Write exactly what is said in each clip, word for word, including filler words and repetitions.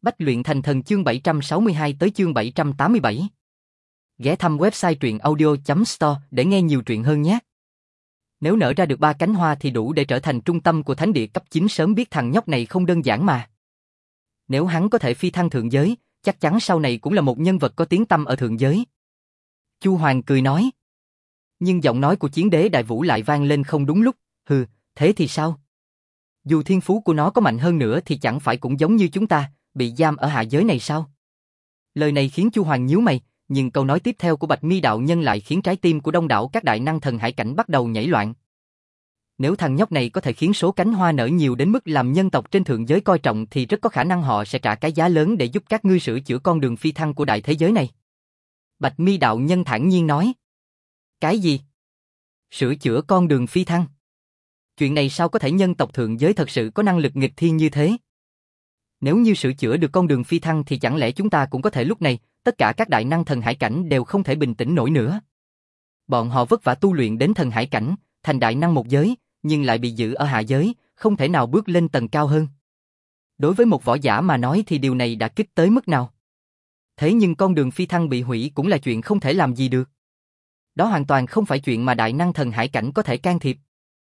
Bách luyện thành thần chương bảy trăm sáu mươi hai tới chương bảy trăm tám mươi bảy. Ghé thăm website truyện audio chấm store để nghe nhiều truyện hơn nhé. Nếu nở ra được ba cánh hoa thì đủ để trở thành trung tâm của thánh địa cấp chín, sớm biết thằng nhóc này không đơn giản mà. Nếu hắn có thể phi thăng thượng giới, chắc chắn sau này cũng là một nhân vật có tiếng tăm ở thượng giới. Chu Hoàng cười nói. Nhưng giọng nói của chiến đế Đại Vũ lại vang lên không đúng lúc. Hừ, thế thì sao? Dù thiên phú của nó có mạnh hơn nữa thì chẳng phải cũng giống như chúng ta, bị giam ở hạ giới này sao? Lời này khiến Chu Hoàng nhíu mày, nhưng câu nói tiếp theo của Bạch Mi đạo nhân lại khiến trái tim của đông đảo các đại năng thần hải cảnh bắt đầu nhảy loạn. Nếu thằng nhóc này có thể khiến số cánh hoa nở nhiều đến mức làm nhân tộc trên thượng giới coi trọng thì rất có khả năng họ sẽ trả cái giá lớn để giúp các ngươi sửa chữa con đường phi thăng của đại thế giới này. Bạch Mi đạo nhân thản nhiên nói. Cái gì? Sửa chữa con đường phi thăng? Chuyện này sao có thể, nhân tộc thượng giới thật sự có năng lực nghịch thiên như thế? Nếu như sửa chữa được con đường phi thăng thì chẳng lẽ chúng ta cũng có thể? Lúc này, tất cả các đại năng thần hải cảnh đều không thể bình tĩnh nổi nữa. Bọn họ vất vả tu luyện đến thần hải cảnh, thành đại năng một giới, nhưng lại bị giữ ở hạ giới, không thể nào bước lên tầng cao hơn. Đối với một võ giả mà nói thì điều này đã kích tới mức nào? Thế nhưng con đường phi thăng bị hủy cũng là chuyện không thể làm gì được. Đó hoàn toàn không phải chuyện mà đại năng thần hải cảnh có thể can thiệp.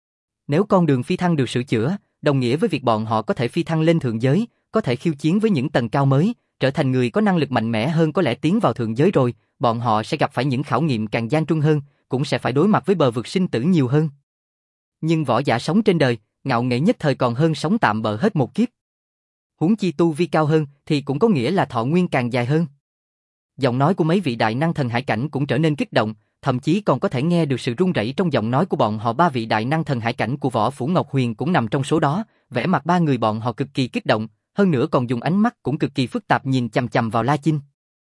Nếu con đường phi thăng được sửa chữa, đồng nghĩa với việc bọn họ có thể phi thăng lên thượng giới, có thể khiêu chiến với những tầng cao mới, trở thành người có năng lực mạnh mẽ hơn. Có lẽ tiến vào thượng giới rồi, bọn họ sẽ gặp phải những khảo nghiệm càng gian truân hơn, cũng sẽ phải đối mặt với bờ vực sinh tử nhiều hơn. Nhưng võ giả sống trên đời, ngạo nghễ nhất thời còn hơn sống tạm bợ hết một kiếp. Huống chi tu vi cao hơn thì cũng có nghĩa là thọ nguyên càng dài hơn. Giọng nói của mấy vị đại năng thần hải cảnh cũng trở nên kích động, thậm chí còn có thể nghe được sự run rẩy trong giọng nói của bọn họ. Ba vị đại năng thần hải cảnh của Võ Phủ Ngọc Huyền cũng nằm trong số đó, vẻ mặt ba người bọn họ cực kỳ kích động, hơn nữa còn dùng ánh mắt cũng cực kỳ phức tạp nhìn chằm chằm vào La Chinh.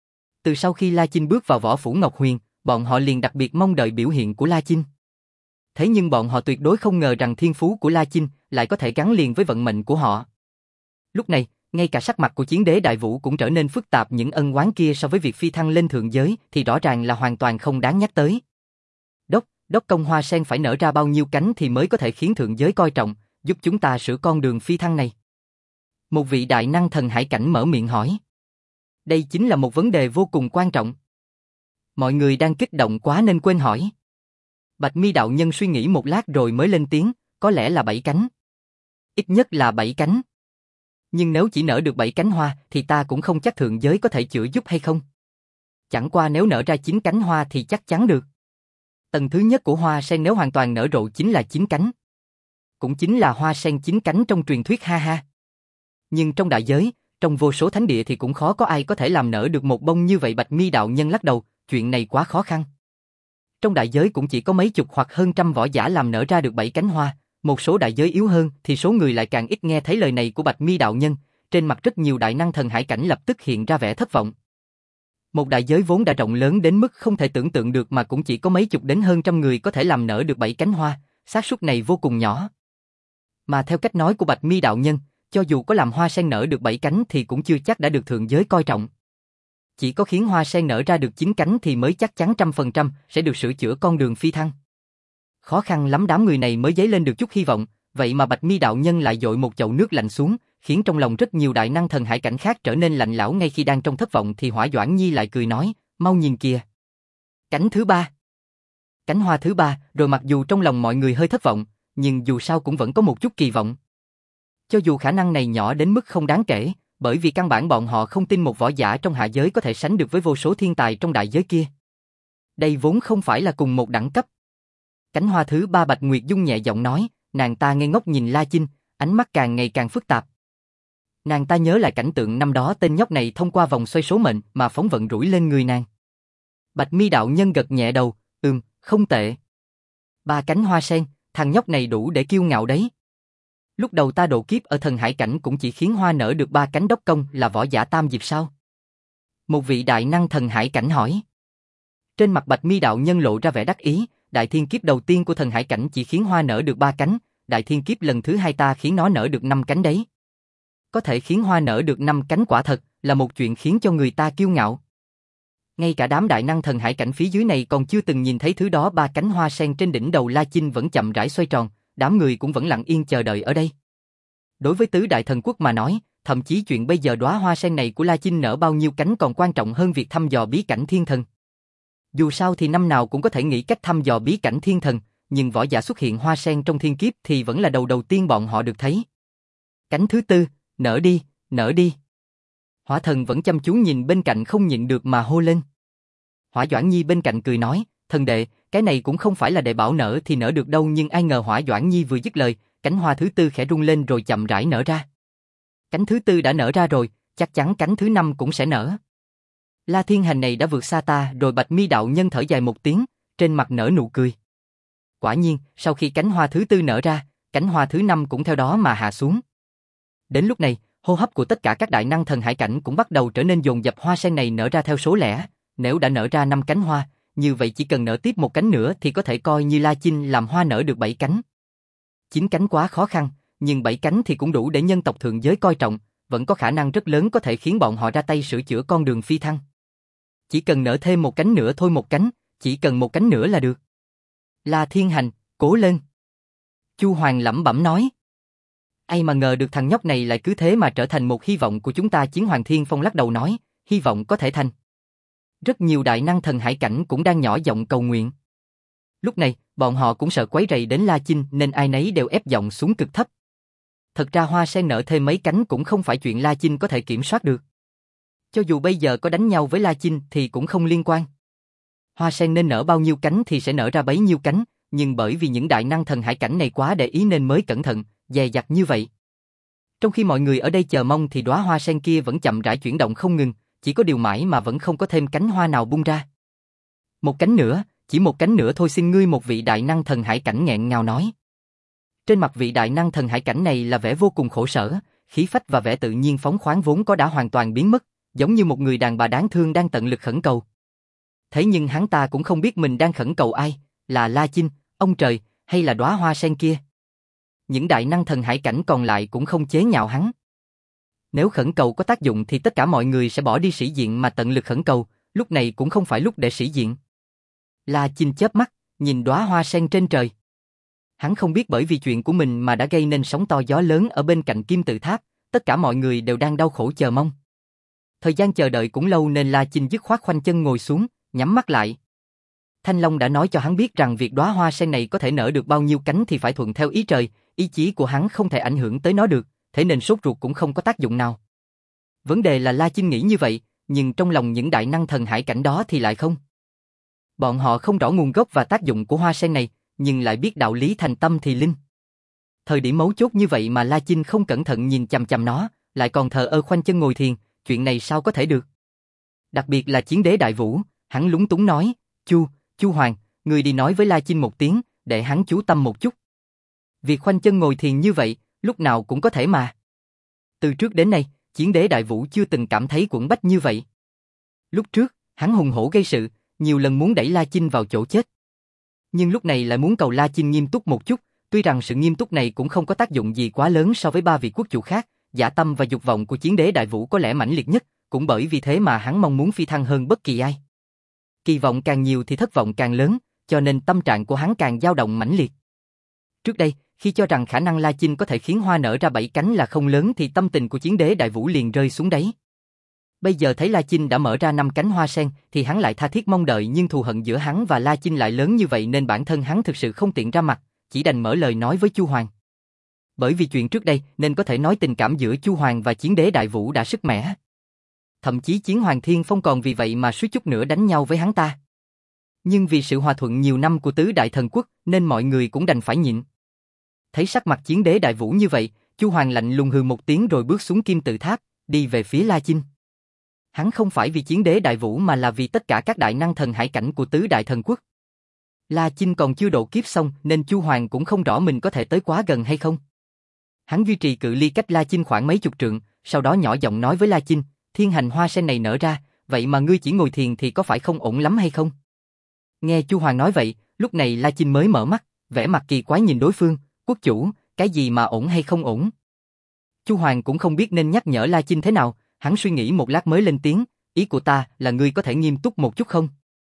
Từ sau khi La Chinh bước vào Võ Phủ Ngọc Huyền, bọn họ liền đặc biệt mong đợi biểu hiện của La Chinh. Thế nhưng bọn họ tuyệt đối không ngờ rằng thiên phú của La Chinh lại có thể gắn liền với vận mệnh của họ. Lúc này, ngay cả sắc mặt của chiến đế Đại Vũ cũng trở nên phức tạp. Những ân oán kia so với việc phi thăng lên thượng giới thì rõ ràng là hoàn toàn không đáng nhắc tới. Đốc, đốc công, hoa sen phải nở ra bao nhiêu cánh thì mới có thể khiến thượng giới coi trọng, giúp chúng ta sửa con đường phi thăng này? Một vị đại năng thần hải cảnh mở miệng hỏi. Đây chính là một vấn đề vô cùng quan trọng. Mọi người đang kích động quá nên quên hỏi. Bạch Mi đạo nhân suy nghĩ một lát rồi mới lên tiếng, có lẽ là bảy cánh. Ít nhất là bảy cánh. Nhưng nếu chỉ nở được bảy cánh hoa thì ta cũng không chắc thượng giới có thể chữa giúp hay không. Chẳng qua nếu nở ra chín cánh hoa thì chắc chắn được. Tầng thứ nhất của hoa sen nếu hoàn toàn nở rộ chính là chín cánh. Cũng chính là hoa sen chín cánh trong truyền thuyết, ha ha. Nhưng trong đại giới, trong vô số thánh địa thì cũng khó có ai có thể làm nở được một bông như vậy. Bạch Mi đạo nhân lắc đầu, chuyện này quá khó khăn. Trong đại giới cũng chỉ có mấy chục hoặc hơn trăm võ giả làm nở ra được bảy cánh hoa. Một số đại giới yếu hơn thì số người lại càng ít. Nghe thấy lời này của Bạch Mi đạo nhân, trên mặt rất nhiều đại năng thần hải cảnh lập tức hiện ra vẻ thất vọng. Một đại giới vốn đã rộng lớn đến mức không thể tưởng tượng được mà cũng chỉ có mấy chục đến hơn trăm người có thể làm nở được bảy cánh hoa, xác suất này vô cùng nhỏ. Mà theo cách nói của Bạch Mi đạo nhân, cho dù có làm hoa sen nở được bảy cánh thì cũng chưa chắc đã được thượng giới coi trọng. Chỉ có khiến hoa sen nở ra được chín cánh thì mới chắc chắn trăm phần trăm sẽ được sửa chữa con đường phi thăng. Khó khăn lắm đám người này mới dấy lên được chút hy vọng, vậy mà Bạch Mi đạo nhân lại dội một chậu nước lạnh xuống, khiến trong lòng rất nhiều đại năng thần hải cảnh khác trở nên lạnh lẽo. Ngay khi đang trong thất vọng thì Hỏa Doãn Nhi lại cười nói, mau nhìn kìa. Cánh thứ ba. Cánh hoa thứ ba, rồi mặc dù trong lòng mọi người hơi thất vọng, nhưng dù sao cũng vẫn có một chút kỳ vọng. Cho dù khả năng này nhỏ đến mức không đáng kể, bởi vì căn bản bọn họ không tin một võ giả trong hạ giới có thể sánh được với vô số thiên tài trong đại giới kia. Đây vốn không phải là cùng một đẳng cấp. Cánh hoa thứ ba, Bạch Nguyệt Dung nhẹ giọng nói, nàng ta ngây ngốc nhìn La Chinh, ánh mắt càng ngày càng phức tạp. Nàng ta nhớ lại cảnh tượng năm đó tên nhóc này thông qua vòng xoay số mệnh mà phóng vận rủi lên người nàng. Bạch Mi đạo nhân gật nhẹ đầu, ừm, không tệ. Ba cánh hoa sen, thằng nhóc này đủ để kiêu ngạo đấy. Lúc đầu ta độ kiếp ở thần hải cảnh cũng chỉ khiến hoa nở được ba cánh. Đốc công là võ giả tam diệp sao? Một vị đại năng thần hải cảnh hỏi. Trên mặt Bạch Mi đạo nhân lộ ra vẻ đắc ý, đại thiên kiếp đầu tiên của thần hải cảnh chỉ khiến hoa nở được ba cánh, đại thiên kiếp lần thứ hai ta khiến nó nở được năm cánh đấy. Có thể khiến hoa nở được năm cánh quả thật là một chuyện khiến cho người ta kiêu ngạo. Ngay cả đám đại năng thần hải cảnh phía dưới này còn chưa từng nhìn thấy thứ đó. Ba cánh hoa sen trên đỉnh đầu La Chinh vẫn chậm rãi xoay tròn, đám người cũng vẫn lặng yên chờ đợi ở đây. Đối với tứ đại thần quốc mà nói, thậm chí chuyện bây giờ đóa hoa sen này của La Chinh nở bao nhiêu cánh còn quan trọng hơn việc thăm dò bí cảnh thiên thần. Dù sao thì năm nào cũng có thể nghĩ cách thăm dò bí cảnh thiên thần, nhưng võ giả xuất hiện hoa sen trong thiên kiếp thì vẫn là đầu đầu tiên bọn họ được thấy. Cánh thứ tư, nở đi, nở đi. Hỏa thần vẫn chăm chú nhìn bên cạnh không nhịn được mà hô lên. Hỏa Doãn Nhi bên cạnh cười nói, thần đệ, cái này cũng không phải là đệ bảo nở thì nở được đâu, nhưng ai ngờ Hỏa Doãn Nhi vừa dứt lời, cánh hoa thứ tư khẽ rung lên rồi chậm rãi nở ra. Cánh thứ tư đã nở ra rồi, chắc chắn cánh thứ năm cũng sẽ nở. La Thiên Hành này đã vượt xa ta rồi. Bạch Mi đạo nhân thở dài một tiếng, trên mặt nở nụ cười. Quả nhiên, sau khi cánh hoa thứ tư nở ra, cánh hoa thứ năm cũng theo đó mà hạ xuống. Đến lúc này, hô hấp của tất cả các đại năng thần hải cảnh cũng bắt đầu trở nên dồn dập. Hoa sen này nở ra theo số lẻ, nếu đã nở ra năm cánh hoa, như vậy chỉ cần nở tiếp một cánh nữa thì có thể coi như La Chinh làm hoa nở được bảy cánh. Chín cánh quá khó khăn, nhưng bảy cánh thì cũng đủ để nhân tộc thượng giới coi trọng, vẫn có khả năng rất lớn có thể khiến bọn họ ra tay sửa chữa con đường phi thăng. Chỉ cần nở thêm một cánh nữa thôi, một cánh, chỉ cần một cánh nữa là được. La Thiên Hành, cố lên. Chu Hoàng lẩm bẩm nói. Ai mà ngờ được thằng nhóc này lại cứ thế mà trở thành một hy vọng của chúng ta. Chiến Hoàng Thiên Phong lắc đầu nói, hy vọng có thể thành. Rất nhiều đại năng thần hải cảnh cũng đang nhỏ giọng cầu nguyện. Lúc này, bọn họ cũng sợ quấy rầy đến La Chinh nên ai nấy đều ép giọng xuống cực thấp. Thật ra hoa sen nở thêm mấy cánh cũng không phải chuyện La Chinh có thể kiểm soát được. Cho dù bây giờ có đánh nhau với La Chinh thì cũng không liên quan. Hoa sen nên nở bao nhiêu cánh thì sẽ nở ra bấy nhiêu cánh, nhưng bởi vì những đại năng thần hải cảnh này quá để ý nên mới cẩn thận, dè dặt như vậy. Trong khi mọi người ở đây chờ mong thì đóa hoa sen kia vẫn chậm rãi chuyển động không ngừng, chỉ có điều mãi mà vẫn không có thêm cánh hoa nào bung ra. Một cánh nữa, chỉ một cánh nữa thôi xin ngươi, một vị đại năng thần hải cảnh nghẹn ngào nói. Trên mặt vị đại năng thần hải cảnh này là vẻ vô cùng khổ sở, khí phách và vẻ tự nhiên phóng khoáng vốn có đã hoàn toàn biến mất, giống như một người đàn bà đáng thương đang tận lực khẩn cầu. Thế nhưng hắn ta cũng không biết mình đang khẩn cầu ai, là La Chinh, ông trời, hay là đóa hoa sen kia. Những đại năng thần hải cảnh còn lại cũng không chế nhạo hắn. Nếu khẩn cầu có tác dụng thì tất cả mọi người sẽ bỏ đi sĩ diện mà tận lực khẩn cầu, lúc này cũng không phải lúc để sĩ diện. La Chinh chớp mắt, nhìn đóa hoa sen trên trời. Hắn không biết bởi vì chuyện của mình mà đã gây nên sóng to gió lớn ở bên cạnh Kim Tự Tháp, tất cả mọi người đều đang đau khổ chờ mong. Thời gian chờ đợi cũng lâu nên La Chinh dứt khoát khoanh chân ngồi xuống, nhắm mắt lại. Thanh Long đã nói cho hắn biết rằng việc đóa hoa sen này có thể nở được bao nhiêu cánh thì phải thuận theo ý trời, ý chí của hắn không thể ảnh hưởng tới nó được, thế nên sốt ruột cũng không có tác dụng nào. Vấn đề là La Chinh nghĩ như vậy, nhưng trong lòng những đại năng thần hải cảnh đó thì lại không. Bọn họ không rõ nguồn gốc và tác dụng của hoa sen này, nhưng lại biết đạo lý thành tâm thì linh. Thời điểm mấu chốt như vậy mà La Chinh không cẩn thận nhìn chằm chằm nó, lại còn thờ ơ khoanh chân ngồi thiền, chuyện này sao có thể được. Đặc biệt là Chiến Đế Đại Vũ, hắn lúng túng nói, Chu, Chu Hoàng, người đi nói với La Chinh một tiếng, để hắn chú tâm một chút. Việc khoanh chân ngồi thiền như vậy, lúc nào cũng có thể mà. Từ trước đến nay, Chiến Đế Đại Vũ chưa từng cảm thấy quẫn bách như vậy. Lúc trước, hắn hùng hổ gây sự, nhiều lần muốn đẩy La Chinh vào chỗ chết. Nhưng lúc này lại muốn cầu La Chinh nghiêm túc một chút, tuy rằng sự nghiêm túc này cũng không có tác dụng gì quá lớn so với ba vị quốc chủ khác, dã tâm và dục vọng của Chiến Đế Đại Vũ có lẽ mãnh liệt nhất, cũng bởi vì thế mà hắn mong muốn phi thăng hơn bất kỳ ai. Kỳ vọng càng nhiều thì thất vọng càng lớn, cho nên tâm trạng của hắn càng dao động mãnh liệt. Trước đây, khi cho rằng khả năng La Chinh có thể khiến hoa nở ra bảy cánh là không lớn thì tâm tình của Chiến Đế Đại Vũ liền rơi xuống đáy. Bây giờ thấy La Chinh đã mở ra năm cánh hoa sen thì hắn lại tha thiết mong đợi, nhưng thù hận giữa hắn và La Chinh lại lớn như vậy nên bản thân hắn thực sự không tiện ra mặt, chỉ đành mở lời nói với Chu Hoàng. Bởi vì chuyện trước đây nên có thể nói tình cảm giữa Chu Hoàng và Chiến Đế Đại Vũ đã sức mẻ. Thậm chí Chiến Hoàng Thiên Phong còn vì vậy mà suýt chút nữa đánh nhau với hắn ta. Nhưng vì sự hòa thuận nhiều năm của tứ đại thần quốc nên mọi người cũng đành phải nhịn. Thấy sắc mặt Chiến Đế Đại Vũ như vậy, Chu Hoàng lạnh lùng hừ một tiếng rồi bước xuống Kim Tự Tháp, đi về phía La Chinh. Hắn không phải vì Chiến Đế Đại Vũ mà là vì tất cả các đại năng thần hải cảnh của tứ đại thần quốc. La Chinh còn chưa độ kiếp xong nên Chu Hoàng cũng không rõ mình có thể tới quá gần hay không. Hắn duy trì cự ly cách La Chinh khoảng mấy chục trượng, sau đó nhỏ giọng nói với La Chinh, thiên hành hoa sen này nở ra, vậy mà ngươi chỉ ngồi thiền thì có phải không ổn lắm hay không? Nghe Chu Hoàng nói vậy, lúc này La Chinh mới mở mắt, vẻ mặt kỳ quái nhìn đối phương, quốc chủ, cái gì mà ổn hay không ổn? Chu Hoàng cũng không biết nên nhắc nhở La Chinh thế nào, hắn suy nghĩ một lát mới lên tiếng, ý của ta là ngươi có thể nghiêm túc một chút không?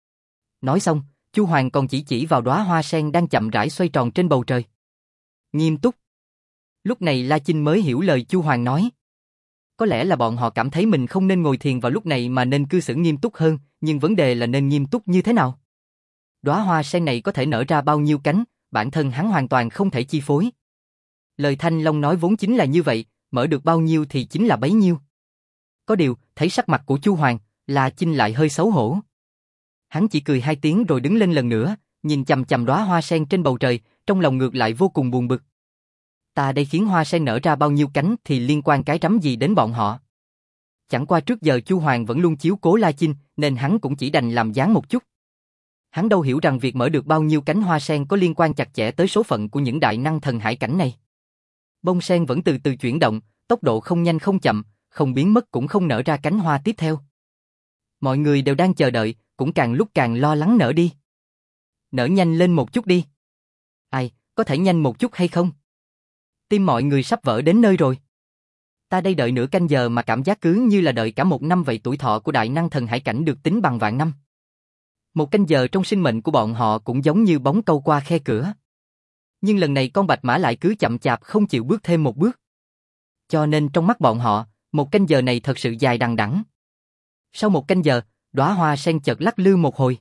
Nói xong, Chu Hoàng còn chỉ chỉ vào đóa hoa sen đang chậm rãi xoay tròn trên bầu trời. Nghiêm túc. Lúc này La Chinh mới hiểu lời Chu Hoàng nói. Có lẽ là bọn họ cảm thấy mình không nên ngồi thiền vào lúc này mà nên cư xử nghiêm túc hơn, nhưng vấn đề là nên nghiêm túc như thế nào? Đóa hoa sen này có thể nở ra bao nhiêu cánh, bản thân hắn hoàn toàn không thể chi phối. Lời Thanh Long nói vốn chính là như vậy, mở được bao nhiêu thì chính là bấy nhiêu. Có điều, thấy sắc mặt của Chu Hoàng, La Chinh lại hơi xấu hổ. Hắn chỉ cười hai tiếng rồi đứng lên lần nữa, nhìn chằm chằm đóa hoa sen trên bầu trời, trong lòng ngược lại vô cùng buồn bực. Ta đây khiến hoa sen nở ra bao nhiêu cánh thì liên quan cái rắm gì đến bọn họ. Chẳng qua trước giờ Chu Hoàng vẫn luôn chiếu cố La Chinh, nên hắn cũng chỉ đành làm dáng một chút. Hắn đâu hiểu rằng việc mở được bao nhiêu cánh hoa sen có liên quan chặt chẽ tới số phận của những đại năng thần hải cảnh này. Bông sen vẫn từ từ chuyển động, tốc độ không nhanh không chậm, không biến mất cũng không nở ra cánh hoa tiếp theo. Mọi người đều đang chờ đợi, cũng càng lúc càng lo lắng nở đi. Nở nhanh lên một chút đi. Ai, có thể nhanh một chút hay không? Tim mọi người sắp vỡ đến nơi rồi. Ta đây đợi nửa canh giờ mà cảm giác cứ như là đợi cả một năm vậy. Tuổi thọ của đại năng thần hải cảnh được tính bằng vạn năm. Một canh giờ trong sinh mệnh của bọn họ cũng giống như bóng câu qua khe cửa. Nhưng lần này con bạch mã lại cứ chậm chạp không chịu bước thêm một bước. Cho nên trong mắt bọn họ, một canh giờ này thật sự dài đằng đẵng. Sau một canh giờ, đóa hoa sen chợt lắc lư một hồi.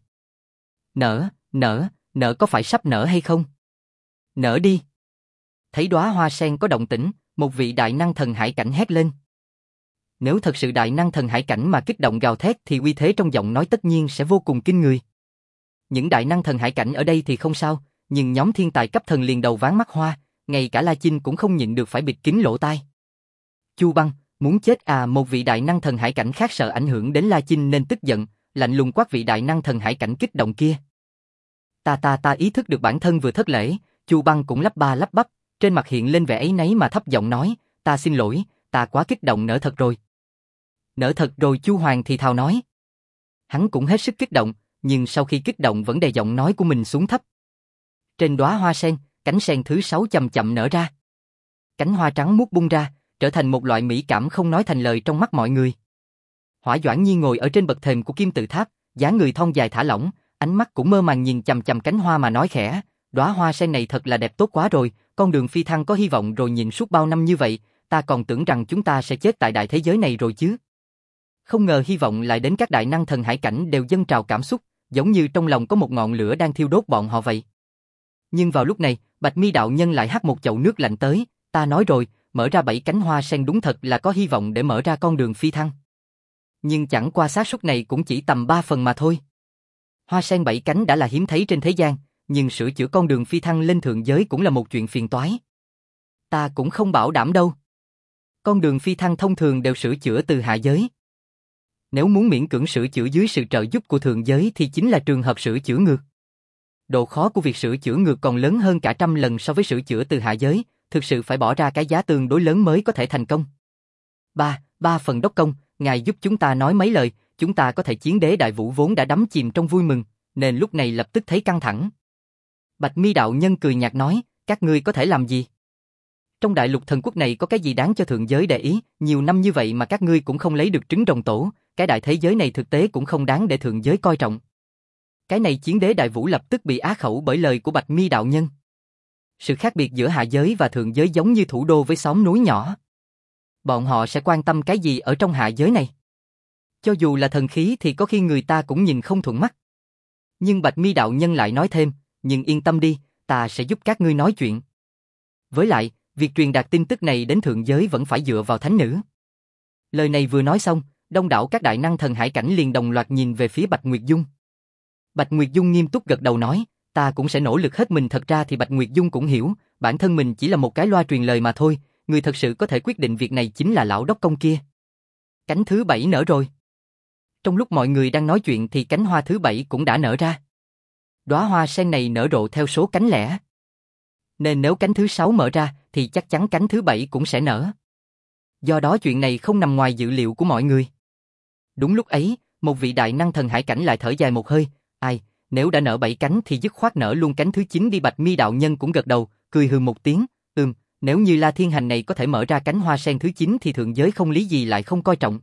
Nở, nở, nở có phải sắp nở hay không? Nở đi. Thấy đóa hoa sen có động tĩnh, một vị đại năng thần hải cảnh hét lên. Nếu thật sự đại năng thần hải cảnh mà kích động gào thét thì uy thế trong giọng nói tất nhiên sẽ vô cùng kinh người. Những đại năng thần hải cảnh ở đây thì không sao, nhưng nhóm thiên tài cấp thần liền đầu ván mắt hoa, ngay cả La Chinh cũng không nhịn được phải bịt kín lỗ tai. Chu Băng, muốn chết à? Một vị đại năng thần hải cảnh khác sợ ảnh hưởng đến La Chinh nên tức giận, lạnh lùng quát vị đại năng thần hải cảnh kích động kia. Ta ta ta ý thức được bản thân vừa thất lễ, Chu Băng cũng lắp ba lắp bắp, trên mặt hiện lên vẻ áy náy mà thấp giọng nói, ta xin lỗi, ta quá kích động. Nở thật rồi. Nở thật rồi. Chu Hoàng thì thào nói. Hắn cũng hết sức kích động, nhưng sau khi kích động vẫn đè giọng nói của mình xuống thấp. Trên đóa hoa sen, cánh sen thứ sáu chậm chậm nở ra. Cánh hoa trắng muốt bung ra, trở thành một loại mỹ cảm không nói thành lời trong mắt mọi người. Hỏa Doãn Nhi ngồi ở trên bậc thềm của kim tự tháp, dáng người thon dài thả lỏng, ánh mắt cũng mơ màng nhìn chằm chằm cánh hoa mà nói khẽ, đóa hoa sen này thật là đẹp tốt quá rồi, con đường phi thăng có hy vọng rồi. Nhìn suốt bao năm như vậy, ta còn tưởng rằng chúng ta sẽ chết tại đại thế giới này rồi chứ. Không ngờ hy vọng lại đến. Các đại năng thần hải cảnh đều dâng trào cảm xúc, giống như trong lòng có một ngọn lửa đang thiêu đốt bọn họ vậy. Nhưng vào lúc này, Bạch Mi đạo nhân lại hắt một chậu nước lạnh tới, ta nói rồi, mở ra bảy cánh hoa sen đúng thật là có hy vọng để mở ra con đường phi thăng. Nhưng chẳng qua xác suất này cũng chỉ tầm ba phần mà thôi. Hoa sen bảy cánh đã là hiếm thấy trên thế gian, nhưng sửa chữa con đường phi thăng lên thượng giới cũng là một chuyện phiền toái. Ta cũng không bảo đảm đâu. Con đường phi thăng thông thường đều sửa chữa từ hạ giới. Nếu muốn miễn cưỡng sửa chữa dưới sự trợ giúp của thượng giới thì chính là trường hợp sửa chữa ngược. Độ khó của việc sửa chữa ngược còn lớn hơn cả trăm lần so với sửa chữa từ hạ giới, thực sự phải bỏ ra cái giá tương đối lớn mới có thể thành công. Ba, ba phần đốc công, ngài giúp chúng ta nói mấy lời, chúng ta có thể chiến đế đại vũ vốn đã đắm chìm trong vui mừng, nên lúc này lập tức thấy căng thẳng. Bạch Mi đạo nhân cười nhạt nói, các ngươi có thể làm gì? Trong đại lục thần quốc này có cái gì đáng cho thượng giới để ý, nhiều năm như vậy mà các ngươi cũng không lấy được trứng rồng tổ, cái đại thế giới này thực tế cũng không đáng để thượng giới coi trọng. Cái này chiến đế đại vũ lập tức bị á khẩu bởi lời của Bạch Mi đạo nhân. Sự khác biệt giữa hạ giới và thượng giới giống như thủ đô với xóm núi nhỏ. Bọn họ sẽ quan tâm cái gì ở trong hạ giới này? Cho dù là thần khí thì có khi người ta cũng nhìn không thuận mắt. Nhưng Bạch Mi đạo nhân lại nói thêm, nhưng yên tâm đi, ta sẽ giúp các ngươi nói chuyện. Với lại, việc truyền đạt tin tức này đến thượng giới vẫn phải dựa vào thánh nữ. Lời này vừa nói xong, đông đảo các đại năng thần hải cảnh liền đồng loạt nhìn về phía Bạch Nguyệt Dung. Bạch Nguyệt Dung nghiêm túc gật đầu nói, ta cũng sẽ nỗ lực hết mình. Thật ra thì Bạch Nguyệt Dung cũng hiểu, bản thân mình chỉ là một cái loa truyền lời mà thôi, người thật sự có thể quyết định việc này chính là lão đốc công kia. Cánh thứ bảy nở rồi. Trong lúc mọi người đang nói chuyện thì cánh hoa thứ bảy cũng đã nở ra. Đóa hoa sen này nở rộ theo số cánh lẻ. Nên nếu cánh thứ sáu mở ra thì chắc chắn cánh thứ bảy cũng sẽ nở. Do đó chuyện này không nằm ngoài dự liệu của mọi người. Đúng lúc ấy, một vị đại năng thần hải cảnh lại thở dài một hơi, ai, nếu đã nở bảy cánh thì dứt khoát nở luôn cánh thứ chín đi. Bạch Mi đạo nhân cũng gật đầu, cười hừ một tiếng, ừm, nếu như La Thiên Hành này có thể mở ra cánh hoa sen thứ chín thì thượng giới không lý gì lại không coi trọng.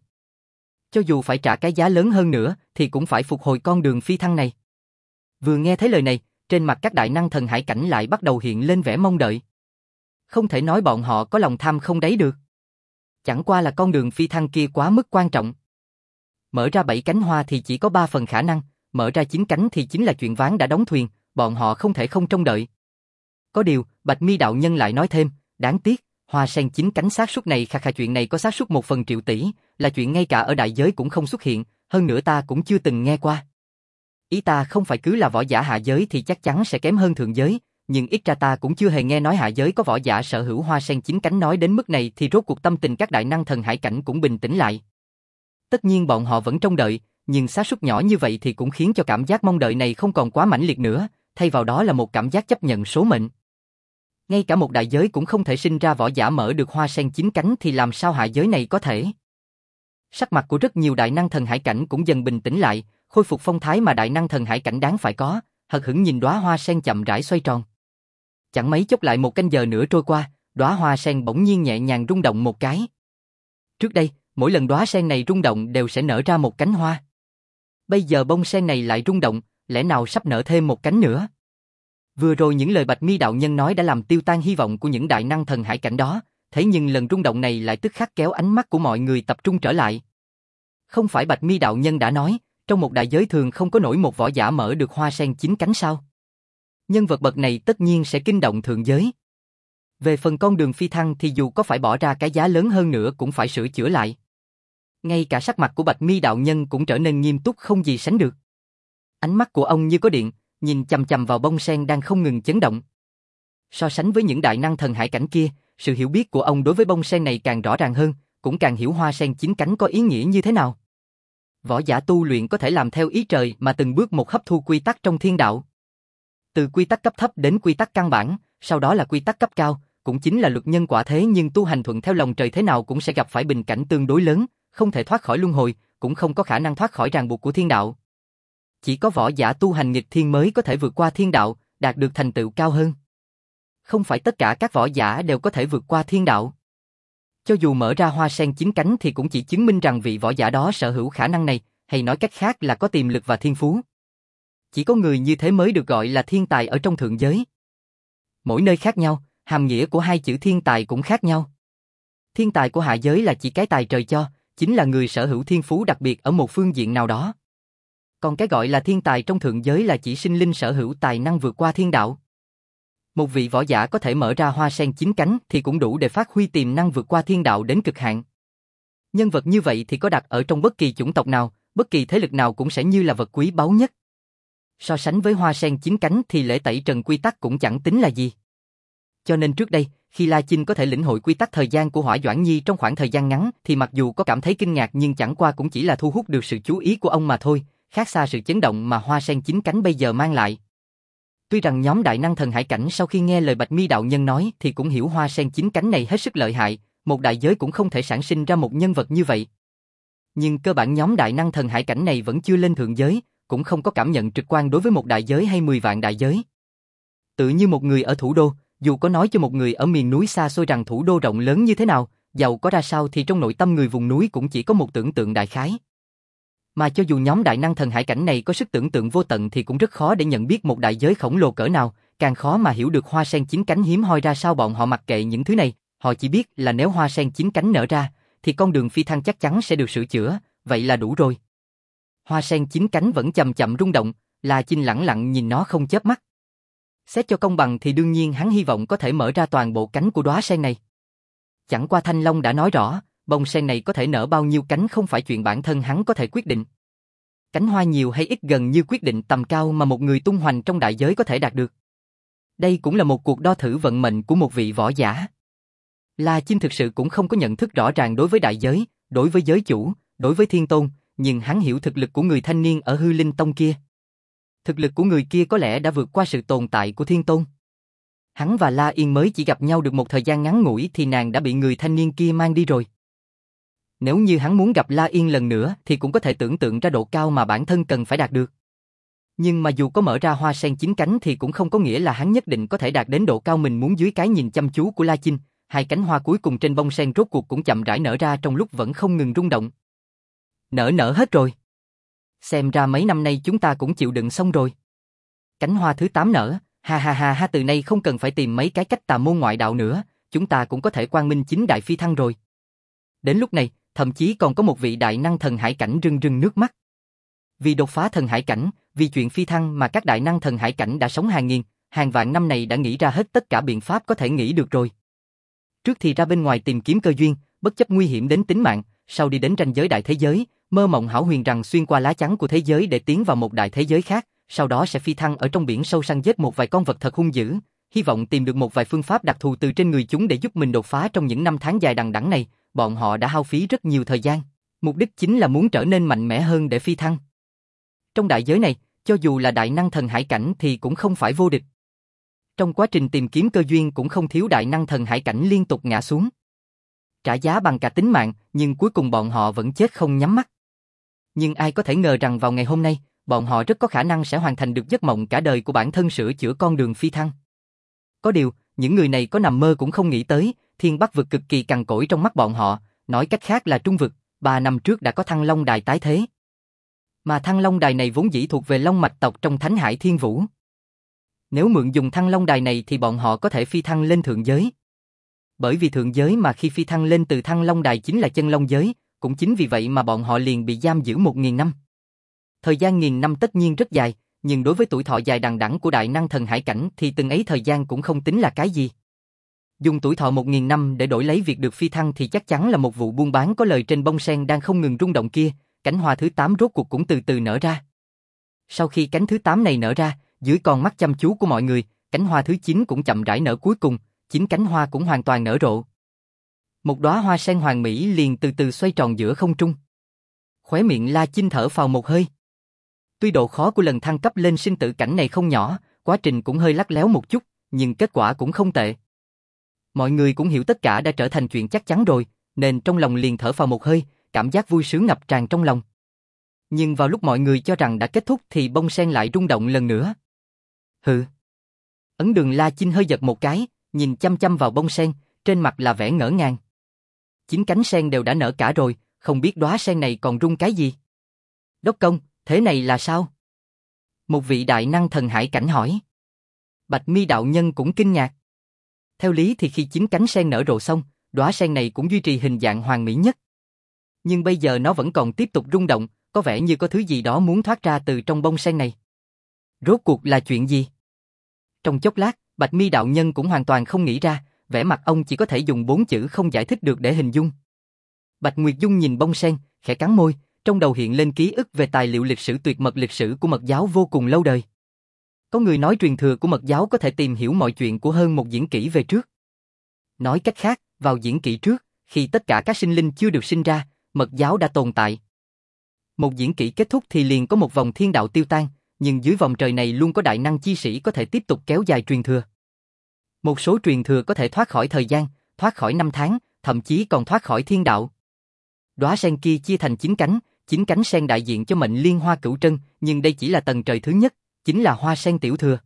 Cho dù phải trả cái giá lớn hơn nữa thì cũng phải phục hồi con đường phi thăng này. Vừa nghe thấy lời này, trên mặt các đại năng thần hải cảnh lại bắt đầu hiện lên vẻ mong đợi. Không thể nói bọn họ có lòng tham không đáy được. Chẳng qua là con đường phi thăng kia quá mức quan trọng. Mở ra bảy cánh hoa thì chỉ có ba phần khả năng, mở ra chín cánh thì chính là chuyện ván đã đóng thuyền, bọn họ không thể không trông đợi. Có điều, Bạch Mi đạo nhân lại nói thêm, đáng tiếc, hoa sen chín cánh xác suất này khà khà chuyện này có xác suất một phần triệu tỷ, là chuyện ngay cả ở đại giới cũng không xuất hiện, hơn nữa ta cũng chưa từng nghe qua. Ý ta không phải cứ là võ giả hạ giới thì chắc chắn sẽ kém hơn thượng giới, nhưng ít ra ta cũng chưa hề nghe nói hạ giới có võ giả sở hữu hoa sen chín cánh nói đến mức này thì rốt cuộc tâm tình các đại năng thần hải cảnh cũng bình tĩnh lại. Tất nhiên bọn họ vẫn trông đợi, nhưng xác suất nhỏ như vậy thì cũng khiến cho cảm giác mong đợi này không còn quá mãnh liệt nữa, thay vào đó là một cảm giác chấp nhận số mệnh. Ngay cả một đại giới cũng không thể sinh ra võ giả mở được hoa sen chín cánh thì làm sao hạ giới này có thể? Sắc mặt của rất nhiều đại năng thần hải cảnh cũng dần bình tĩnh lại, khôi phục phong thái mà đại năng thần hải cảnh đáng phải có, hờ hững nhìn đóa hoa sen chậm rãi xoay tròn. Chẳng mấy chốc lại một canh giờ nữa trôi qua, đóa hoa sen bỗng nhiên nhẹ nhàng rung động một cái. Trước đây, mỗi lần đóa sen này rung động đều sẽ nở ra một cánh hoa. Bây giờ bông sen này lại rung động, lẽ nào sắp nở thêm một cánh nữa? Vừa rồi những lời Bạch Mi đạo nhân nói đã làm tiêu tan hy vọng của những đại năng thần hải cảnh đó, thế nhưng lần rung động này lại tức khắc kéo ánh mắt của mọi người tập trung trở lại. Không phải Bạch Mi đạo nhân đã nói, trong một đại giới thường không có nổi một võ giả mở được hoa sen chín cánh sao? Nhân vật bậc này tất nhiên sẽ kinh động thượng giới. Về phần con đường phi thăng thì dù có phải bỏ ra cái giá lớn hơn nữa cũng phải sửa chữa lại. Ngay cả sắc mặt của Bạch Mi đạo nhân cũng trở nên nghiêm túc không gì sánh được. Ánh mắt của ông như có điện, nhìn chằm chằm vào bông sen đang không ngừng chấn động. So sánh với những đại năng thần hải cảnh kia, sự hiểu biết của ông đối với bông sen này càng rõ ràng hơn, cũng càng hiểu hoa sen chín cánh có ý nghĩa như thế nào. Võ giả tu luyện có thể làm theo ý trời mà từng bước một hấp thu quy tắc trong thiên đạo. Từ quy tắc cấp thấp đến quy tắc căn bản, sau đó là quy tắc cấp cao, cũng chính là luật nhân quả thế, nhưng tu hành thuận theo lòng trời thế nào cũng sẽ gặp phải bình cảnh tương đối lớn, không thể thoát khỏi luân hồi, cũng không có khả năng thoát khỏi ràng buộc của thiên đạo. Chỉ có võ giả tu hành nghịch thiên mới có thể vượt qua thiên đạo, đạt được thành tựu cao hơn. Không phải tất cả các võ giả đều có thể vượt qua thiên đạo. Cho dù mở ra hoa sen chín cánh thì cũng chỉ chứng minh rằng vị võ giả đó sở hữu khả năng này, hay nói cách khác là có tiềm lực và thiên phú. Chỉ có người như thế mới được gọi là thiên tài ở trong thượng giới. Mỗi nơi khác nhau, hàm nghĩa của hai chữ thiên tài cũng khác nhau. Thiên tài của hạ giới là chỉ cái tài trời cho, chính là người sở hữu thiên phú đặc biệt ở một phương diện nào đó. Còn cái gọi là thiên tài trong thượng giới là chỉ sinh linh sở hữu tài năng vượt qua thiên đạo. Một vị võ giả có thể mở ra hoa sen chín cánh thì cũng đủ để phát huy tiềm năng vượt qua thiên đạo đến cực hạn. Nhân vật như vậy thì có đặt ở trong bất kỳ chủng tộc nào, bất kỳ thế lực nào cũng sẽ như là vật quý báu nhất. So sánh với hoa sen chín cánh thì lễ tẩy trần quy tắc cũng chẳng tính là gì. Cho nên trước đây, khi La Chinh có thể lĩnh hội quy tắc thời gian của Hỏa Doãn Nhi trong khoảng thời gian ngắn thì mặc dù có cảm thấy kinh ngạc nhưng chẳng qua cũng chỉ là thu hút được sự chú ý của ông mà thôi, khác xa sự chấn động mà hoa sen chín cánh bây giờ mang lại. Tuy rằng nhóm đại năng thần hải cảnh sau khi nghe lời Bạch Mi đạo nhân nói thì cũng hiểu hoa sen chín cánh này hết sức lợi hại, một đại giới cũng không thể sản sinh ra một nhân vật như vậy. Nhưng cơ bản nhóm đại năng thần hải cảnh này vẫn chưa lên thượng giới, cũng không có cảm nhận trực quan đối với một đại giới hay mười vạn đại giới. Tự như một người ở thủ đô, dù có nói cho một người ở miền núi xa xôi rằng thủ đô rộng lớn như thế nào, giàu có ra sao thì trong nội tâm người vùng núi cũng chỉ có một tưởng tượng đại khái. Mà cho dù nhóm đại năng thần hải cảnh này có sức tưởng tượng vô tận thì cũng rất khó để nhận biết một đại giới khổng lồ cỡ nào, càng khó mà hiểu được hoa sen chín cánh hiếm hoi ra sao. Bọn họ mặc kệ những thứ này, họ chỉ biết là nếu hoa sen chín cánh nở ra, thì con đường phi thăng chắc chắn sẽ được sửa chữa, vậy là đủ rồi. Hoa sen chín cánh vẫn chậm chậm rung động, La Chinh lẳng lặng nhìn nó không chớp mắt. Xét cho công bằng thì đương nhiên hắn hy vọng có thể mở ra toàn bộ cánh của đóa sen này. Chẳng qua Thanh Long đã nói rõ, bông sen này có thể nở bao nhiêu cánh không phải chuyện bản thân hắn có thể quyết định. Cánh hoa nhiều hay ít gần như quyết định tầm cao mà một người tung hoành trong đại giới có thể đạt được. Đây cũng là một cuộc đo thử vận mệnh của một vị võ giả. La Chinh thực sự cũng không có nhận thức rõ ràng đối với đại giới, đối với giới chủ, đối với thiên tôn, nhưng hắn hiểu thực lực của người thanh niên ở Hư Linh Tông kia. Thực lực của người kia có lẽ đã vượt qua sự tồn tại của thiên tôn. Hắn và La Yên mới chỉ gặp nhau được một thời gian ngắn ngủi thì nàng đã bị người thanh niên kia mang đi rồi. Nếu như hắn muốn gặp La Yên lần nữa thì cũng có thể tưởng tượng ra độ cao mà bản thân cần phải đạt được. Nhưng mà dù có mở ra hoa sen chín cánh thì cũng không có nghĩa là hắn nhất định có thể đạt đến độ cao mình muốn. Dưới cái nhìn chăm chú của La Chinh, hai cánh hoa cuối cùng trên bông sen rốt cuộc cũng chậm rãi nở ra trong lúc vẫn không ngừng rung động. Nở nở hết rồi. Xem ra mấy năm nay chúng ta cũng chịu đựng xong rồi. Cánh hoa thứ tám nở, ha ha ha ha, từ nay không cần phải tìm mấy cái cách tà môn ngoại đạo nữa, chúng ta cũng có thể quang minh chính đại phi thăng rồi. Đến lúc này, thậm chí còn có một vị đại năng thần hải cảnh rưng rưng nước mắt. Vì đột phá thần hải cảnh, vì chuyện phi thăng mà các đại năng thần hải cảnh đã sống hàng nghìn, hàng vạn năm này đã nghĩ ra hết tất cả biện pháp có thể nghĩ được rồi. Trước thì ra bên ngoài tìm kiếm cơ duyên, bất chấp nguy hiểm đến tính mạng, sau đi đến ranh giới đại thế giới, mơ mộng hão huyền rằng xuyên qua lá chắn của thế giới để tiến vào một đại thế giới khác, sau đó sẽ phi thăng ở trong biển sâu săn giết một vài con vật thật hung dữ, hy vọng tìm được một vài phương pháp đặc thù từ trên người chúng để giúp mình đột phá trong những năm tháng dài đằng đẵng này, bọn họ đã hao phí rất nhiều thời gian, mục đích chính là muốn trở nên mạnh mẽ hơn để phi thăng. Trong đại giới này, cho dù là đại năng thần hải cảnh thì cũng không phải vô địch. Trong quá trình tìm kiếm cơ duyên cũng không thiếu đại năng thần hải cảnh liên tục ngã xuống. Trả giá bằng cả tính mạng, nhưng cuối cùng bọn họ vẫn chết không nhắm mắt. Nhưng ai có thể ngờ rằng vào ngày hôm nay, bọn họ rất có khả năng sẽ hoàn thành được giấc mộng cả đời của bản thân sửa chữa con đường phi thăng. Có điều, những người này có nằm mơ cũng không nghĩ tới, Thiên Bắc vực cực kỳ cằn cỗi trong mắt bọn họ, nói cách khác là Trung vực, ba năm trước đã có Thăng Long Đài tái thế. Mà Thăng Long Đài này vốn dĩ thuộc về Long mạch tộc trong Thánh Hải Thiên Vũ. Nếu mượn dùng Thăng Long Đài này thì bọn họ có thể phi thăng lên thượng giới. Bởi vì thượng giới mà khi phi thăng lên từ Thăng Long Đài chính là chân long giới, cũng chính vì vậy mà bọn họ liền bị giam giữ một nghìn năm. Thời gian nghìn năm tất nhiên rất dài, nhưng đối với tuổi thọ dài đằng đẵng của đại năng thần hải cảnh thì từng ấy thời gian cũng không tính là cái gì. Dùng tuổi thọ một nghìn năm để đổi lấy việc được phi thăng thì chắc chắn là một vụ buôn bán có lời trên bông sen đang không ngừng rung động kia, cánh hoa thứ tám rốt cuộc cũng từ từ nở ra. Sau khi cánh thứ tám này nở ra, dưới con mắt chăm chú của mọi người, cánh hoa thứ chín cũng chậm rãi nở cuối cùng, chín cánh hoa cũng hoàn toàn nở rộ. Một đóa hoa sen hoàn mỹ liền từ từ xoay tròn giữa không trung. Khóe miệng La Chinh thở phào một hơi. Tuy độ khó của lần thăng cấp lên sinh tử cảnh này không nhỏ, quá trình cũng hơi lắt léo một chút, nhưng kết quả cũng không tệ. Mọi người cũng hiểu tất cả đã trở thành chuyện chắc chắn rồi, nên trong lòng liền thở phào một hơi, cảm giác vui sướng ngập tràn trong lòng. Nhưng vào lúc mọi người cho rằng đã kết thúc thì bông sen lại rung động lần nữa. Hừ. Ấn Đường La Chinh hơi giật một cái, nhìn chăm chăm vào bông sen, trên mặt là vẻ ngỡ ngàng. Chín cánh sen đều đã nở cả rồi, không biết đóa sen này còn rung cái gì. Đốc công, thế này là sao? Một vị đại năng thần hải cảnh hỏi. Bạch Mi đạo nhân cũng kinh ngạc. Theo lý thì khi chín cánh sen nở rộ xong, đóa sen này cũng duy trì hình dạng hoàn mỹ nhất. Nhưng bây giờ nó vẫn còn tiếp tục rung động, có vẻ như có thứ gì đó muốn thoát ra từ trong bông sen này. Rốt cuộc là chuyện gì? Trong chốc lát, Bạch Mi đạo nhân cũng hoàn toàn không nghĩ ra, vẻ mặt ông chỉ có thể dùng bốn chữ không giải thích được để hình dung. Bạch Nguyệt Dung nhìn bông sen, khẽ cắn môi, trong đầu hiện lên ký ức về tài liệu lịch sử tuyệt mật lịch sử của mật giáo vô cùng lâu đời. Có người nói truyền thừa của mật giáo có thể tìm hiểu mọi chuyện của hơn một diễn kỷ về trước. Nói cách khác, vào diễn kỷ trước, khi tất cả các sinh linh chưa được sinh ra, mật giáo đã tồn tại. Một diễn kỷ kết thúc thì liền có một vòng thiên đạo tiêu tan, nhưng dưới vòng trời này luôn có đại năng chi sĩ có thể tiếp tục kéo dài truyền thừa. Một số truyền thừa có thể thoát khỏi thời gian, thoát khỏi năm tháng, thậm chí còn thoát khỏi thiên đạo. Đóa sen kia chia thành chín cánh, chín cánh sen đại diện cho mệnh liên hoa cửu trân, nhưng đây chỉ là tầng trời thứ nhất, chính là hoa sen tiểu thừa.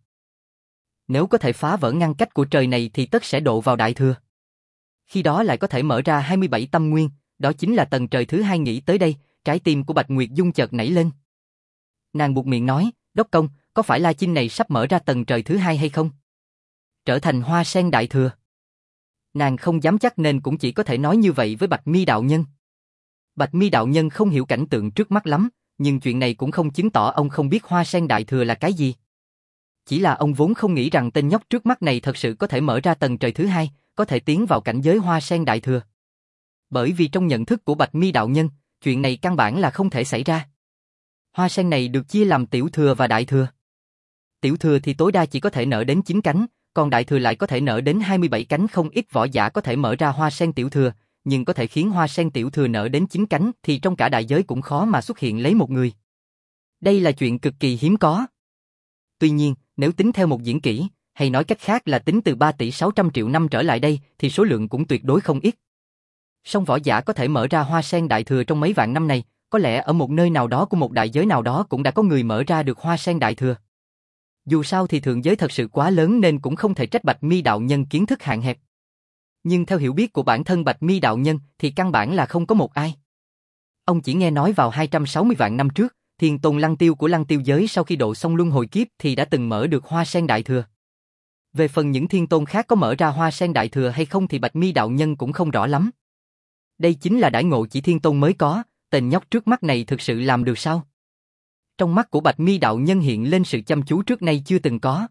Nếu có thể phá vỡ ngăn cách của trời này thì tất sẽ độ vào đại thừa. Khi đó lại có thể mở ra hai mươi bảy tâm nguyên, đó chính là tầng trời thứ hai. Nghĩ tới đây, trái tim của Bạch Nguyệt Dung chợt nảy lên. Nàng buột miệng nói, Đốc công, có phải La Chinh này sắp mở ra tầng trời thứ hai hay không? Trở thành hoa sen đại thừa. Nàng không dám chắc nên cũng chỉ có thể nói như vậy với Bạch Mi đạo nhân. Bạch Mi đạo nhân không hiểu cảnh tượng trước mắt lắm, nhưng chuyện này cũng không chứng tỏ ông không biết hoa sen đại thừa là cái gì. Chỉ là ông vốn không nghĩ rằng tên nhóc trước mắt này thật sự có thể mở ra tầng trời thứ hai, có thể tiến vào cảnh giới hoa sen đại thừa. Bởi vì trong nhận thức của Bạch Mi đạo nhân, chuyện này căn bản là không thể xảy ra. Hoa sen này được chia làm tiểu thừa và đại thừa. Tiểu thừa thì tối đa chỉ có thể nở đến chín cánh, còn đại thừa lại có thể nở đến hai mươi bảy cánh. Không ít võ giả có thể mở ra hoa sen tiểu thừa, nhưng có thể khiến hoa sen tiểu thừa nở đến chín cánh thì trong cả đại giới cũng khó mà xuất hiện lấy một người. Đây là chuyện cực kỳ hiếm có. Tuy nhiên, nếu tính theo một diễn kỷ, hay nói cách khác là tính từ ba tỷ sáu trăm triệu năm trở lại đây, thì số lượng cũng tuyệt đối không ít. Song võ giả có thể mở ra hoa sen đại thừa trong mấy vạn năm này, có lẽ ở một nơi nào đó của một đại giới nào đó cũng đã có người mở ra được hoa sen đại thừa. Dù sao thì thượng giới thật sự quá lớn nên cũng không thể trách Bạch Mi đạo nhân kiến thức hạn hẹp. Nhưng theo hiểu biết của bản thân Bạch Mi đạo nhân thì căn bản là không có một ai. Ông chỉ nghe nói vào hai trăm sáu mươi vạn năm trước, Thiên Tôn Lăng Tiêu của Lăng Tiêu giới sau khi độ xong luân hồi kiếp thì đã từng mở được hoa sen đại thừa. Về phần những thiên tôn khác có mở ra hoa sen đại thừa hay không thì Bạch Mi đạo nhân cũng không rõ lắm. Đây chính là đãi ngộ chỉ thiên tôn mới có, tên nhóc trước mắt này thực sự làm được sao? Trong mắt của Bạch Mi đạo nhân hiện lên sự chăm chú trước nay chưa từng có.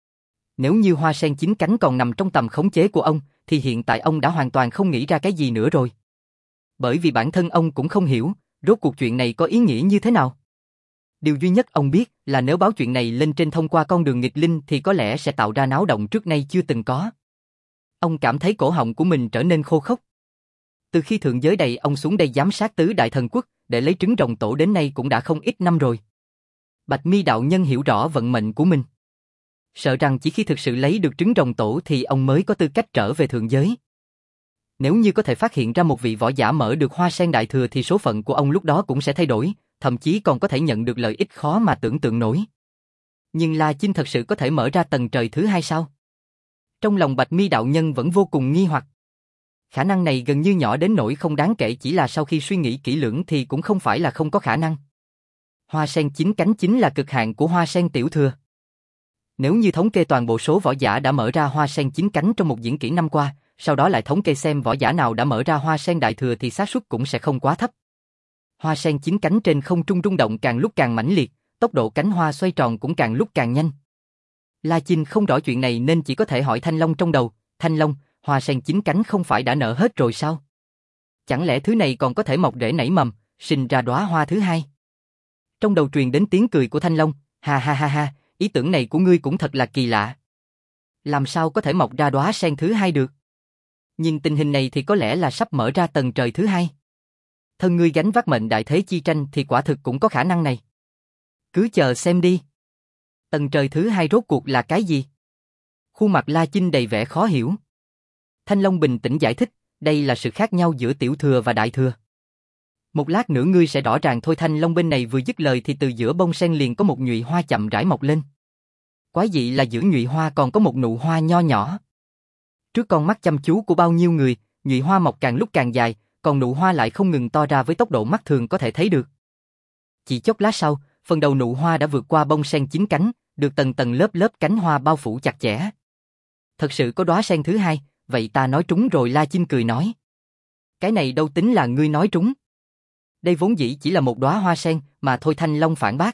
Nếu như hoa sen chín cánh còn nằm trong tầm khống chế của ông, thì hiện tại ông đã hoàn toàn không nghĩ ra cái gì nữa rồi. Bởi vì bản thân ông cũng không hiểu, rốt cuộc chuyện này có ý nghĩa như thế nào. Điều duy nhất ông biết là nếu báo chuyện này lên trên thông qua con đường nghịch linh thì có lẽ sẽ tạo ra náo động trước nay chưa từng có. Ông cảm thấy cổ họng của mình trở nên khô khốc. Từ khi thượng giới đầy ông xuống đây giám sát tứ đại thần quốc để lấy trứng rồng tổ đến nay cũng đã không ít năm rồi. Bạch Mi đạo nhân hiểu rõ vận mệnh của mình. Sợ rằng chỉ khi thực sự lấy được trứng rồng tổ thì ông mới có tư cách trở về thượng giới. Nếu như có thể phát hiện ra một vị võ giả mở được hoa sen đại thừa thì số phận của ông lúc đó cũng sẽ thay đổi, thậm chí còn có thể nhận được lợi ích khó mà tưởng tượng nổi. Nhưng La Chinh thật sự có thể mở ra tầng trời thứ hai sao? Trong lòng Bạch Mi đạo nhân vẫn vô cùng nghi hoặc. Khả năng này gần như nhỏ đến nỗi không đáng kể, chỉ là sau khi suy nghĩ kỹ lưỡng thì cũng không phải là không có khả năng. Hoa sen chín cánh chính là cực hạn của hoa sen tiểu thừa. Nếu như thống kê toàn bộ số võ giả đã mở ra hoa sen chín cánh trong một diễn kỷ năm qua, sau đó lại thống kê xem võ giả nào đã mở ra hoa sen đại thừa thì xác suất cũng sẽ không quá thấp. Hoa sen chín cánh trên không trung rung động càng lúc càng mãnh liệt, tốc độ cánh hoa xoay tròn cũng càng lúc càng nhanh. La Chinh không rõ chuyện này nên chỉ có thể hỏi Thanh Long trong đầu, Thanh Long, hoa sen chín cánh không phải đã nở hết rồi sao? Chẳng lẽ thứ này còn có thể mọc rễ nảy mầm, sinh ra đóa hoa thứ hai? Trong đầu truyền đến tiếng cười của Thanh Long, ha ha ha ha, ý tưởng này của ngươi cũng thật là kỳ lạ. Làm sao có thể mọc ra đóa sen thứ hai được? Nhìn tình hình này thì có lẽ là sắp mở ra tầng trời thứ hai. Thân ngươi gánh vác mệnh đại thế chi tranh thì quả thực cũng có khả năng này. Cứ chờ xem đi. Tầng trời thứ hai rốt cuộc là cái gì? Khuôn mặt La Chinh đầy vẻ khó hiểu. Thanh Long bình tĩnh giải thích, đây là sự khác nhau giữa tiểu thừa và đại thừa. Một lát nữa ngươi sẽ rõ ràng thôi. Thanh Long bên này vừa dứt lời thì từ giữa bông sen liền có một nhụy hoa chậm rãi mọc lên. Quái dị là giữa nhụy hoa còn có một nụ hoa nho nhỏ. Trước con mắt chăm chú của bao nhiêu người, nhụy hoa mọc càng lúc càng dài, còn nụ hoa lại không ngừng to ra với tốc độ mắt thường có thể thấy được. Chỉ chốc lát sau, phần đầu nụ hoa đã vượt qua bông sen chín cánh, được tầng tầng lớp lớp cánh hoa bao phủ chặt chẽ. Thật sự có đóa sen thứ hai, vậy ta nói trúng rồi. La Chinh cười nói. Cái này đâu tính là ngươi nói trúng. Đây vốn dĩ chỉ là một đóa hoa sen mà thôi. Thanh Long phản bác.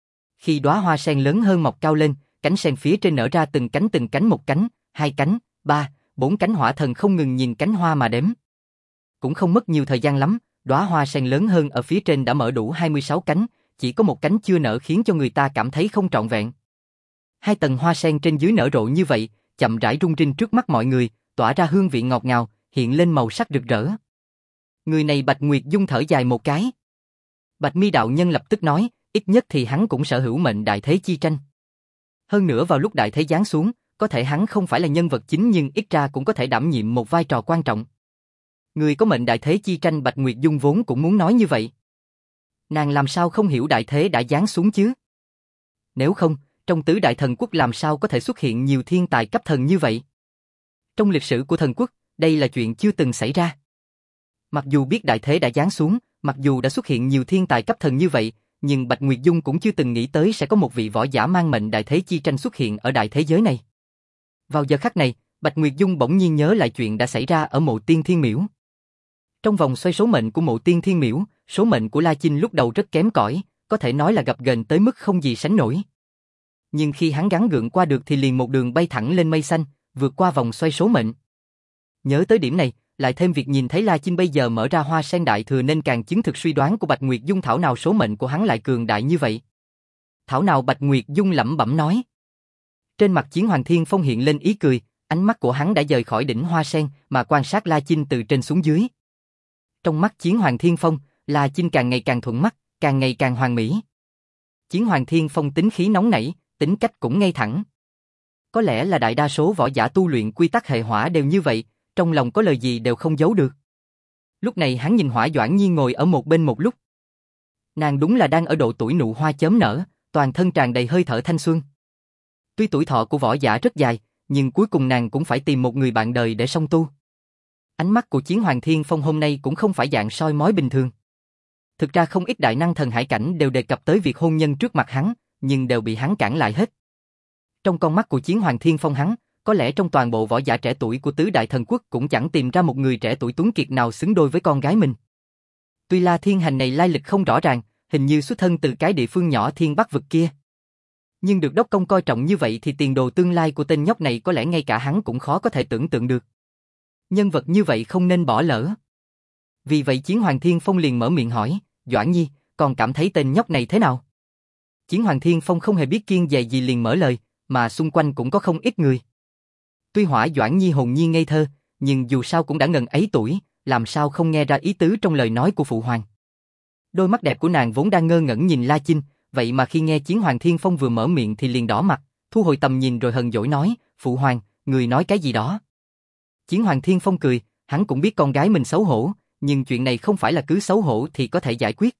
Khi đóa hoa sen lớn hơn mọc cao lên, cánh sen phía trên nở ra từng cánh từng cánh, một cánh, hai cánh, ba, bốn cánh. Hỏa Thần không ngừng nhìn cánh hoa mà đếm. Cũng không mất nhiều thời gian lắm, đóa hoa sen lớn hơn ở phía trên đã mở đủ hai mươi sáu cánh, chỉ có một cánh chưa nở khiến cho người ta cảm thấy không trọn vẹn. Hai tầng hoa sen trên dưới nở rộ như vậy, chậm rãi rung rinh trước mắt mọi người, tỏa ra hương vị ngọt ngào, hiện lên màu sắc rực rỡ. Người này Bạch Nguyệt Dung thở dài một cái. Bạch Mi đạo nhân lập tức nói, ít nhất thì hắn cũng sở hữu mệnh đại thế chi tranh. Hơn nữa vào lúc đại thế giáng xuống, có thể hắn không phải là nhân vật chính nhưng ít ra cũng có thể đảm nhiệm một vai trò quan trọng. Người có mệnh đại thế chi tranh. Bạch Nguyệt Dung vốn cũng muốn nói như vậy. Nàng làm sao không hiểu đại thế đã giáng xuống chứ? Nếu không, trong tứ đại thần quốc làm sao có thể xuất hiện nhiều thiên tài cấp thần như vậy? Trong lịch sử của thần quốc, đây là chuyện chưa từng xảy ra. Mặc dù biết đại thế đã giáng xuống, mặc dù đã xuất hiện nhiều thiên tài cấp thần như vậy, nhưng Bạch Nguyệt Dung cũng chưa từng nghĩ tới sẽ có một vị võ giả mang mệnh đại thế chi tranh xuất hiện ở đại thế giới này. Vào giờ khắc này, Bạch Nguyệt Dung bỗng nhiên nhớ lại chuyện đã xảy ra ở Mộ Tiên Thiên Miễu. Trong vòng xoay số mệnh của Mộ Tiên Thiên Miễu, số mệnh của La Chinh lúc đầu rất kém cỏi, có thể nói là gập ghềnh tới mức không gì sánh nổi. Nhưng khi hắn gắng gượng qua được thì liền một đường bay thẳng lên mây xanh, vượt qua vòng xoay số mệnh. Nhớ tới điểm này, lại thêm việc nhìn thấy La Chinh bây giờ mở ra hoa sen đại thừa nên càng chứng thực suy đoán của Bạch Nguyệt Dung. Thảo nào số mệnh của hắn lại cường đại như vậy? Thảo nào? Bạch Nguyệt Dung lẩm bẩm nói. Trên mặt Chiến Hoàng Thiên Phong hiện lên ý cười, ánh mắt của hắn đã rời khỏi đỉnh hoa sen mà quan sát La Chinh từ trên xuống dưới. Trong mắt Chiến Hoàng Thiên Phong, La Chinh càng ngày càng thuận mắt, càng ngày càng hoàn mỹ. Chiến Hoàng Thiên Phong tính khí nóng nảy, tính cách cũng ngay thẳng. Có lẽ là đại đa số võ giả tu luyện quy tắc hệ hỏa đều như vậy, trong lòng có lời gì đều không giấu được. Lúc này hắn nhìn Hỏa Doãn Nhi ngồi ở một bên một lúc. Nàng đúng là đang ở độ tuổi nụ hoa chớm nở, toàn thân tràn đầy hơi thở thanh xuân. Tuy tuổi thọ của võ giả rất dài, nhưng cuối cùng nàng cũng phải tìm một người bạn đời để song tu. Ánh mắt của Chiến Hoàng Thiên Phong hôm nay cũng không phải dạng soi mói bình thường. Thực ra không ít đại năng thần hải cảnh đều đề cập tới việc hôn nhân trước mặt hắn, nhưng đều bị hắn cản lại hết. Trong con mắt của Chiến Hoàng Thiên Phong hắn, có lẽ trong toàn bộ võ giả trẻ tuổi của tứ đại thần quốc cũng chẳng tìm ra một người trẻ tuổi tuấn kiệt nào xứng đôi với con gái mình. Tuy La Thiên Hành này lai lịch không rõ ràng, hình như xuất thân từ cái địa phương nhỏ Thiên Bắc vực kia. Nhưng được đốc công coi trọng như vậy thì tiền đồ tương lai của tên nhóc này có lẽ ngay cả hắn cũng khó có thể tưởng tượng được. Nhân vật như vậy không nên bỏ lỡ. Vì vậy Chiến Hoàng Thiên Phong liền mở miệng hỏi, Doãn Nhi, còn cảm thấy tên nhóc này thế nào? Chiến Hoàng Thiên Phong không hề biết kiêng dè gì liền mở lời, mà xung quanh cũng có không ít người. Tuy Hỏa Doãn Nhi hồn nhiên ngây thơ, nhưng dù sao cũng đã ngần ấy tuổi, làm sao không nghe ra ý tứ trong lời nói của phụ hoàng. Đôi mắt đẹp của nàng vốn đang ngơ ngẩn nhìn La Chinh, vậy mà khi nghe Chiến Hoàng Thiên Phong vừa mở miệng thì liền đỏ mặt, thu hồi tầm nhìn rồi hờn dỗi nói, phụ hoàng, người nói cái gì đó? Chiến Hoàng Thiên Phong cười, hắn cũng biết con gái mình xấu hổ, nhưng chuyện này không phải là cứ xấu hổ thì có thể giải quyết.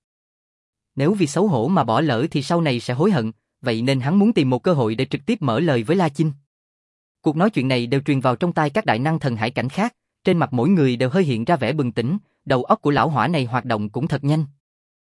Nếu vì xấu hổ mà bỏ lỡ thì sau này sẽ hối hận, vậy nên hắn muốn tìm một cơ hội để trực tiếp mở lời với La Chinh. Cuộc nói chuyện này đều truyền vào trong tai các đại năng thần hải cảnh khác, trên mặt mỗi người đều hơi hiện ra vẻ bừng tỉnh, đầu óc của lão hỏa này hoạt động cũng thật nhanh.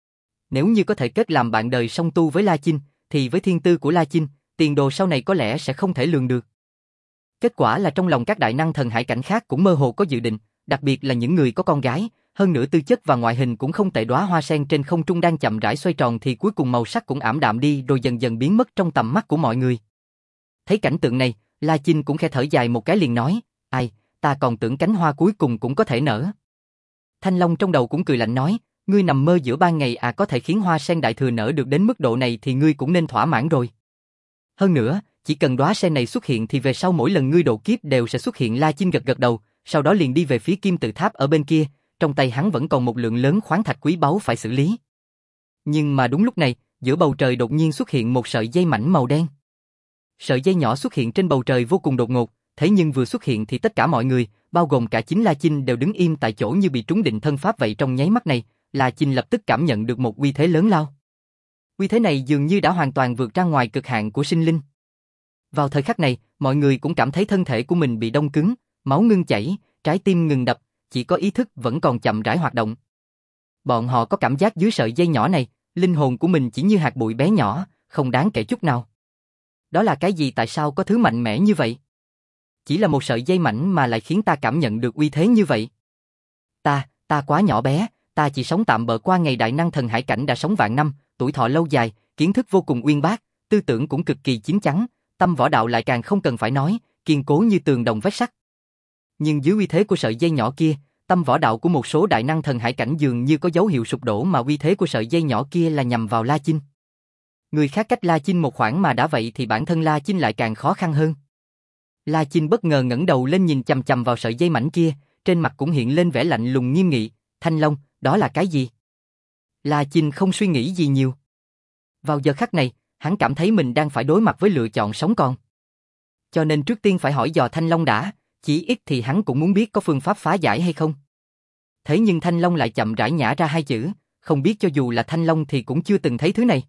Nếu như có thể kết làm bạn đời song tu với La Chinh, thì với thiên tư của La Chinh, tiền đồ sau này có lẽ sẽ không thể lường được. Kết quả là trong lòng các đại năng thần hải cảnh khác cũng mơ hồ có dự định, đặc biệt là những người có con gái, hơn nữa tư chất và ngoại hình cũng không tệ, đóa hoa sen trên không trung đang chậm rãi xoay tròn thì cuối cùng màu sắc cũng ảm đạm đi rồi dần dần biến mất trong tầm mắt của mọi người. Thấy cảnh tượng này, La Chinh cũng khẽ thở dài một cái liền nói, ai, ta còn tưởng cánh hoa cuối cùng cũng có thể nở. Thanh Long trong đầu cũng cười lạnh nói, ngươi nằm mơ giữa ban ngày à, có thể khiến hoa sen đại thừa nở được đến mức độ này thì ngươi cũng nên thỏa mãn rồi. Hơn nữa, chỉ cần đóa sen này xuất hiện thì về sau mỗi lần ngươi độ kiếp đều sẽ xuất hiện. La Chinh gật gật đầu, sau đó liền đi về phía kim tự tháp ở bên kia, trong tay hắn vẫn còn một lượng lớn khoáng thạch quý báu phải xử lý. Nhưng mà đúng lúc này, giữa bầu trời đột nhiên xuất hiện một sợi dây mảnh màu đen. Sợi dây nhỏ xuất hiện trên bầu trời vô cùng đột ngột, thế nhưng vừa xuất hiện thì tất cả mọi người, bao gồm cả chính La Chinh đều đứng im tại chỗ như bị trúng định thân pháp vậy. Trong nháy mắt này, La Chinh lập tức cảm nhận được một uy thế lớn lao. Uy thế này dường như đã hoàn toàn vượt ra ngoài cực hạn của sinh linh. Vào thời khắc này, mọi người cũng cảm thấy thân thể của mình bị đông cứng, máu ngưng chảy, trái tim ngừng đập, chỉ có ý thức vẫn còn chậm rãi hoạt động. Bọn họ có cảm giác dưới sợi dây nhỏ này, linh hồn của mình chỉ như hạt bụi bé nhỏ, không đáng kể chút nào. Đó là cái gì, tại sao có thứ mạnh mẽ như vậy? Chỉ là một sợi dây mảnh mà lại khiến ta cảm nhận được uy thế như vậy. Ta, ta quá nhỏ bé, ta chỉ sống tạm bợ qua ngày đại năng thần hải cảnh đã sống vạn năm, tuổi thọ lâu dài, kiến thức vô cùng uyên bác, tư tưởng cũng cực kỳ chín chắn, tâm võ đạo lại càng không cần phải nói, kiên cố như tường đồng vách sắt. Nhưng dưới uy thế của sợi dây nhỏ kia, tâm võ đạo của một số đại năng thần hải cảnh dường như có dấu hiệu sụp đổ, mà uy thế của sợi dây nhỏ kia là nhằm vào La Chinh. Người khác cách La Chinh một khoảng mà đã vậy thì bản thân La Chinh lại càng khó khăn hơn. La Chinh bất ngờ ngẩng đầu lên nhìn chằm chằm vào sợi dây mảnh kia, trên mặt cũng hiện lên vẻ lạnh lùng nghiêm nghị, Thanh Long, đó là cái gì? La Chinh không suy nghĩ gì nhiều. Vào giờ khắc này, hắn cảm thấy mình đang phải đối mặt với lựa chọn sống còn. Cho nên trước tiên phải hỏi dò Thanh Long đã, chỉ ít thì hắn cũng muốn biết có phương pháp phá giải hay không. Thế nhưng Thanh Long lại chậm rãi nhả ra hai chữ, không biết. Cho dù là Thanh Long thì cũng chưa từng thấy thứ này.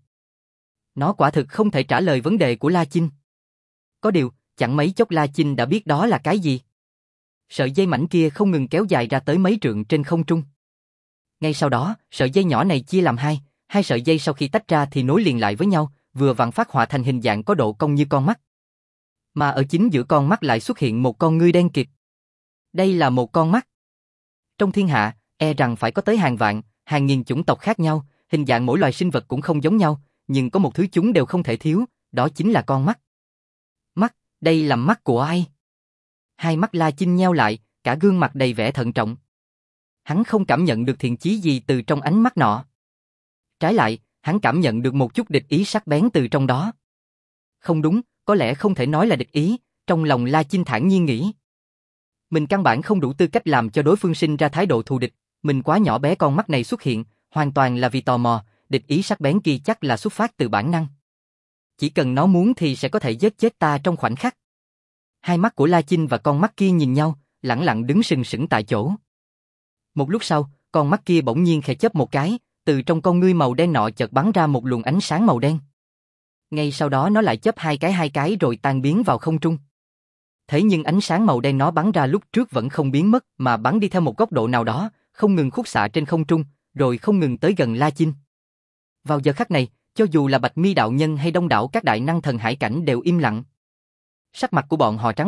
Nó quả thực không thể trả lời vấn đề của La Chinh. Có điều, chẳng mấy chốc La Chinh đã biết đó là cái gì. Sợi dây mảnh kia không ngừng kéo dài ra tới mấy trượng trên không trung. Ngay sau đó, sợi dây nhỏ này chia làm hai, hai sợi dây sau khi tách ra thì nối liền lại với nhau, vừa vặn phát họa thành hình dạng có độ cong như con mắt. Mà ở chính giữa con mắt lại xuất hiện một con ngươi đen kịt. Đây là một con mắt. Trong thiên hạ, e rằng phải có tới hàng vạn, hàng nghìn chủng tộc khác nhau, hình dạng mỗi loài sinh vật cũng không giống nhau, nhưng có một thứ chúng đều không thể thiếu, đó chính là con mắt. Mắt, đây là mắt của ai? Hai mắt La Chinh nheo lại, cả gương mặt đầy vẻ thận trọng. Hắn không cảm nhận được thiện chí gì từ trong ánh mắt nọ. Trái lại, hắn cảm nhận được một chút địch ý sắc bén từ trong đó. Không đúng, có lẽ không thể nói là địch ý, trong lòng La Chinh thản nhiên nghĩ. Mình căn bản không đủ tư cách làm cho đối phương sinh ra thái độ thù địch, mình quá nhỏ bé, con mắt này xuất hiện, hoàn toàn là vì tò mò, địch ý sắc bén kia chắc là xuất phát từ bản năng. Chỉ cần nó muốn thì sẽ có thể giết chết ta trong khoảnh khắc. Hai mắt của La Chinh và con mắt kia nhìn nhau, lẳng lặng đứng sừng sững tại chỗ. Một lúc sau, con mắt kia bỗng nhiên khẽ chớp một cái, từ trong con ngươi màu đen nọ chợt bắn ra một luồng ánh sáng màu đen. Ngay sau đó nó lại chớp hai cái hai cái rồi tan biến vào không trung. Thế nhưng ánh sáng màu đen nó bắn ra lúc trước vẫn không biến mất mà bắn đi theo một góc độ nào đó, không ngừng khúc xạ trên không trung, rồi không ngừng tới gần La Chinh. Vào giờ khắc này, cho dù là Bạch Mi đạo nhân hay đông đảo các đại năng thần hải cảnh đều im lặng. Sắc mặt của bọn họ trắng bệch,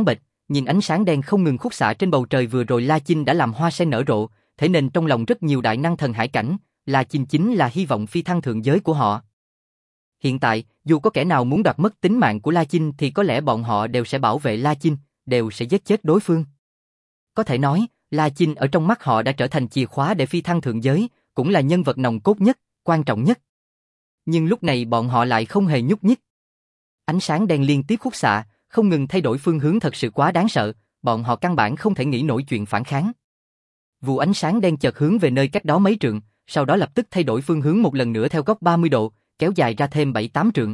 Nhìn ánh sáng đen không ngừng khúc xạ trên bầu trời vừa rồi La Chinh đã làm hoa sen nở rộ, thế nên trong lòng rất nhiều đại năng thần hải cảnh, La Chinh chính là hy vọng phi thăng thượng giới của họ. Hiện tại, dù có kẻ nào muốn đoạt mất tính mạng của La Chinh thì có lẽ bọn họ đều sẽ bảo vệ La Chinh, đều sẽ giết chết đối phương. Có thể nói, La Chinh ở trong mắt họ đã trở thành chìa khóa để phi thăng thượng giới, cũng là nhân vật nòng cốt nhất, quan trọng nhất. Nhưng lúc này bọn họ lại không hề nhúc nhích. Ánh sáng đen liên tiếp khúc xạ, không ngừng thay đổi phương hướng thật sự quá đáng sợ, bọn họ căn bản không thể nghĩ nổi chuyện phản kháng. Vụ ánh sáng đen chợt hướng về nơi cách đó mấy trượng, sau đó lập tức thay đổi phương hướng một lần nữa theo góc ba mươi độ, kéo dài ra thêm bảy tám trượng.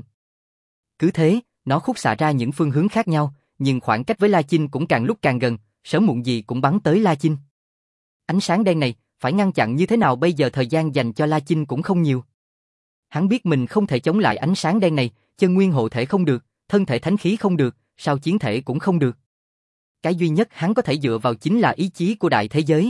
Cứ thế, nó khúc xạ ra những phương hướng khác nhau, nhưng khoảng cách với La Chinh cũng càng lúc càng gần, sớm muộn gì cũng bắn tới La Chinh. Ánh sáng đen này, phải ngăn chặn như thế nào bây giờ thời gian dành cho La Chinh cũng không nhiều. Hắn biết mình không thể chống lại ánh sáng đen này, chân nguyên hộ thể không được, thân thể thánh khí không được, sao chiến thể cũng không được. Cái duy nhất hắn có thể dựa vào chính là ý chí của đại thế giới.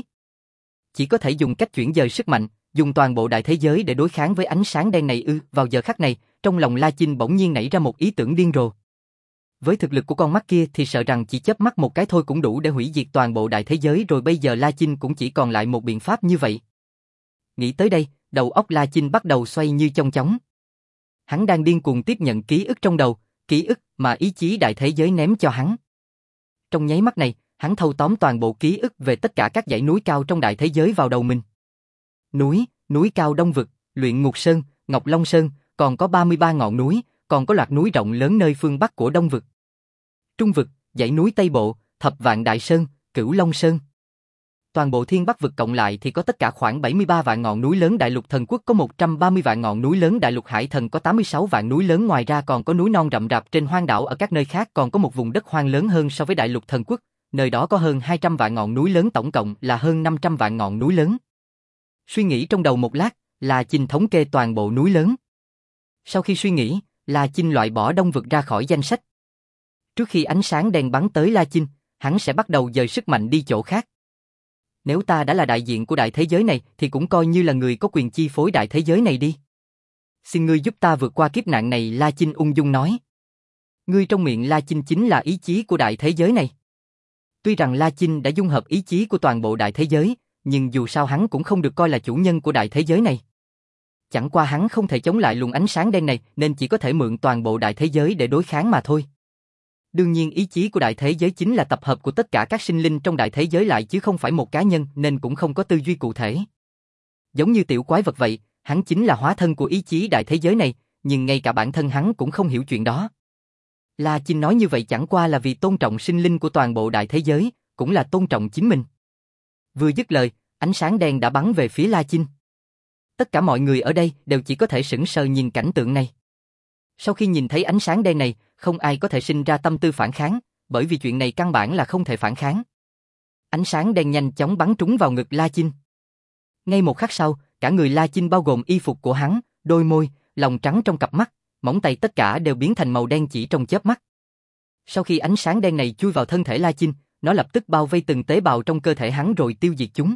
Chỉ có thể dùng cách chuyển dời sức mạnh, dùng toàn bộ đại thế giới để đối kháng với ánh sáng đen này ư. Vào giờ khắc này, trong lòng La Chinh bỗng nhiên nảy ra một ý tưởng điên rồ. Với thực lực của con mắt kia thì sợ rằng chỉ chớp mắt một cái thôi cũng đủ để hủy diệt toàn bộ đại thế giới rồi, bây giờ La Chinh cũng chỉ còn lại một biện pháp như vậy. Nghĩ tới đây, đầu óc La Chinh bắt đầu xoay như chong chóng. Hắn đang điên cuồng tiếp nhận ký ức trong đầu, ký ức mà ý chí đại thế giới ném cho hắn. Trong nháy mắt này, hắn thâu tóm toàn bộ ký ức về tất cả các dãy núi cao trong đại thế giới vào đầu mình. Núi, núi cao Đông Vực, Luyện Ngục Sơn, Ngọc Long Sơn, còn có ba mươi ba ngọn núi, còn có loạt núi rộng lớn nơi phương Bắc của Đông Vực. Trung Vực, dãy núi Tây Bộ, Thập Vạn Đại Sơn, Cửu Long Sơn. Toàn bộ Thiên Bắc Vực cộng lại thì có tất cả khoảng bảy mươi ba vạn ngọn núi lớn, Đại Lục Thần Quốc có một trăm ba mươi vạn ngọn núi lớn, Đại Lục Hải Thần có tám mươi sáu vạn núi lớn, ngoài ra còn có núi non rậm rạp trên hoang đảo, ở các nơi khác còn có một vùng đất hoang lớn hơn so với Đại Lục Thần Quốc, nơi đó có hơn hai trăm vạn ngọn núi lớn, tổng cộng là hơn năm trăm vạn ngọn núi lớn. Suy nghĩ trong đầu một lát, La Chinh thống kê toàn bộ núi lớn. Sau khi suy nghĩ, La Chinh loại bỏ Đông Vực ra khỏi danh sách. Trước khi ánh sáng đen bắn tới La Chinh, hắn sẽ bắt đầu dời sức mạnh đi chỗ khác. Nếu ta đã là đại diện của đại thế giới này thì cũng coi như là người có quyền chi phối đại thế giới này đi. Xin ngươi giúp ta vượt qua kiếp nạn này, La Chinh ung dung nói. Ngươi trong miệng La Chinh chính là ý chí của đại thế giới này. Tuy rằng La Chinh đã dung hợp ý chí của toàn bộ đại thế giới, nhưng dù sao hắn cũng không được coi là chủ nhân của đại thế giới này. Chẳng qua hắn không thể chống lại luồng ánh sáng đen này nên chỉ có thể mượn toàn bộ đại thế giới để đối kháng mà thôi. Đương nhiên ý chí của đại thế giới chính là tập hợp của tất cả các sinh linh trong đại thế giới lại chứ không phải một cá nhân, nên cũng không có tư duy cụ thể. Giống như tiểu quái vật vậy, hắn chính là hóa thân của ý chí đại thế giới này, nhưng ngay cả bản thân hắn cũng không hiểu chuyện đó. La Chinh nói như vậy chẳng qua là vì tôn trọng sinh linh của toàn bộ đại thế giới, cũng là tôn trọng chính mình. Vừa dứt lời, ánh sáng đen đã bắn về phía La Chinh. Tất cả mọi người ở đây đều chỉ có thể sững sờ nhìn cảnh tượng này. Sau khi nhìn thấy ánh sáng đen này, không ai có thể sinh ra tâm tư phản kháng, bởi vì chuyện này căn bản là không thể phản kháng. Ánh sáng đen nhanh chóng bắn trúng vào ngực La Chinh. Ngay một khắc sau, cả người La Chinh bao gồm y phục của hắn, đôi môi, lòng trắng trong cặp mắt, móng tay tất cả đều biến thành màu đen chỉ trong chớp mắt. Sau khi ánh sáng đen này chui vào thân thể La Chinh, nó lập tức bao vây từng tế bào trong cơ thể hắn rồi tiêu diệt chúng.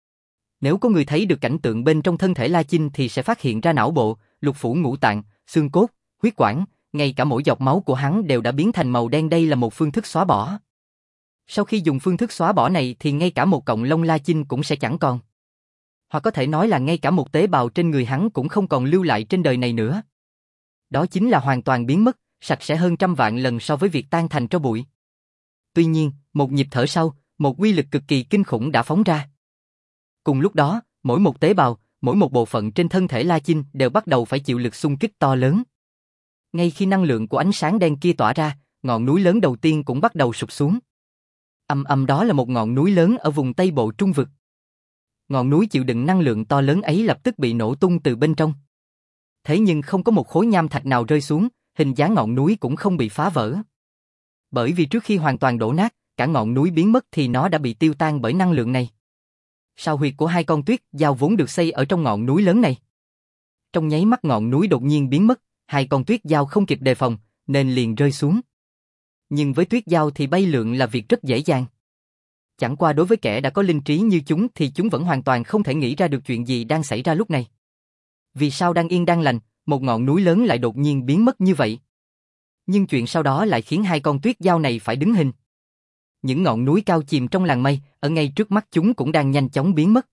Nếu có người thấy được cảnh tượng bên trong thân thể La Chinh thì sẽ phát hiện ra não bộ, lục phủ ngũ tạng, xương cốt, huyết quản, ngay cả mỗi giọt máu của hắn đều đã biến thành màu đen, đây là một phương thức xóa bỏ. Sau khi dùng phương thức xóa bỏ này thì ngay cả một cọng lông La Chinh cũng sẽ chẳng còn. Hoặc có thể nói là ngay cả một tế bào trên người hắn cũng không còn lưu lại trên đời này nữa. Đó chính là hoàn toàn biến mất, sạch sẽ hơn trăm vạn lần so với việc tan thành tro bụi. Tuy nhiên, một nhịp thở sau, một uy lực cực kỳ kinh khủng đã phóng ra. Cùng lúc đó, mỗi một tế bào, mỗi một bộ phận trên thân thể La Chinh đều bắt đầu phải chịu lực xung kích to lớn. Ngay khi năng lượng của ánh sáng đen kia tỏa ra, ngọn núi lớn đầu tiên cũng bắt đầu sụp xuống. Âm âm đó là một ngọn núi lớn ở vùng Tây Bộ Trung Vực. Ngọn núi chịu đựng năng lượng to lớn ấy lập tức bị nổ tung từ bên trong. Thế nhưng không có một khối nham thạch nào rơi xuống, hình dáng ngọn núi cũng không bị phá vỡ. Bởi vì trước khi hoàn toàn đổ nát, cả ngọn núi biến mất thì nó đã bị tiêu tan bởi năng lượng này. Sao huyệt của hai con tuyết dao vốn được xây ở trong ngọn núi lớn này. Trong nháy mắt ngọn núi đột nhiên biến mất, hai con tuyết dao không kịp đề phòng, nên liền rơi xuống. Nhưng với tuyết dao thì bay lượn là việc rất dễ dàng. Chẳng qua đối với kẻ đã có linh trí như chúng thì chúng vẫn hoàn toàn không thể nghĩ ra được chuyện gì đang xảy ra lúc này. Vì sao đang yên đang lành, một ngọn núi lớn lại đột nhiên biến mất như vậy? Nhưng chuyện sau đó lại khiến hai con tuyết dao này phải đứng hình. Những ngọn núi cao chìm trong làn mây, ở ngay trước mắt chúng cũng đang nhanh chóng biến mất.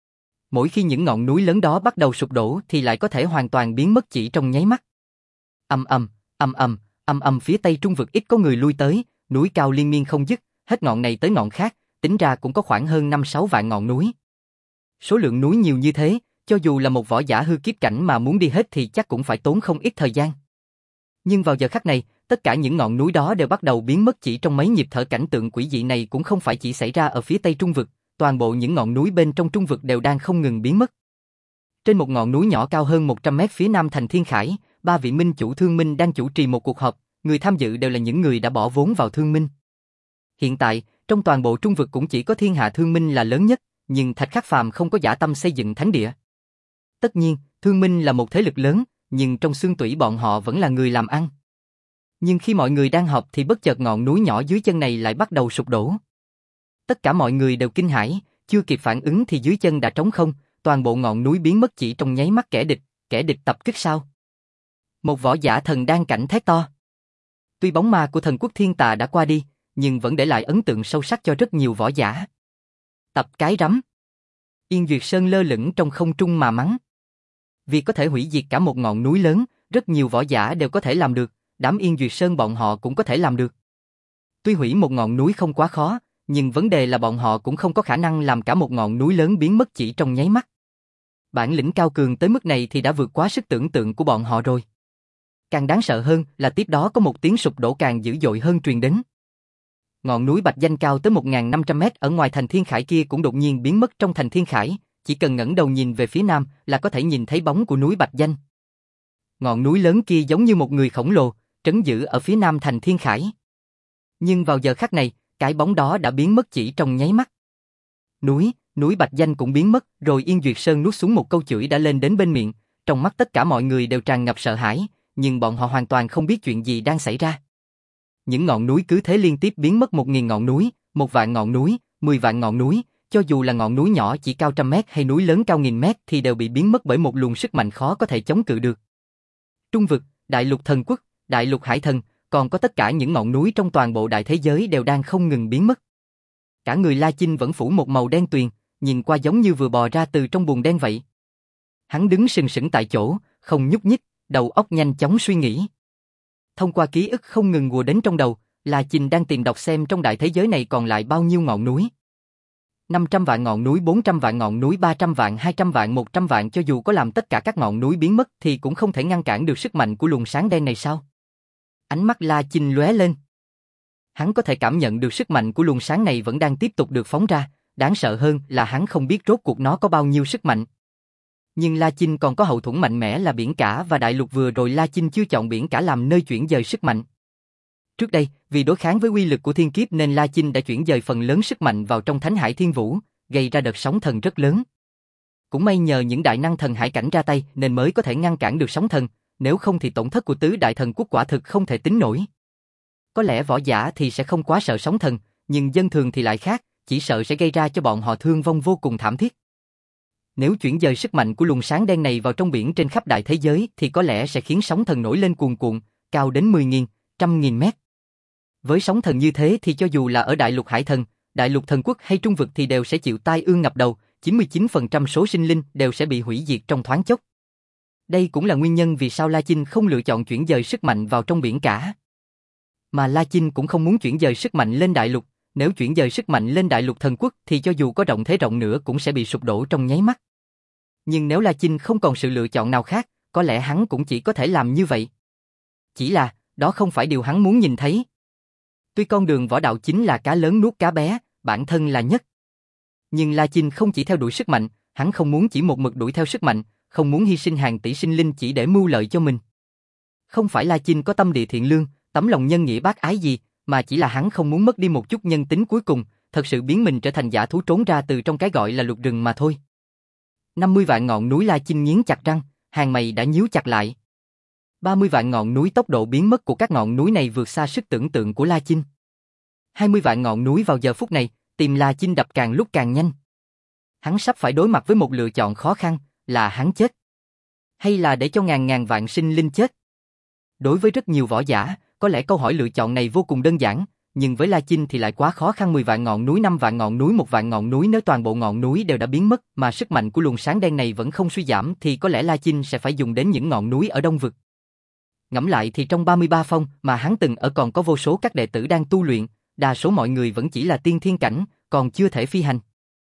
Mỗi khi những ngọn núi lớn đó bắt đầu sụp đổ thì lại có thể hoàn toàn biến mất chỉ trong nháy mắt. Ầm ầm, ầm ầm, ầm ầm phía Tây Trung vực ít có người lui tới, núi cao liên miên không dứt, hết ngọn này tới ngọn khác, tính ra cũng có khoảng hơn năm sáu vạn ngọn núi. Số lượng núi nhiều như thế, cho dù là một võ giả hư kiếp cảnh mà muốn đi hết thì chắc cũng phải tốn không ít thời gian. Nhưng vào giờ khắc này, tất cả những ngọn núi đó đều bắt đầu biến mất chỉ trong mấy nhịp thở. Cảnh tượng quỷ dị này cũng không phải chỉ xảy ra ở phía Tây Trung vực, toàn bộ những ngọn núi bên trong Trung vực đều đang không ngừng biến mất. Trên một ngọn núi nhỏ cao hơn một trăm mét phía nam thành Thiên Khải, ba vị minh chủ Thương Minh đang chủ trì một cuộc họp, người tham dự đều là những người đã bỏ vốn vào Thương Minh. Hiện tại, trong toàn bộ Trung vực cũng chỉ có Thiên Hạ Thương Minh là lớn nhất, nhưng Thạch Khắc Phàm không có dã tâm xây dựng thánh địa. Tất nhiên, Thương Minh là một thế lực lớn, nhưng trong xương tủy bọn họ vẫn là người làm ăn. Nhưng khi mọi người đang họp thì bất chợt ngọn núi nhỏ dưới chân này lại bắt đầu sụp đổ. Tất cả mọi người đều kinh hãi, chưa kịp phản ứng thì dưới chân đã trống không, toàn bộ ngọn núi biến mất chỉ trong nháy mắt. Kẻ địch, kẻ địch tập kích sao? Một võ giả thần đan cảnh thét to. Tuy bóng ma của thần quốc Thiên Tà đã qua đi, nhưng vẫn để lại ấn tượng sâu sắc cho rất nhiều võ giả. Tập cái rắm. Yên Duyệt Sơn lơ lửng trong không trung mà mắng. Vì có thể hủy diệt cả một ngọn núi lớn, rất nhiều võ giả đều có thể làm được, đám Yên Duyệt Sơn bọn họ cũng có thể làm được. Tuy hủy một ngọn núi không quá khó, nhưng vấn đề là bọn họ cũng không có khả năng làm cả một ngọn núi lớn biến mất chỉ trong nháy mắt. Bản lĩnh cao cường tới mức này thì đã vượt quá sức tưởng tượng của bọn họ rồi. Càng đáng sợ hơn là tiếp đó có một tiếng sụp đổ càng dữ dội hơn truyền đến. Ngọn núi Bạch Danh cao tới một nghìn năm trăm mét ở ngoài thành Thiên Khải kia cũng đột nhiên biến mất trong thành Thiên Khải, chỉ cần ngẩng đầu nhìn về phía nam là có thể nhìn thấy bóng của núi Bạch Danh. Ngọn núi lớn kia giống như một người khổng lồ, trấn giữ ở phía nam thành Thiên Khải. Nhưng vào giờ khắc này, cái bóng đó đã biến mất chỉ trong nháy mắt. Núi, núi Bạch Danh cũng biến mất, rồi Yên Duyệt Sơn nuốt xuống một câu chửi đã lên đến bên miệng, trong mắt tất cả mọi người đều tràn ngập sợ hãi, nhưng bọn họ hoàn toàn không biết chuyện gì đang xảy ra. Những ngọn núi cứ thế liên tiếp biến mất, một nghìn ngọn núi, một vạn ngọn núi, mười vạn ngọn núi, cho dù là ngọn núi nhỏ chỉ cao trăm mét hay núi lớn cao nghìn mét thì đều bị biến mất bởi một luồng sức mạnh khó có thể chống cự được. Trung vực, Đại Lục Thần Quốc, Đại Lục Hải Thần, còn có tất cả những ngọn núi trong toàn bộ đại thế giới đều đang không ngừng biến mất. Cả người La Chinh vẫn phủ một màu đen tuyền, nhìn qua giống như vừa bò ra từ trong bùn đen vậy. Hắn đứng sừng sững tại chỗ, không nhúc nhích, đầu óc nhanh chóng suy nghĩ. Thông qua ký ức không ngừng ùa đến trong đầu, La Chinh đang tìm đọc xem trong đại thế giới này còn lại bao nhiêu ngọn núi. năm trăm vạn ngọn núi, bốn trăm vạn ngọn núi, ba trăm vạn, hai trăm vạn, một trăm vạn, cho dù có làm tất cả các ngọn núi biến mất thì cũng không thể ngăn cản được sức mạnh của luồng sáng đen này sao? Ánh mắt La Chinh lóe lên. Hắn có thể cảm nhận được sức mạnh của luồng sáng này vẫn đang tiếp tục được phóng ra, đáng sợ hơn là hắn không biết rốt cuộc nó có bao nhiêu sức mạnh. Nhưng La Chinh còn có hậu thuẫn mạnh mẽ là biển cả và đại lục, vừa rồi La Chinh chưa chọn biển cả làm nơi chuyển dời sức mạnh. Trước đây, vì đối kháng với uy lực của thiên kiếp nên La Chinh đã chuyển dời phần lớn sức mạnh vào trong Thánh Hải Thiên Vũ, gây ra đợt sóng thần rất lớn. Cũng may nhờ những đại năng thần hải cảnh ra tay nên mới có thể ngăn cản được sóng thần, nếu không thì tổn thất của tứ đại thần quốc quả thực không thể tính nổi. Có lẽ võ giả thì sẽ không quá sợ sóng thần, nhưng dân thường thì lại khác, chỉ sợ sẽ gây ra cho bọn họ thương vong vô cùng thảm thiết. Nếu chuyển dời sức mạnh của luồng sáng đen này vào trong biển trên khắp đại thế giới thì có lẽ sẽ khiến sóng thần nổi lên cuồn cuộn, cao đến mười nghìn, trăm nghìn mét. Với sóng thần như thế thì cho dù là ở Đại Lục Hải Thần, Đại Lục Thần Quốc hay Trung vực thì đều sẽ chịu tai ương ngập đầu, chín mươi chín phần trăm số sinh linh đều sẽ bị hủy diệt trong thoáng chốc. Đây cũng là nguyên nhân vì sao La Chinh không lựa chọn chuyển dời sức mạnh vào trong biển cả. Mà La Chinh cũng không muốn chuyển dời sức mạnh lên đại lục, nếu chuyển dời sức mạnh lên Đại Lục Thần Quốc thì cho dù có rộng thế rộng nữa cũng sẽ bị sụp đổ trong nháy mắt. Nhưng nếu La Chinh không còn sự lựa chọn nào khác, có lẽ hắn cũng chỉ có thể làm như vậy. Chỉ là, đó không phải điều hắn muốn nhìn thấy. Tuy con đường võ đạo chính là cá lớn nuốt cá bé, bản thân là nhất. Nhưng La Chinh không chỉ theo đuổi sức mạnh, hắn không muốn chỉ một mực đuổi theo sức mạnh, không muốn hy sinh hàng tỷ sinh linh chỉ để mưu lợi cho mình. Không phải La Chinh có tâm địa thiện lương, tấm lòng nhân nghĩa bác ái gì, mà chỉ là hắn không muốn mất đi một chút nhân tính cuối cùng, thật sự biến mình trở thành dã thú trốn ra từ trong cái gọi là lục rừng mà thôi. năm mươi vạn ngọn núi, La Chinh nghiến chặt răng, hàng mày đã nhíu chặt lại. ba mươi vạn ngọn núi, tốc độ biến mất của các ngọn núi này vượt xa sức tưởng tượng của La Chinh. hai mươi vạn ngọn núi vào giờ phút này, tim La Chinh đập càng lúc càng nhanh. Hắn sắp phải đối mặt với một lựa chọn khó khăn, là hắn chết, hay là để cho ngàn ngàn vạn sinh linh chết. Đối với rất nhiều võ giả, có lẽ câu hỏi lựa chọn này vô cùng đơn giản, nhưng với La Chinh thì lại quá khó khăn. Mười vạn ngọn núi, năm vạn ngọn núi, một vạn ngọn núi, nếu toàn bộ ngọn núi đều đã biến mất mà sức mạnh của luồng sáng đen này vẫn không suy giảm thì có lẽ La Chinh sẽ phải dùng đến những ngọn núi ở Đông Vực. Ngẫm lại thì trong ba mươi ba phong mà hắn từng ở còn có vô số các đệ tử đang tu luyện, đa số mọi người vẫn chỉ là tiên thiên cảnh, còn chưa thể phi hành.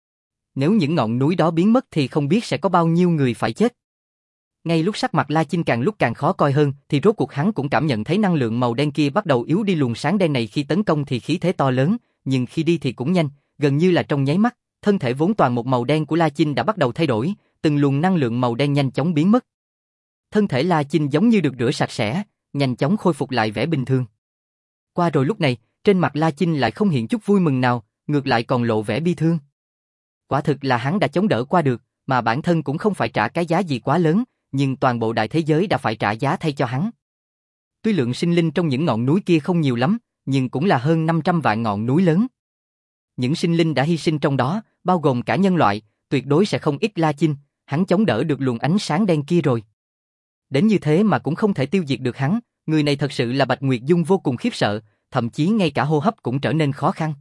Nếu những ngọn núi đó biến mất thì không biết sẽ có bao nhiêu người phải chết. Ngay lúc sắc mặt La Chinh càng lúc càng khó coi hơn thì rốt cuộc hắn cũng cảm nhận thấy năng lượng màu đen kia bắt đầu yếu đi. Luồng sáng đen này khi tấn công thì khí thế to lớn, nhưng khi đi thì cũng nhanh, gần như là trong nháy mắt, thân thể vốn toàn một màu đen của La Chinh đã bắt đầu thay đổi, từng luồng năng lượng màu đen nhanh chóng biến mất. Thân thể La Chinh giống như được rửa sạch sẽ, nhanh chóng khôi phục lại vẻ bình thường. Qua rồi lúc này, trên mặt La Chinh lại không hiện chút vui mừng nào, ngược lại còn lộ vẻ bi thương. Quả thực là hắn đã chống đỡ qua được, mà bản thân cũng không phải trả cái giá gì quá lớn, nhưng toàn bộ đại thế giới đã phải trả giá thay cho hắn. Tuy lượng sinh linh trong những ngọn núi kia không nhiều lắm, nhưng cũng là hơn năm trăm vạn ngọn núi lớn. Những sinh linh đã hy sinh trong đó, bao gồm cả nhân loại, tuyệt đối sẽ không ít. La Chinh, hắn chống đỡ được luồng ánh sáng đen kia rồi. Đến như thế mà cũng không thể tiêu diệt được hắn, người này thật sự là Bạch Nguyệt Dung vô cùng khiếp sợ, thậm chí ngay cả hô hấp cũng trở nên khó khăn.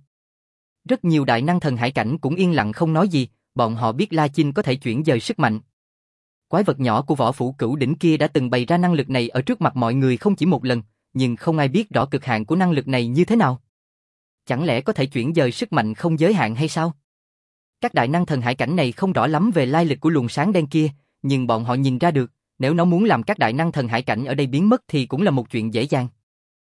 Rất nhiều đại năng thần hải cảnh cũng yên lặng không nói gì, bọn họ biết La Chinh có thể chuyển dời sức mạnh. Quái vật nhỏ của võ phủ cửu đỉnh kia đã từng bày ra năng lực này ở trước mặt mọi người không chỉ một lần, nhưng không ai biết rõ cực hạn của năng lực này như thế nào. Chẳng lẽ có thể chuyển dời sức mạnh không giới hạn hay sao? Các đại năng thần hải cảnh này không rõ lắm về lai lịch của luồng sáng đen kia, nhưng bọn họ nhìn ra được, nếu nó muốn làm các đại năng thần hải cảnh ở đây biến mất thì cũng là một chuyện dễ dàng.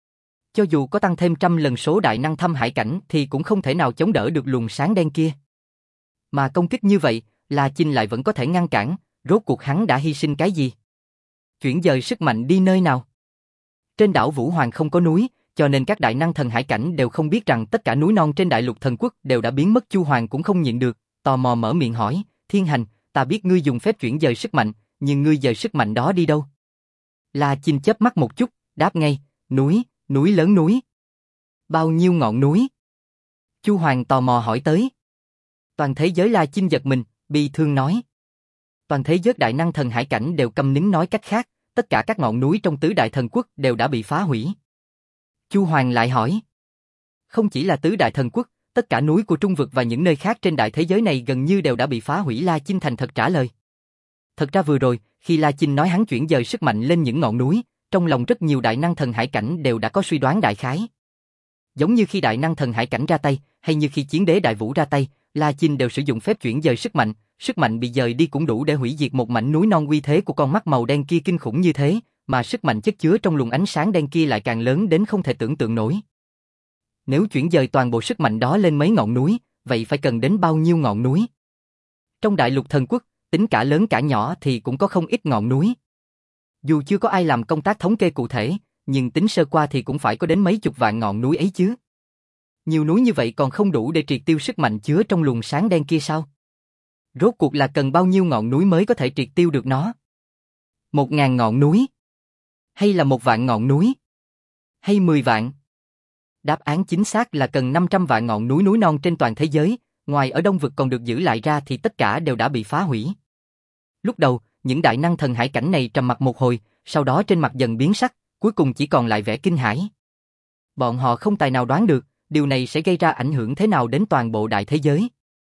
Cho dù có tăng thêm trăm lần số đại năng thâm hải cảnh thì cũng không thể nào chống đỡ được luồng sáng đen kia. Mà công kích như vậy, La Chinh lại vẫn có thể ngăn cản, rốt cuộc hắn đã hy sinh cái gì? Chuyển dời sức mạnh đi nơi nào? Trên đảo Vũ Hoàng không có núi, cho nên các đại năng thần hải cảnh đều không biết rằng tất cả núi non trên đại lục thần quốc đều đã biến mất. Chu Hoàng cũng không nhịn được, tò mò mở miệng hỏi, Thiên Hành, ta biết ngươi dùng phép chuyển dời sức mạnh, nhưng ngươi dời sức mạnh đó đi đâu? La Chinh chớp mắt một chút, đáp ngay, núi, núi lớn núi. Bao nhiêu ngọn núi? Chu Hoàng tò mò hỏi tới. Toàn thế giới. La Chinh giật mình, bi thương nói. Toàn thế giới đại năng thần hải cảnh đều câm nín, nói cách khác, tất cả các ngọn núi trong tứ đại thần quốc đều đã bị phá hủy. Chu Hoàng lại hỏi. Không chỉ là tứ đại thần quốc, tất cả núi của Trung vực và những nơi khác trên đại thế giới này gần như đều đã bị phá hủy. La Chinh thành thật trả lời. Thật ra vừa rồi, khi La Chinh nói hắn chuyển dời sức mạnh lên những ngọn núi, trong lòng rất nhiều đại năng thần hải cảnh đều đã có suy đoán đại khái. Giống như khi đại năng thần hải cảnh ra tay, hay như khi chiến đế đại vũ ra tay, La Chinh đều sử dụng phép chuyển dời sức mạnh, sức mạnh bị dời đi cũng đủ để hủy diệt một mảnh núi non. Uy thế của con mắt màu đen kia kinh khủng như thế, mà sức mạnh chất chứa trong luồng ánh sáng đen kia lại càng lớn đến không thể tưởng tượng nổi. Nếu chuyển dời toàn bộ sức mạnh đó lên mấy ngọn núi, vậy phải cần đến bao nhiêu ngọn núi? Trong đại lục thần quốc, tính cả lớn cả nhỏ thì cũng có không ít ngọn núi. Dù chưa có ai làm công tác thống kê cụ thể, nhưng tính sơ qua thì cũng phải có đến mấy chục vạn ngọn núi ấy chứ. Nhiều núi như vậy còn không đủ để triệt tiêu sức mạnh chứa trong luồng sáng đen kia sao? Rốt cuộc là cần bao nhiêu ngọn núi mới có thể triệt tiêu được nó? Một ngàn ngọn núi? Hay là một vạn ngọn núi? Hay mười vạn? Đáp án chính xác là cần năm trăm vạn ngọn núi. Núi non trên toàn thế giới, ngoài ở Đông vực còn được giữ lại ra thì tất cả đều đã bị phá hủy. Lúc đầu, những đại năng thần hải cảnh này trầm mặc một hồi, sau đó trên mặt dần biến sắc, cuối cùng chỉ còn lại vẻ kinh hãi. Bọn họ không tài nào đoán được, điều này sẽ gây ra ảnh hưởng thế nào đến toàn bộ đại thế giới.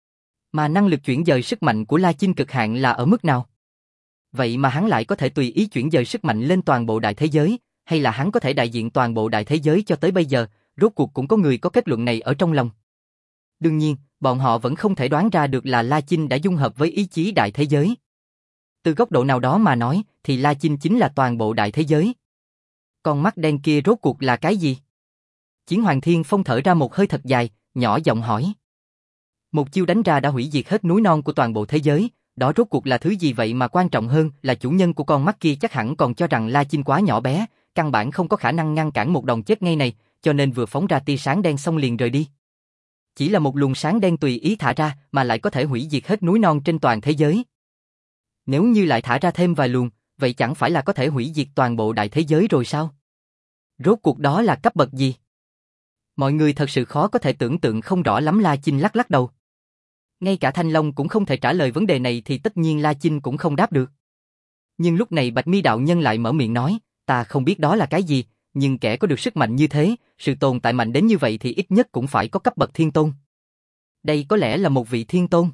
Mà năng lực chuyển dời sức mạnh của La Chinh cực hạn là ở mức nào? Vậy mà hắn lại có thể tùy ý chuyển dời sức mạnh lên toàn bộ đại thế giới, hay là hắn có thể đại diện toàn bộ đại thế giới? Cho tới bây giờ, rốt cuộc cũng có người có kết luận này ở trong lòng. Đương nhiên, bọn họ vẫn không thể đoán ra được là La Chinh đã dung hợp với ý chí đại thế giới. Từ góc độ nào đó mà nói, thì La Chinh chính là toàn bộ đại thế giới. Con mắt đen kia rốt cuộc là cái gì? Chiến Hoàng Thiên Phong thở ra một hơi thật dài, nhỏ giọng hỏi. Một chiêu đánh ra đã hủy diệt hết núi non của toàn bộ thế giới, đó rốt cuộc là thứ gì vậy? Mà quan trọng hơn là chủ nhân của con mắt kia chắc hẳn còn cho rằng La Chinh quá nhỏ bé, căn bản không có khả năng ngăn cản một đòn chết ngay này, cho nên vừa phóng ra tia sáng đen xong liền rời đi. Chỉ là một luồng sáng đen tùy ý thả ra mà lại có thể hủy diệt hết núi non trên toàn thế giới. Nếu như lại thả ra thêm vài luồng, vậy chẳng phải là có thể hủy diệt toàn bộ đại thế giới rồi sao? Rốt cuộc đó là cấp bậc gì? Mọi người thật sự khó có thể tưởng tượng không rõ lắm. La Chinh lắc lắc đầu. Ngay cả Thanh Long cũng không thể trả lời vấn đề này thì tất nhiên La Chinh cũng không đáp được. Nhưng lúc này Bạch Mi đạo nhân lại mở miệng nói, ta không biết đó là cái gì, nhưng kẻ có được sức mạnh như thế, sự tồn tại mạnh đến như vậy thì ít nhất cũng phải có cấp bậc thiên tôn. Đây có lẽ là một vị thiên tôn.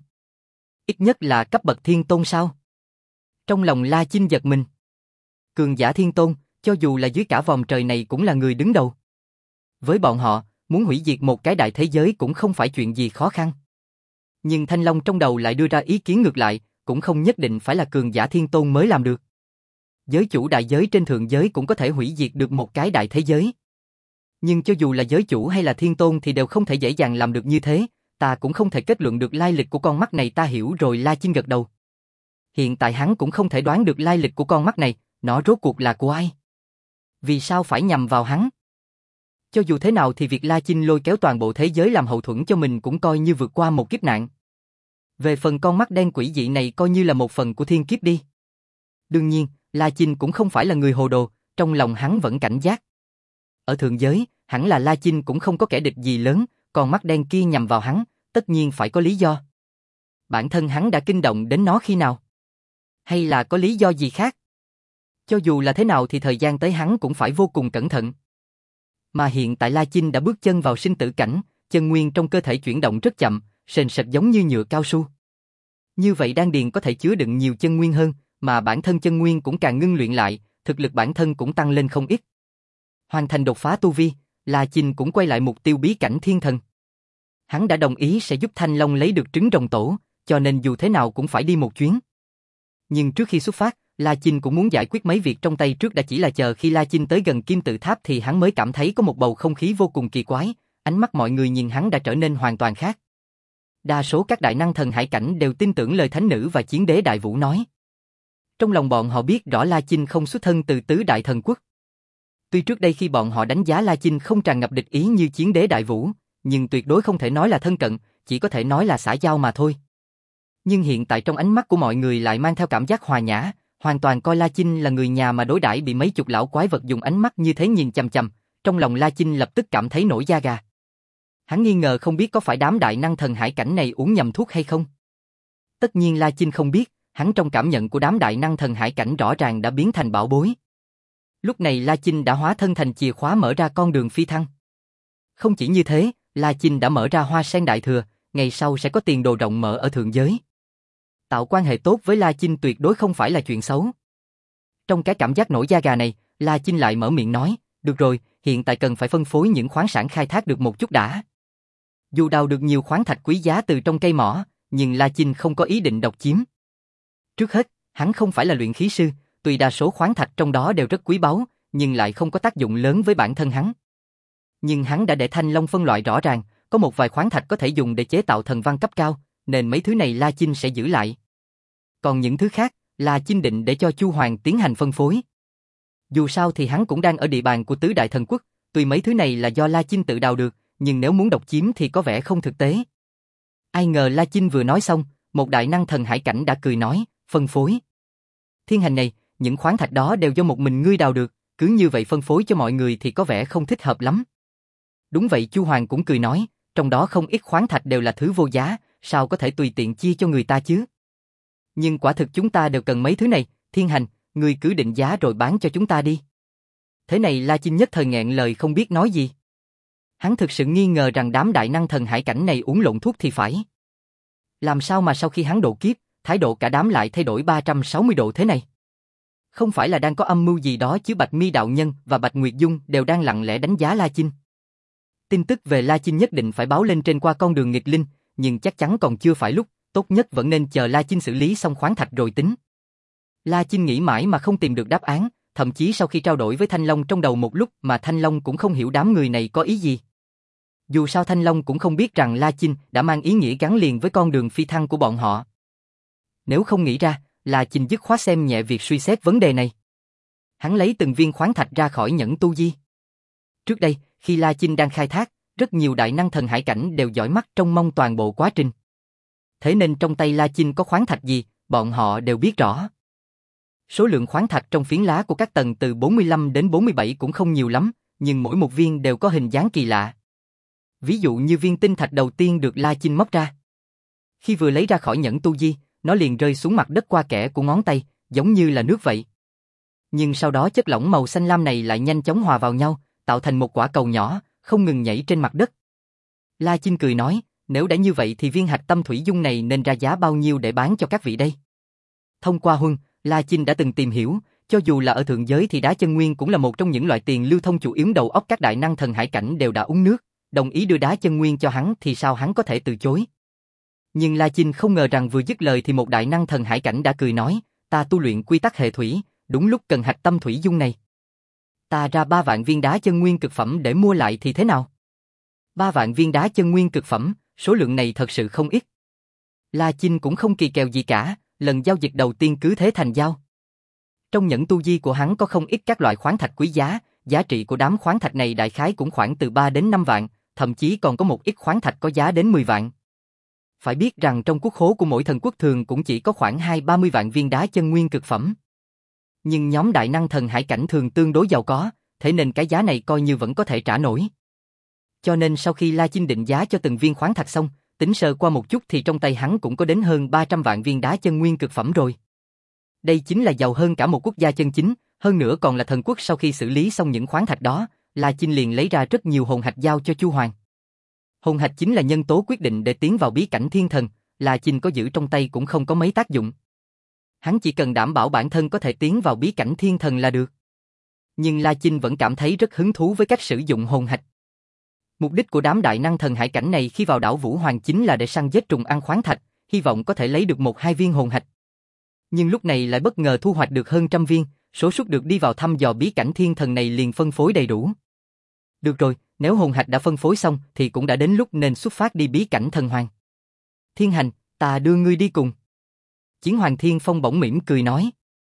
Ít nhất là cấp bậc thiên tôn sao? Trong lòng La Chinh giật mình. Cường giả thiên tôn, cho dù là dưới cả vòng trời này cũng là người đứng đầu. Với bọn họ, muốn hủy diệt một cái đại thế giới cũng không phải chuyện gì khó khăn. Nhưng Thanh Long trong đầu lại đưa ra ý kiến ngược lại, cũng không nhất định phải là cường giả thiên tôn mới làm được. Giới chủ đại giới trên thượng giới cũng có thể hủy diệt được một cái đại thế giới. Nhưng cho dù là giới chủ hay là thiên tôn thì đều không thể dễ dàng làm được như thế, ta cũng không thể kết luận được lai lịch của con mắt này. Ta hiểu rồi. La Chinh gật đầu. Hiện tại hắn cũng không thể đoán được lai lịch của con mắt này, nó rốt cuộc là của ai? Vì sao phải nhằm vào hắn? Cho dù thế nào thì việc La Chinh lôi kéo toàn bộ thế giới làm hậu thuẫn cho mình cũng coi như vượt qua một kiếp nạn. Về phần con mắt đen quỷ dị này coi như là một phần của thiên kiếp đi. Đương nhiên, La Chinh cũng không phải là người hồ đồ, trong lòng hắn vẫn cảnh giác. Ở thượng giới, hẳn là La Chinh cũng không có kẻ địch gì lớn, con mắt đen kia nhằm vào hắn, tất nhiên phải có lý do. Bản thân hắn đã kinh động đến nó khi nào? Hay là có lý do gì khác? Cho dù là thế nào thì thời gian tới hắn cũng phải vô cùng cẩn thận. Mà hiện tại La Chinh đã bước chân vào sinh tử cảnh, chân nguyên trong cơ thể chuyển động rất chậm, sền sệt giống như nhựa cao su. Như vậy đan điền có thể chứa đựng nhiều chân nguyên hơn, mà bản thân chân nguyên cũng càng ngưng luyện lại, thực lực bản thân cũng tăng lên không ít. Hoàn thành đột phá tu vi, La Chinh cũng quay lại mục tiêu bí cảnh thiên thần. Hắn đã đồng ý sẽ giúp Thanh Long lấy được trứng rồng tổ, cho nên dù thế nào cũng phải đi một chuyến. Nhưng trước khi xuất phát, La Chinh cũng muốn giải quyết mấy việc trong tay trước đã. Chỉ là chờ khi La Chinh tới gần kim tự tháp thì hắn mới cảm thấy có một bầu không khí vô cùng kỳ quái, ánh mắt mọi người nhìn hắn đã trở nên hoàn toàn khác. Đa số các đại năng thần hải cảnh đều tin tưởng lời thánh nữ và chiến đế Đại Vũ nói. Trong lòng bọn họ biết rõ La Chinh không xuất thân từ tứ đại thần quốc. Tuy trước đây khi bọn họ đánh giá La Chinh không tràn ngập địch ý như chiến đế Đại Vũ, nhưng tuyệt đối không thể nói là thân cận, chỉ có thể nói là xã giao mà thôi. Nhưng hiện tại trong ánh mắt của mọi người lại mang theo cảm giác hòa nhã, hoàn toàn coi La Chinh là người nhà mà đối đãi bị mấy chục lão quái vật dùng ánh mắt như thế nhìn chằm chằm, trong lòng La Chinh lập tức cảm thấy nổi da gà. Hắn nghi ngờ không biết có phải đám đại năng thần hải cảnh này uống nhầm thuốc hay không. Tất nhiên La Chinh không biết, hắn trong cảm nhận của đám đại năng thần hải cảnh rõ ràng đã biến thành bảo bối. Lúc này La Chinh đã hóa thân thành chìa khóa mở ra con đường phi thăng. Không chỉ như thế, La Chinh đã mở ra hoa sen đại thừa, ngày sau sẽ có tiền đồ rộng mở ở thượng giới. Tạo quan hệ tốt với La Chinh tuyệt đối không phải là chuyện xấu. Trong cái cảm giác nổi da gà này, La Chinh lại mở miệng nói, được rồi, hiện tại cần phải phân phối những khoáng sản khai thác được một chút đã. Dù đào được nhiều khoáng thạch quý giá từ trong cây mỏ, nhưng La Chinh không có ý định độc chiếm. Trước hết, hắn không phải là luyện khí sư, tuy đa số khoáng thạch trong đó đều rất quý báu, nhưng lại không có tác dụng lớn với bản thân hắn. Nhưng hắn đã để Thanh Long phân loại rõ ràng, có một vài khoáng thạch có thể dùng để chế tạo thần văn cấp cao, nên mấy thứ này La Chinh sẽ giữ lại. Còn những thứ khác, La Chinh định để cho Chu Hoàng tiến hành phân phối. Dù sao thì hắn cũng đang ở địa bàn của tứ đại thần quốc, tuy mấy thứ này là do La Chinh tự đào được, nhưng nếu muốn độc chiếm thì có vẻ không thực tế. Ai ngờ La Chinh vừa nói xong, một đại năng thần hải cảnh đã cười nói, phân phối. Thiên hành này, những khoáng thạch đó đều do một mình ngươi đào được, cứ như vậy phân phối cho mọi người thì có vẻ không thích hợp lắm. Đúng vậy, Chu Hoàng cũng cười nói, trong đó không ít khoáng thạch đều là thứ vô giá, sao có thể tùy tiện chia cho người ta chứ? Nhưng quả thực chúng ta đều cần mấy thứ này, Thiên hành, ngươi cứ định giá rồi bán cho chúng ta đi. Thế này La Chinh nhất thời nghẹn lời không biết nói gì. Hắn thực sự nghi ngờ rằng đám đại năng thần hải cảnh này uống lộn thuốc thì phải. Làm sao mà sau khi hắn độ kiếp, thái độ cả đám lại thay đổi ba trăm sáu mươi độ thế này? Không phải là đang có âm mưu gì đó chứ? Bạch Mi đạo nhân và Bạch Nguyệt Dung đều đang lặng lẽ đánh giá La Chinh. Tin tức về La Chinh nhất định phải báo lên trên qua con đường nghịch linh, nhưng chắc chắn còn chưa phải lúc, tốt nhất vẫn nên chờ La Chinh xử lý xong khoáng thạch rồi tính. La Chinh nghĩ mãi mà không tìm được đáp án, thậm chí sau khi trao đổi với Thanh Long trong đầu một lúc mà Thanh Long cũng không hiểu đám người này có ý gì. Dù sao Thanh Long cũng không biết rằng La Chinh đã mang ý nghĩa gắn liền với con đường phi thăng của bọn họ. Nếu không nghĩ ra, La Chinh dứt khoát xem nhẹ việc suy xét vấn đề này. Hắn lấy từng viên khoáng thạch ra khỏi nhẫn tu di. Trước đây, khi La Chinh đang khai thác, rất nhiều đại năng thần hải cảnh đều dõi mắt trông mong toàn bộ quá trình. Thế nên trong tay La Chinh có khoáng thạch gì, bọn họ đều biết rõ. Số lượng khoáng thạch trong phiến lá của các tầng từ bốn mươi lăm đến bốn mươi bảy cũng không nhiều lắm, nhưng mỗi một viên đều có hình dáng kỳ lạ. Ví dụ như viên tinh thạch đầu tiên được La Chinh móc ra. Khi vừa lấy ra khỏi nhẫn tu di, nó liền rơi xuống mặt đất qua kẽ của ngón tay, giống như là nước vậy. Nhưng sau đó chất lỏng màu xanh lam này lại nhanh chóng hòa vào nhau, tạo thành một quả cầu nhỏ, không ngừng nhảy trên mặt đất. La Chinh cười nói, nếu đã như vậy thì viên hạch tâm thủy dung này nên ra giá bao nhiêu để bán cho các vị đây? Thông qua Huân, La Chinh đã từng tìm hiểu, cho dù là ở thượng giới thì đá chân nguyên cũng là một trong những loại tiền lưu thông chủ yếu đầu óc các đại năng thần hải cảnh đều đã uống nước, đồng ý đưa đá chân nguyên cho hắn thì sao hắn có thể từ chối. Nhưng La Chinh không ngờ rằng vừa dứt lời thì một đại năng thần hải cảnh đã cười nói, ta tu luyện quy tắc hệ thủy, đúng lúc cần hạch tâm thủy dung này. Ta ra ba vạn viên đá chân nguyên cực phẩm để mua lại thì thế nào? Ba vạn viên đá chân nguyên cực phẩm, số lượng này thật sự không ít. La Chinh cũng không kỳ kèo gì cả, lần giao dịch đầu tiên cứ thế thành giao. Trong nhẫn tu di của hắn có không ít các loại khoáng thạch quý giá, giá trị của đám khoáng thạch này đại khái cũng khoảng từ ba đến năm vạn, thậm chí còn có một ít khoáng thạch có giá đến mười vạn. Phải biết rằng trong quốc khố của mỗi thần quốc thường cũng chỉ có khoảng hai ba mươi vạn viên đá chân nguyên cực phẩm. Nhưng nhóm đại năng thần hải cảnh thường tương đối giàu có, thế nên cái giá này coi như vẫn có thể trả nổi. Cho nên sau khi La Chinh định giá cho từng viên khoáng thạch xong, tính sơ qua một chút thì trong tay hắn cũng có đến hơn ba trăm vạn viên đá chân nguyên cực phẩm rồi. Đây chính là giàu hơn cả một quốc gia chân chính, hơn nữa còn là thần quốc. Sau khi xử lý xong những khoáng thạch đó, La Chinh liền lấy ra rất nhiều hồn hạch giao cho Chu Hoàng. Hồn hạch chính là nhân tố quyết định để tiến vào bí cảnh thiên thần, La Chinh có giữ trong tay cũng không có mấy tác dụng. Hắn chỉ cần đảm bảo bản thân có thể tiến vào bí cảnh thiên thần là được. Nhưng La Chinh vẫn cảm thấy rất hứng thú với cách sử dụng hồn hạch. Mục đích của đám đại năng thần hải cảnh này khi vào đảo Vũ Hoàng chính là để săn giết trùng ăn khoáng thạch, hy vọng có thể lấy được một hai viên hồn hạch. Nhưng lúc này lại bất ngờ thu hoạch được hơn trăm viên, số suất được đi vào thăm dò bí cảnh thiên thần này liền phân phối đầy đủ. Được rồi, nếu hồn hạch đã phân phối xong thì cũng đã đến lúc nên xuất phát đi bí cảnh thần hoàng. Thiên Hành, ta đưa ngươi đi cùng. Chiến Hoàng Thiên Phong bỗng mỉm cười nói.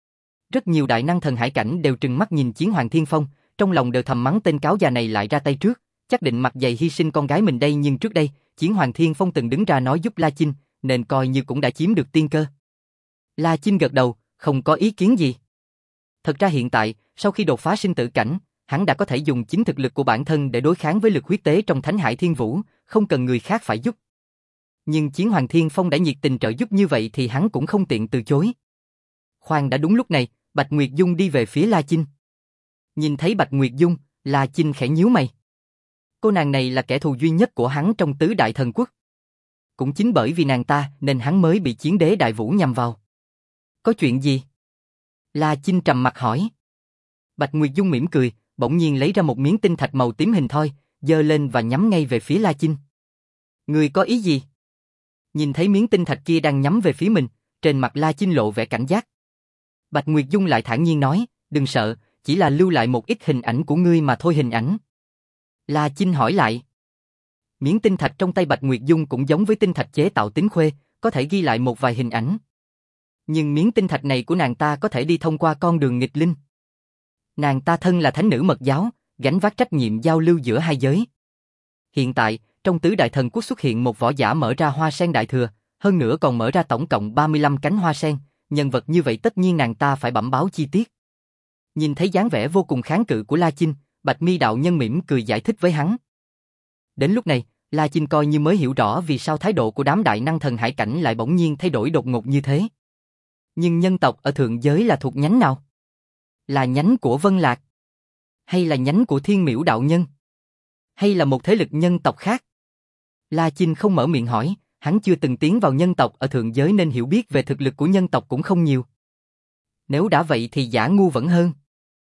Rất nhiều đại năng thần hải cảnh đều trừng mắt nhìn Chiến Hoàng Thiên Phong, trong lòng đều thầm mắng tên cáo già này lại ra tay trước, chắc định mặt dày hy sinh con gái mình đây. Nhưng trước đây, Chiến Hoàng Thiên Phong từng đứng ra nói giúp La Chinh, nên coi như cũng đã chiếm được tiên cơ. La Chinh gật đầu, không có ý kiến gì. Thật ra hiện tại, sau khi đột phá sinh tử cảnh, hắn đã có thể dùng chính thực lực của bản thân để đối kháng với lực huyết tế trong Thánh Hải Thiên Vũ, không cần người khác phải giúp. Nhưng Chiến Hoàng Thiên Phong đã nhiệt tình trợ giúp như vậy thì hắn cũng không tiện từ chối. Khoan đã, đúng lúc này, Bạch Nguyệt Dung đi về phía La Chinh. Nhìn thấy Bạch Nguyệt Dung, La Chinh khẽ nhíu mày. Cô nàng này là kẻ thù duy nhất của hắn trong tứ đại thần quốc. Cũng chính bởi vì nàng ta nên hắn mới bị Chiến Đế Đại Vũ nhằm vào. Có chuyện gì? La Chinh trầm mặt hỏi. Bạch Nguyệt Dung mỉm cười, bỗng nhiên lấy ra một miếng tinh thạch màu tím hình thoi, giơ lên và nhắm ngay về phía La Chinh. Người có ý gì? Nhìn thấy miếng tinh thạch kia đang nhắm về phía mình, trên mặt La Chinh lộ vẻ cảnh giác. Bạch Nguyệt Dung lại thản nhiên nói, đừng sợ, chỉ là lưu lại một ít hình ảnh của ngươi mà thôi. Hình ảnh? La Chinh hỏi lại. Miếng tinh thạch trong tay Bạch Nguyệt Dung cũng giống với tinh thạch chế tạo tính khuê, có thể ghi lại một vài hình ảnh. Nhưng miếng tinh thạch này của nàng ta có thể đi thông qua con đường nghịch linh. Nàng ta thân là thánh nữ mật giáo, gánh vác trách nhiệm giao lưu giữa hai giới. Hiện tại, trong tứ đại thần quốc xuất hiện một võ giả mở ra hoa sen đại thừa, hơn nữa còn mở ra tổng cộng ba mươi lăm cánh hoa sen, nhân vật như vậy tất nhiên nàng ta phải bẩm báo chi tiết. Nhìn thấy dáng vẻ vô cùng kháng cự của La Chinh, Bạch Mi đạo nhân mỉm cười giải thích với hắn. Đến lúc này, La Chinh coi như mới hiểu rõ vì sao thái độ của đám đại năng thần hải cảnh lại bỗng nhiên thay đổi đột ngột như thế. Nhưng nhân tộc ở thượng giới là thuộc nhánh nào? Là nhánh của Vân Lạc? Hay là nhánh của Thiên Miễu đạo nhân? Hay là một thế lực nhân tộc khác? La Chinh không mở miệng hỏi, hắn chưa từng tiến vào nhân tộc ở thượng giới nên hiểu biết về thực lực của nhân tộc cũng không nhiều. Nếu đã vậy thì giả ngu vẫn hơn.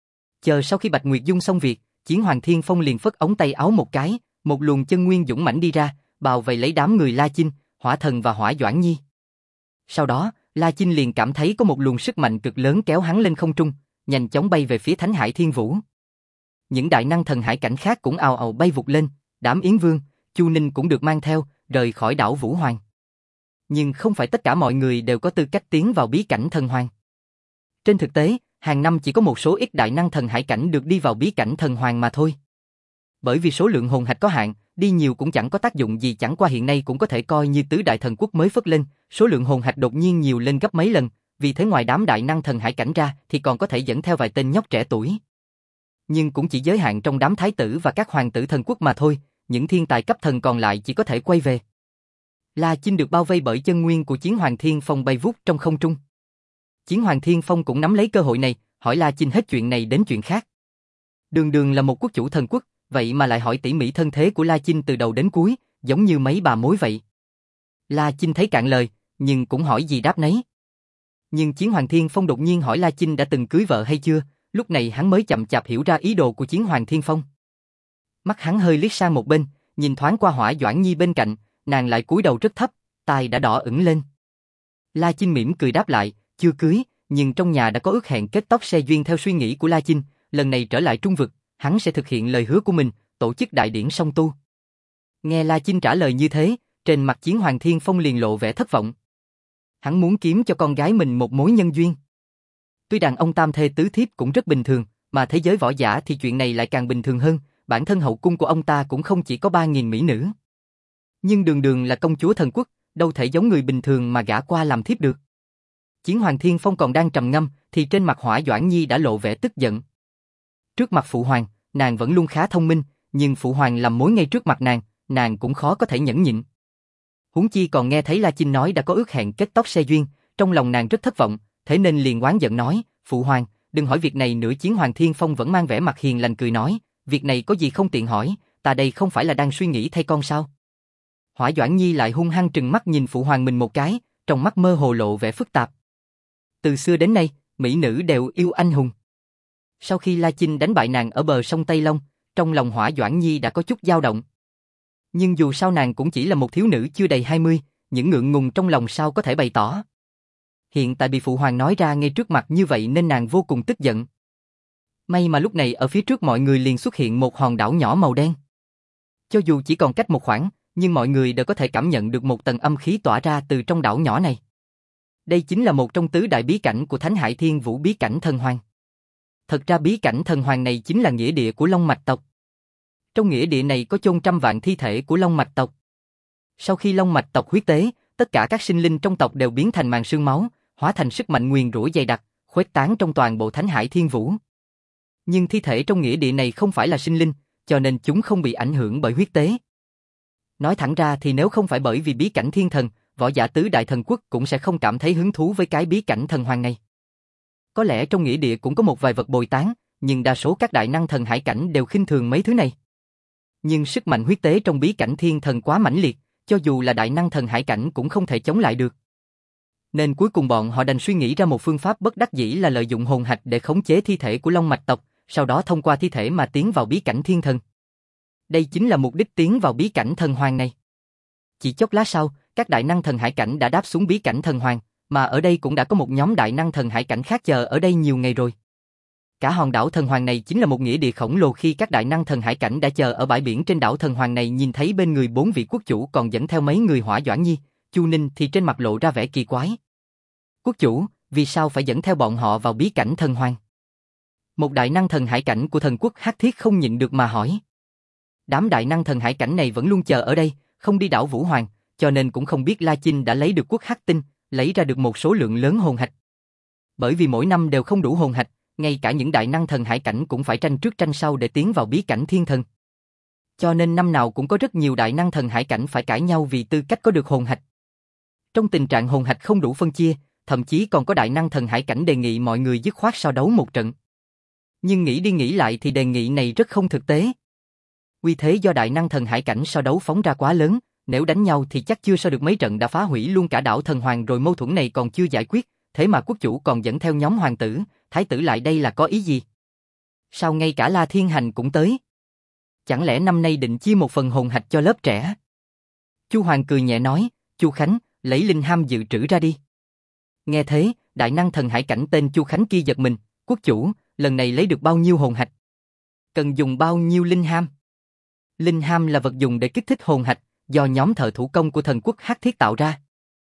Chờ sau khi Bạch Nguyệt Dung xong việc, Chiến Hoàng Thiên Phong liền phất ống tay áo một cái, một luồng chân nguyên dũng mãnh đi ra, bao vây lấy đám người La Chinh, Hỏa Thần và Hỏa Doãn Nhi. Sau đó, La Chinh liền cảm thấy có một luồng sức mạnh cực lớn kéo hắn lên không trung, nhanh chóng bay về phía Thánh Hải Thiên Vũ. Những đại năng thần hải cảnh khác cũng ào ào bay vụt lên, Đám Yến Vương, Chu Ninh cũng được mang theo, rời khỏi đảo Vũ Hoàng. Nhưng không phải tất cả mọi người đều có tư cách tiến vào bí cảnh thần hoàng. Trên thực tế, hàng năm chỉ có một số ít đại năng thần hải cảnh được đi vào bí cảnh thần hoàng mà thôi. Bởi vì số lượng hồn hạch có hạn, đi nhiều cũng chẳng có tác dụng gì, chẳng qua hiện nay cũng có thể coi như tứ đại thần quốc mới phất lên, số lượng hồn hạch đột nhiên nhiều lên gấp mấy lần, vì thế ngoài đám đại năng thần hải cảnh ra thì còn có thể dẫn theo vài tên nhóc trẻ tuổi. Nhưng cũng chỉ giới hạn trong đám thái tử và các hoàng tử thần quốc mà thôi, những thiên tài cấp thần còn lại chỉ có thể quay về. La Chinh được bao vây bởi chân nguyên của Chiến Hoàng Thiên Phong bay vút trong không trung. Chiến Hoàng Thiên Phong cũng nắm lấy cơ hội này, hỏi La Chinh hết chuyện này đến chuyện khác. Đường đường là một quốc chủ thần quốc, vậy mà lại hỏi tỉ mỉ thân thế của La Chinh từ đầu đến cuối, giống như mấy bà mối vậy. La Chinh thấy cạn lời, nhưng cũng hỏi gì đáp nấy. Nhưng Chiến Hoàng Thiên Phong đột nhiên hỏi La Chinh đã từng cưới vợ hay chưa, lúc này hắn mới chậm chạp hiểu ra ý đồ của Chiến Hoàng Thiên Phong. Mắt hắn hơi liếc sang một bên, nhìn thoáng qua Hỏa Doãn Nhi bên cạnh, nàng lại cúi đầu rất thấp, tai đã đỏ ửng lên. La Chinh mỉm cười đáp lại, chưa cưới, nhưng trong nhà đã có ước hẹn kết tóc xe duyên. Theo suy nghĩ của La Chinh, lần này trở lại Trung Vực, hắn sẽ thực hiện lời hứa của mình, tổ chức đại điển song tu. Nghe La Chinh trả lời như thế, trên mặt Chiến Hoàng Thiên Phong liền lộ vẻ thất vọng. Hắn muốn kiếm cho con gái mình một mối nhân duyên. Tuy đàn ông tam thê tứ thiếp cũng rất bình thường, mà thế giới võ giả thì chuyện này lại càng bình thường hơn, bản thân hậu cung của ông ta cũng không chỉ có ba nghìn mỹ nữ. Nhưng đường đường là công chúa thần quốc, đâu thể giống người bình thường mà gả qua làm thiếp được. Chiến Hoàng Thiên Phong còn đang trầm ngâm, thì trên mặt Hỏa Doãn Nhi đã lộ vẻ tức giận. Trước mặt phụ hoàng, nàng vẫn luôn khá thông minh, nhưng phụ hoàng làm mối ngay trước mặt nàng, nàng cũng khó có thể nhẫn nhịn. Huống chi còn nghe thấy La Chinh nói đã có ước hẹn kết tóc xe duyên, trong lòng nàng rất thất vọng, thế nên liền oán giận nói, phụ hoàng, đừng hỏi việc này nữa. Chiến Hoàng Thiên Phong vẫn mang vẻ mặt hiền lành cười nói, việc này có gì không tiện hỏi, ta đây không phải là đang suy nghĩ thay con sao? Hỏa Doãn Nhi lại hung hăng trừng mắt nhìn phụ hoàng mình một cái, trong mắt mơ hồ lộ vẻ phức tạp. Từ xưa đến nay, mỹ nữ đều yêu anh hùng. Sau khi La Chinh đánh bại nàng ở bờ sông Tây Long, trong lòng Hỏa Doãn Nhi đã có chút dao động. Nhưng dù sao nàng cũng chỉ là một thiếu nữ chưa đầy hai mươi, những ngượng ngùng trong lòng sao có thể bày tỏ. Hiện tại bị phụ hoàng nói ra ngay trước mặt như vậy nên nàng vô cùng tức giận. May mà lúc này ở phía trước mọi người liền xuất hiện một hòn đảo nhỏ màu đen. Cho dù chỉ còn cách một khoảng, nhưng mọi người đều có thể cảm nhận được một tầng âm khí tỏa ra từ trong đảo nhỏ này. Đây chính là một trong tứ đại bí cảnh của Thánh Hải Thiên Vũ bí cảnh thần hoàng. Thật ra bí cảnh thần hoàng này chính là nghĩa địa của Long Mạch tộc. Trong nghĩa địa này có chôn trăm vạn thi thể của Long Mạch tộc. Sau khi Long Mạch tộc huyết tế, tất cả các sinh linh trong tộc đều biến thành màn sương máu, hóa thành sức mạnh nguyền rủa dày đặc, khuếch tán trong toàn bộ Thánh Hải Thiên Vũ. Nhưng thi thể trong nghĩa địa này không phải là sinh linh, cho nên chúng không bị ảnh hưởng bởi huyết tế. Nói thẳng ra thì nếu không phải bởi vì bí cảnh thiên thần, võ giả tứ đại thần quốc cũng sẽ không cảm thấy hứng thú với cái bí cảnh thần hoàng này. Có lẽ trong nghĩa địa cũng có một vài vật bồi tán, nhưng đa số các đại năng thần hải cảnh đều khinh thường mấy thứ này. Nhưng sức mạnh huyết tế trong bí cảnh thiên thần quá mãnh liệt, cho dù là đại năng thần hải cảnh cũng không thể chống lại được. Nên cuối cùng bọn họ đành suy nghĩ ra một phương pháp bất đắc dĩ là lợi dụng hồn hạch để khống chế thi thể của Long Mạch tộc, sau đó thông qua thi thể mà tiến vào bí cảnh thiên thần. Đây chính là mục đích tiến vào bí cảnh thần hoàng này. Chỉ chốc lát sau, các đại năng thần hải cảnh đã đáp xuống bí cảnh thần hoàng, mà ở đây cũng đã có một nhóm đại năng thần hải cảnh khác chờ ở đây nhiều ngày rồi. Cả hòn đảo thần hoàng này chính là một nghĩa địa khổng lồ. Khi các đại năng thần hải cảnh đã chờ ở bãi biển trên đảo thần hoàng này nhìn thấy bên người bốn vị quốc chủ còn dẫn theo mấy người Hỏa Doãn Nhi, Chu Ninh thì trên mặt lộ ra vẻ kỳ quái. Quốc chủ, vì sao phải dẫn theo bọn họ vào bí cảnh thần hoàng? Một đại năng thần hải cảnh của thần quốc Hắc Thiết không nhịn được mà hỏi. Đám đại năng thần hải cảnh này vẫn luôn chờ ở đây, không đi đảo Vũ Hoàng, cho nên cũng không biết La Chinh đã lấy được quốc Hắc Tinh, lấy ra được một số lượng lớn hồn hạch. Bởi vì mỗi năm đều không đủ hồn hạch, ngay cả những đại năng thần hải cảnh cũng phải tranh trước tranh sau để tiến vào bí cảnh thiên thần. Cho nên năm nào cũng có rất nhiều đại năng thần hải cảnh phải cãi nhau vì tư cách có được hồn hạch. Trong tình trạng hồn hạch không đủ phân chia, thậm chí còn có đại năng thần hải cảnh đề nghị mọi người dứt khoát so đấu một trận. Nhưng nghĩ đi nghĩ lại thì đề nghị này rất không thực tế. Uy thế do đại năng thần hải cảnh so đấu phóng ra quá lớn, nếu đánh nhau thì chắc chưa so được mấy trận đã phá hủy luôn cả đảo thần hoàng rồi. Mâu thuẫn này còn chưa giải quyết, thế mà quốc chủ còn dẫn theo nhóm hoàng tử, thái tử lại đây là có ý gì? Sao ngay cả La Thiên Hành cũng tới? Chẳng lẽ năm nay định chia một phần hồn hạch cho lớp trẻ? Chu Hoàng cười nhẹ nói, Chu Khánh, lấy linh ham dự trữ ra đi. Nghe thế, đại năng thần hải cảnh tên Chu Khánh kia giật mình, quốc chủ, lần này lấy được bao nhiêu hồn hạch? Cần dùng bao nhiêu linh ham? Linh ham là vật dùng để kích thích hồn hạch, do nhóm thợ thủ công của thần quốc Hắc Thiết tạo ra.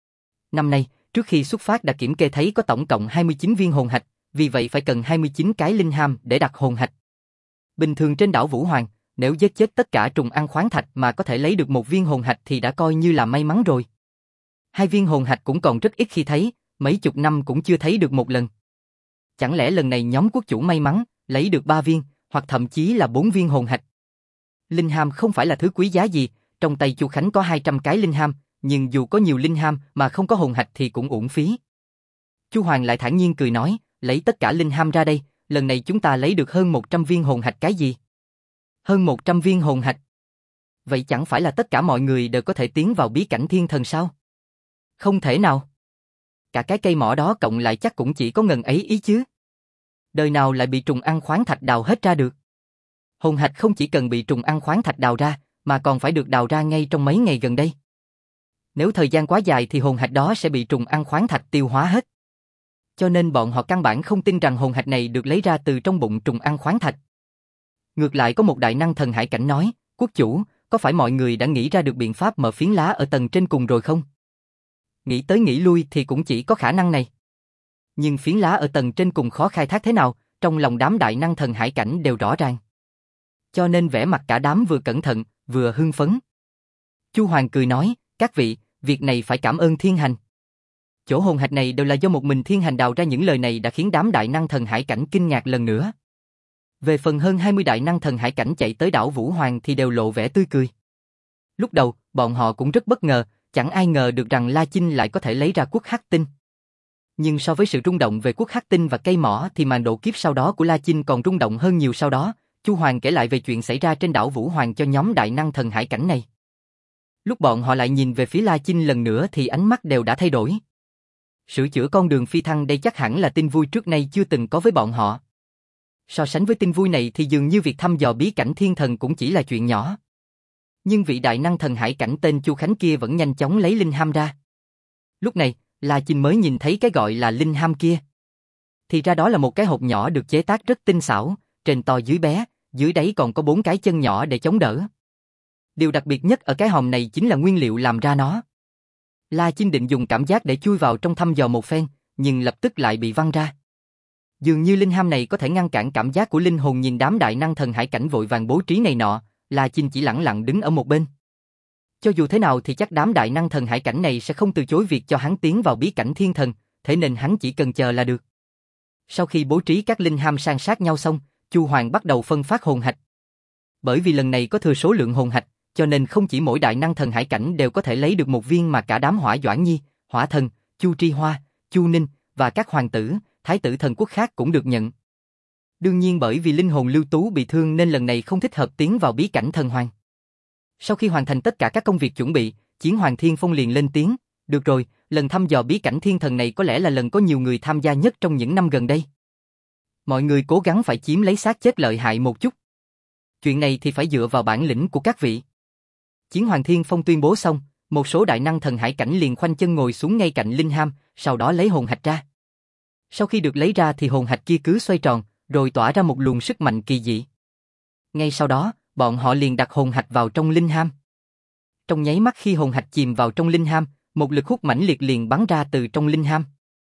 Năm nay, trước khi xuất phát đã kiểm kê thấy có tổng cộng hai mươi chín viên hồn hạch, vì vậy phải cần hai mươi chín cái linh ham để đặt hồn hạch. Bình thường trên đảo Vũ Hoàng, nếu giết chết tất cả trùng ăn khoáng thạch mà có thể lấy được một viên hồn hạch thì đã coi như là may mắn rồi. Hai viên hồn hạch cũng còn rất ít khi thấy, mấy chục năm cũng chưa thấy được một lần. Chẳng lẽ lần này nhóm quốc chủ may mắn, lấy được ba viên, hoặc thậm chí là bốn viên hồn hạch. Linh ham không phải là thứ quý giá gì, trong tay Chu Khánh có hai trăm cái linh ham, nhưng dù có nhiều linh ham mà không có hồn hạch thì cũng uổng phí. Chu Hoàng lại thản nhiên cười nói, lấy tất cả linh ham ra đây, lần này chúng ta lấy được hơn một trăm viên hồn hạch cái gì? Hơn một trăm viên hồn hạch. Vậy chẳng phải là tất cả mọi người đều có thể tiến vào bí cảnh thiên thần sao? Không thể nào. Cả cái cây mỏ đó cộng lại chắc cũng chỉ có ngần ấy ý chứ. Đời nào lại bị trùng ăn khoáng thạch đào hết ra được. Hồn hạch không chỉ cần bị trùng ăn khoáng thạch đào ra, mà còn phải được đào ra ngay trong mấy ngày gần đây. Nếu thời gian quá dài thì hồn hạch đó sẽ bị trùng ăn khoáng thạch tiêu hóa hết. Cho nên bọn họ căn bản không tin rằng hồn hạch này được lấy ra từ trong bụng trùng ăn khoáng thạch. Ngược lại có một đại năng thần hải cảnh nói, quốc chủ, có phải mọi người đã nghĩ ra được biện pháp mở phiến lá ở tầng trên cùng rồi không? Nghĩ tới nghĩ lui thì cũng chỉ có khả năng này. Nhưng phiến lá ở tầng trên cùng khó khai thác thế nào, trong lòng đám đại năng thần hải cảnh đều rõ ràng. Cho nên vẻ mặt cả đám vừa cẩn thận, vừa hưng phấn. Chu Hoàng cười nói, các vị, việc này phải cảm ơn thiên hành. Chỗ hồn hạch này đều là do một mình thiên hành đào ra, những lời này đã khiến đám đại năng thần hải cảnh kinh ngạc lần nữa. Về phần hơn hai mươi đại năng thần hải cảnh chạy tới đảo Vũ Hoàng thì đều lộ vẻ tươi cười. Lúc đầu, bọn họ cũng rất bất ngờ, chẳng ai ngờ được rằng La Chinh lại có thể lấy ra quốc hắc tinh. Nhưng so với sự rung động về quốc hắc tinh và cây mỏ thì màn độ kiếp sau đó của La Chinh còn rung động hơn nhiều. Sau đó, Chu Hoàng kể lại về chuyện xảy ra trên đảo Vũ Hoàng cho nhóm đại năng thần hải cảnh này. Lúc bọn họ lại nhìn về phía La Chinh lần nữa thì ánh mắt đều đã thay đổi. Sửa chữa con đường phi thăng đây chắc hẳn là tin vui trước nay chưa từng có với bọn họ. So sánh với tin vui này thì dường như việc thăm dò bí cảnh thiên thần cũng chỉ là chuyện nhỏ. Nhưng vị đại năng thần hải cảnh tên Chu Khánh kia vẫn nhanh chóng lấy linh ham ra. Lúc này, La Chinh mới nhìn thấy cái gọi là linh ham kia. Thì ra đó là một cái hộp nhỏ được chế tác rất tinh xảo, trên to dưới bé, dưới đáy còn có bốn cái chân nhỏ để chống đỡ. Điều đặc biệt nhất ở cái hòm này chính là nguyên liệu làm ra nó. La Chinh định dùng cảm giác để chui vào trong thăm dò một phen, nhưng lập tức lại bị văng ra. Dường như linh ham này có thể ngăn cản cảm giác của linh hồn. Nhìn đám đại năng thần hải cảnh vội vàng bố trí này nọ, La Chinh chỉ lẳng lặng đứng ở một bên. Cho dù thế nào thì chắc đám đại năng thần hải cảnh này sẽ không từ chối việc cho hắn tiến vào bí cảnh thiên thần, thế nên hắn chỉ cần chờ là được. Sau khi bố trí các linh ham san sát nhau xong, Chu Hoàng bắt đầu phân phát hồn hạch. Bởi vì lần này có thừa số lượng hồn hạch, cho nên không chỉ mỗi đại năng thần hải cảnh đều có thể lấy được một viên mà cả đám Hỏa Doãn Nhi, Hỏa Thần, Chu Tri Hoa, Chu Ninh và các hoàng tử, thái tử thần quốc khác cũng được nhận. Đương nhiên bởi vì linh hồn Lưu Tú bị thương nên lần này không thích hợp tiến vào bí cảnh thần hoàng. Sau khi hoàn thành tất cả các công việc chuẩn bị, Chiến Hoàng Thiên Phong liền lên tiếng, được rồi, lần thăm dò bí cảnh thiên thần này có lẽ là lần có nhiều người tham gia nhất trong những năm gần đây. Mọi người cố gắng phải chiếm lấy xác chết lợi hại một chút. Chuyện này thì phải dựa vào bản lĩnh của các vị. Chiến Hoàng Thiên Phong tuyên bố xong, một số đại năng thần hải cảnh liền khoanh chân ngồi xuống ngay cạnh linh ham, sau đó lấy hồn hạch ra. Sau khi được lấy ra thì hồn hạch kia cứ xoay tròn, rồi tỏa ra một luồng sức mạnh kỳ dị. Ngay sau đó, bọn họ liền đặt hồn hạch vào trong linh ham. Trong nháy mắt khi hồn hạch chìm vào trong linh ham, một lực hút mãnh liệt liền bắn ra từ trong linh ham.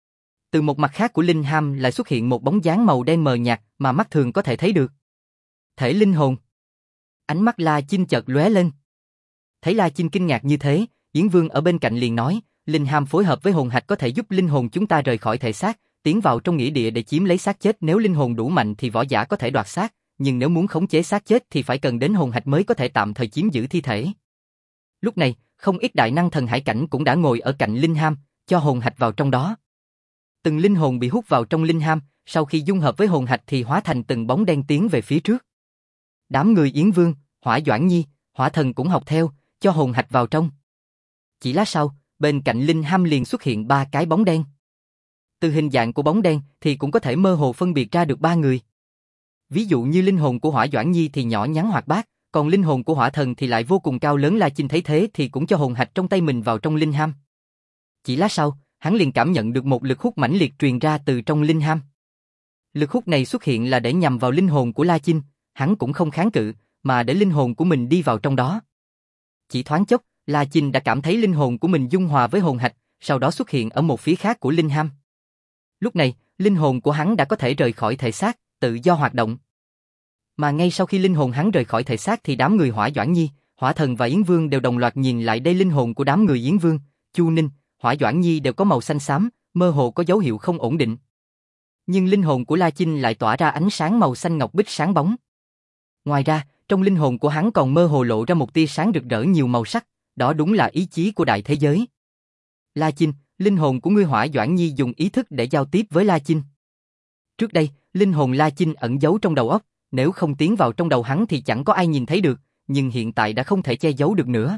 Từ một mặt khác của linh ham lại xuất hiện một bóng dáng màu đen mờ nhạt mà mắt thường có thể thấy được. Thể linh hồn. Ánh mắt La Chinh chợt lóe lên. Thấy La Chinh kinh ngạc như thế, Yến Vương ở bên cạnh liền nói, linh ham phối hợp với hồn hạch có thể giúp linh hồn chúng ta rời khỏi thể xác, tiến vào trong nghĩa địa để chiếm lấy xác chết. Nếu linh hồn đủ mạnh thì võ giả có thể đoạt xác, nhưng nếu muốn khống chế xác chết thì phải cần đến hồn hạch mới có thể tạm thời chiếm giữ thi thể. Lúc này, không ít đại năng thần hải cảnh cũng đã ngồi ở cạnh linh ham, cho hồn hạch vào trong đó. Từng linh hồn bị hút vào trong linh ham, sau khi dung hợp với hồn hạch thì hóa thành từng bóng đen tiến về phía trước. Đám người Yến Vương, Hỏa Doãn Nhi, Hỏa Thần cũng học theo, cho hồn hạch vào trong. Chỉ lát sau, bên cạnh linh ham liền xuất hiện ba cái bóng đen. Từ hình dạng của bóng đen thì cũng có thể mơ hồ phân biệt ra được ba người. Ví dụ như linh hồn của Hỏa Doãn Nhi thì nhỏ nhắn hoạt bát, còn linh hồn của Hỏa Thần thì lại vô cùng cao lớn. La Chinh thấy thế thì cũng cho hồn hạch trong tay mình vào trong linh ham. Chỉ lát sau, hắn liền cảm nhận được một lực hút mãnh liệt truyền ra từ trong linh ham. Lực hút này xuất hiện là để nhằm vào linh hồn của La Chinh, hắn cũng không kháng cự, mà để linh hồn của mình đi vào trong đó. Chỉ thoáng chốc, La Chinh đã cảm thấy linh hồn của mình dung hòa với hồn hạch, sau đó xuất hiện ở một phía khác của linh ham. Lúc này, linh hồn của hắn đã có thể rời khỏi thể xác, tự do hoạt động. Mà ngay sau khi linh hồn hắn rời khỏi thể xác thì đám người Hỏa Doãn Nhi, Hỏa Thần và Yến Vương đều đồng loạt nhìn lại đây. Linh hồn của đám người Yến Vương, Chu Ninh, Hỏa Doãn Nhi đều có màu xanh xám, mơ hồ có dấu hiệu không ổn định. Nhưng linh hồn của La Chinh lại tỏa ra ánh sáng màu xanh ngọc bích sáng bóng. Ngoài ra, trong linh hồn của hắn còn mơ hồ lộ ra một tia sáng rực rỡ nhiều màu sắc, đó đúng là ý chí của đại thế giới. La Chinh, linh hồn của ngươi Hỏa Doãn Nhi dùng ý thức để giao tiếp với La Chinh. Trước đây, linh hồn La Chinh ẩn giấu trong đầu óc, nếu không tiến vào trong đầu hắn thì chẳng có ai nhìn thấy được, nhưng hiện tại đã không thể che giấu được nữa.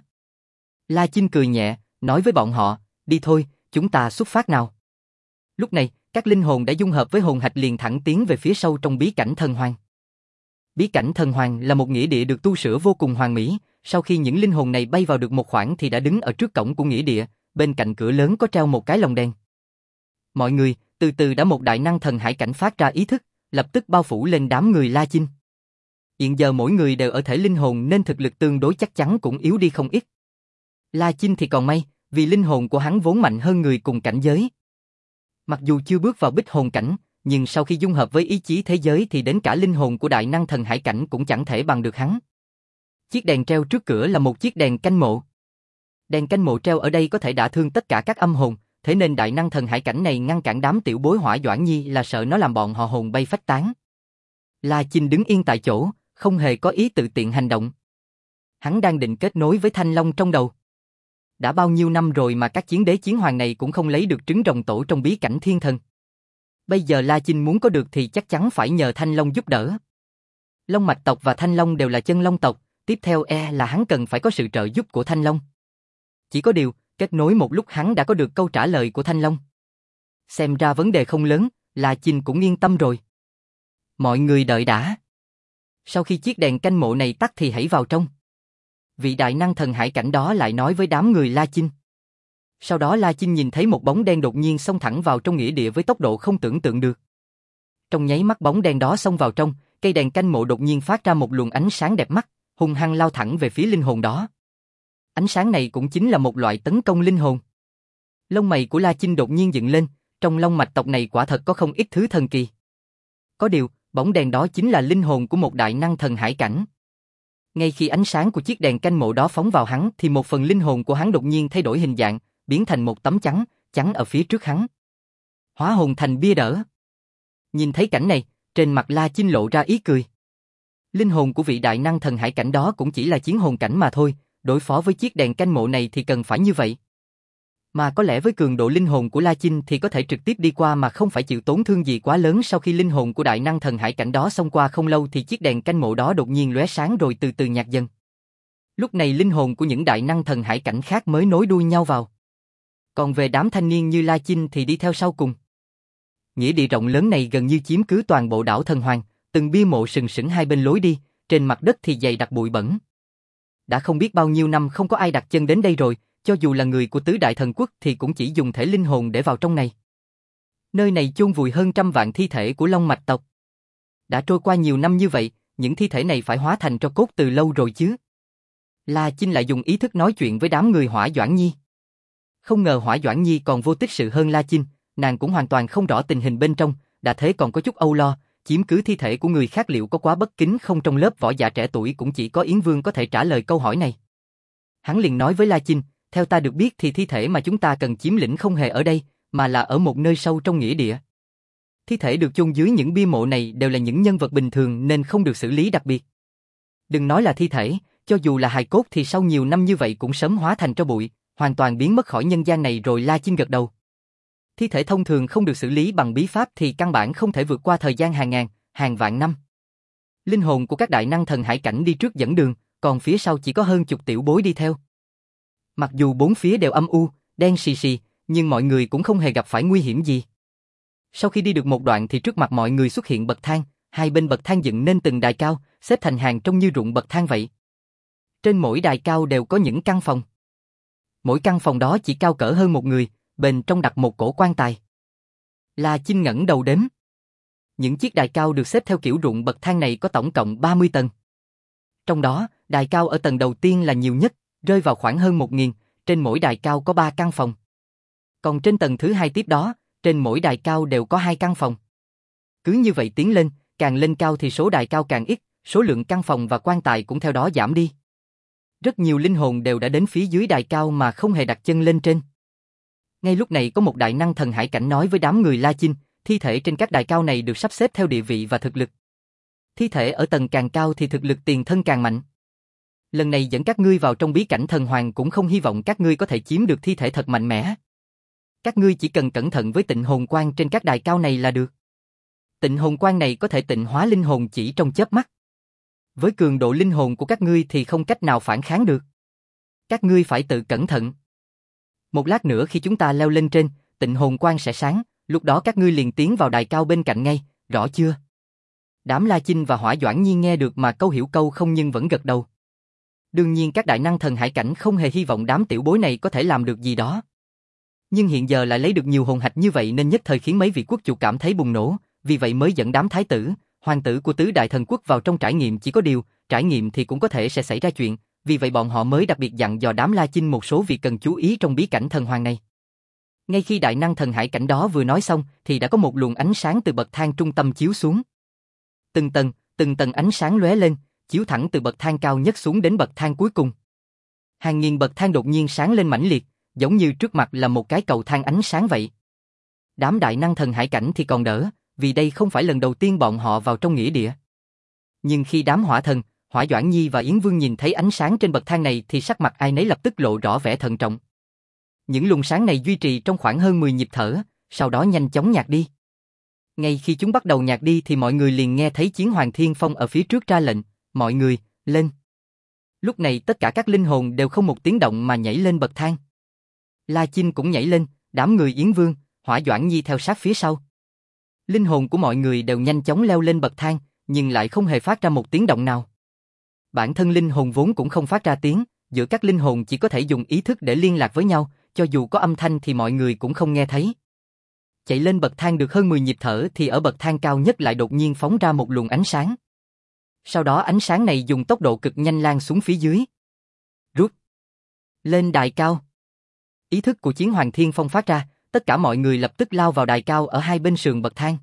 La Chinh cười nhẹ, nói với bọn họ, đi thôi, chúng ta xuất phát nào. Lúc này, các linh hồn đã dung hợp với hồn hạch liền thẳng tiến về phía sâu trong bí cảnh thần hoàng. Bí cảnh thần hoàng là một nghĩa địa được tu sửa vô cùng hoàn mỹ, sau khi những linh hồn này bay vào được một khoảng thì đã đứng ở trước cổng của nghĩa địa, bên cạnh cửa lớn có treo một cái lồng đèn. Mọi người, từ từ đã một đại năng thần hải cảnh phát ra ý thức, lập tức bao phủ lên đám người La Chinh. Hiện giờ mỗi người đều ở thể linh hồn nên thực lực tương đối chắc chắn cũng yếu đi không ít. La Chinh thì còn may, vì linh hồn của hắn vốn mạnh hơn người cùng cảnh giới. Mặc dù chưa bước vào bích hồn cảnh, nhưng sau khi dung hợp với ý chí thế giới thì đến cả linh hồn của đại năng thần hải cảnh cũng chẳng thể bằng được hắn. Chiếc đèn treo trước cửa là một chiếc đèn canh mộ. Đèn canh mộ treo ở đây có thể đả thương tất cả các âm hồn, thế nên đại năng thần hải cảnh này ngăn cản đám tiểu bối Hỏa Doãn Nhi là sợ nó làm bọn họ hồn bay phách tán. La Chinh đứng yên tại chỗ, không hề có ý tự tiện hành động. Hắn đang định kết nối với Thanh Long trong đầu. Đã bao nhiêu năm rồi mà các chiến đế chiến hoàng này cũng không lấy được trứng rồng tổ trong bí cảnh thiên thần. Bây giờ La Chinh muốn có được thì chắc chắn phải nhờ Thanh Long giúp đỡ. Long mạch tộc và Thanh Long đều là chân long tộc, tiếp theo e là hắn cần phải có sự trợ giúp của Thanh Long. Chỉ có điều, kết nối một lúc hắn đã có được câu trả lời của Thanh Long. Xem ra vấn đề không lớn, La Chinh cũng yên tâm rồi. Mọi người đợi đã. Sau khi chiếc đèn canh mộ này tắt thì hãy vào trong. Vị đại năng thần hải cảnh đó lại nói với đám người La Chinh. Sau đó La Chinh nhìn thấy một bóng đen đột nhiên xông thẳng vào trong nghĩa địa với tốc độ không tưởng tượng được. Trong nháy mắt bóng đen đó xông vào trong, cây đèn canh mộ đột nhiên phát ra một luồng ánh sáng đẹp mắt, hung hăng lao thẳng về phía linh hồn đó. Ánh sáng này cũng chính là một loại tấn công linh hồn. Lông mày của La Chinh đột nhiên dựng lên, trong long mạch tộc này quả thật có không ít thứ thần kỳ. Có điều, bóng đèn đó chính là linh hồn của một đại năng thần hải cảnh. Ngay khi ánh sáng của chiếc đèn canh mộ đó phóng vào hắn thì một phần linh hồn của hắn đột nhiên thay đổi hình dạng, biến thành một tấm chắn, chắn ở phía trước hắn. Hóa hồn thành bia đỡ. Nhìn thấy cảnh này, trên mặt La Chinh lộ ra ý cười. Linh hồn của vị đại năng thần hải cảnh đó cũng chỉ là chiến hồn cảnh mà thôi, đối phó với chiếc đèn canh mộ này thì cần phải như vậy. Mà có lẽ với cường độ linh hồn của La Chinh thì có thể trực tiếp đi qua mà không phải chịu tổn thương gì quá lớn. Sau khi linh hồn của đại năng thần hải cảnh đó xông qua không lâu thì chiếc đèn canh mộ đó đột nhiên lóe sáng rồi từ từ nhạt dần. Lúc này linh hồn của những đại năng thần hải cảnh khác mới nối đuôi nhau vào. Còn về đám thanh niên như La Chinh thì đi theo sau cùng. Nghĩa địa rộng lớn này gần như chiếm cứ toàn bộ đảo Thần Hoàng, từng bia mộ sừng sững hai bên lối đi, trên mặt đất thì dày đặc bụi bẩn. Đã không biết bao nhiêu năm không có ai đặt chân đến đây rồi, cho dù là người của tứ đại thần quốc thì cũng chỉ dùng thể linh hồn để vào trong này. Nơi này chôn vùi hơn trăm vạn thi thể của Long mạch tộc. Đã trôi qua nhiều năm như vậy, những thi thể này phải hóa thành tro cốt từ lâu rồi chứ. La Chinh lại dùng ý thức nói chuyện với đám người Hỏa Doãn Nhi. Không ngờ Hỏa Doãn Nhi còn vô tích sự hơn La Chinh, nàng cũng hoàn toàn không rõ tình hình bên trong, đã thế còn có chút âu lo, chiếm cứ thi thể của người khác liệu có quá bất kính không. Trong lớp võ giả trẻ tuổi cũng chỉ có Yến Vương có thể trả lời câu hỏi này. Hắn liền nói với La Chinh, theo ta được biết thì thi thể mà chúng ta cần chiếm lĩnh không hề ở đây, mà là ở một nơi sâu trong nghĩa địa. Thi thể được chôn dưới những bia mộ này đều là những nhân vật bình thường nên không được xử lý đặc biệt. Đừng nói là thi thể, cho dù là hài cốt thì sau nhiều năm như vậy cũng sớm hóa thành tro bụi, hoàn toàn biến mất khỏi nhân gian này rồi. La Chinh gật đầu. Thi thể thông thường không được xử lý bằng bí pháp thì căn bản không thể vượt qua thời gian hàng ngàn, hàng vạn năm. Linh hồn của các đại năng thần hải cảnh đi trước dẫn đường, còn phía sau chỉ có hơn chục tiểu bối đi theo. Mặc dù bốn phía đều âm u, đen xì xì, nhưng mọi người cũng không hề gặp phải nguy hiểm gì. Sau khi đi được một đoạn thì trước mặt mọi người xuất hiện bậc thang, hai bên bậc thang dựng nên từng đài cao, xếp thành hàng trông như ruộng bậc thang vậy. Trên mỗi đài cao đều có những căn phòng. Mỗi căn phòng đó chỉ cao cỡ hơn một người, bên trong đặt một cổ quan tài. La Chinh ngẩng đầu đếm. Những chiếc đài cao được xếp theo kiểu ruộng bậc thang này có tổng cộng ba mươi tầng. Trong đó, đài cao ở tầng đầu tiên là nhiều nhất, rơi vào khoảng hơn một nghìn, trên mỗi đài cao có ba căn phòng. Còn trên tầng thứ hai tiếp đó, trên mỗi đài cao đều có hai căn phòng. Cứ như vậy tiến lên, càng lên cao thì số đài cao càng ít, số lượng căn phòng và quan tài cũng theo đó giảm đi. Rất nhiều linh hồn đều đã đến phía dưới đài cao mà không hề đặt chân lên trên. Ngay lúc này có một đại năng thần hải cảnh nói với đám người La Chinh, thi thể trên các đài cao này được sắp xếp theo địa vị và thực lực. Thi thể ở tầng càng cao thì thực lực tiền thân càng mạnh. Lần này dẫn các ngươi vào trong bí cảnh thần hoàng cũng không hy vọng các ngươi có thể chiếm được thi thể thật mạnh mẽ. Các ngươi chỉ cần cẩn thận với tịnh hồn quan trên các đài cao này là được. Tịnh hồn quan này có thể tịnh hóa linh hồn chỉ trong chớp mắt. Với cường độ linh hồn của các ngươi thì không cách nào phản kháng được. Các ngươi phải tự cẩn thận. Một lát nữa khi chúng ta leo lên trên, tịnh hồn quan sẽ sáng, lúc đó các ngươi liền tiến vào đài cao bên cạnh ngay, rõ chưa? Đám La Chinh và Hỏa Doãn Nhiên nghe được mà câu hiểu câu không nhưng vẫn gật đầu. Đương nhiên các đại năng thần hải cảnh không hề hy vọng đám tiểu bối này có thể làm được gì đó. Nhưng hiện giờ lại lấy được nhiều hồn hạch như vậy nên nhất thời khiến mấy vị quốc chủ cảm thấy bùng nổ, vì vậy mới dẫn đám thái tử, hoàng tử của tứ đại thần quốc vào trong trải nghiệm, chỉ có điều, trải nghiệm thì cũng có thể sẽ xảy ra chuyện, vì vậy bọn họ mới đặc biệt dặn dò đám La Chinh một số việc cần chú ý trong bí cảnh thần hoàng này. Ngay khi đại năng thần hải cảnh đó vừa nói xong thì đã có một luồng ánh sáng từ bậc thang trung tâm chiếu xuống. Từng tầng, từng tầng ánh sáng lóe lên, chiếu thẳng từ bậc thang cao nhất xuống đến bậc thang cuối cùng. Hàng nghìn bậc thang đột nhiên sáng lên mãnh liệt, giống như trước mặt là một cái cầu thang ánh sáng vậy. Đám đại năng thần hải cảnh thì còn đỡ, vì đây không phải lần đầu tiên bọn họ vào trong nghĩa địa. Nhưng khi đám hỏa thần, Hỏa Doãn Nhi và Yến Vương nhìn thấy ánh sáng trên bậc thang này thì sắc mặt ai nấy lập tức lộ rõ vẻ thận trọng. Những luồng sáng này duy trì trong khoảng hơn mười nhịp thở, sau đó nhanh chóng nhạt đi. Ngay khi chúng bắt đầu nhạt đi thì mọi người liền nghe thấy Chiến Hoàng Thiên Phong ở phía trước ra lệnh, mọi người, lên. Lúc này tất cả các linh hồn đều không một tiếng động mà nhảy lên bậc thang. La Chinh cũng nhảy lên, đám người Yến Vương, Hỏa Doãn Nhi theo sát phía sau. Linh hồn của mọi người đều nhanh chóng leo lên bậc thang, nhưng lại không hề phát ra một tiếng động nào. Bản thân linh hồn vốn cũng không phát ra tiếng, giữa các linh hồn chỉ có thể dùng ý thức để liên lạc với nhau, cho dù có âm thanh thì mọi người cũng không nghe thấy. Chạy lên bậc thang được hơn mười nhịp thở thì ở bậc thang cao nhất lại đột nhiên phóng ra một luồng ánh sáng. Sau đó ánh sáng này dùng tốc độ cực nhanh lan xuống phía dưới. Rút. Lên đài cao. Ý thức của Chiến Hoàng Thiên Phong phát ra, tất cả mọi người lập tức lao vào đài cao ở hai bên sườn bậc thang.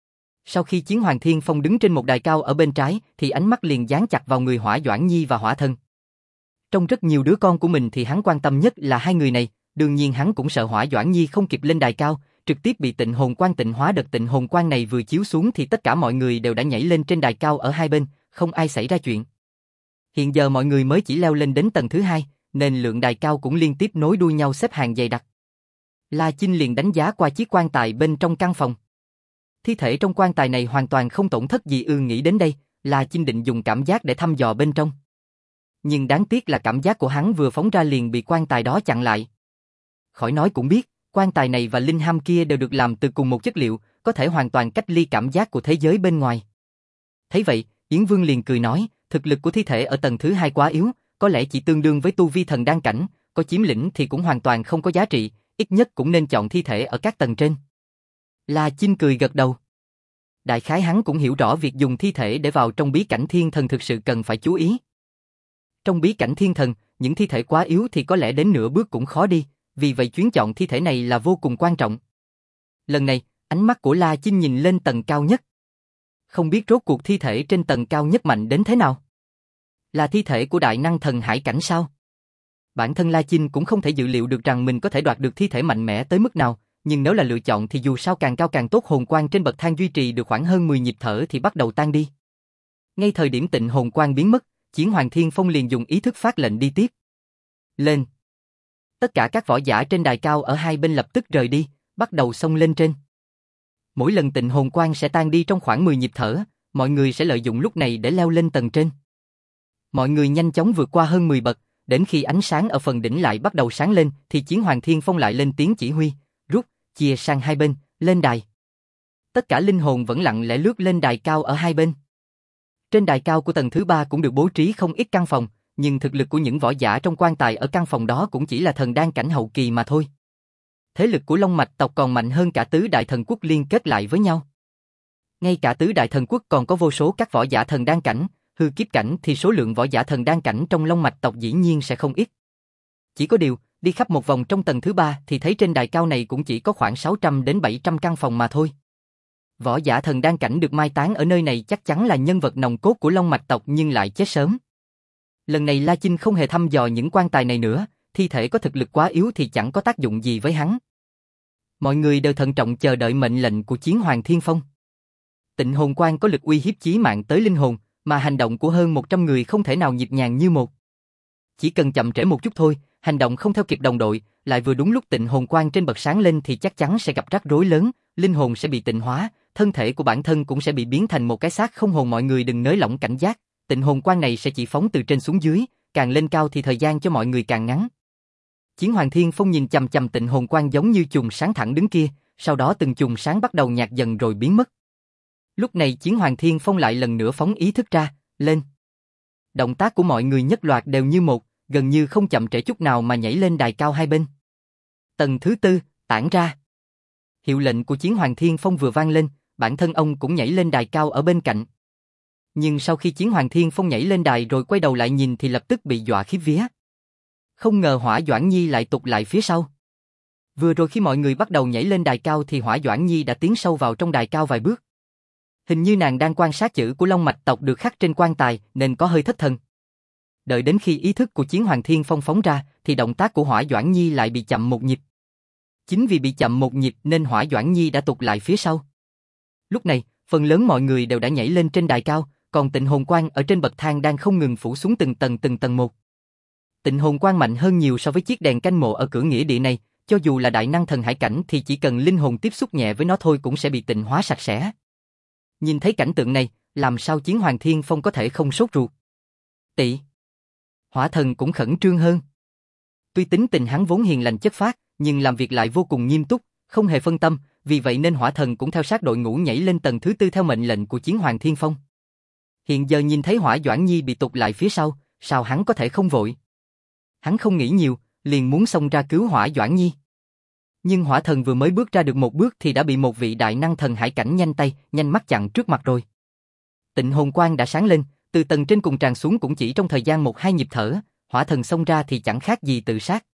Sau khi Chiến Hoàng Thiên Phong đứng trên một đài cao ở bên trái thì ánh mắt liền dán chặt vào người Hỏa Doãn Nhi và Hỏa Thần. Trong rất nhiều đứa con của mình thì hắn quan tâm nhất là hai người này, đương nhiên hắn cũng sợ Hỏa Doãn Nhi không kịp lên đài cao, trực tiếp bị tịnh hồn quan tịnh hóa. Đợt tịnh hồn quan này vừa chiếu xuống thì tất cả mọi người đều đã nhảy lên trên đài cao ở hai bên, không ai xảy ra chuyện. Hiện giờ mọi người mới chỉ leo lên đến tầng thứ hai, nên lượng đài cao cũng liên tiếp nối đuôi nhau xếp hàng dày đặc. La Chinh liền đánh giá qua chiếc quan tài bên trong căn phòng. Thi thể trong quan tài này hoàn toàn không tổn thất gì. Ư nghĩ đến đây, La Chinh định dùng cảm giác để thăm dò bên trong. Nhưng đáng tiếc là cảm giác của hắn vừa phóng ra liền bị quan tài đó chặn lại. Khỏi nói cũng biết, quan tài này và linh ham kia đều được làm từ cùng một chất liệu, có thể hoàn toàn cách ly cảm giác của thế giới bên ngoài. Thấy vậy, Yến Vương liền cười nói, thực lực của thi thể ở tầng thứ hai quá yếu, có lẽ chỉ tương đương với tu vi thần đan cảnh, có chiếm lĩnh thì cũng hoàn toàn không có giá trị, ít nhất cũng nên chọn thi thể ở các tầng trên. La Chinh cười gật đầu. Đại khái hắn cũng hiểu rõ việc dùng thi thể để vào trong bí cảnh thiên thần thực sự cần phải chú ý. Trong bí cảnh thiên thần, những thi thể quá yếu thì có lẽ đến nửa bước cũng khó đi, vì vậy chuyến chọn thi thể này là vô cùng quan trọng. Lần này, ánh mắt của La Chinh nhìn lên tầng cao nhất. Không biết rốt cuộc thi thể trên tầng cao nhất mạnh đến thế nào? Là thi thể của đại năng thần hải cảnh sao? Bản thân La Chinh cũng không thể dự liệu được rằng mình có thể đoạt được thi thể mạnh mẽ tới mức nào, nhưng nếu là lựa chọn thì dù sao càng cao càng tốt. Hồn quang trên bậc thang duy trì được khoảng hơn mười nhịp thở thì bắt đầu tan đi. Ngay thời điểm tịnh hồn quang biến mất, Chiến Hoàng Thiên Phong liền dùng ý thức phát lệnh đi tiếp. Lên! Tất cả các võ giả trên đài cao ở hai bên lập tức rời đi, bắt đầu xông lên trên. Mỗi lần tịnh hồn quang sẽ tan đi trong khoảng mười nhịp thở, mọi người sẽ lợi dụng lúc này để leo lên tầng trên. Mọi người nhanh chóng vượt qua hơn mười bậc, đến khi ánh sáng ở phần đỉnh lại bắt đầu sáng lên thì Chiến Hoàng Thiên Phong lại lên tiếng chỉ huy, rút, chia sang hai bên, lên đài. Tất cả linh hồn vẫn lặng lẽ lướt lên đài cao ở hai bên. Trên đài cao của tầng thứ ba cũng được bố trí không ít căn phòng, nhưng thực lực của những võ giả trong quan tài ở căn phòng đó cũng chỉ là thần đan cảnh hậu kỳ mà thôi. Thế lực của Long Mạch tộc còn mạnh hơn cả tứ đại thần quốc liên kết lại với nhau. Ngay cả tứ đại thần quốc còn có vô số các võ giả thần đan cảnh, hư kiếp cảnh thì số lượng võ giả thần đan cảnh trong Long Mạch tộc dĩ nhiên sẽ không ít. Chỉ có điều, đi khắp một vòng trong tầng thứ ba thì thấy trên đài cao này cũng chỉ có khoảng sáu trăm đến bảy trăm căn phòng mà thôi. Võ giả thần đan cảnh được mai táng ở nơi này chắc chắn là nhân vật nòng cốt của Long Mạch tộc nhưng lại chết sớm. Lần này La Chinh không hề thăm dò những quan tài này nữa, thi thể có thực lực quá yếu thì chẳng có tác dụng gì với hắn. Mọi người đều thận trọng chờ đợi mệnh lệnh của Chiến Hoàng Thiên Phong. Tịnh hồn quan có lực uy hiếp chí mạng tới linh hồn, mà hành động của hơn một trăm người không thể nào nhịp nhàng như một. Chỉ cần chậm trễ một chút thôi, hành động không theo kịp đồng đội, lại vừa đúng lúc tịnh hồn quan trên bậc sáng lên thì chắc chắn sẽ gặp rắc rối lớn, linh hồn sẽ bị tịnh hóa, thân thể của bản thân cũng sẽ bị biến thành một cái xác không hồn. Mọi người đừng nới lỏng cảnh giác, tịnh hồn quang này sẽ chỉ phóng từ trên xuống dưới, càng lên cao thì thời gian cho mọi người càng ngắn. Chiến Hoàng Thiên Phong nhìn chằm chằm tịnh hồn quang giống như chùm sáng thẳng đứng kia, sau đó từng chùm sáng bắt đầu nhạt dần rồi biến mất. Lúc này Chiến Hoàng Thiên Phong lại lần nữa phóng ý thức ra, lên. Động tác của mọi người nhất loạt đều như một, gần như không chậm trễ chút nào mà nhảy lên đài cao hai bên. Tầng thứ tư, tản ra. Hiệu lệnh của Chiến Hoàng Thiên Phong vừa vang lên, bản thân ông cũng nhảy lên đài cao ở bên cạnh. Nhưng sau khi Chiến Hoàng Thiên Phong nhảy lên đài rồi quay đầu lại nhìn thì lập tức bị dọa khiếp vía. Không ngờ Hỏa Doãn Nhi lại tụt lại phía sau. Vừa rồi khi mọi người bắt đầu nhảy lên đài cao thì Hỏa Doãn Nhi đã tiến sâu vào trong đài cao vài bước. Hình như nàng đang quan sát chữ của Long Mạch tộc được khắc trên quan tài nên có hơi thất thần. Đợi đến khi ý thức của Chiến Hoàng Thiên Phong phóng ra thì động tác của Hỏa Doãn Nhi lại bị chậm một nhịp. Chính vì bị chậm một nhịp nên Hỏa Doãn Nhi đã tụt lại phía sau. Lúc này, phần lớn mọi người đều đã nhảy lên trên đài cao, còn tịnh hồn quang ở trên bậc thang đang không ngừng phủ xuống từng tầng từng tầng một. Tịnh hồn quang mạnh hơn nhiều so với chiếc đèn canh mộ ở cửa nghĩa địa này, cho dù là đại năng thần hải cảnh thì chỉ cần linh hồn tiếp xúc nhẹ với nó thôi cũng sẽ bị tịnh hóa sạch sẽ. Nhìn thấy cảnh tượng này, làm sao Chiến Hoàng Thiên Phong có thể không sốt ruột? Tị. Hỏa Thần cũng khẩn trương hơn. Tuy tính tình hắn vốn hiền lành chất phác, nhưng làm việc lại vô cùng nghiêm túc, không hề phân tâm, vì vậy nên Hỏa Thần cũng theo sát đội ngũ nhảy lên tầng thứ tư theo mệnh lệnh của Chiến Hoàng Thiên Phong. Hiện giờ nhìn thấy Hỏa Doãn Nhi bị tụt lại phía sau, sao hắn có thể không vội? Hắn không nghĩ nhiều, liền muốn xông ra cứu Hỏa Doãn Nhi. Nhưng Hỏa Thần vừa mới bước ra được một bước thì đã bị một vị đại năng thần hải cảnh nhanh tay, nhanh mắt chặn trước mặt rồi. Tịnh hồn quang đã sáng lên, từ tầng trên cùng tràn xuống cũng chỉ trong thời gian một hai nhịp thở, Hỏa Thần xông ra thì chẳng khác gì tự sát.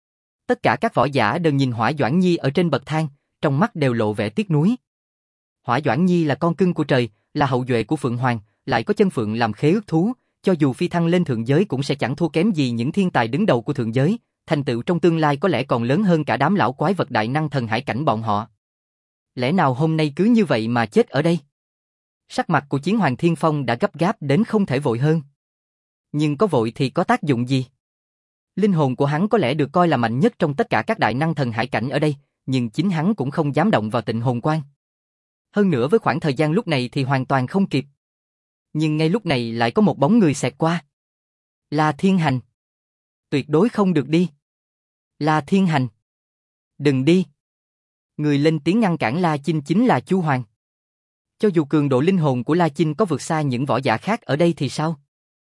Tất cả các võ giả đều nhìn Hỏa Doãn Nhi ở trên bậc thang, trong mắt đều lộ vẻ tiếc nuối. Hỏa Doãn Nhi là con cưng của trời, là hậu duệ của Phượng Hoàng, lại có chân phượng làm khế ước thú, cho dù phi thăng lên thượng giới cũng sẽ chẳng thua kém gì những thiên tài đứng đầu của thượng giới, thành tựu trong tương lai có lẽ còn lớn hơn cả đám lão quái vật đại năng thần hải cảnh bọn họ. Lẽ nào hôm nay cứ như vậy mà chết ở đây? Sắc mặt của Chiến Hoàng Thiên Phong đã gấp gáp đến không thể vội hơn. Nhưng có vội thì có tác dụng gì? Linh hồn của hắn có lẽ được coi là mạnh nhất trong tất cả các đại năng thần hải cảnh ở đây, nhưng chính hắn cũng không dám động vào tịnh hồn quang. Hơn nữa với khoảng thời gian lúc này thì hoàn toàn không kịp. Nhưng ngay lúc này lại có một bóng người xẹt qua. Là Thiên Hành. Tuyệt đối không được đi. Là Thiên Hành. Đừng đi. Người lên tiếng ngăn cản La Chinh chính là Chu Hoàng. Cho dù cường độ linh hồn của La Chinh có vượt xa những võ giả khác ở đây thì sao?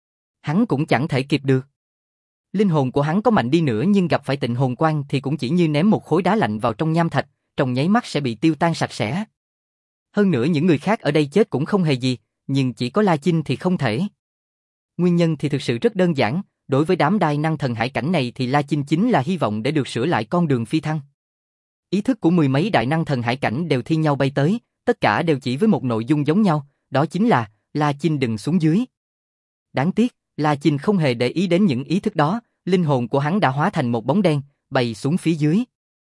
Hắn cũng chẳng thể kịp được. Linh hồn của hắn có mạnh đi nữa nhưng gặp phải tịnh hồn quang thì cũng chỉ như ném một khối đá lạnh vào trong nham thạch, trong nháy mắt sẽ bị tiêu tan sạch sẽ. Hơn nữa những người khác ở đây chết cũng không hề gì, nhưng chỉ có La Chinh thì không thể. Nguyên nhân thì thực sự rất đơn giản, đối với đám đại năng thần hải cảnh này thì La Chinh chính là hy vọng để được sửa lại con đường phi thăng. Ý thức của mười mấy đại năng thần hải cảnh đều thi nhau bay tới, tất cả đều chỉ với một nội dung giống nhau, đó chính là La Chinh đừng xuống dưới. Đáng tiếc, La Chinh không hề để ý đến những ý thức đó, linh hồn của hắn đã hóa thành một bóng đen, bay xuống phía dưới.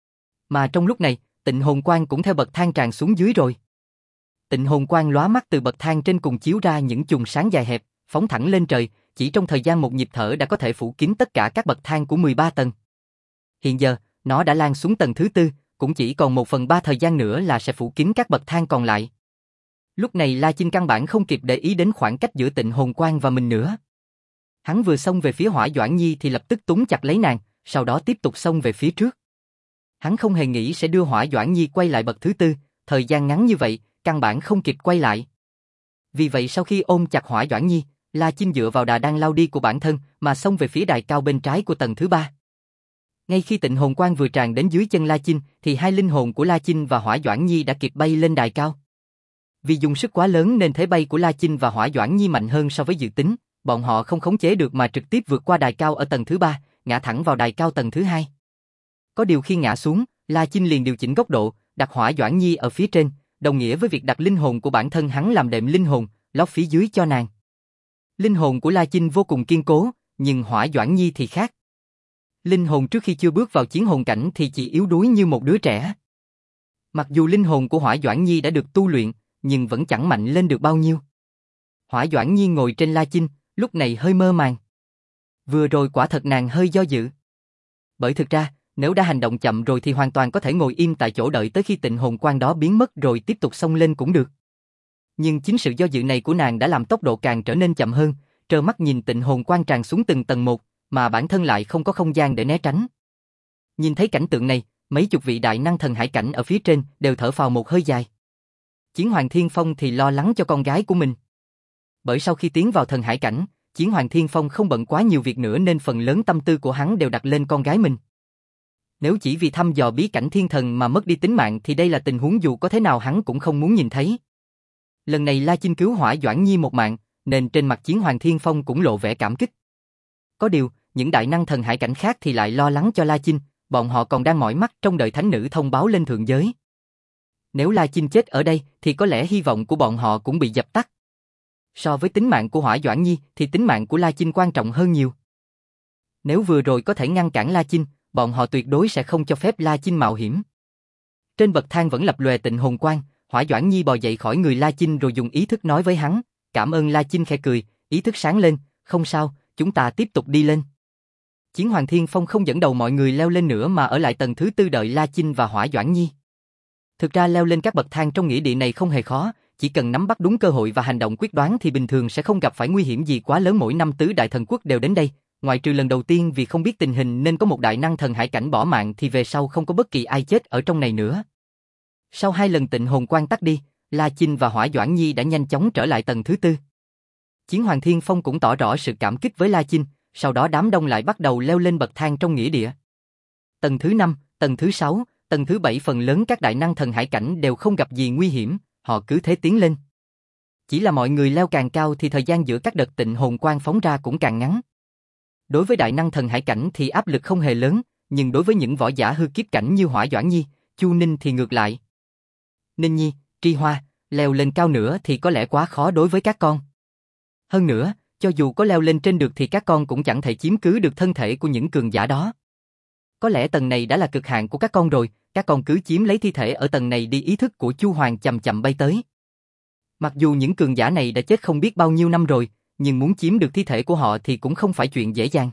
Mà trong lúc này, tịnh hồn quang cũng theo bậc thang tràn xuống dưới rồi. Tịnh hồn quang lóa mắt từ bậc thang trên cùng chiếu ra những chùm sáng dài hẹp, phóng thẳng lên trời, chỉ trong thời gian một nhịp thở đã có thể phủ kín tất cả các bậc thang của mười ba tầng. Hiện giờ, nó đã lan xuống tầng thứ tư, cũng chỉ còn một phần ba thời gian nữa là sẽ phủ kín các bậc thang còn lại. Lúc này La Chinh căn bản không kịp để ý đến khoảng cách giữa tịnh hồn quang và mình nữa. Hắn vừa xông về phía Hỏa Doãn Nhi thì lập tức túm chặt lấy nàng, sau đó tiếp tục xông về phía trước. Hắn không hề nghĩ sẽ đưa Hỏa Doãn Nhi quay lại bậc thứ tư, thời gian ngắn như vậy, căn bản không kịp quay lại. Vì vậy sau khi ôm chặt Hỏa Doãn Nhi, La Chinh dựa vào đà đang lao đi của bản thân mà xông về phía đài cao bên trái của tầng thứ ba. Ngay khi tịnh hồn quang vừa tràn đến dưới chân La Chinh thì hai linh hồn của La Chinh và Hỏa Doãn Nhi đã kịp bay lên đài cao. Vì dùng sức quá lớn nên thế bay của La Chinh và Hỏa Doãn Nhi mạnh hơn so với dự tính, bọn họ không khống chế được mà trực tiếp vượt qua đài cao ở tầng thứ ba, ngã thẳng vào đài cao tầng thứ hai. Có điều khi ngã xuống, La Chinh liền điều chỉnh góc độ, đặt Hỏa Doãn Nhi ở phía trên, đồng nghĩa với việc đặt linh hồn của bản thân hắn làm đệm linh hồn, lót phía dưới cho nàng. Linh hồn của La Chinh vô cùng kiên cố, nhưng Hỏa Doãn Nhi thì khác. Linh hồn trước khi chưa bước vào chiến hồn cảnh thì chỉ yếu đuối như một đứa trẻ. Mặc dù linh hồn của Hỏa Doãn Nhi đã được tu luyện, nhưng vẫn chẳng mạnh lên được bao nhiêu. Hỏa Doãn Nhi ngồi trên La Chinh, lúc này hơi mơ màng. Vừa rồi quả thật nàng hơi do dự. Bởi thực ra, Nếu đã hành động chậm rồi thì hoàn toàn có thể ngồi im tại chỗ đợi tới khi tịnh hồn quang đó biến mất rồi tiếp tục xông lên cũng được. Nhưng chính sự do dự này của nàng đã làm tốc độ càng trở nên chậm hơn, trơ mắt nhìn tịnh hồn quang tràn xuống từng tầng một, mà bản thân lại không có không gian để né tránh. Nhìn thấy cảnh tượng này, mấy chục vị đại năng thần hải cảnh ở phía trên đều thở phào một hơi dài. Chiến Hoàng Thiên Phong thì lo lắng cho con gái của mình. Bởi sau khi tiến vào thần hải cảnh, Chiến Hoàng Thiên Phong không bận quá nhiều việc nữa nên phần lớn tâm tư của hắn đều đặt lên con gái mình. Nếu chỉ vì thăm dò bí cảnh thiên thần mà mất đi tính mạng thì đây là tình huống dù có thế nào hắn cũng không muốn nhìn thấy. Lần này La Chinh cứu Hỏa Doãn Nhi một mạng, nên trên mặt Chiến Hoàng Thiên Phong cũng lộ vẻ cảm kích. Có điều, những đại năng thần hải cảnh khác thì lại lo lắng cho La Chinh, bọn họ còn đang mỏi mắt trông đợi thánh nữ thông báo lên thượng giới. Nếu La Chinh chết ở đây thì có lẽ hy vọng của bọn họ cũng bị dập tắt. So với tính mạng của Hỏa Doãn Nhi thì tính mạng của La Chinh quan trọng hơn nhiều. Nếu vừa rồi có thể ngăn cản La Chinh, bọn họ tuyệt đối sẽ không cho phép La Chinh mạo hiểm. Trên bậc thang vẫn lập lòe tịnh hồn quang, Hỏa Doãn Nhi bò dậy khỏi người La Chinh rồi dùng ý thức nói với hắn, cảm ơn. La Chinh khẽ cười, ý thức sáng lên, không sao, chúng ta tiếp tục đi lên. Chiến Hoàng Thiên Phong không dẫn đầu mọi người leo lên nữa mà ở lại tầng thứ tư đợi La Chinh và Hỏa Doãn Nhi. Thực ra leo lên các bậc thang trong nghĩa địa này không hề khó, chỉ cần nắm bắt đúng cơ hội và hành động quyết đoán thì bình thường sẽ không gặp phải nguy hiểm gì quá lớn. Mỗi năm tứ đại thần quốc đều đến đây, ngoại trừ lần đầu tiên vì không biết tình hình nên có một đại năng thần hải cảnh bỏ mạng thì về sau không có bất kỳ ai chết ở trong này nữa. Sau hai lần tịnh hồn quang tắt đi, La Chinh và Hỏa Doãn Nhi đã nhanh chóng trở lại tầng thứ tư. Chiến Hoàng Thiên Phong cũng tỏ rõ sự cảm kích với La Chinh, sau đó đám đông lại bắt đầu leo lên bậc thang trong nghĩa địa. Tầng thứ năm, tầng thứ sáu, tầng thứ bảy phần lớn các đại năng thần hải cảnh đều không gặp gì nguy hiểm, họ cứ thế tiến lên. Chỉ là mọi người leo càng cao thì thời gian giữa các đợt tịnh hồn quang phóng ra cũng càng ngắn. Đối với đại năng thần hải cảnh thì áp lực không hề lớn, nhưng đối với những võ giả hư kiếp cảnh như Hỏa Doãn Nhi, Chu Ninh thì ngược lại. Ninh Nhi, Tri Hoa, leo lên cao nữa thì có lẽ quá khó đối với các con. Hơn nữa, cho dù có leo lên trên được thì các con cũng chẳng thể chiếm cứ được thân thể của những cường giả đó. Có lẽ tầng này đã là cực hạn của các con rồi, các con cứ chiếm lấy thi thể ở tầng này đi. Ý thức của Chu Hoàng chậm chậm bay tới. Mặc dù những cường giả này đã chết không biết bao nhiêu năm rồi, nhưng muốn chiếm được thi thể của họ thì cũng không phải chuyện dễ dàng.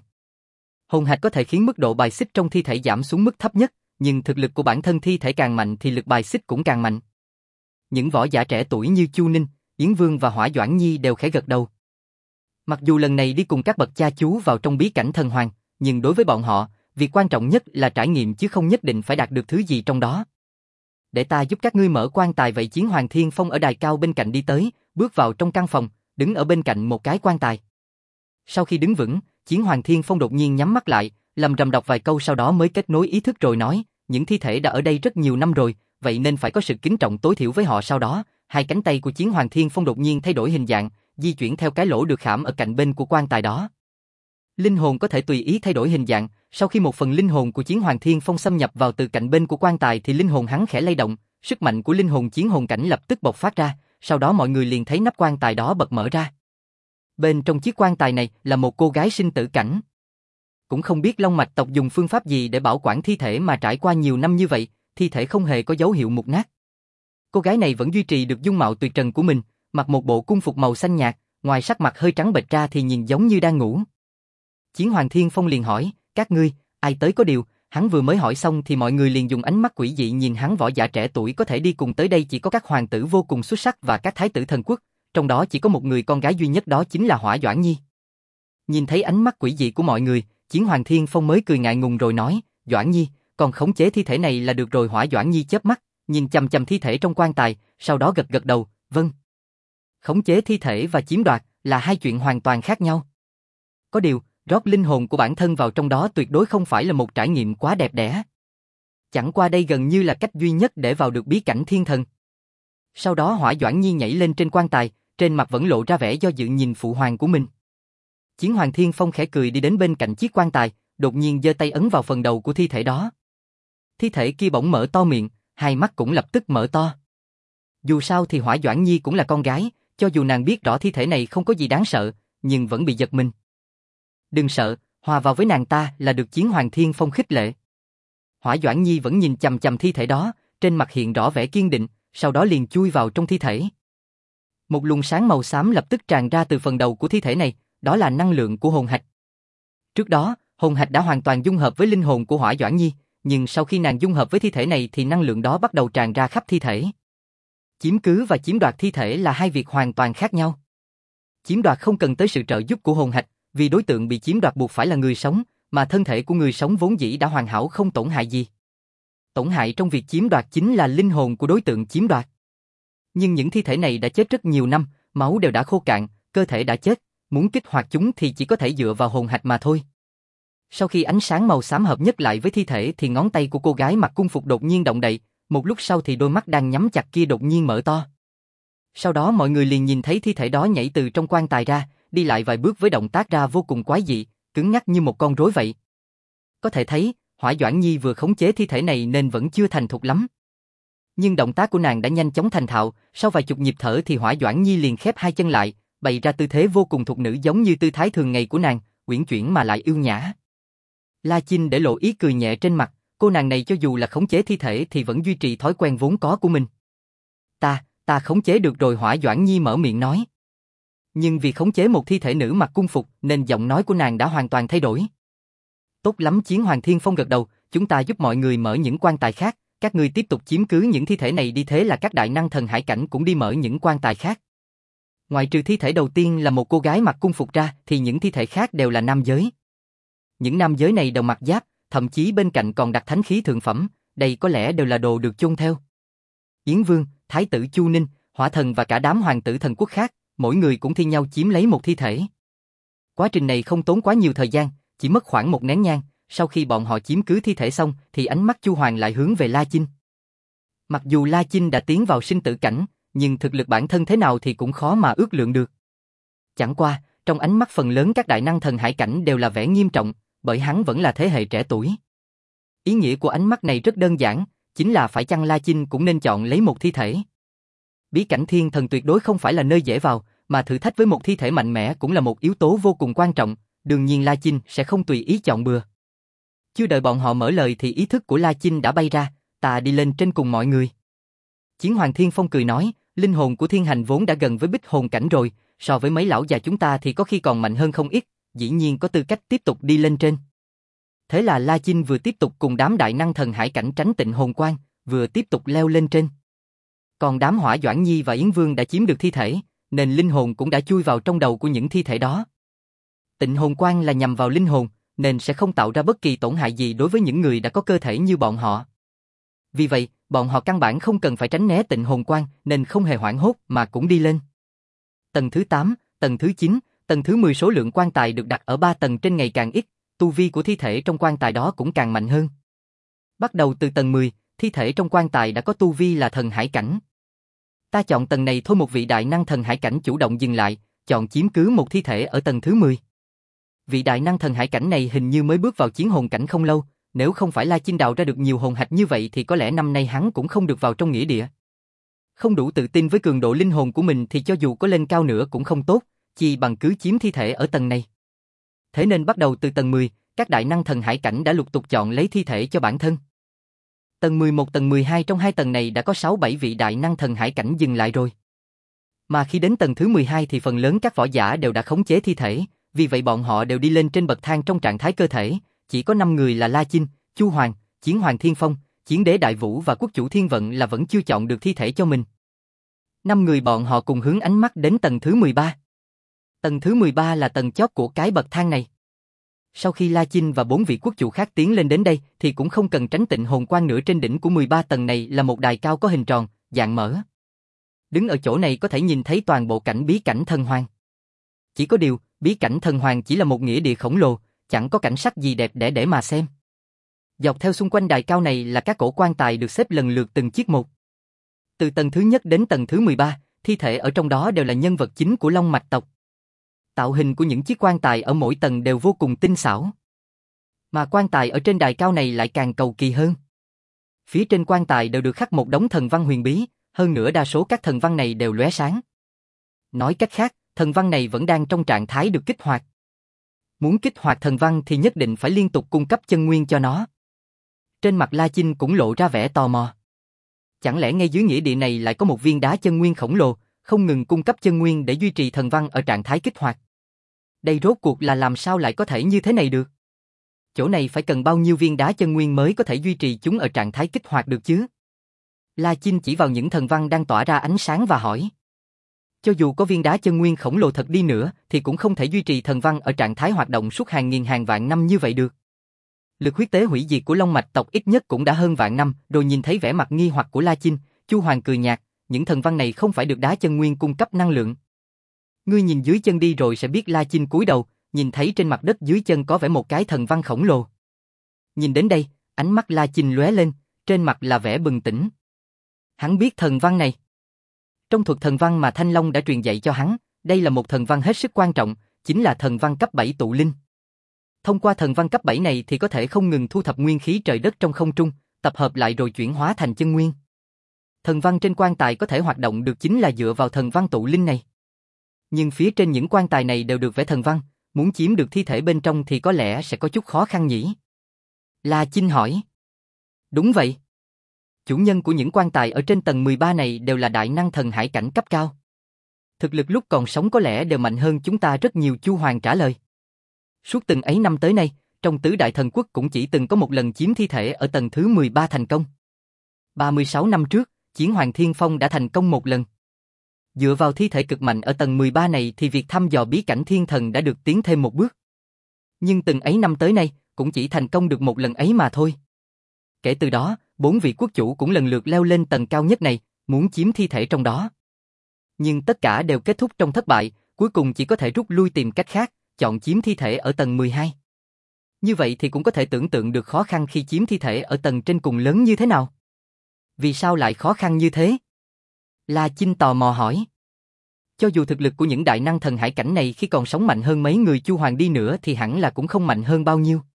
Hồn hạch có thể khiến mức độ bài xích trong thi thể giảm xuống mức thấp nhất, nhưng thực lực của bản thân thi thể càng mạnh thì lực bài xích cũng càng mạnh. Những võ giả trẻ tuổi như Chu Ninh, Yến Vương và Hỏa Doãn Nhi đều khẽ gật đầu. Mặc dù lần này đi cùng các bậc cha chú vào trong bí cảnh thần hoàng, nhưng đối với bọn họ, việc quan trọng nhất là trải nghiệm chứ không nhất định phải đạt được thứ gì trong đó. Để ta giúp các ngươi mở quan tài. Vậy Chiến Hoàng Thiên Phong ở đài cao bên cạnh đi tới, bước vào trong căn phòng, đứng ở bên cạnh một cái quan tài. Sau khi đứng vững, Chiến Hoàng Thiên Phong đột nhiên nhắm mắt lại, lầm rầm đọc vài câu sau đó mới kết nối ý thức rồi nói, những thi thể đã ở đây rất nhiều năm rồi, vậy nên phải có sự kính trọng tối thiểu với họ. Sau đó, hai cánh tay của Chiến Hoàng Thiên Phong đột nhiên thay đổi hình dạng, di chuyển theo cái lỗ được khảm ở cạnh bên của quan tài đó. Linh hồn có thể tùy ý thay đổi hình dạng, sau khi một phần linh hồn của Chiến Hoàng Thiên Phong xâm nhập vào từ cạnh bên của quan tài thì linh hồn hắn khẽ lay động, sức mạnh của linh hồn chiến hồn cảnh lập tức bộc phát ra, sau đó mọi người liền thấy nắp quan tài đó bật mở ra. Bên trong chiếc quan tài này là một cô gái sinh tử cảnh. Cũng không biết Long Mạch tộc dùng phương pháp gì để bảo quản thi thể mà trải qua nhiều năm như vậy, thi thể không hề có dấu hiệu mục nát. Cô gái này vẫn duy trì được dung mạo tuyệt trần của mình, mặc một bộ cung phục màu xanh nhạt, ngoài sắc mặt hơi trắng bệch ra thì nhìn giống như đang ngủ. Chiến Hoàng Thiên Phong liền hỏi, các ngươi, ai tới? Có điều, hắn vừa mới hỏi xong thì mọi người liền dùng ánh mắt quỷ dị nhìn hắn. Võ giả trẻ tuổi có thể đi cùng tới đây chỉ có các hoàng tử vô cùng xuất sắc và các thái tử thần quốc, trong đó chỉ có một người con gái duy nhất, đó chính là Hỏa Doãn Nhi. Nhìn thấy ánh mắt quỷ dị của mọi người, Chiến Hoàng Thiên Phong mới cười ngại ngùng rồi nói, Doãn Nhi, còn khống chế thi thể này là được rồi. Hỏa Doãn Nhi chớp mắt, nhìn chằm chằm thi thể trong quan tài, sau đó gật gật đầu, vâng. Khống chế thi thể và chiếm đoạt là hai chuyện hoàn toàn khác nhau. Có điều, rót linh hồn của bản thân vào trong đó tuyệt đối không phải là một trải nghiệm quá đẹp đẽ. Chẳng qua đây gần như là cách duy nhất để vào được bí cảnh thiên thần. Sau đó Hỏa Doãn Nhi nhảy lên trên quan tài, trên mặt vẫn lộ ra vẻ do dự nhìn phụ hoàng của mình. Chiến Hoàng Thiên Phong khẽ cười đi đến bên cạnh chiếc quan tài, đột nhiên giơ tay ấn vào phần đầu của thi thể đó. Thi thể kia bỗng mở to miệng, hai mắt cũng lập tức mở to. Dù sao thì Hỏa Doãn Nhi cũng là con gái, cho dù nàng biết rõ thi thể này không có gì đáng sợ, nhưng vẫn bị giật mình. Đừng sợ, hòa vào với nàng ta là được. Chiến Hoàng Thiên Phong khích lệ. Hỏa Doãn Nhi vẫn nhìn chằm chằm thi thể đó, trên mặt hiện rõ vẻ kiên định, sau đó liền chui vào trong thi thể. Một luồng sáng màu xám lập tức tràn ra từ phần đầu của thi thể này, đó là năng lượng của hồn hạch. Trước đó, hồn hạch đã hoàn toàn dung hợp với linh hồn của Hỏa Doãn Nhi, nhưng sau khi nàng dung hợp với thi thể này thì năng lượng đó bắt đầu tràn ra khắp thi thể. Chiếm cứ và chiếm đoạt thi thể là hai việc hoàn toàn khác nhau. Chiếm đoạt không cần tới sự trợ giúp của hồn hạch, vì đối tượng bị chiếm đoạt buộc phải là người sống, mà thân thể của người sống vốn dĩ đã hoàn hảo không tổn hại gì. Tổn hại trong việc chiếm đoạt chính là linh hồn của đối tượng chiếm đoạt. Nhưng những thi thể này đã chết rất nhiều năm, máu đều đã khô cạn, cơ thể đã chết, muốn kích hoạt chúng thì chỉ có thể dựa vào hồn hạch mà thôi. Sau khi ánh sáng màu xám hợp nhất lại với thi thể thì ngón tay của cô gái mặc cung phục đột nhiên động đậy, một lúc sau thì đôi mắt đang nhắm chặt kia đột nhiên mở to. Sau đó mọi người liền nhìn thấy thi thể đó nhảy từ trong quan tài ra, đi lại vài bước với động tác ra vô cùng quái dị, cứng nhắc như một con rối vậy. Có thể thấy, Hỏa Doãn Nhi vừa khống chế thi thể này nên vẫn chưa thành thục lắm. Nhưng động tác của nàng đã nhanh chóng thành thạo, sau vài chục nhịp thở thì Hỏa Doãn Nhi liền khép hai chân lại, bày ra tư thế vô cùng thục nữ giống như tư thái thường ngày của nàng, uyển chuyển mà lại ưu nhã. La Chinh để lộ ý cười nhẹ trên mặt, cô nàng này cho dù là khống chế thi thể thì vẫn duy trì thói quen vốn có của mình. Ta, ta khống chế được rồi, Hỏa Doãn Nhi mở miệng nói. Nhưng vì khống chế một thi thể nữ mặc cung phục nên giọng nói của nàng đã hoàn toàn thay đổi. Tốt lắm, Chiến Hoàng Thiên Phong gật đầu, chúng ta giúp mọi người mở những quan tài khác, các ngươi tiếp tục chiếm cứ những thi thể này đi, thế là các đại năng thần hải cảnh cũng đi mở những quan tài khác. Ngoại trừ thi thể đầu tiên là một cô gái mặc cung phục ra thì những thi thể khác đều là nam giới. Những nam giới này đều mặc giáp, thậm chí bên cạnh còn đặt thánh khí thượng phẩm, đây có lẽ đều là đồ được chôn theo. Yến Vương, Thái tử Chu Ninh, Hỏa Thần và cả đám hoàng tử thần quốc khác, mỗi người cũng thi nhau chiếm lấy một thi thể. Quá trình này không tốn quá nhiều thời gian, chỉ mất khoảng một nén nhang. Sau khi bọn họ chiếm cứ thi thể xong thì ánh mắt Chu Hoàng lại hướng về La Chinh. Mặc dù La Chinh đã tiến vào sinh tử cảnh, nhưng thực lực bản thân thế nào thì cũng khó mà ước lượng được. Chẳng qua, trong ánh mắt phần lớn các đại năng thần hải cảnh đều là vẻ nghiêm trọng, bởi hắn vẫn là thế hệ trẻ tuổi. Ý nghĩa của ánh mắt này rất đơn giản, chính là phải chăng La Chinh cũng nên chọn lấy một thi thể. Bí cảnh thiên thần tuyệt đối không phải là nơi dễ vào, mà thử thách với một thi thể mạnh mẽ cũng là một yếu tố vô cùng quan trọng, đương nhiên La Chinh sẽ không tùy ý chọn bừa. Chưa đợi bọn họ mở lời thì ý thức của La Chinh đã bay ra, ta đi lên trên cùng mọi người. Chiến Hoàng Thiên Phong cười nói, linh hồn của thiên hành vốn đã gần với bích hồn cảnh rồi, so với mấy lão già chúng ta thì có khi còn mạnh hơn không ít, dĩ nhiên có tư cách tiếp tục đi lên trên. Thế là La Chinh vừa tiếp tục cùng đám đại năng thần hải cảnh tránh tịnh hồn quan, vừa tiếp tục leo lên trên. Còn đám Hỏa Doãn Nhi và Yến Vương đã chiếm được thi thể, nên linh hồn cũng đã chui vào trong đầu của những thi thể đó. Tịnh hồn quan là nhằm vào linh hồn, nên sẽ không tạo ra bất kỳ tổn hại gì đối với những người đã có cơ thể như bọn họ. Vì vậy, bọn họ căn bản không cần phải tránh né tịnh hồn quan, nên không hề hoảng hốt mà cũng đi lên. Tầng thứ tám, tầng thứ chín, tầng thứ mười số lượng quan tài được đặt ở ba tầng trên ngày càng ít, tu vi của thi thể trong quan tài đó cũng càng mạnh hơn. Bắt đầu từ tầng mười, thi thể trong quan tài đã có tu vi là thần hải cảnh. Ta chọn tầng này thôi, một vị đại năng thần hải cảnh chủ động dừng lại, chọn chiếm cứ một thi thể ở tầng thứ mười. Vị đại năng thần hải cảnh này hình như mới bước vào chiến hồn cảnh không lâu, nếu không phải La Chinh đào ra được nhiều hồn hạch như vậy thì có lẽ năm nay hắn cũng không được vào trong nghĩa địa. Không đủ tự tin với cường độ linh hồn của mình thì cho dù có lên cao nữa cũng không tốt, chỉ bằng cứ chiếm thi thể ở tầng này. Thế nên bắt đầu từ tầng mười, các đại năng thần hải cảnh đã lục tục chọn lấy thi thể cho bản thân. Tầng mười một, tầng mười hai, trong hai tầng này đã có sáu bảy vị đại năng thần hải cảnh dừng lại rồi. Mà khi đến tầng thứ mười hai thì phần lớn các võ giả đều đã khống chế thi thể, vì vậy bọn họ đều đi lên trên bậc thang trong trạng thái cơ thể, chỉ có năm người là La Chinh, Chu Hoàng, Chiến Hoàng Thiên Phong, Chiến Đế Đại Vũ và Quốc Chủ Thiên Vận là vẫn chưa chọn được thi thể cho mình. Năm người bọn họ cùng hướng ánh mắt đến tầng thứ mười ba. Tầng thứ mười ba là tầng chót của cái bậc thang này. Sau khi La Chinh và bốn vị quốc chủ khác tiến lên đến đây thì cũng không cần tránh tịnh hồn quan nữa, trên đỉnh của mười ba tầng này là một đài cao có hình tròn, dạng mở. Đứng ở chỗ này có thể nhìn thấy toàn bộ cảnh bí cảnh thần hoàng. Chỉ có điều, bí cảnh thần hoàng chỉ là một nghĩa địa khổng lồ, chẳng có cảnh sắc gì đẹp để để mà xem. Dọc theo xung quanh đài cao này là các cổ quan tài được xếp lần lượt từng chiếc một. Từ tầng thứ nhất đến tầng thứ mười ba, thi thể ở trong đó đều là nhân vật chính của Long Mạch tộc. Tạo hình của những chiếc quan tài ở mỗi tầng đều vô cùng tinh xảo. Mà quan tài ở trên đài cao này lại càng cầu kỳ hơn. Phía trên quan tài đều được khắc một đống thần văn huyền bí, hơn nữa đa số các thần văn này đều lóe sáng. Nói cách khác, thần văn này vẫn đang trong trạng thái được kích hoạt. Muốn kích hoạt thần văn thì nhất định phải liên tục cung cấp chân nguyên cho nó. Trên mặt La Chinh cũng lộ ra vẻ tò mò. Chẳng lẽ ngay dưới nghĩa địa này lại có một viên đá chân nguyên khổng lồ, không ngừng cung cấp chân nguyên để duy trì thần văn ở trạng thái kích hoạt? Đây rốt cuộc là làm sao lại có thể như thế này được? Chỗ này phải cần bao nhiêu viên đá chân nguyên mới có thể duy trì chúng ở trạng thái kích hoạt được chứ? La Chinh chỉ vào những thần văn đang tỏa ra ánh sáng và hỏi. Cho dù có viên đá chân nguyên khổng lồ thật đi nữa thì cũng không thể duy trì thần văn ở trạng thái hoạt động suốt hàng nghìn hàng vạn năm như vậy được. Lực huyết tế hủy diệt của Long Mạch tộc ít nhất cũng đã hơn vạn năm, rồi nhìn thấy vẻ mặt nghi hoặc của La Chinh, Chu Hoàng cười nhạt, những thần văn này không phải được đá chân nguyên cung cấp năng lượng. Ngươi nhìn dưới chân đi rồi sẽ biết. La Chinh cúi đầu, nhìn thấy trên mặt đất dưới chân có vẻ một cái thần văn khổng lồ. Nhìn đến đây, ánh mắt La Chinh lóe lên, trên mặt là vẻ bừng tỉnh. Hắn biết thần văn này. Trong thuật thần văn mà Thanh Long đã truyền dạy cho hắn, đây là một thần văn hết sức quan trọng, chính là thần văn cấp bảy tụ linh. Thông qua thần văn cấp bảy này thì có thể không ngừng thu thập nguyên khí trời đất trong không trung, tập hợp lại rồi chuyển hóa thành chân nguyên. Thần văn trên quan tài có thể hoạt động được chính là dựa vào thần văn tụ linh này. Nhưng phía trên những quan tài này đều được vẽ thần văn, muốn chiếm được thi thể bên trong thì có lẽ sẽ có chút khó khăn nhỉ? La Chinh hỏi. Đúng vậy. Chủ nhân của những quan tài ở trên tầng mười ba này đều là đại năng thần hải cảnh cấp cao. Thực lực lúc còn sống có lẽ đều mạnh hơn chúng ta rất nhiều. Chu Hoàng trả lời. Suốt từng ấy năm tới nay, trong tứ đại thần quốc cũng chỉ từng có một lần chiếm thi thể ở tầng thứ mười ba thành công. ba mươi sáu năm trước, Chiến Hoàng Thiên Phong đã thành công một lần. Dựa vào thi thể cực mạnh ở tầng mười ba này thì việc thăm dò bí cảnh thiên thần đã được tiến thêm một bước. Nhưng từng ấy năm tới nay, cũng chỉ thành công được một lần ấy mà thôi. Kể từ đó, bốn vị quốc chủ cũng lần lượt leo lên tầng cao nhất này, muốn chiếm thi thể trong đó. Nhưng tất cả đều kết thúc trong thất bại, cuối cùng chỉ có thể rút lui tìm cách khác, chọn chiếm thi thể ở tầng mười hai. Như vậy thì cũng có thể tưởng tượng được khó khăn khi chiếm thi thể ở tầng trên cùng lớn như thế nào. Vì sao lại khó khăn như thế? La Chinh tò mò hỏi. Cho dù thực lực của những đại năng thần hải cảnh này khi còn sống mạnh hơn mấy người Chu Hoàng đi nữa thì hẳn là cũng không mạnh hơn bao nhiêu.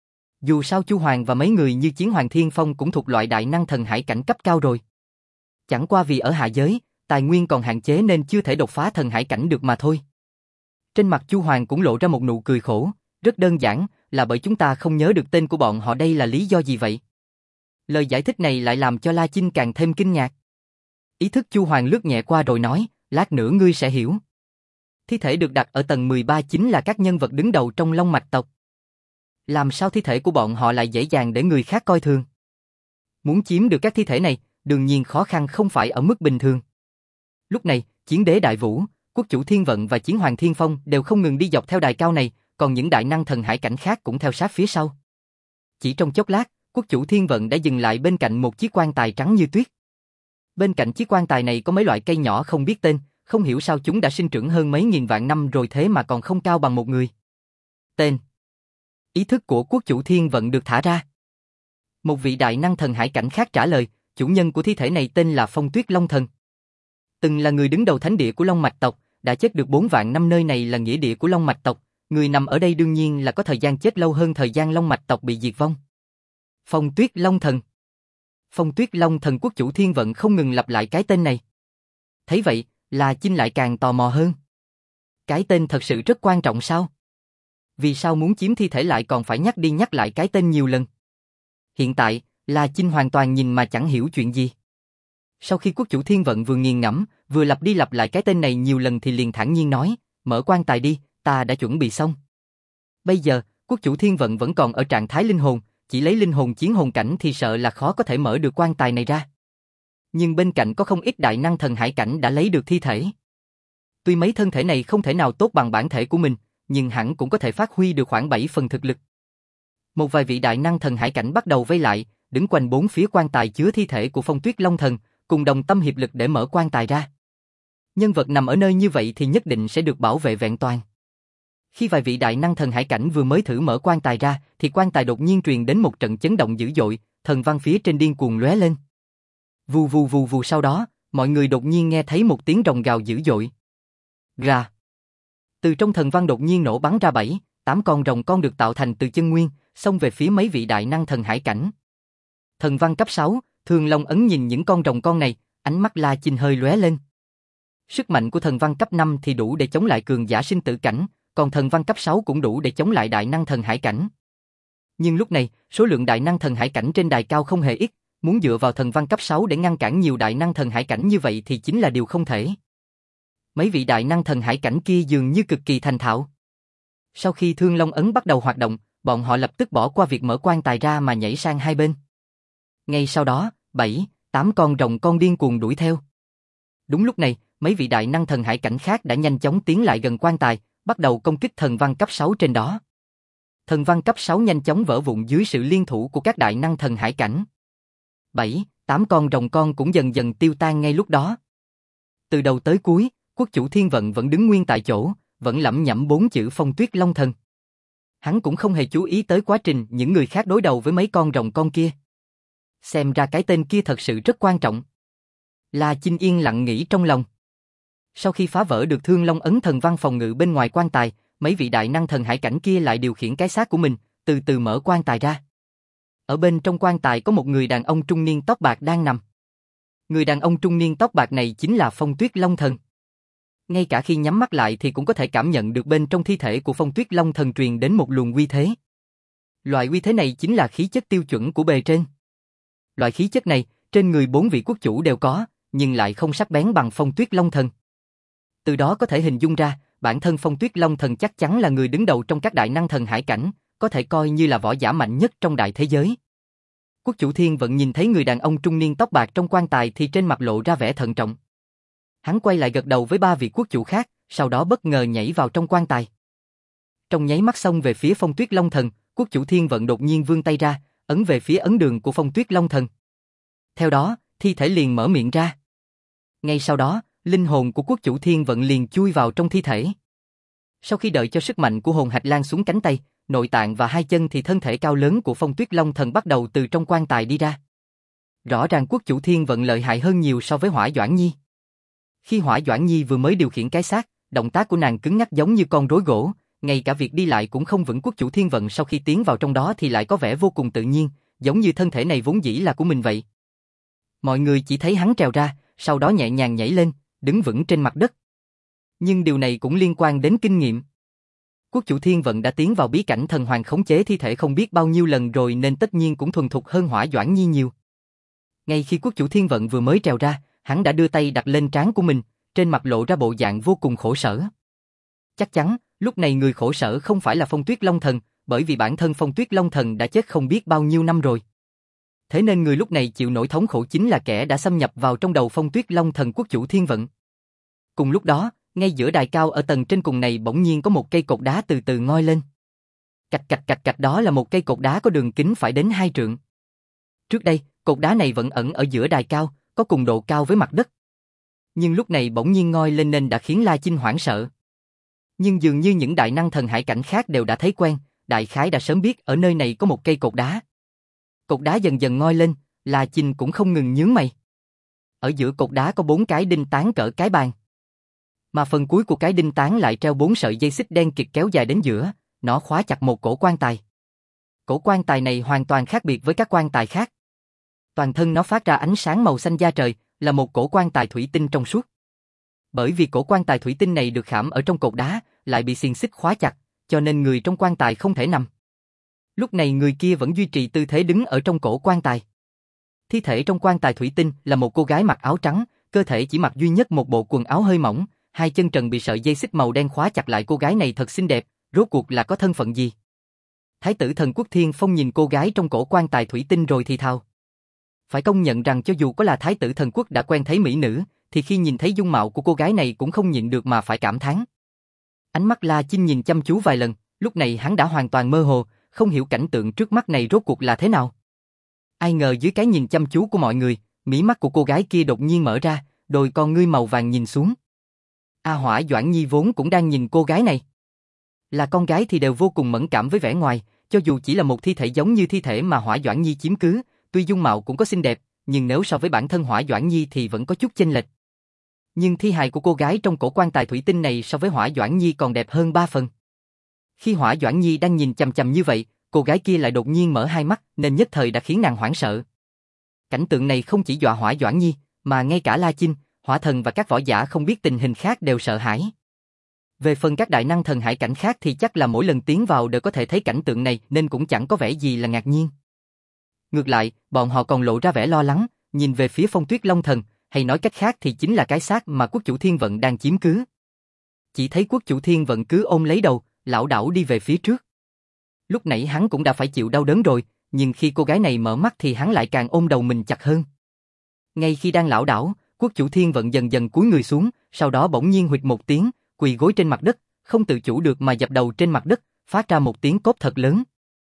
Dù sao Chu Hoàng và mấy người như Chiến Hoàng Thiên Phong cũng thuộc loại đại năng thần hải cảnh cấp cao rồi. Chẳng qua vì ở hạ giới, tài nguyên còn hạn chế nên chưa thể đột phá thần hải cảnh được mà thôi. Trên mặt Chu Hoàng cũng lộ ra một nụ cười khổ, rất đơn giản, là bởi chúng ta không nhớ được tên của bọn họ. Đây là lý do gì vậy? Lời giải thích này lại làm cho La Chinh càng thêm kinh ngạc. Ý thức Chu Hoàng lướt nhẹ qua rồi nói, lát nữa ngươi sẽ hiểu. Thi thể được đặt ở tầng mười ba chính là các nhân vật đứng đầu trong Long Mạch tộc. Làm sao thi thể của bọn họ lại dễ dàng để người khác coi thường? Muốn chiếm được các thi thể này, đương nhiên khó khăn không phải ở mức bình thường. Lúc này, Chiến Đế Đại Vũ, Quốc chủ Thiên Vận và Chiến Hoàng Thiên Phong đều không ngừng đi dọc theo đài cao này, còn những đại năng thần hải cảnh khác cũng theo sát phía sau. Chỉ trong chốc lát, Quốc chủ Thiên Vận đã dừng lại bên cạnh một chiếc quan tài trắng như tuyết. Bên cạnh chiếc quan tài này có mấy loại cây nhỏ không biết tên, không hiểu sao chúng đã sinh trưởng hơn mấy nghìn vạn năm rồi thế mà còn không cao bằng một người. Tên. Ý thức của Quốc chủ Thiên Vận được thả ra. Một vị đại năng thần hải cảnh khác trả lời, chủ nhân của thi thể này tên là Phong Tuyết Long Thần. Từng là người đứng đầu thánh địa của Long Mạch tộc, đã chết được bốn vạn năm, nơi này là nghĩa địa của Long Mạch tộc, người nằm ở đây đương nhiên là có thời gian chết lâu hơn thời gian Long Mạch tộc bị diệt vong. Phong Tuyết Long Thần. Phong Tuyết Long Thần. Quốc chủ Thiên Vận không ngừng lặp lại cái tên này. Thấy vậy, La Chinh lại càng tò mò hơn. Cái tên thật sự rất quan trọng sao? Vì sao muốn chiếm thi thể lại còn phải nhắc đi nhắc lại cái tên nhiều lần? Hiện tại, La Chinh hoàn toàn nhìn mà chẳng hiểu chuyện gì. Sau khi Quốc chủ Thiên Vận vừa nghiền ngẫm, vừa lặp đi lặp lại cái tên này nhiều lần thì liền thản nhiên nói, mở quan tài đi, ta đã chuẩn bị xong. Bây giờ, Quốc chủ Thiên Vận vẫn còn ở trạng thái linh hồn, chỉ lấy linh hồn chiến hồn cảnh thì sợ là khó có thể mở được quan tài này ra. Nhưng bên cạnh có không ít đại năng thần hải cảnh đã lấy được thi thể. Tuy mấy thân thể này không thể nào tốt bằng bản thể của mình, nhưng hẳn cũng có thể phát huy được khoảng bảy phần thực lực. Một vài vị đại năng thần hải cảnh bắt đầu vây lại, đứng quanh bốn phía quan tài chứa thi thể của Phong Tuyết Long Thần, cùng đồng tâm hiệp lực để mở quan tài ra. Nhân vật nằm ở nơi như vậy thì nhất định sẽ được bảo vệ vẹn toàn. Khi vài vị đại năng thần hải cảnh vừa mới thử mở quan tài ra, thì quan tài đột nhiên truyền đến một trận chấn động dữ dội, thần văn phía trên điên cuồng lóe lên. Vù vù vù vù, sau đó, mọi người đột nhiên nghe thấy một tiếng rồng gào dữ dội. Gà. Từ trong thần văn đột nhiên nổ bắn ra bảy, tám con rồng con được tạo thành từ chân nguyên, xông về phía mấy vị đại năng thần hải cảnh. Thần văn cấp sáu, Thường Long Ấn nhìn những con rồng con này, ánh mắt La Chinh hơi lóe lên. Sức mạnh của thần văn cấp năm thì đủ để chống lại cường giả sinh tử cảnh, còn thần văn cấp sáu cũng đủ để chống lại đại năng thần hải cảnh. Nhưng lúc này, số lượng đại năng thần hải cảnh trên đài cao không hề ít, muốn dựa vào thần văn cấp sáu để ngăn cản nhiều đại năng thần hải cảnh như vậy thì chính là điều không thể. Mấy vị đại năng thần hải cảnh kia dường như cực kỳ thành thạo. Sau khi Thương Long Ấn bắt đầu hoạt động, bọn họ lập tức bỏ qua việc mở quan tài ra mà nhảy sang hai bên. Ngay sau đó, bảy, tám con rồng con điên cuồng đuổi theo. Đúng lúc này, mấy vị đại năng thần hải cảnh khác đã nhanh chóng tiến lại gần quan tài, bắt đầu công kích thần văn cấp sáu trên đó. Thần văn cấp sáu nhanh chóng vỡ vụn dưới sự liên thủ của các đại năng thần hải cảnh. Bảy, tám con rồng con cũng dần dần tiêu tan ngay lúc đó. Từ đầu tới cuối, quốc chủ Thiên Vận vẫn đứng nguyên tại chỗ, vẫn lẩm nhẩm bốn chữ Phong Tuyết Long Thần. Hắn cũng không hề chú ý tới quá trình những người khác đối đầu với mấy con rồng con kia. Xem ra cái tên kia thật sự rất quan trọng. La Chinh yên lặng nghĩ trong lòng. Sau khi phá vỡ được Thương Long ấn thần văn phòng ngự bên ngoài quan tài, mấy vị đại năng thần hải cảnh kia lại điều khiển cái xác của mình, từ từ mở quan tài ra. Ở bên trong quan tài có một người đàn ông trung niên tóc bạc đang nằm. Người đàn ông trung niên tóc bạc này chính là Phong Tuyết Long Thần. Ngay cả khi nhắm mắt lại thì cũng có thể cảm nhận được bên trong thi thể của Phong Tuyết Long Thần truyền đến một luồng uy thế. Loại uy thế này chính là khí chất tiêu chuẩn của bề trên. Loại khí chất này, trên người bốn vị quốc chủ đều có, nhưng lại không sắc bén bằng Phong Tuyết Long Thần. Từ đó có thể hình dung ra, bản thân Phong Tuyết Long Thần chắc chắn là người đứng đầu trong các đại năng thần hải cảnh, có thể coi như là võ giả mạnh nhất trong đại thế giới. Quốc chủ Thiên Vận nhìn thấy người đàn ông trung niên tóc bạc trong quan tài thì trên mặt lộ ra vẻ thận trọng. Hắn quay lại gật đầu với ba vị quốc chủ khác, sau đó bất ngờ nhảy vào trong quan tài. Trong nháy mắt xông về phía Phong Tuyết Long Thần, quốc chủ Thiên Vận đột nhiên vươn tay ra, ấn về phía ấn đường của Phong Tuyết Long Thần. Theo đó, thi thể liền mở miệng ra. Ngay sau đó, linh hồn của quốc chủ Thiên Vận liền chui vào trong thi thể. Sau khi đợi cho sức mạnh của hồn hạch lan xuống cánh tay, nội tạng và hai chân thì thân thể cao lớn của Phong Tuyết Long Thần bắt đầu từ trong quan tài đi ra. Rõ ràng quốc chủ Thiên Vận lợi hại hơn nhiều so với Hỏa Doãn Nhi. Khi Hỏa Doãn Nhi vừa mới điều khiển cái xác, động tác của nàng cứng ngắc giống như con rối gỗ, ngay cả việc đi lại cũng không vững. Quốc chủ Thiên Vận sau khi tiến vào trong đó thì lại có vẻ vô cùng tự nhiên, giống như thân thể này vốn dĩ là của mình vậy. Mọi người chỉ thấy hắn trèo ra, sau đó nhẹ nhàng nhảy lên, đứng vững trên mặt đất. Nhưng điều này cũng liên quan đến kinh nghiệm. Quốc chủ Thiên Vận đã tiến vào bí cảnh thần hoàng khống chế thi thể không biết bao nhiêu lần rồi nên tất nhiên cũng thuần thục hơn Hỏa Doãn Nhi nhiều. Ngay khi quốc chủ Thiên Vận vừa mới trèo ra, hắn đã đưa tay đặt lên trán của mình, trên mặt lộ ra bộ dạng vô cùng khổ sở. Chắc chắn, lúc này người khổ sở không phải là Phong Tuyết Long Thần, bởi vì bản thân Phong Tuyết Long Thần đã chết không biết bao nhiêu năm rồi. Thế nên người lúc này chịu nỗi thống khổ chính là kẻ đã xâm nhập vào trong đầu Phong Tuyết Long Thần quốc chủ Thiên Vận. Cùng lúc đó, ngay giữa đài cao ở tầng trên cùng này bỗng nhiên có một cây cột đá từ từ ngoi lên. Cạch cạch cạch cạch, đó là một cây cột đá có đường kính phải đến hai trượng. Trước đây, cột đá này vẫn ẩn ở giữa đài cao, có cùng độ cao với mặt đất. Nhưng lúc này bỗng nhiên ngoi lên nên đã khiến La Chinh hoảng sợ. Nhưng dường như những đại năng thần hải cảnh khác đều đã thấy quen, đại khái đã sớm biết ở nơi này có một cây cột đá. Cột đá dần dần ngoi lên, La Chinh cũng không ngừng nhướng mày. Ở giữa cột đá có bốn cái đinh tán cỡ cái bàn. Mà phần cuối của cái đinh tán lại treo bốn sợi dây xích đen kịt kéo dài đến giữa, nó khóa chặt một cổ quan tài. Cổ quan tài này hoàn toàn khác biệt với các quan tài khác. Toàn thân nó phát ra ánh sáng màu xanh da trời, là một cổ quan tài thủy tinh trong suốt. Bởi vì cổ quan tài thủy tinh này được khảm ở trong cột đá, lại bị xiềng xích khóa chặt, cho nên người trong quan tài không thể nằm. Lúc này người kia vẫn duy trì tư thế đứng ở trong cổ quan tài. Thi thể trong quan tài thủy tinh là một cô gái mặc áo trắng, cơ thể chỉ mặc duy nhất một bộ quần áo hơi mỏng, hai chân trần bị sợi dây xích màu đen khóa chặt lại. Cô gái này thật xinh đẹp, rốt cuộc là có thân phận gì? Thái tử Thần Quốc Thiên Phong nhìn cô gái trong cổ quan tài thủy tinh rồi thì thào. Phải công nhận rằng cho dù có là Thái tử Thần Quốc đã quen thấy mỹ nữ, thì khi nhìn thấy dung mạo của cô gái này cũng không nhịn được mà phải cảm thán. Ánh mắt La Chinh nhìn chăm chú vài lần, lúc này hắn đã hoàn toàn mơ hồ, không hiểu cảnh tượng trước mắt này rốt cuộc là thế nào. Ai ngờ dưới cái nhìn chăm chú của mọi người, mí mắt của cô gái kia đột nhiên mở ra, đôi con ngươi màu vàng nhìn xuống. A Hỏa Doãn Nhi vốn cũng đang nhìn cô gái này. Là con gái thì đều vô cùng mẫn cảm với vẻ ngoài, cho dù chỉ là một thi thể giống như thi thể mà Hỏa Doãn Nhi chiếm cứ, tuy dung mạo cũng có xinh đẹp, nhưng nếu so với bản thân Hỏa Doãn Nhi thì vẫn có chút chênh lệch. Nhưng thi hài của cô gái trong cổ quan tài thủy tinh này so với Hỏa Doãn Nhi còn đẹp hơn ba phần. Khi Hỏa Doãn Nhi đang nhìn chằm chằm như vậy, cô gái kia lại đột nhiên mở hai mắt, nên nhất thời đã khiến nàng hoảng sợ. Cảnh tượng này không chỉ dọa Hỏa Doãn Nhi, mà ngay cả La Chinh, Hỏa Thần và các võ giả không biết tình hình khác đều sợ hãi. Về phần các đại năng thần hải cảnh khác thì chắc là mỗi lần tiến vào đều có thể thấy cảnh tượng này nên cũng chẳng có vẻ gì là ngạc nhiên. Ngược lại, bọn họ còn lộ ra vẻ lo lắng, nhìn về phía Phong Tuyết Long Thần, hay nói cách khác thì chính là cái xác mà quốc chủ Thiên Vận đang chiếm cứ. Chỉ thấy quốc chủ Thiên Vận cứ ôm lấy đầu, lảo đảo đi về phía trước. Lúc nãy hắn cũng đã phải chịu đau đớn rồi, nhưng khi cô gái này mở mắt thì hắn lại càng ôm đầu mình chặt hơn. Ngay khi đang lảo đảo, Quốc chủ Thiên Vận dần dần cúi người xuống, sau đó bỗng nhiên huỵch một tiếng, quỳ gối trên mặt đất, không tự chủ được mà dập đầu trên mặt đất, phát ra một tiếng cốp thật lớn.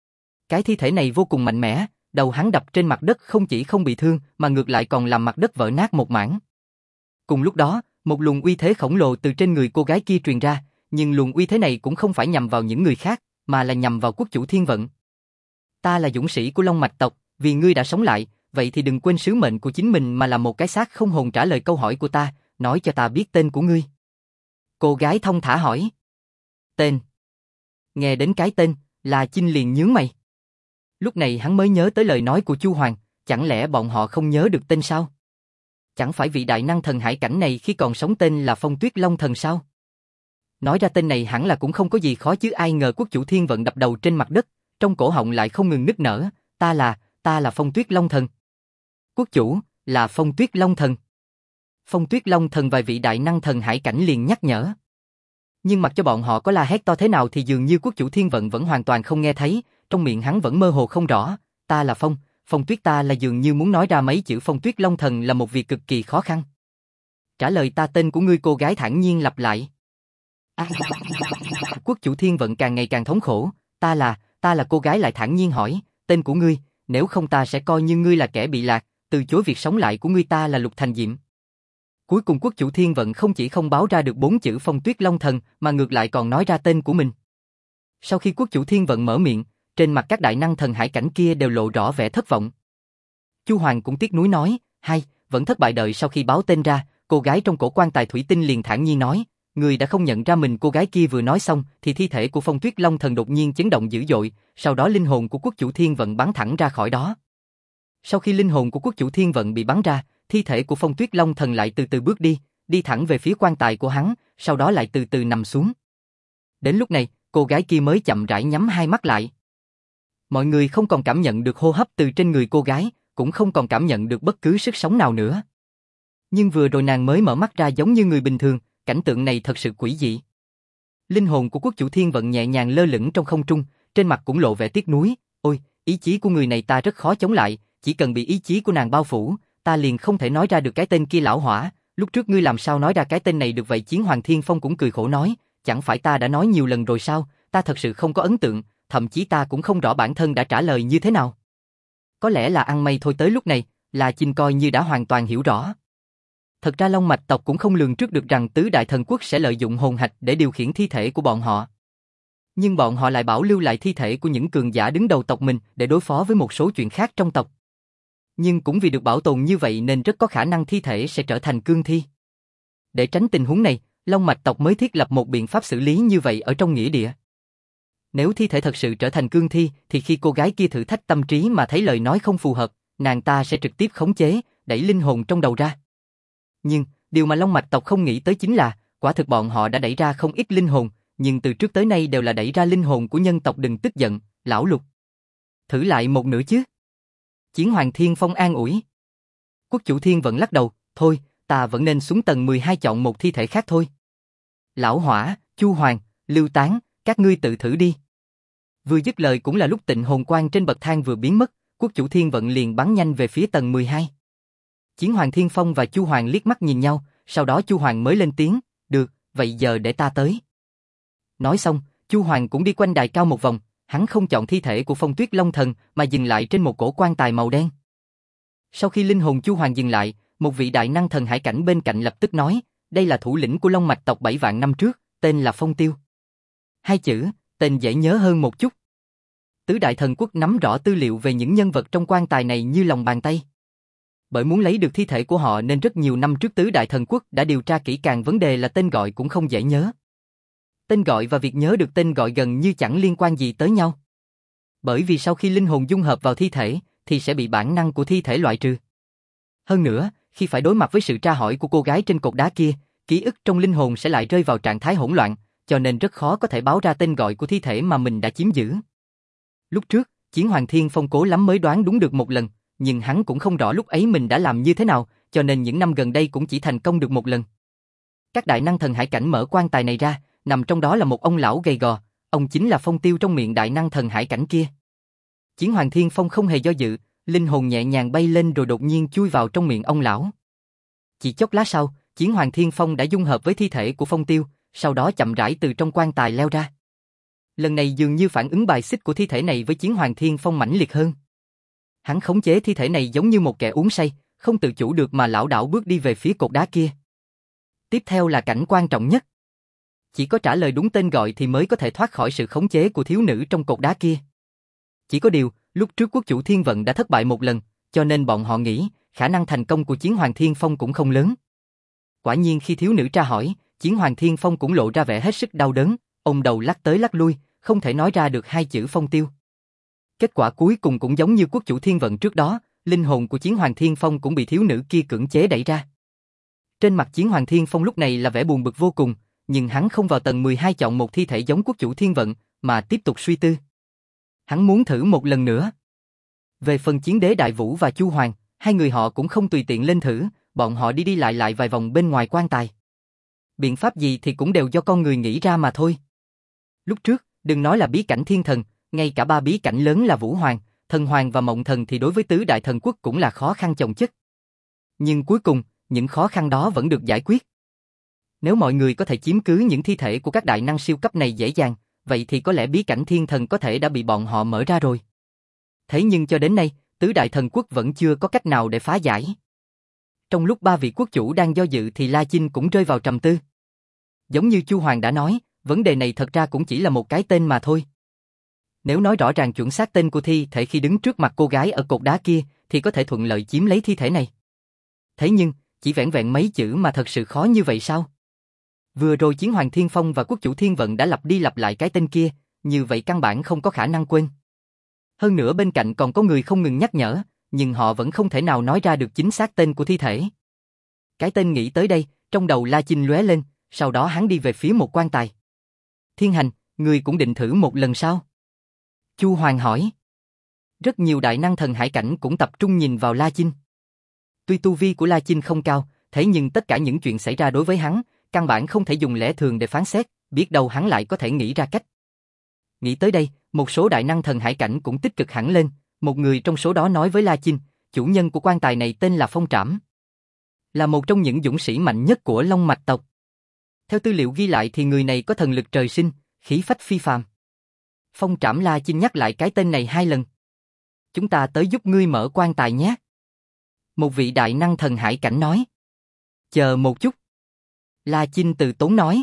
Cái thi thể này vô cùng mạnh mẽ, đầu hắn đập trên mặt đất không chỉ không bị thương mà ngược lại còn làm mặt đất vỡ nát một mảng. Cùng lúc đó, một luồng uy thế khổng lồ từ trên người cô gái kia truyền ra, nhưng luồng uy thế này cũng không phải nhằm vào những người khác, mà là nhằm vào Quốc chủ Thiên Vận. Ta là dũng sĩ của Long Mạch tộc, vì ngươi đã sống lại, vậy thì đừng quên sứ mệnh của chính mình mà là một cái xác không hồn trả lời câu hỏi của ta, nói cho ta biết tên của ngươi. Cô gái thông thả hỏi. Tên. Nghe đến cái tên, La Chinh liền nhướng mày. Lúc này hắn mới nhớ tới lời nói của Chu Hoàng, chẳng lẽ bọn họ không nhớ được tên sao? Chẳng phải vị đại năng thần hải cảnh này khi còn sống tên là Phong Tuyết Long Thần sao? Nói ra tên này hẳn là cũng không có gì khó chứ, ai ngờ Quốc chủ Thiên Vận đập đầu trên mặt đất, trong cổ họng lại không ngừng nức nở, ta là, ta là Phong Tuyết Long Thần. Quốc chủ, là Phong Tuyết Long Thần. Phong Tuyết Long Thần vài vị đại năng thần hải cảnh liền nhắc nhở. Nhưng mặc cho bọn họ có la hét to thế nào thì dường như Quốc chủ Thiên Vận vẫn hoàn toàn không nghe thấy, trong miệng hắn vẫn mơ hồ không rõ, ta là Phong, Phong Tuyết ta là dường như muốn nói ra mấy chữ Phong Tuyết Long Thần là một việc cực kỳ khó khăn. Trả lời ta tên của ngươi, cô gái thản nhiên lặp lại. À, Quốc chủ Thiên Vận càng ngày càng thống khổ, ta là, ta là cô gái lại thản nhiên hỏi, tên của ngươi, nếu không ta sẽ coi như ngươi là kẻ bị lạc, từ chối việc sống lại của ngươi, ta là Lục Thành Diệm. Cuối cùng Quốc chủ Thiên Vận không chỉ không báo ra được bốn chữ Phong Tuyết Long Thần mà ngược lại còn nói ra tên của mình. Sau khi Quốc chủ Thiên Vận mở miệng, trên mặt các đại năng thần hải cảnh kia đều lộ rõ vẻ thất vọng. Chu Hoàng cũng tiếc nuối nói, hay, vẫn thất bại. Đợi sau khi báo tên ra, cô gái trong cổ quan tài thủy tinh liền thản nhiên nói, người đã không nhận ra mình. Cô gái kia vừa nói xong thì thi thể của Phong Tuyết Long Thần đột nhiên chấn động dữ dội, sau đó linh hồn của Quốc chủ Thiên Vận bắn thẳng ra khỏi đó. Sau khi linh hồn của Quốc chủ Thiên Vận bị bắn ra, thi thể của Phong Tuyết Long Thần lại từ từ bước đi, đi thẳng về phía quan tài của hắn, sau đó lại từ từ nằm xuống. Đến lúc này, cô gái kia mới chậm rãi nhắm hai mắt lại. Mọi người không còn cảm nhận được hô hấp từ trên người cô gái, cũng không còn cảm nhận được bất cứ sức sống nào nữa. Nhưng vừa rồi nàng mới mở mắt ra giống như người bình thường, cảnh tượng này thật sự quỷ dị. Linh hồn của Quốc chủ Thiên Vận nhẹ nhàng lơ lửng trong không trung, trên mặt cũng lộ vẻ tiếc nuối, ôi, ý chí của người này ta rất khó chống lại, chỉ cần bị ý chí của nàng bao phủ, ta liền không thể nói ra được cái tên kia. Lão Hỏa, lúc trước ngươi làm sao nói ra cái tên này được vậy? Chiến Hoàng Thiên Phong cũng cười khổ nói, chẳng phải ta đã nói nhiều lần rồi sao, ta thật sự không có ấn tượng, thậm chí ta cũng không rõ bản thân đã trả lời như thế nào. Có lẽ là ăn may thôi. Tới lúc này, La Chinh coi như đã hoàn toàn hiểu rõ. Thật ra Long Mạch tộc cũng không lường trước được rằng tứ đại thần quốc sẽ lợi dụng hồn hạch để điều khiển thi thể của bọn họ. Nhưng bọn họ lại bảo lưu lại thi thể của những cường giả đứng đầu tộc mình để đối phó với một số chuyện khác trong tộc. Nhưng cũng vì được bảo tồn như vậy nên rất có khả năng thi thể sẽ trở thành cương thi. Để tránh tình huống này, Long Mạch tộc mới thiết lập một biện pháp xử lý như vậy ở trong nghĩa địa. Nếu thi thể thật sự trở thành cương thi thì khi cô gái kia thử thách tâm trí mà thấy lời nói không phù hợp, nàng ta sẽ trực tiếp khống chế, đẩy linh hồn trong đầu ra. Nhưng, điều mà Long Mạch tộc không nghĩ tới chính là, quả thực bọn họ đã đẩy ra không ít linh hồn, nhưng từ trước tới nay đều là đẩy ra linh hồn của nhân tộc. Đừng tức giận, lão Lục. Thử lại một nữa chứ. Chiến Hoàng Thiên Phong an ủi. Quốc chủ Thiên Vận lắc đầu, thôi, ta vẫn nên xuống tầng mười hai chọn một thi thể khác thôi. Lão Hỏa, Chu Hoàng, Lưu Tán, các ngươi tự thử đi. Vừa dứt lời cũng là lúc tịnh hồn quang trên bậc thang vừa biến mất, Quốc chủ Thiên Vận liền bắn nhanh về phía tầng mười hai. Chiến Hoàng Thiên Phong và Chu Hoàng liếc mắt nhìn nhau, sau đó Chu Hoàng mới lên tiếng, được, vậy giờ để ta tới. Nói xong, Chu Hoàng cũng đi quanh đài cao một vòng, hắn không chọn thi thể của Phong Tuyết Long Thần mà dừng lại trên một cổ quan tài màu đen. Sau khi linh hồn Chu Hoàng dừng lại, một vị đại năng thần hải cảnh bên cạnh lập tức nói, đây là thủ lĩnh của Long Mạch tộc bảy vạn năm trước, tên là Phong Tiêu. Hai chữ, tên dễ nhớ hơn một chút. Tứ đại thần quốc nắm rõ tư liệu về những nhân vật trong quan tài này như lòng bàn tay. Bởi muốn lấy được thi thể của họ nên rất nhiều năm trước tứ đại thần quốc đã điều tra kỹ càng, vấn đề là tên gọi cũng không dễ nhớ. Tên gọi và việc nhớ được tên gọi gần như chẳng liên quan gì tới nhau. Bởi vì sau khi linh hồn dung hợp vào thi thể thì sẽ bị bản năng của thi thể loại trừ. Hơn nữa, khi phải đối mặt với sự tra hỏi của cô gái trên cột đá kia, ký ức trong linh hồn sẽ lại rơi vào trạng thái hỗn loạn, cho nên rất khó có thể báo ra tên gọi của thi thể mà mình đã chiếm giữ. Lúc trước, Chiến Hoàng Thiên Phong cố lắm mới đoán đúng được một lần, nhưng hắn cũng không rõ lúc ấy mình đã làm như thế nào, cho nên những năm gần đây cũng chỉ thành công được một lần. Các đại năng thần hải cảnh mở quan tài này ra, nằm trong đó là một ông lão gầy gò, Ông chính là Phong Tiêu trong miệng đại năng thần hải cảnh kia. Chiến Hoàng Thiên Phong không hề do dự, linh hồn nhẹ nhàng bay lên rồi đột nhiên chui vào trong miệng ông lão. Chỉ chốc lát sau, Chiến Hoàng Thiên Phong đã dung hợp với thi thể của Phong Tiêu, sau đó chậm rãi từ trong quan tài leo ra. Lần này dường như phản ứng bài xích của thi thể này với Chiến Hoàng Thiên Phong mãnh liệt hơn. Hắn khống chế thi thể này giống như một kẻ uống say, không tự chủ được mà lảo đảo bước đi về phía cột đá kia. Tiếp theo là cảnh quan trọng nhất. Chỉ có trả lời đúng tên gọi thì mới có thể thoát khỏi sự khống chế của thiếu nữ trong cột đá kia. Chỉ có điều, lúc trước quốc chủ Thiên Vận đã thất bại một lần, cho nên bọn họ nghĩ khả năng thành công của Chiến Hoàng Thiên Phong cũng không lớn. Quả nhiên khi thiếu nữ tra hỏi, Chiến Hoàng Thiên Phong cũng lộ ra vẻ hết sức đau đớn, ông đầu lắc tới lắc lui, không thể nói ra được hai chữ Phong Tiêu. Kết quả cuối cùng cũng giống như quốc chủ Thiên Vận trước đó, linh hồn của Chiến Hoàng Thiên Phong cũng bị thiếu nữ kia cưỡng chế đẩy ra. Trên mặt Chiến Hoàng Thiên Phong lúc này là vẻ buồn bực vô cùng, nhưng hắn không vào tầng mười hai chọn một thi thể giống quốc chủ Thiên Vận, mà tiếp tục suy tư. Hắn muốn thử một lần nữa. Về phần Chiến Đế Đại Vũ và Chu Hoàng, hai người họ cũng không tùy tiện lên thử, bọn họ đi đi lại lại vài vòng bên ngoài quan tài. Biện pháp gì thì cũng đều do con người nghĩ ra mà thôi. Lúc trước, đừng nói là bí cảnh thiên thần, ngay cả ba bí cảnh lớn là Vũ Hoàng, Thần Hoàng và Mộng Thần thì đối với tứ đại thần quốc cũng là khó khăn chồng chất. Nhưng cuối cùng, những khó khăn đó vẫn được giải quyết. Nếu mọi người có thể chiếm cứ những thi thể của các đại năng siêu cấp này dễ dàng, vậy thì có lẽ bí cảnh thiên thần có thể đã bị bọn họ mở ra rồi. Thế nhưng cho đến nay, tứ đại thần quốc vẫn chưa có cách nào để phá giải. Trong lúc ba vị quốc chủ đang do dự thì La Chinh cũng rơi vào trầm tư. Giống như Chu Hoàng đã nói, vấn đề này thật ra cũng chỉ là một cái tên mà thôi. Nếu nói rõ ràng chuẩn xác tên của thi thể khi đứng trước mặt cô gái ở cột đá kia, thì có thể thuận lợi chiếm lấy thi thể này. Thế nhưng, chỉ vẹn vẹn mấy chữ mà thật sự khó như vậy sao? Vừa rồi Chiến Hoàng Thiên Phong và quốc chủ Thiên Vận đã lặp đi lặp lại cái tên kia, như vậy căn bản không có khả năng quên. Hơn nữa bên cạnh còn có người không ngừng nhắc nhở, nhưng họ vẫn không thể nào nói ra được chính xác tên của thi thể. Cái tên nghĩ tới đây, trong đầu La Chinh lóe lên, sau đó hắn đi về phía một quan tài. Thiên Hành, người cũng định thử một lần sao? Chu Hoàng hỏi. Rất nhiều đại năng thần hải cảnh cũng tập trung nhìn vào La Chinh. Tuy tu vi của La Chinh không cao, thế nhưng tất cả những chuyện xảy ra đối với hắn, căn bản không thể dùng lẽ thường để phán xét, biết đâu hắn lại có thể nghĩ ra cách. Nghĩ tới đây, một số đại năng thần hải cảnh cũng tích cực hẳn lên, một người trong số đó nói với La Chinh, chủ nhân của quan tài này tên là Phong Trảm. Là một trong những dũng sĩ mạnh nhất của Long Mạch tộc. Theo tư liệu ghi lại thì người này có thần lực trời sinh, khí phách phi phàm. Phong Trảm La Chinh nhắc lại cái tên này hai lần. Chúng ta tới giúp ngươi mở quan tài nhé. Một vị đại năng thần hải cảnh nói. Chờ một chút. La Chinh từ tốn nói.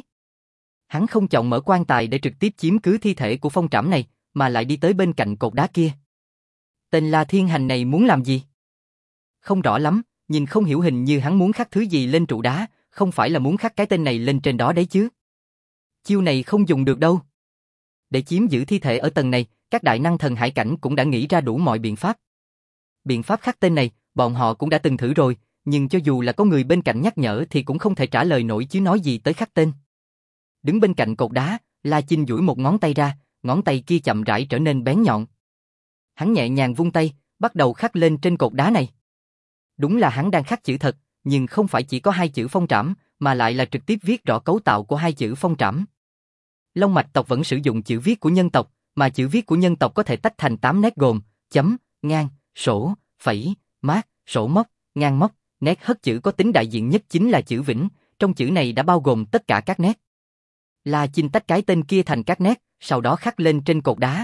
Hắn không chọn mở quan tài để trực tiếp chiếm cứ thi thể của Phong Trảm này, mà lại đi tới bên cạnh cột đá kia. Tên La Thiên Hành này muốn làm gì? Không rõ lắm, nhìn không hiểu hình như hắn muốn khắc thứ gì lên trụ đá, không phải là muốn khắc cái tên này lên trên đó đấy chứ. Chiêu này không dùng được đâu. Để chiếm giữ thi thể ở tầng này, các đại năng thần hải cảnh cũng đã nghĩ ra đủ mọi biện pháp. Biện pháp khắc tên này, bọn họ cũng đã từng thử rồi, nhưng cho dù là có người bên cạnh nhắc nhở thì cũng không thể trả lời nổi chứ nói gì tới khắc tên. Đứng bên cạnh cột đá, La Chinh duỗi một ngón tay ra, ngón tay kia chậm rãi trở nên bén nhọn. Hắn nhẹ nhàng vung tay, bắt đầu khắc lên trên cột đá này. Đúng là hắn đang khắc chữ thật, nhưng không phải chỉ có hai chữ Phong Trảm, mà lại là trực tiếp viết rõ cấu tạo của hai chữ Phong Trảm. Long Mạch tộc vẫn sử dụng chữ viết của nhân tộc, mà chữ viết của nhân tộc có thể tách thành tám nét gồm chấm, ngang, sổ, phẩy, mác, sổ móc, ngang móc. Nét hất chữ có tính đại diện nhất chính là chữ vĩnh, trong chữ này đã bao gồm tất cả các nét. La Chinh tách cái tên kia thành các nét, sau đó khắc lên trên cột đá.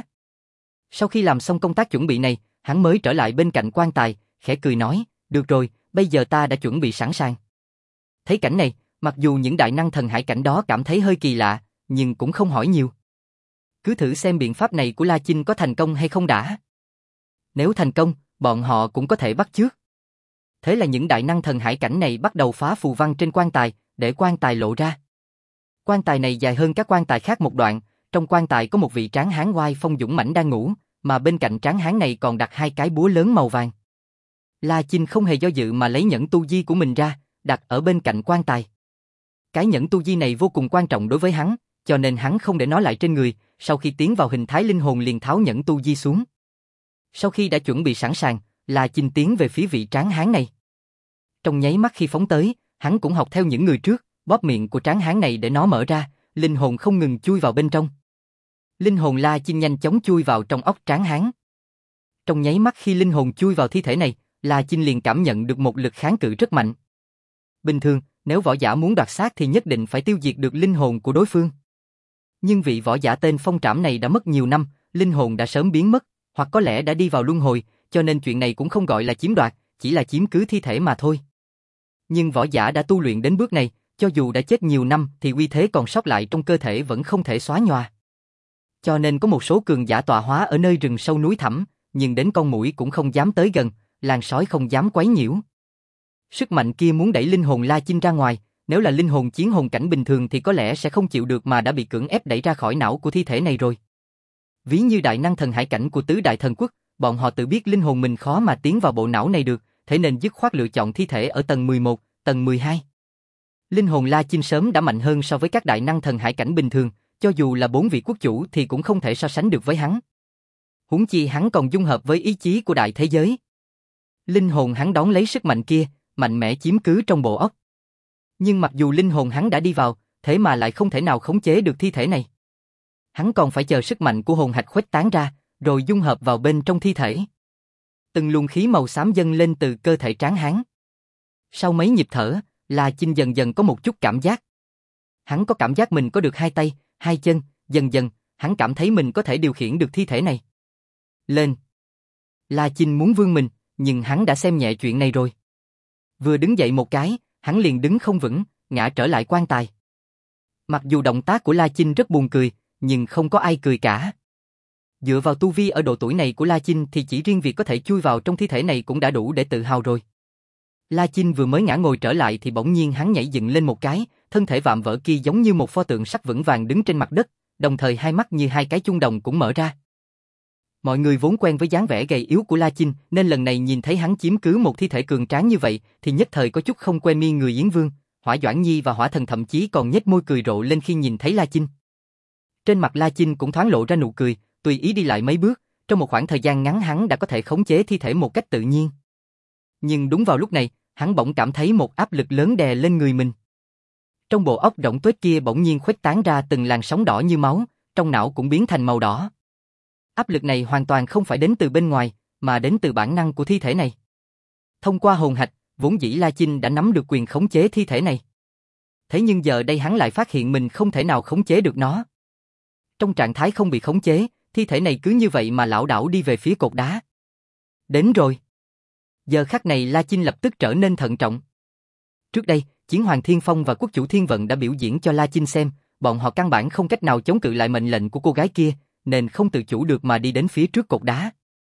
Sau khi làm xong công tác chuẩn bị này, hắn mới trở lại bên cạnh quan tài, khẽ cười nói, được rồi, bây giờ ta đã chuẩn bị sẵn sàng. Thấy cảnh này, mặc dù những đại năng thần hải cảnh đó cảm thấy hơi kỳ lạ, nhưng cũng không hỏi nhiều. Cứ thử xem biện pháp này của La Chinh có thành công hay không đã. Nếu thành công, bọn họ cũng có thể bắt chước. Thế là những đại năng thần hải cảnh này bắt đầu phá phù văn trên quan tài, để quan tài lộ ra. Quan tài này dài hơn các quan tài khác một đoạn, trong quan tài có một vị tráng hán oai phong dũng mãnh đang ngủ, mà bên cạnh tráng hán này còn đặt hai cái búa lớn màu vàng. La Chinh không hề do dự mà lấy nhẫn tu di của mình ra, đặt ở bên cạnh quan tài. Cái nhẫn tu di này vô cùng quan trọng đối với hắn, cho nên hắn không để nó lại trên người, sau khi tiến vào hình thái linh hồn liền tháo nhẫn tu di xuống. Sau khi đã chuẩn bị sẵn sàng, La Chinh tiến về phía vị tráng hán này. Trong nháy mắt khi phóng tới, hắn cũng học theo những người trước, bóp miệng của tráng hán này để nó mở ra, linh hồn không ngừng chui vào bên trong. Linh hồn La Chinh nhanh chóng chui vào trong óc Tráng Hán. Trong nháy mắt khi linh hồn chui vào thi thể này, La Chinh liền cảm nhận được một lực kháng cự rất mạnh. Bình thường, nếu võ giả muốn đoạt xác thì nhất định phải tiêu diệt được linh hồn của đối phương. Nhưng vị võ giả tên Phong Trảm này đã mất nhiều năm, linh hồn đã sớm biến mất, hoặc có lẽ đã đi vào luân hồi, cho nên chuyện này cũng không gọi là chiếm đoạt, chỉ là chiếm cứ thi thể mà thôi. Nhưng võ giả đã tu luyện đến bước này, cho dù đã chết nhiều năm thì uy thế còn sót lại trong cơ thể vẫn không thể xóa nhòa. Cho nên có một số cường giả tọa hóa ở nơi rừng sâu núi thẳm, nhưng đến con muỗi cũng không dám tới gần, làn sói không dám quấy nhiễu. Sức mạnh kia muốn đẩy linh hồn La Chinh ra ngoài, nếu là linh hồn chiến hồn cảnh bình thường thì có lẽ sẽ không chịu được mà đã bị cưỡng ép đẩy ra khỏi não của thi thể này rồi. Ví như đại năng thần hải cảnh của tứ đại thần quốc, bọn họ tự biết linh hồn mình khó mà tiến vào bộ não này được, thế nên dứt khoát lựa chọn thi thể ở tầng mười một, tầng mười hai. Linh hồn La Chinh sớm đã mạnh hơn so với các đại năng thần hải cảnh bình thường, cho dù là bốn vị quốc chủ thì cũng không thể so sánh được với hắn. Huống chi hắn còn dung hợp với ý chí của đại thế giới. Linh hồn hắn đón lấy sức mạnh kia, mạnh mẽ chiếm cứ trong bộ óc. Nhưng mặc dù linh hồn hắn đã đi vào, thế mà lại không thể nào khống chế được thi thể này. Hắn còn phải chờ sức mạnh của hồn hạch khuếch tán ra, rồi dung hợp vào bên trong thi thể. Từng luồng khí màu xám dâng lên từ cơ thể Tráng Hán. Sau mấy nhịp thở, La Chinh dần dần có một chút cảm giác. Hắn có cảm giác mình có được hai tay, hai chân, dần dần, hắn cảm thấy mình có thể điều khiển được thi thể này. Lên! La Chinh muốn vươn mình, nhưng hắn đã xem nhẹ chuyện này rồi. Vừa đứng dậy một cái, hắn liền đứng không vững, ngã trở lại quan tài. Mặc dù động tác của La Chinh rất buồn cười, nhưng không có ai cười cả. Dựa vào tu vi ở độ tuổi này của La Chinh thì chỉ riêng việc có thể chui vào trong thi thể này cũng đã đủ để tự hào rồi. La Chinh vừa mới ngã ngồi trở lại thì bỗng nhiên hắn nhảy dựng lên một cái, thân thể vạm vỡ kia giống như một pho tượng sắt vững vàng đứng trên mặt đất, đồng thời hai mắt như hai cái chuông đồng cũng mở ra. Mọi người vốn quen với dáng vẻ gầy yếu của La Chinh, nên lần này nhìn thấy hắn chiếm cứ một thi thể cường tráng như vậy, thì nhất thời có chút không quen mi người Yến Vương. Hỏa Doãn Nhi và Hỏa Thần thậm chí còn nhếch môi cười rộ lên khi nhìn thấy La Chinh. Trên mặt La Chinh cũng thoáng lộ ra nụ cười, tùy ý đi lại mấy bước, trong một khoảng thời gian ngắn hắn đã có thể khống chế thi thể một cách tự nhiên. Nhưng đúng vào lúc này, hắn bỗng cảm thấy một áp lực lớn đè lên người mình. Trong bộ óc rỗng tuếch kia bỗng nhiên khuếch tán ra từng làn sóng đỏ như máu, trong não cũng biến thành màu đỏ. Áp lực này hoàn toàn không phải đến từ bên ngoài, mà đến từ bản năng của thi thể này. Thông qua hồn hạch, vốn dĩ La Chinh đã nắm được quyền khống chế thi thể này. Thế nhưng giờ đây hắn lại phát hiện mình không thể nào khống chế được nó. Trong trạng thái không bị khống chế, thi thể này cứ như vậy mà lảo đảo đi về phía cột đá. Đến rồi. Giờ khắc này La Chinh lập tức trở nên thận trọng. Trước đây, Chiến Hoàng Thiên Phong và Quốc chủ Thiên Vận đã biểu diễn cho La Chinh xem, bọn họ căn bản không cách nào chống cự lại mệnh lệnh của cô gái kia, nên không tự chủ được mà đi đến phía trước cột đá.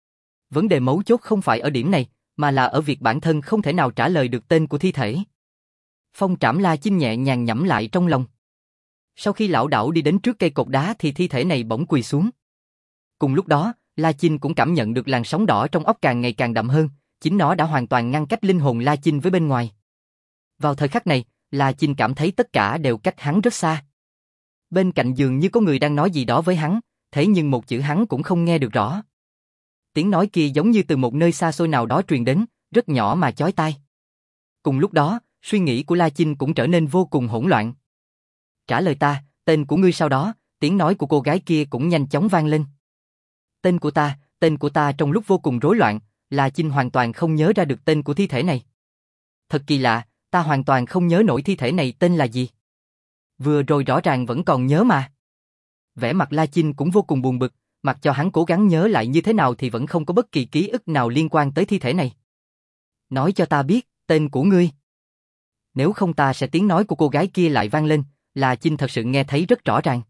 Vấn đề mấu chốt không phải ở điểm này, mà là ở việc bản thân không thể nào trả lời được tên của thi thể. Phong Trảm La Chinh nhẹ nhàng nhẩm lại trong lòng. Sau khi lão đảo đi đến trước cây cột đá thì thi thể này bỗng quỳ xuống. Cùng lúc đó, La Chinh cũng cảm nhận được làn sóng đỏ trong óc càng ngày càng đậm hơn, chính nó đã hoàn toàn ngăn cách linh hồn La Chinh với bên ngoài. Vào thời khắc này, La Chinh cảm thấy tất cả đều cách hắn rất xa. Bên cạnh dường như có người đang nói gì đó với hắn, thế nhưng một chữ hắn cũng không nghe được rõ. Tiếng nói kia giống như từ một nơi xa xôi nào đó truyền đến, rất nhỏ mà chói tai. Cùng lúc đó, suy nghĩ của La Chinh cũng trở nên vô cùng hỗn loạn. Trả lời ta, tên của ngươi sau đó, tiếng nói của cô gái kia cũng nhanh chóng vang lên. Tên của ta, tên của ta trong lúc vô cùng rối loạn, La Chinh hoàn toàn không nhớ ra được tên của thi thể này. Thật kỳ lạ, ta hoàn toàn không nhớ nổi thi thể này tên là gì. Vừa rồi rõ ràng vẫn còn nhớ mà. Vẻ mặt La Chinh cũng vô cùng buồn bực, mặc cho hắn cố gắng nhớ lại như thế nào thì vẫn không có bất kỳ ký ức nào liên quan tới thi thể này. Nói cho ta biết, tên của ngươi. Nếu không ta sẽ tiếng nói của cô gái kia lại vang lên, La Chinh thật sự nghe thấy rất rõ ràng.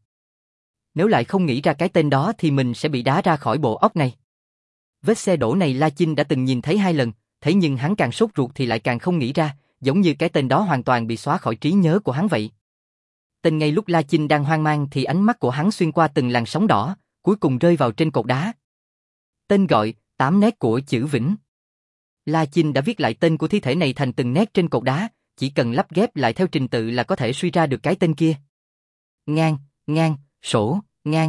Nếu lại không nghĩ ra cái tên đó thì mình sẽ bị đá ra khỏi bộ óc này. Vết xe đổ này La Chinh đã từng nhìn thấy hai lần, thế nhưng hắn càng sốt ruột thì lại càng không nghĩ ra, giống như cái tên đó hoàn toàn bị xóa khỏi trí nhớ của hắn vậy. Tên ngay lúc La Chinh đang hoang mang thì ánh mắt của hắn xuyên qua từng làn sóng đỏ, cuối cùng rơi vào trên cột đá. Tên gọi, tám nét của chữ Vĩnh. La Chinh đã viết lại tên của thi thể này thành từng nét trên cột đá, chỉ cần lắp ghép lại theo trình tự là có thể suy ra được cái tên kia. Ngang, ngang, sổ, ngang.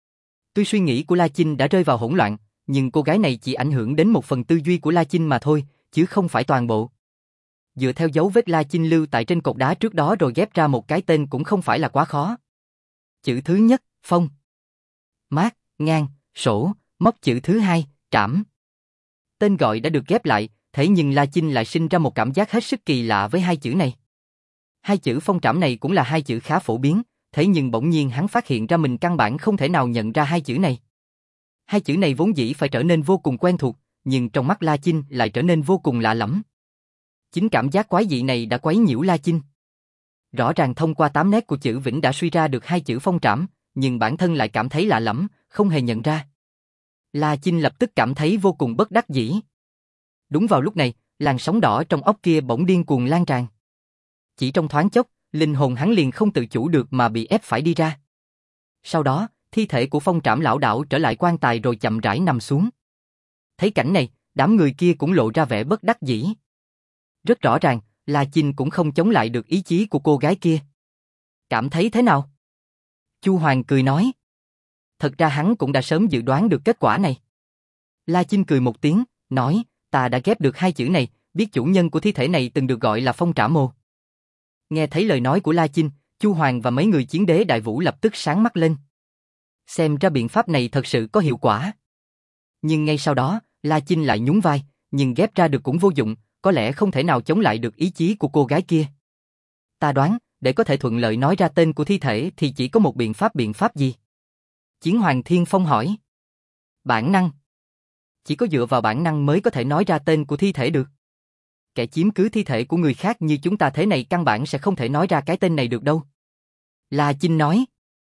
Tuy suy nghĩ của La Chinh đã rơi vào hỗn loạn, nhưng cô gái này chỉ ảnh hưởng đến một phần tư duy của La Chinh mà thôi, chứ không phải toàn bộ. Dựa theo dấu vết La Chinh lưu tại trên cột đá trước đó rồi ghép ra một cái tên cũng không phải là quá khó. Chữ thứ nhất, Phong. mát, ngang, sổ, móc chữ thứ hai, trảm. Tên gọi đã được ghép lại, thế nhưng La Chinh lại sinh ra một cảm giác hết sức kỳ lạ với hai chữ này. Hai chữ phong trảm này cũng là hai chữ khá phổ biến, thế nhưng bỗng nhiên hắn phát hiện ra mình căn bản không thể nào nhận ra hai chữ này. Hai chữ này vốn dĩ phải trở nên vô cùng quen thuộc, nhưng trong mắt La Chinh lại trở nên vô cùng lạ lẫm. Chính cảm giác quái dị này đã quấy nhiễu La Chinh. Rõ ràng thông qua tám nét của chữ Vĩnh đã suy ra được hai chữ phong trảm, nhưng bản thân lại cảm thấy lạ lẫm, không hề nhận ra. La Chinh lập tức cảm thấy vô cùng bất đắc dĩ. Đúng vào lúc này, làn sóng đỏ trong óc kia bỗng điên cuồng lan tràn. Chỉ trong thoáng chốc, linh hồn hắn liền không tự chủ được mà bị ép phải đi ra. Sau đó, thi thể của phong trảm lão đảo trở lại quan tài rồi chậm rãi nằm xuống. Thấy cảnh này, đám người kia cũng lộ ra vẻ bất đắc dĩ. Rất rõ ràng, La Chinh cũng không chống lại được ý chí của cô gái kia. Cảm thấy thế nào? Chu Hoàng cười nói. Thật ra hắn cũng đã sớm dự đoán được kết quả này. La Chinh cười một tiếng, nói, ta đã ghép được hai chữ này, biết chủ nhân của thi thể này từng được gọi là Phong Trảm Mồ. Nghe thấy lời nói của La Chinh, Chu Hoàng và mấy người chiến đế đại vũ lập tức sáng mắt lên. Xem ra biện pháp này thật sự có hiệu quả. Nhưng ngay sau đó, La Chinh lại nhún vai, nhưng ghép ra được cũng vô dụng, có lẽ không thể nào chống lại được ý chí của cô gái kia. Ta đoán, để có thể thuận lợi nói ra tên của thi thể thì chỉ có một biện pháp biện pháp gì? Chiến Hoàng Thiên Phong hỏi. Bản năng. Chỉ có dựa vào bản năng mới có thể nói ra tên của thi thể được. Kẻ chiếm cứ thi thể của người khác như chúng ta thế này căn bản sẽ không thể nói ra cái tên này được đâu. La Chinh nói.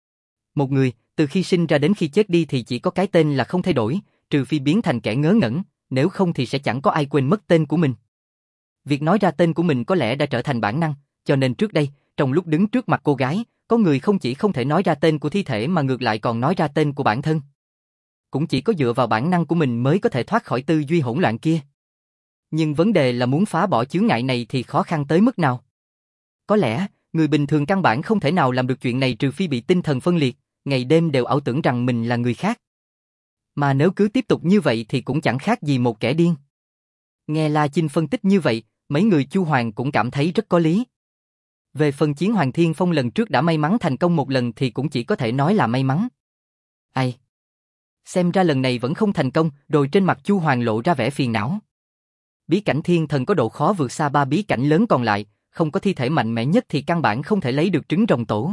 Một người, từ khi sinh ra đến khi chết đi thì chỉ có cái tên là không thay đổi, trừ phi biến thành kẻ ngớ ngẩn, nếu không thì sẽ chẳng có ai quên mất tên của mình. Việc nói ra tên của mình có lẽ đã trở thành bản năng, cho nên trước đây, trong lúc đứng trước mặt cô gái, có người không chỉ không thể nói ra tên của thi thể mà ngược lại còn nói ra tên của bản thân. Cũng chỉ có dựa vào bản năng của mình mới có thể thoát khỏi tư duy hỗn loạn kia. Nhưng vấn đề là muốn phá bỏ chướng ngại này thì khó khăn tới mức nào? Có lẽ, người bình thường căn bản không thể nào làm được chuyện này trừ phi bị tinh thần phân liệt, ngày đêm đều ảo tưởng rằng mình là người khác. Mà nếu cứ tiếp tục như vậy thì cũng chẳng khác gì một kẻ điên. Nghe La Chinh phân tích như vậy, mấy người Chu Hoàng cũng cảm thấy rất có lý. Về phần Chiến Hoàng Thiên Phong lần trước đã may mắn thành công một lần thì cũng chỉ có thể nói là may mắn. Ai? Xem ra lần này vẫn không thành công, rồi trên mặt Chu Hoàng lộ ra vẻ phiền não. Bí cảnh thiên thần có độ khó vượt xa ba bí cảnh lớn còn lại, không có thi thể mạnh mẽ nhất thì căn bản không thể lấy được trứng rồng tổ.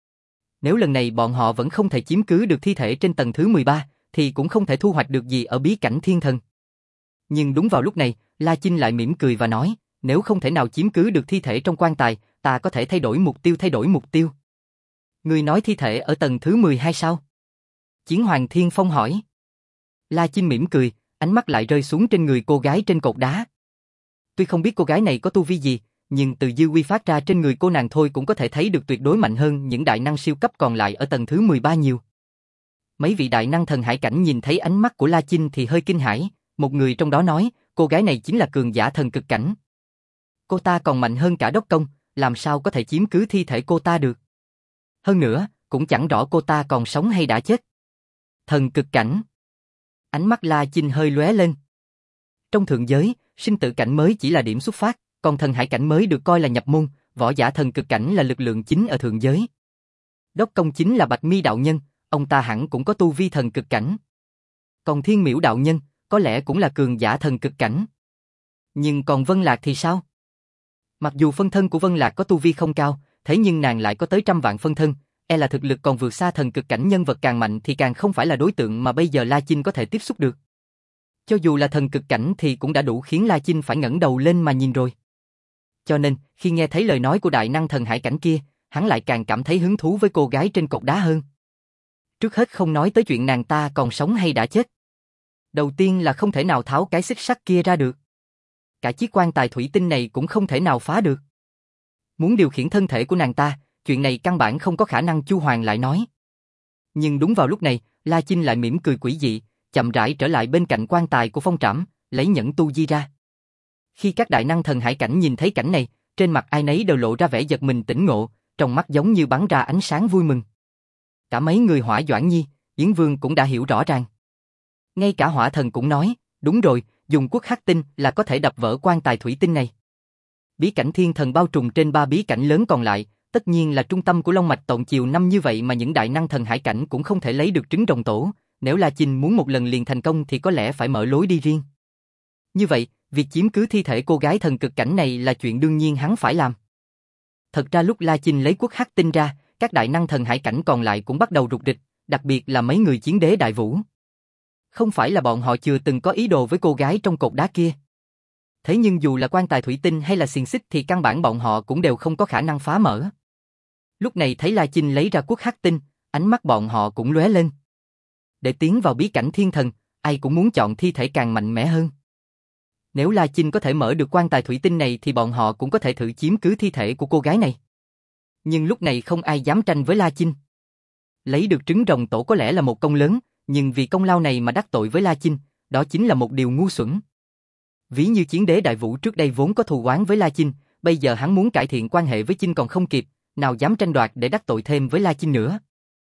Nếu lần này bọn họ vẫn không thể chiếm cứ được thi thể trên tầng thứ mười ba, thì cũng không thể thu hoạch được gì ở bí cảnh thiên thần. Nhưng đúng vào lúc này, La Chinh lại mỉm cười và nói, nếu không thể nào chiếm cứ được thi thể trong quan tài, ta có thể thay đổi mục tiêu thay đổi mục tiêu. Ngươi nói thi thể ở tầng thứ mười hai sao? Chiến Hoàng Thiên Phong hỏi. La Chinh mỉm cười, ánh mắt lại rơi xuống trên người cô gái trên cột đá. Tuy không biết cô gái này có tu vi gì, nhưng từ dư uy phát ra trên người cô nàng thôi cũng có thể thấy được tuyệt đối mạnh hơn những đại năng siêu cấp còn lại ở tầng thứ mười ba nhiều. Mấy vị đại năng thần hải cảnh nhìn thấy ánh mắt của La Chinh thì hơi kinh hãi, một người trong đó nói, cô gái này chính là cường giả thần cực cảnh. Cô ta còn mạnh hơn cả Đốc Công, làm sao có thể chiếm cứ thi thể cô ta được? Hơn nữa, cũng chẳng rõ cô ta còn sống hay đã chết. Thần cực cảnh. Ánh mắt La Chinh hơi lóe lên. Trong thượng giới, sinh tử cảnh mới chỉ là điểm xuất phát, còn thần hải cảnh mới được coi là nhập môn, võ giả thần cực cảnh là lực lượng chính ở thượng giới. Đốc Công chính là Bạch Mi đạo nhân, ông ta hẳn cũng có tu vi thần cực cảnh. Còn Thiên Miểu đạo nhân, có lẽ cũng là cường giả thần cực cảnh. Nhưng còn Vân Lạc thì sao? Mặc dù phân thân của Vân Lạc có tu vi không cao, thế nhưng nàng lại có tới trăm vạn phân thân, e là thực lực còn vượt xa thần cực cảnh, nhân vật càng mạnh thì càng không phải là đối tượng mà bây giờ La Chinh có thể tiếp xúc được. Cho dù là thần cực cảnh thì cũng đã đủ khiến La Chinh phải ngẩng đầu lên mà nhìn rồi. Cho nên, khi nghe thấy lời nói của đại năng thần hải cảnh kia, hắn lại càng cảm thấy hứng thú với cô gái trên cột đá hơn. Trước hết không nói tới chuyện nàng ta còn sống hay đã chết. Đầu tiên là không thể nào tháo cái xích sắt kia ra được. Cả chiếc quan tài thủy tinh này cũng không thể nào phá được. Muốn điều khiển thân thể của nàng ta, chuyện này căn bản không có khả năng, Chu Hoàng lại nói. Nhưng đúng vào lúc này, La Chinh lại mỉm cười quỷ dị, chậm rãi trở lại bên cạnh quan tài của Phong Trảm, lấy nhẫn tu di ra. Khi các đại năng thần hải cảnh nhìn thấy cảnh này, trên mặt ai nấy đều lộ ra vẻ giật mình tỉnh ngộ, trong mắt giống như bắn ra ánh sáng vui mừng. Cả mấy người Hỏa Doãn Nhi, Yến Vương cũng đã hiểu rõ ràng. Ngay cả Hỏa Thần cũng nói, đúng rồi, dùng quốc hắc tinh là có thể đập vỡ quan tài thủy tinh này. Bí cảnh thiên thần bao trùm trên ba bí cảnh lớn còn lại, tất nhiên là trung tâm của Long mạch Tộn Chiều năm như vậy mà những đại năng thần hải cảnh cũng không thể lấy được trứng rồng tổ, nếu La Chinh muốn một lần liền thành công thì có lẽ phải mở lối đi riêng. Như vậy, việc chiếm cứ thi thể cô gái thần cực cảnh này là chuyện đương nhiên hắn phải làm. Thật ra lúc La Chinh lấy quốc hắc tinh ra, các đại năng thần hải cảnh còn lại cũng bắt đầu rục rịch, đặc biệt là mấy người chiến đế đại vũ. Không phải là bọn họ chưa từng có ý đồ với cô gái trong cột đá kia. Thế nhưng dù là quan tài thủy tinh hay là xiềng xích thì căn bản bọn họ cũng đều không có khả năng phá mở. Lúc này thấy La Chinh lấy ra quốc hắc tinh, ánh mắt bọn họ cũng lóe lên. Để tiến vào bí cảnh thiên thần, ai cũng muốn chọn thi thể càng mạnh mẽ hơn. Nếu La Chinh có thể mở được quan tài thủy tinh này thì bọn họ cũng có thể thử chiếm cứ thi thể của cô gái này. Nhưng lúc này không ai dám tranh với La Chinh. Lấy được trứng rồng tổ có lẽ là một công lớn, nhưng vì công lao này mà đắc tội với La Chinh, đó chính là một điều ngu xuẩn. Ví như chiến đế đại vũ trước đây vốn có thù oán với La Chinh, bây giờ hắn muốn cải thiện quan hệ với Chinh còn không kịp, nào dám tranh đoạt để đắc tội thêm với La Chinh nữa.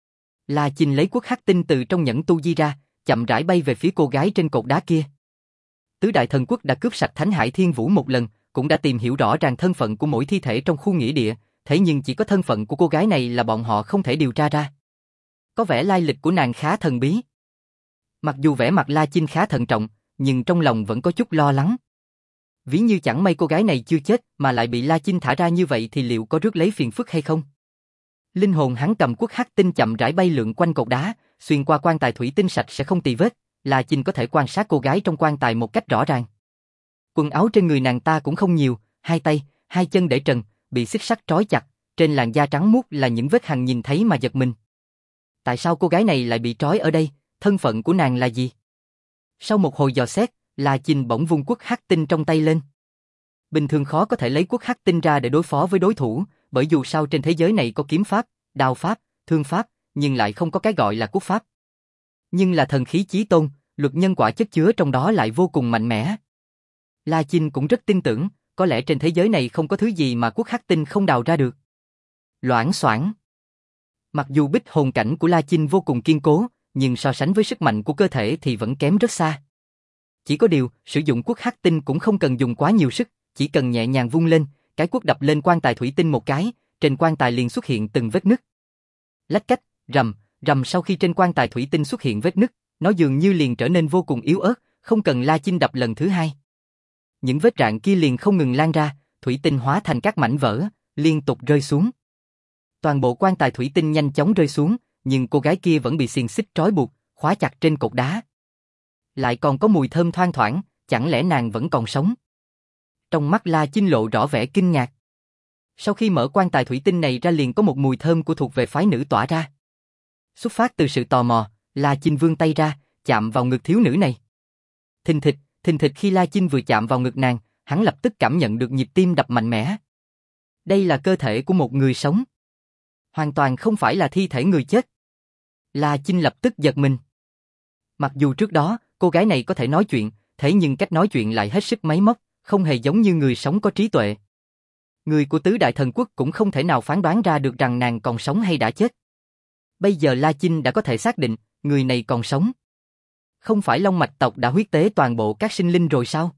La Chinh lấy quốc hắc tinh từ trong nhẫn tu di ra, chậm rãi bay về phía cô gái trên cột đá kia. Tứ đại thần quốc đã cướp sạch Thánh Hải Thiên Vũ một lần, cũng đã tìm hiểu rõ ràng thân phận của mỗi thi thể trong khu nghĩa địa, thế nhưng chỉ có thân phận của cô gái này là bọn họ không thể điều tra ra. Có vẻ lai lịch của nàng khá thần bí. Mặc dù vẻ mặt La Chinh khá thận trọng, nhưng trong lòng vẫn có chút lo lắng. Ví như chẳng may cô gái này chưa chết mà lại bị La Chinh thả ra như vậy thì liệu có rước lấy phiền phức hay không? Linh hồn hắn cầm quốc hắc tinh chậm rãi bay lượn quanh cột đá, xuyên qua quan tài thủy tinh sạch sẽ không tì vết, La Chinh có thể quan sát cô gái trong quan tài một cách rõ ràng. Quần áo trên người nàng ta cũng không nhiều, hai tay, hai chân để trần, bị xích sắt trói chặt, trên làn da trắng muốt là những vết hằn nhìn thấy mà giật mình. Tại sao cô gái này lại bị trói ở đây, thân phận của nàng là gì? Sau một hồi dò xét, La Chinh bỗng vung quốc hắc tinh trong tay lên. Bình thường khó có thể lấy quốc hắc tinh ra để đối phó với đối thủ, bởi dù sao trên thế giới này có kiếm pháp, đao pháp, thương pháp, nhưng lại không có cái gọi là quốc pháp. Nhưng là thần khí chí tôn, luật nhân quả chất chứa trong đó lại vô cùng mạnh mẽ. La Chinh cũng rất tin tưởng, có lẽ trên thế giới này không có thứ gì mà quốc hắc tinh không đào ra được. Loảng xoảng. Mặc dù bích hồn cảnh của La Chinh vô cùng kiên cố, nhưng so sánh với sức mạnh của cơ thể thì vẫn kém rất xa. Chỉ có điều, sử dụng quốc hắc tinh cũng không cần dùng quá nhiều sức, chỉ cần nhẹ nhàng vung lên, cái quốc đập lên quan tài thủy tinh một cái, trên quan tài liền xuất hiện từng vết nứt. Lách cách, rầm, rầm sau khi trên quan tài thủy tinh xuất hiện vết nứt, nó dường như liền trở nên vô cùng yếu ớt, không cần La Chinh đập lần thứ hai. Những vết rạn kia liền không ngừng lan ra, thủy tinh hóa thành các mảnh vỡ, liên tục rơi xuống. Toàn bộ quan tài thủy tinh nhanh chóng rơi xuống, nhưng cô gái kia vẫn bị xiềng xích trói buộc, khóa chặt trên cột đá. Lại còn có mùi thơm thoang thoảng, chẳng lẽ nàng vẫn còn sống? Trong mắt La Chinh lộ rõ vẻ kinh ngạc. Sau khi mở quan tài thủy tinh này ra liền có một mùi thơm của thuộc về phái nữ tỏa ra. Xuất phát từ sự tò mò, La Chinh vươn tay ra, chạm vào ngực thiếu nữ này. Thình thịch, thình thịch khi La Chinh vừa chạm vào ngực nàng, hắn lập tức cảm nhận được nhịp tim đập mạnh mẽ. Đây là cơ thể của một người sống. Hoàn toàn không phải là thi thể người chết. La Chinh lập tức giật mình. Mặc dù trước đó, cô gái này có thể nói chuyện, thế nhưng cách nói chuyện lại hết sức máy móc, không hề giống như người sống có trí tuệ. Người của tứ đại thần quốc cũng không thể nào phán đoán ra được rằng nàng còn sống hay đã chết. Bây giờ La Chinh đã có thể xác định, người này còn sống. Không phải Long mạch tộc đã huyết tế toàn bộ các sinh linh rồi sao?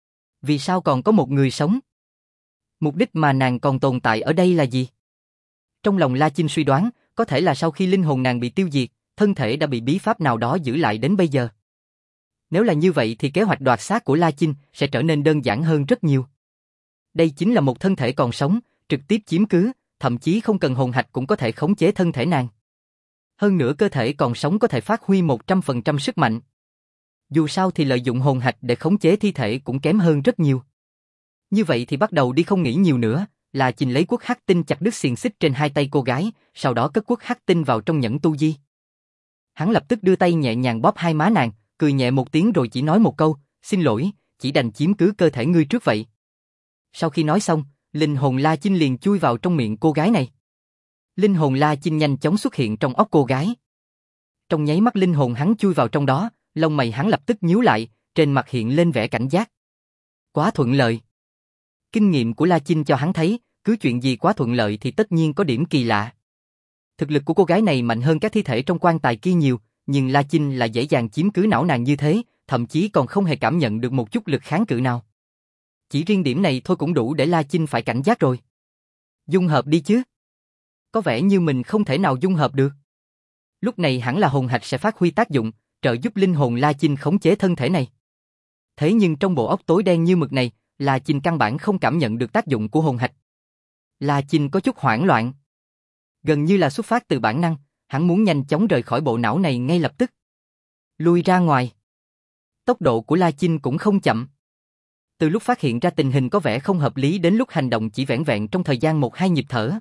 Vì sao còn có một người sống? Mục đích mà nàng còn tồn tại ở đây là gì? Trong lòng La Chinh suy đoán, có thể là sau khi linh hồn nàng bị tiêu diệt, thân thể đã bị bí pháp nào đó giữ lại đến bây giờ. Nếu là như vậy thì kế hoạch đoạt xác của La Chinh sẽ trở nên đơn giản hơn rất nhiều. Đây chính là một thân thể còn sống, trực tiếp chiếm cứ, thậm chí không cần hồn hạch cũng có thể khống chế thân thể nàng. Hơn nữa cơ thể còn sống có thể phát huy một trăm phần trăm sức mạnh. Dù sao thì lợi dụng hồn hạch để khống chế thi thể cũng kém hơn rất nhiều. Như vậy thì bắt đầu đi không nghĩ nhiều nữa, La Chinh lấy quốc hắc tinh chặt đứt xiềng xích trên hai tay cô gái, sau đó cất quốc hắc tinh vào trong nhẫn tu di. Hắn lập tức đưa tay nhẹ nhàng bóp hai má nàng, cười nhẹ một tiếng rồi chỉ nói một câu, xin lỗi, chỉ đành chiếm cứ cơ thể ngươi trước vậy. Sau khi nói xong, linh hồn La Chinh liền chui vào trong miệng cô gái này. Linh hồn La Chinh nhanh chóng xuất hiện trong óc cô gái. Trong nháy mắt linh hồn hắn chui vào trong đó, lông mày hắn lập tức nhíu lại, trên mặt hiện lên vẻ cảnh giác. Quá thuận lợi. Kinh nghiệm của La Chinh cho hắn thấy, cứ chuyện gì quá thuận lợi thì tất nhiên có điểm kỳ lạ. Thực lực của cô gái này mạnh hơn các thi thể trong quan tài kia nhiều, nhưng La Chinh là dễ dàng chiếm cứ não nàng như thế, thậm chí còn không hề cảm nhận được một chút lực kháng cự nào. Chỉ riêng điểm này thôi cũng đủ để La Chinh phải cảnh giác rồi. Dung hợp đi chứ. Có vẻ như mình không thể nào dung hợp được. Lúc này hẳn là hồn hạch sẽ phát huy tác dụng, trợ giúp linh hồn La Chinh khống chế thân thể này. Thế nhưng trong bộ óc tối đen như mực này, La Chinh căn bản không cảm nhận được tác dụng của hồn hạch. La Chinh có chút hoảng loạn. Gần như là xuất phát từ bản năng, hắn muốn nhanh chóng rời khỏi bộ não này ngay lập tức. Lui ra ngoài. Tốc độ của La Chinh cũng không chậm. Từ lúc phát hiện ra tình hình có vẻ không hợp lý đến lúc hành động chỉ vẻn vẹn trong thời gian một hai nhịp thở.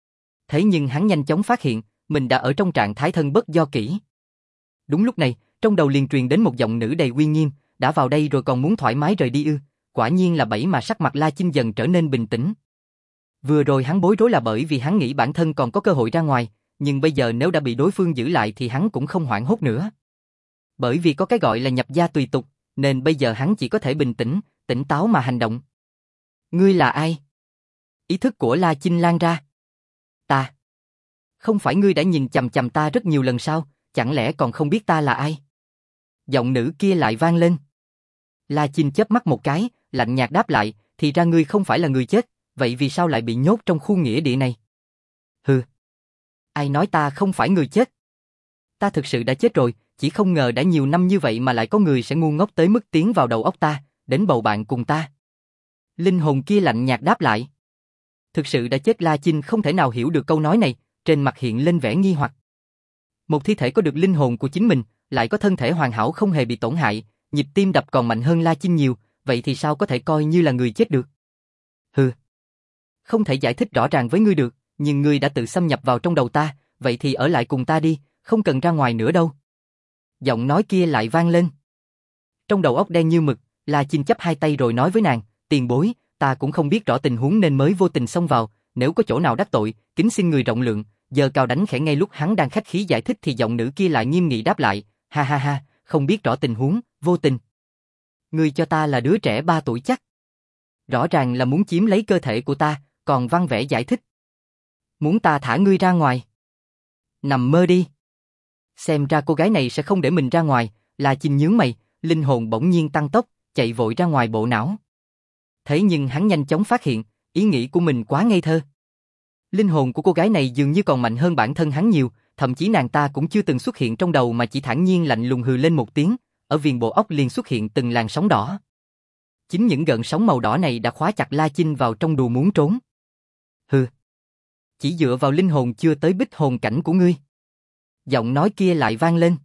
Thế nhưng hắn nhanh chóng phát hiện, mình đã ở trong trạng thái thân bất do kỷ. Đúng lúc này, trong đầu liền truyền đến một giọng nữ đầy uy nghiêm, đã vào đây rồi còn muốn thoải mái rời đi ư? Quả nhiên là bẫy mà. Sắc mặt La Chinh dần trở nên bình tĩnh. Vừa rồi hắn bối rối là bởi vì hắn nghĩ bản thân còn có cơ hội ra ngoài, nhưng bây giờ nếu đã bị đối phương giữ lại thì hắn cũng không hoảng hốt nữa. Bởi vì có cái gọi là nhập gia tùy tục, nên bây giờ hắn chỉ có thể bình tĩnh, tỉnh táo mà hành động. Ngươi là ai? Ý thức của La Chinh lan ra. Ta. Không phải ngươi đã nhìn chằm chằm ta rất nhiều lần sao, chẳng lẽ còn không biết ta là ai? Giọng nữ kia lại vang lên. La Chinh chớp mắt một cái, lạnh nhạt đáp lại, thì ra ngươi không phải là người chết, vậy vì sao lại bị nhốt trong khu nghĩa địa này? Hừ. Ai nói ta không phải người chết? Ta thực sự đã chết rồi, chỉ không ngờ đã nhiều năm như vậy mà lại có người sẽ ngu ngốc tới mức tiến vào đầu óc ta, đến bầu bạn cùng ta. Linh hồn kia lạnh nhạt đáp lại. Thực sự đã chết. La Chinh không thể nào hiểu được câu nói này, trên mặt hiện lên vẻ nghi hoặc. Một thi thể có được linh hồn của chính mình, lại có thân thể hoàn hảo không hề bị tổn hại, nhịp tim đập còn mạnh hơn La Chinh nhiều, vậy thì sao có thể coi như là người chết được? Hừ. Không thể giải thích rõ ràng với ngươi được, nhưng ngươi đã tự xâm nhập vào trong đầu ta, vậy thì ở lại cùng ta đi, không cần ra ngoài nữa đâu. Giọng nói kia lại vang lên. Trong đầu óc đen như mực, La Chinh chắp hai tay rồi nói với nàng, tiền bối, ta cũng không biết rõ tình huống nên mới vô tình xông vào, nếu có chỗ nào đắc tội, kính xin người rộng lượng. Giờ cao đánh khẽ ngay lúc hắn đang khách khí giải thích thì giọng nữ kia lại nghiêm nghị đáp lại, ha ha ha, không biết rõ tình huống, vô tình. Ngươi cho ta là đứa trẻ ba tuổi chắc. Rõ ràng là muốn chiếm lấy cơ thể của ta, còn văn vẽ giải thích. Muốn ta thả ngươi ra ngoài. Nằm mơ đi. Xem ra cô gái này sẽ không để mình ra ngoài. La Chinh nhướng mày, linh hồn bỗng nhiên tăng tốc, chạy vội ra ngoài bộ não. Thế nhưng hắn nhanh chóng phát hiện, ý nghĩ của mình quá ngây thơ. Linh hồn của cô gái này dường như còn mạnh hơn bản thân hắn nhiều, thậm chí nàng ta cũng chưa từng xuất hiện trong đầu mà chỉ thản nhiên lạnh lùng hừ lên một tiếng, ở viền bộ óc liền xuất hiện từng làn sóng đỏ. Chính những gợn sóng màu đỏ này đã khóa chặt La Chinh vào trong đùa muốn trốn. Hừ. Chỉ dựa vào linh hồn chưa tới bích hồn cảnh của ngươi. Giọng nói kia lại vang lên.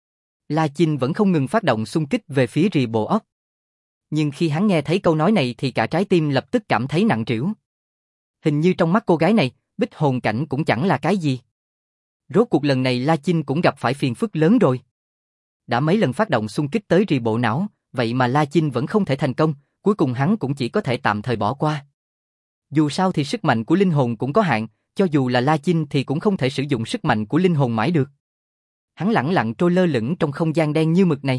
La Chinh vẫn không ngừng phát động xung kích về phía rì bộ óc. Nhưng khi hắn nghe thấy câu nói này thì cả trái tim lập tức cảm thấy nặng trĩu. Hình như trong mắt cô gái này, bích hồn cảnh cũng chẳng là cái gì. Rốt cuộc lần này La Chinh cũng gặp phải phiền phức lớn rồi. Đã mấy lần phát động xung kích tới rì bộ não, vậy mà La Chinh vẫn không thể thành công, cuối cùng hắn cũng chỉ có thể tạm thời bỏ qua. Dù sao thì sức mạnh của linh hồn cũng có hạn, cho dù là La Chinh thì cũng không thể sử dụng sức mạnh của linh hồn mãi được. Hắn lẳng lặng trôi lơ lửng trong không gian đen như mực này.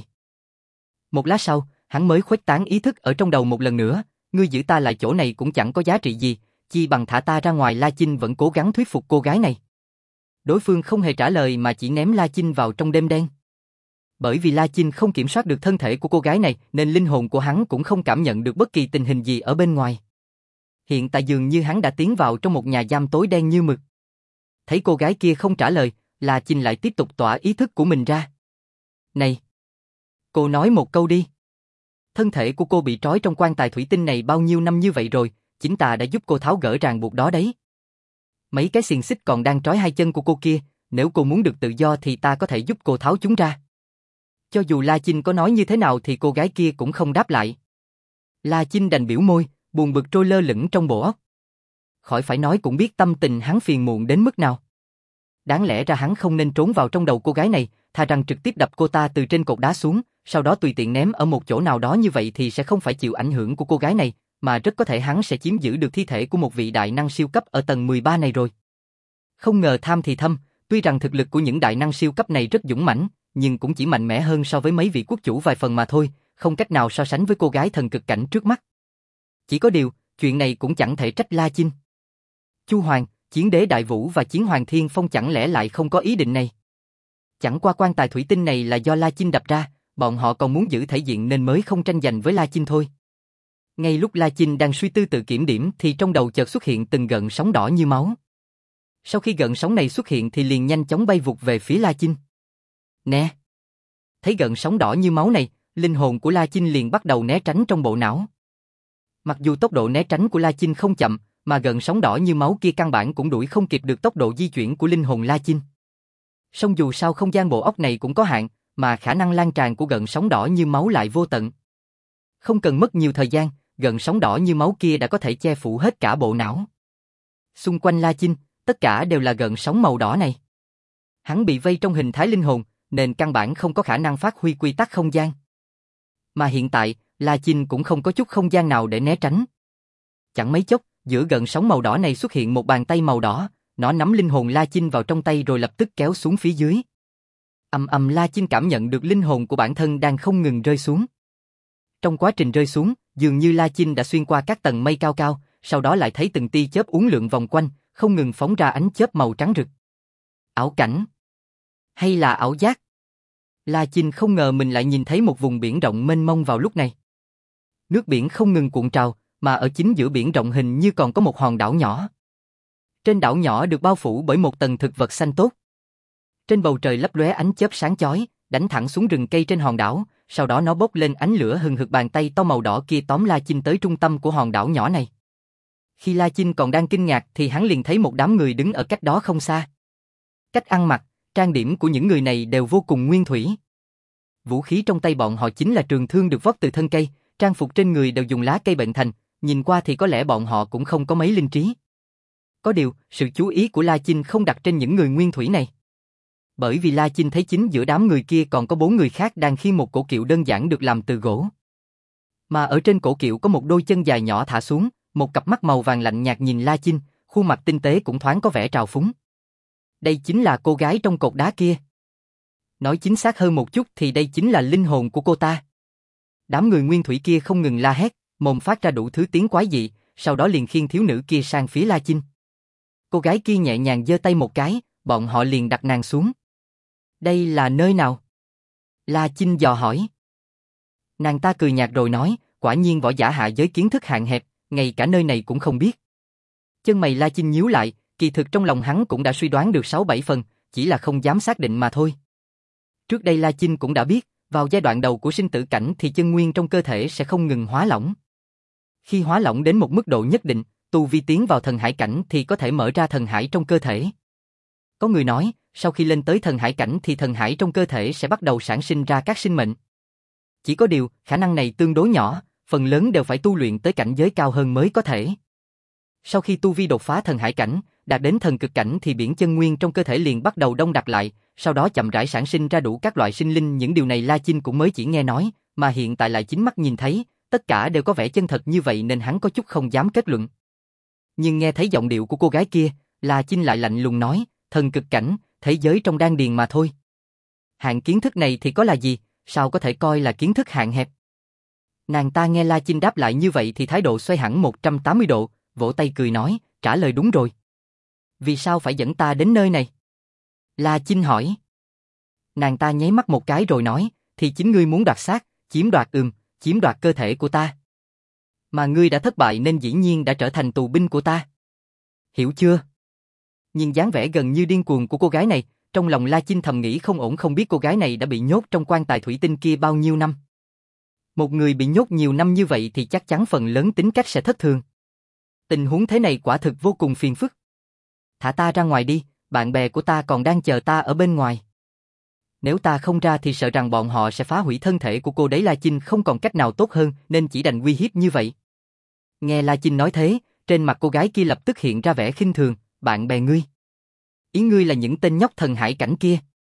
Một lát sau, hắn mới khuếch tán ý thức ở trong đầu một lần nữa, ngươi giữ ta lại chỗ này cũng chẳng có giá trị gì, chi bằng thả ta ra ngoài. La Chinh vẫn cố gắng thuyết phục cô gái này. Đối phương không hề trả lời mà chỉ ném La Chinh vào trong đêm đen. Bởi vì La Chinh không kiểm soát được thân thể của cô gái này nên linh hồn của hắn cũng không cảm nhận được bất kỳ tình hình gì ở bên ngoài. Hiện tại dường như hắn đã tiến vào trong một nhà giam tối đen như mực. Thấy cô gái kia không trả lời, La Chinh lại tiếp tục tỏa ý thức của mình ra. Này! Cô nói một câu đi. Thân thể của cô bị trói trong quan tài thủy tinh này bao nhiêu năm như vậy rồi, chính ta đã giúp cô tháo gỡ ràng buộc đó đấy. Mấy cái xiềng xích còn đang trói hai chân của cô kia, nếu cô muốn được tự do thì ta có thể giúp cô tháo chúng ra. Cho dù La Chinh có nói như thế nào thì cô gái kia cũng không đáp lại. La Chinh đành biểu môi, buồn bực trôi lơ lửng trong bộ óc. Khỏi phải nói cũng biết tâm tình hắn phiền muộn đến mức nào. Đáng lẽ ra hắn không nên trốn vào trong đầu cô gái này, thà rằng trực tiếp đập cô ta từ trên cột đá xuống, sau đó tùy tiện ném ở một chỗ nào đó, như vậy thì sẽ không phải chịu ảnh hưởng của cô gái này, mà rất có thể hắn sẽ chiếm giữ được thi thể của một vị đại năng siêu cấp ở tầng mười ba này rồi. Không ngờ tham thì thâm, tuy rằng thực lực của những đại năng siêu cấp này rất dũng mãnh, nhưng cũng chỉ mạnh mẽ hơn so với mấy vị quốc chủ vài phần mà thôi, không cách nào so sánh với cô gái thần cực cảnh trước mắt. Chỉ có điều, chuyện này cũng chẳng thể trách La Chinh. Chu Hoàng, Chiến Đế Đại Vũ và Chiến Hoàng Thiên Phong chẳng lẽ lại không có ý định này? Chẳng qua quan tài thủy tinh này là do La Chinh đập ra, bọn họ còn muốn giữ thể diện nên mới không tranh giành với La Chinh thôi. Ngay lúc La Chinh đang suy tư tự kiểm điểm thì trong đầu chợt xuất hiện từng gợn sóng đỏ như máu. Sau khi gợn sóng này xuất hiện thì liền nhanh chóng bay vụt về phía La Chinh. Nè! Thấy gợn sóng đỏ như máu này, linh hồn của La Chinh liền bắt đầu né tránh trong bộ não. Mặc dù tốc độ né tránh của La Chinh không chậm, mà gợn sóng đỏ như máu kia căn bản cũng đuổi không kịp được tốc độ di chuyển của linh hồn La Chinh. Song dù sao không gian bộ óc này cũng có hạn, mà khả năng lan tràn của gợn sóng đỏ như máu lại vô tận. Không cần mất nhiều thời gian, gợn sóng đỏ như máu kia đã có thể che phủ hết cả bộ não. Xung quanh La Chinh, tất cả đều là gợn sóng màu đỏ này. Hắn bị vây trong hình thái linh hồn, nên căn bản không có khả năng phát huy quy tắc không gian. Mà hiện tại, La Chinh cũng không có chút không gian nào để né tránh. Chẳng mấy chốc, giữa gợn sóng màu đỏ này xuất hiện một bàn tay màu đỏ, nó nắm linh hồn La Chinh vào trong tay rồi lập tức kéo xuống phía dưới. Ầm ầm, La Chinh cảm nhận được linh hồn của bản thân đang không ngừng rơi xuống. Trong quá trình rơi xuống, dường như La Chinh đã xuyên qua các tầng mây cao cao, sau đó lại thấy từng tia chớp uốn lượn vòng quanh, không ngừng phóng ra ánh chớp màu trắng rực. Ảo cảnh? Hay là ảo giác? La Chinh không ngờ mình lại nhìn thấy một vùng biển rộng mênh mông vào lúc này. Nước biển không ngừng cuộn trào, mà ở chính giữa biển rộng hình như còn có một hòn đảo nhỏ. Trên đảo nhỏ được bao phủ bởi một tầng thực vật xanh tốt. Trên bầu trời lấp lóe ánh chớp sáng chói, đánh thẳng xuống rừng cây trên hòn đảo, sau đó nó bốc lên ánh lửa hừng hực, bàn tay to màu đỏ kia tóm La Chinh tới trung tâm của hòn đảo nhỏ này. Khi La Chinh còn đang kinh ngạc thì hắn liền thấy một đám người đứng ở cách đó không xa. Cách ăn mặc, trang điểm của những người này đều vô cùng nguyên thủy. Vũ khí trong tay bọn họ chính là trường thương được vót từ thân cây, trang phục trên người đều dùng lá cây bệnh thành, nhìn qua thì có lẽ bọn họ cũng không có mấy linh trí. Có điều, sự chú ý của La Chinh không đặt trên những người nguyên thủy này. Bởi vì La Chinh thấy chính giữa đám người kia còn có bốn người khác đang khiêng một cổ kiệu đơn giản được làm từ gỗ. Mà ở trên cổ kiệu có một đôi chân dài nhỏ thả xuống, một cặp mắt màu vàng lạnh nhạt nhìn La Chinh, khuôn mặt tinh tế cũng thoáng có vẻ trào phúng. Đây chính là cô gái trong cột đá kia. Nói chính xác hơn một chút thì đây chính là linh hồn của cô ta. Đám người nguyên thủy kia không ngừng la hét, mồm phát ra đủ thứ tiếng quái dị, sau đó liền khiêng thiếu nữ kia sang phía La Chinh. Cô gái kia nhẹ nhàng giơ tay một cái, bọn họ liền đặt nàng xuống. Đây là nơi nào? La Chinh dò hỏi. Nàng ta cười nhạt rồi nói, quả nhiên võ giả hạ giới kiến thức hạn hẹp, ngay cả nơi này cũng không biết. Chân mày La Chinh nhíu lại, kỳ thực trong lòng hắn cũng đã suy đoán được sáu bảy phần, chỉ là không dám xác định mà thôi. Trước đây La Chinh cũng đã biết, vào giai đoạn đầu của sinh tử cảnh thì chân nguyên trong cơ thể sẽ không ngừng hóa lỏng. Khi hóa lỏng đến một mức độ nhất định, tu vi tiến vào thần hải cảnh thì có thể mở ra thần hải trong cơ thể. Có người nói, sau khi lên tới thần hải cảnh thì thần hải trong cơ thể sẽ bắt đầu sản sinh ra các sinh mệnh. Chỉ có điều, khả năng này tương đối nhỏ, phần lớn đều phải tu luyện tới cảnh giới cao hơn mới có thể. Sau khi tu vi đột phá thần hải cảnh, đạt đến thần cực cảnh thì biển chân nguyên trong cơ thể liền bắt đầu đông đặc lại, sau đó chậm rãi sản sinh ra đủ các loại sinh linh. Những điều này La Chinh cũng mới chỉ nghe nói, mà hiện tại lại chính mắt nhìn thấy, tất cả đều có vẻ chân thật như vậy nên hắn có chút không dám kết luận. Nhưng nghe thấy giọng điệu của cô gái kia, La Chinh lại lạnh lùng nói, thần cực cảnh, thế giới trong đan điền mà thôi. Hạng kiến thức này thì có là gì, sao có thể coi là kiến thức hạn hẹp? Nàng ta nghe La Chinh đáp lại như vậy thì thái độ xoay hẳn một trăm tám mươi độ, vỗ tay cười nói, trả lời đúng rồi. Vì sao phải dẫn ta đến nơi này? La Chinh hỏi. Nàng ta nháy mắt một cái rồi nói, thì chính ngươi muốn đoạt xác, chiếm đoạt ừm, chiếm đoạt cơ thể của ta. Mà ngươi đã thất bại nên dĩ nhiên đã trở thành tù binh của ta. Hiểu chưa? Nhìn dáng vẻ gần như điên cuồng của cô gái này, trong lòng La Chinh thầm nghĩ không ổn, không biết cô gái này đã bị nhốt trong quan tài thủy tinh kia bao nhiêu năm. Một người bị nhốt nhiều năm như vậy thì chắc chắn phần lớn tính cách sẽ thất thường. Tình huống thế này quả thực vô cùng phiền phức. Thả ta ra ngoài đi, bạn bè của ta còn đang chờ ta ở bên ngoài. Nếu ta không ra thì sợ rằng bọn họ sẽ phá hủy thân thể của cô đấy. La Chinh không còn cách nào tốt hơn nên chỉ đành uy hiếp như vậy. Nghe La Chinh nói thế, trên mặt cô gái kia lập tức hiện ra vẻ khinh thường, bạn bè ngươi. Ý ngươi là những tên nhóc thần hải cảnh kia.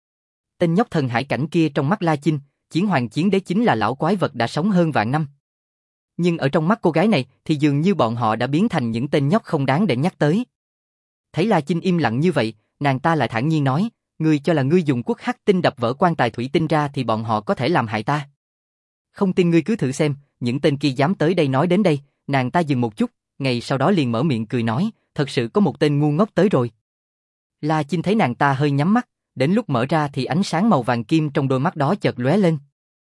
Tên nhóc thần hải cảnh kia trong mắt La Chinh, Chiến Hoàng Chiến Đế chính là lão quái vật đã sống hơn vạn năm. Nhưng ở trong mắt cô gái này thì dường như bọn họ đã biến thành những tên nhóc không đáng để nhắc tới. Thấy La Chinh im lặng như vậy, nàng ta lại thản nhiên nói, ngươi cho là ngươi dùng quốc hắc tinh đập vỡ quan tài thủy tinh ra thì bọn họ có thể làm hại ta. Không tin ngươi cứ thử xem, những tên kia dám tới đây. Nói đến đây, nàng ta dừng một chút, ngay sau đó liền mở miệng cười nói, thật sự có một tên ngu ngốc tới rồi. La Chinh thấy nàng ta hơi nhắm mắt, đến lúc mở ra thì ánh sáng màu vàng kim trong đôi mắt đó chợt lóe lên.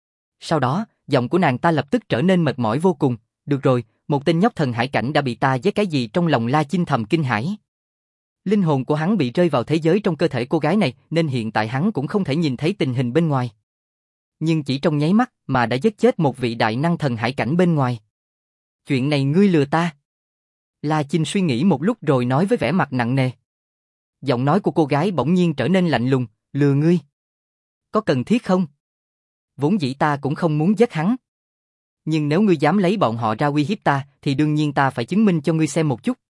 Sau đó, giọng của nàng ta lập tức trở nên mệt mỏi vô cùng, được rồi, một tên nhóc thần hải cảnh đã bị ta giết cái gì? Trong lòng La Chinh thầm kinh hãi. Linh hồn của hắn bị rơi vào thế giới trong cơ thể cô gái này nên hiện tại hắn cũng không thể nhìn thấy tình hình bên ngoài. Nhưng chỉ trong nháy mắt mà đã giết chết một vị đại năng thần hải cảnh bên ngoài. Chuyện này ngươi lừa ta. La Chinh suy nghĩ một lúc rồi nói với vẻ mặt nặng nề. Giọng nói của cô gái bỗng nhiên trở nên lạnh lùng, lừa ngươi. Có cần thiết không? Vốn dĩ ta cũng không muốn giết hắn. Nhưng nếu ngươi dám lấy bọn họ ra uy hiếp ta, thì đương nhiên ta phải chứng minh cho ngươi xem một chút.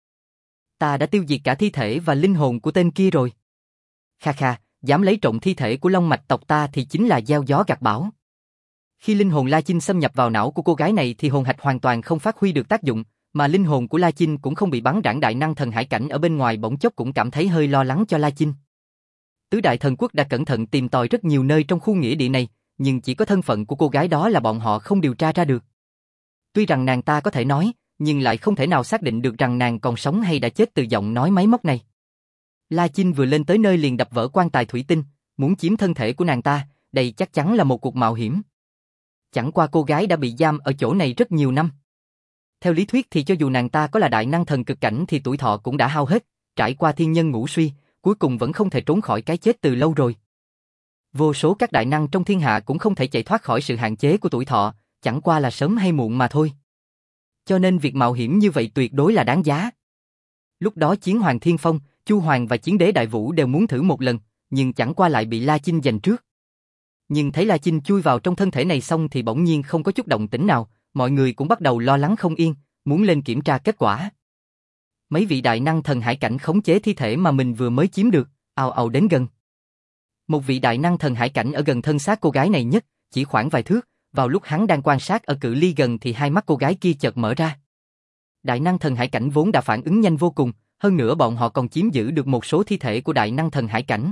Ta đã tiêu diệt cả thi thể và linh hồn của tên kia rồi. Kha kha, dám lấy trộm thi thể của Long mạch tộc ta thì chính là gieo gió gặt bão. Khi linh hồn La Chinh xâm nhập vào não của cô gái này thì hồn hạch hoàn toàn không phát huy được tác dụng, mà linh hồn của La Chinh cũng không bị bắn rãng. Đại năng thần hải cảnh ở bên ngoài bỗng chốc cũng cảm thấy hơi lo lắng cho La Chinh. Tứ đại thần quốc đã cẩn thận tìm tòi rất nhiều nơi trong khu nghĩa địa này, nhưng chỉ có thân phận của cô gái đó là bọn họ không điều tra ra được. Tuy rằng nàng ta có thể nói, nhưng lại không thể nào xác định được rằng nàng còn sống hay đã chết từ giọng nói máy móc này. La Chinh vừa lên tới nơi liền đập vỡ quan tài thủy tinh, muốn chiếm thân thể của nàng ta, đây chắc chắn là một cuộc mạo hiểm. Chẳng qua cô gái đã bị giam ở chỗ này rất nhiều năm. Theo lý thuyết thì cho dù nàng ta có là đại năng thần cực cảnh thì tuổi thọ cũng đã hao hết, trải qua thiên nhân ngũ suy, cuối cùng vẫn không thể trốn khỏi cái chết từ lâu rồi. Vô số các đại năng trong thiên hạ cũng không thể chạy thoát khỏi sự hạn chế của tuổi thọ, chẳng qua là sớm hay muộn mà thôi. Cho nên việc mạo hiểm như vậy tuyệt đối là đáng giá. Lúc đó Chiến Hoàng Thiên Phong, Chu Hoàng và Chiến Đế Đại Vũ đều muốn thử một lần, nhưng chẳng qua lại bị La Chinh giành trước. Nhưng thấy La Chinh chui vào trong thân thể này xong thì bỗng nhiên không có chút động tĩnh nào, mọi người cũng bắt đầu lo lắng không yên, muốn lên kiểm tra kết quả. Mấy vị đại năng thần hải cảnh khống chế thi thể mà mình vừa mới chiếm được, ào ào đến gần. Một vị đại năng thần hải cảnh ở gần thân xác cô gái này nhất, chỉ khoảng vài thước, vào lúc hắn đang quan sát ở cự ly gần thì hai mắt cô gái kia chợt mở ra. Đại năng thần hải cảnh vốn đã phản ứng nhanh vô cùng, hơn nữa bọn họ còn chiếm giữ được một số thi thể của đại năng thần hải cảnh.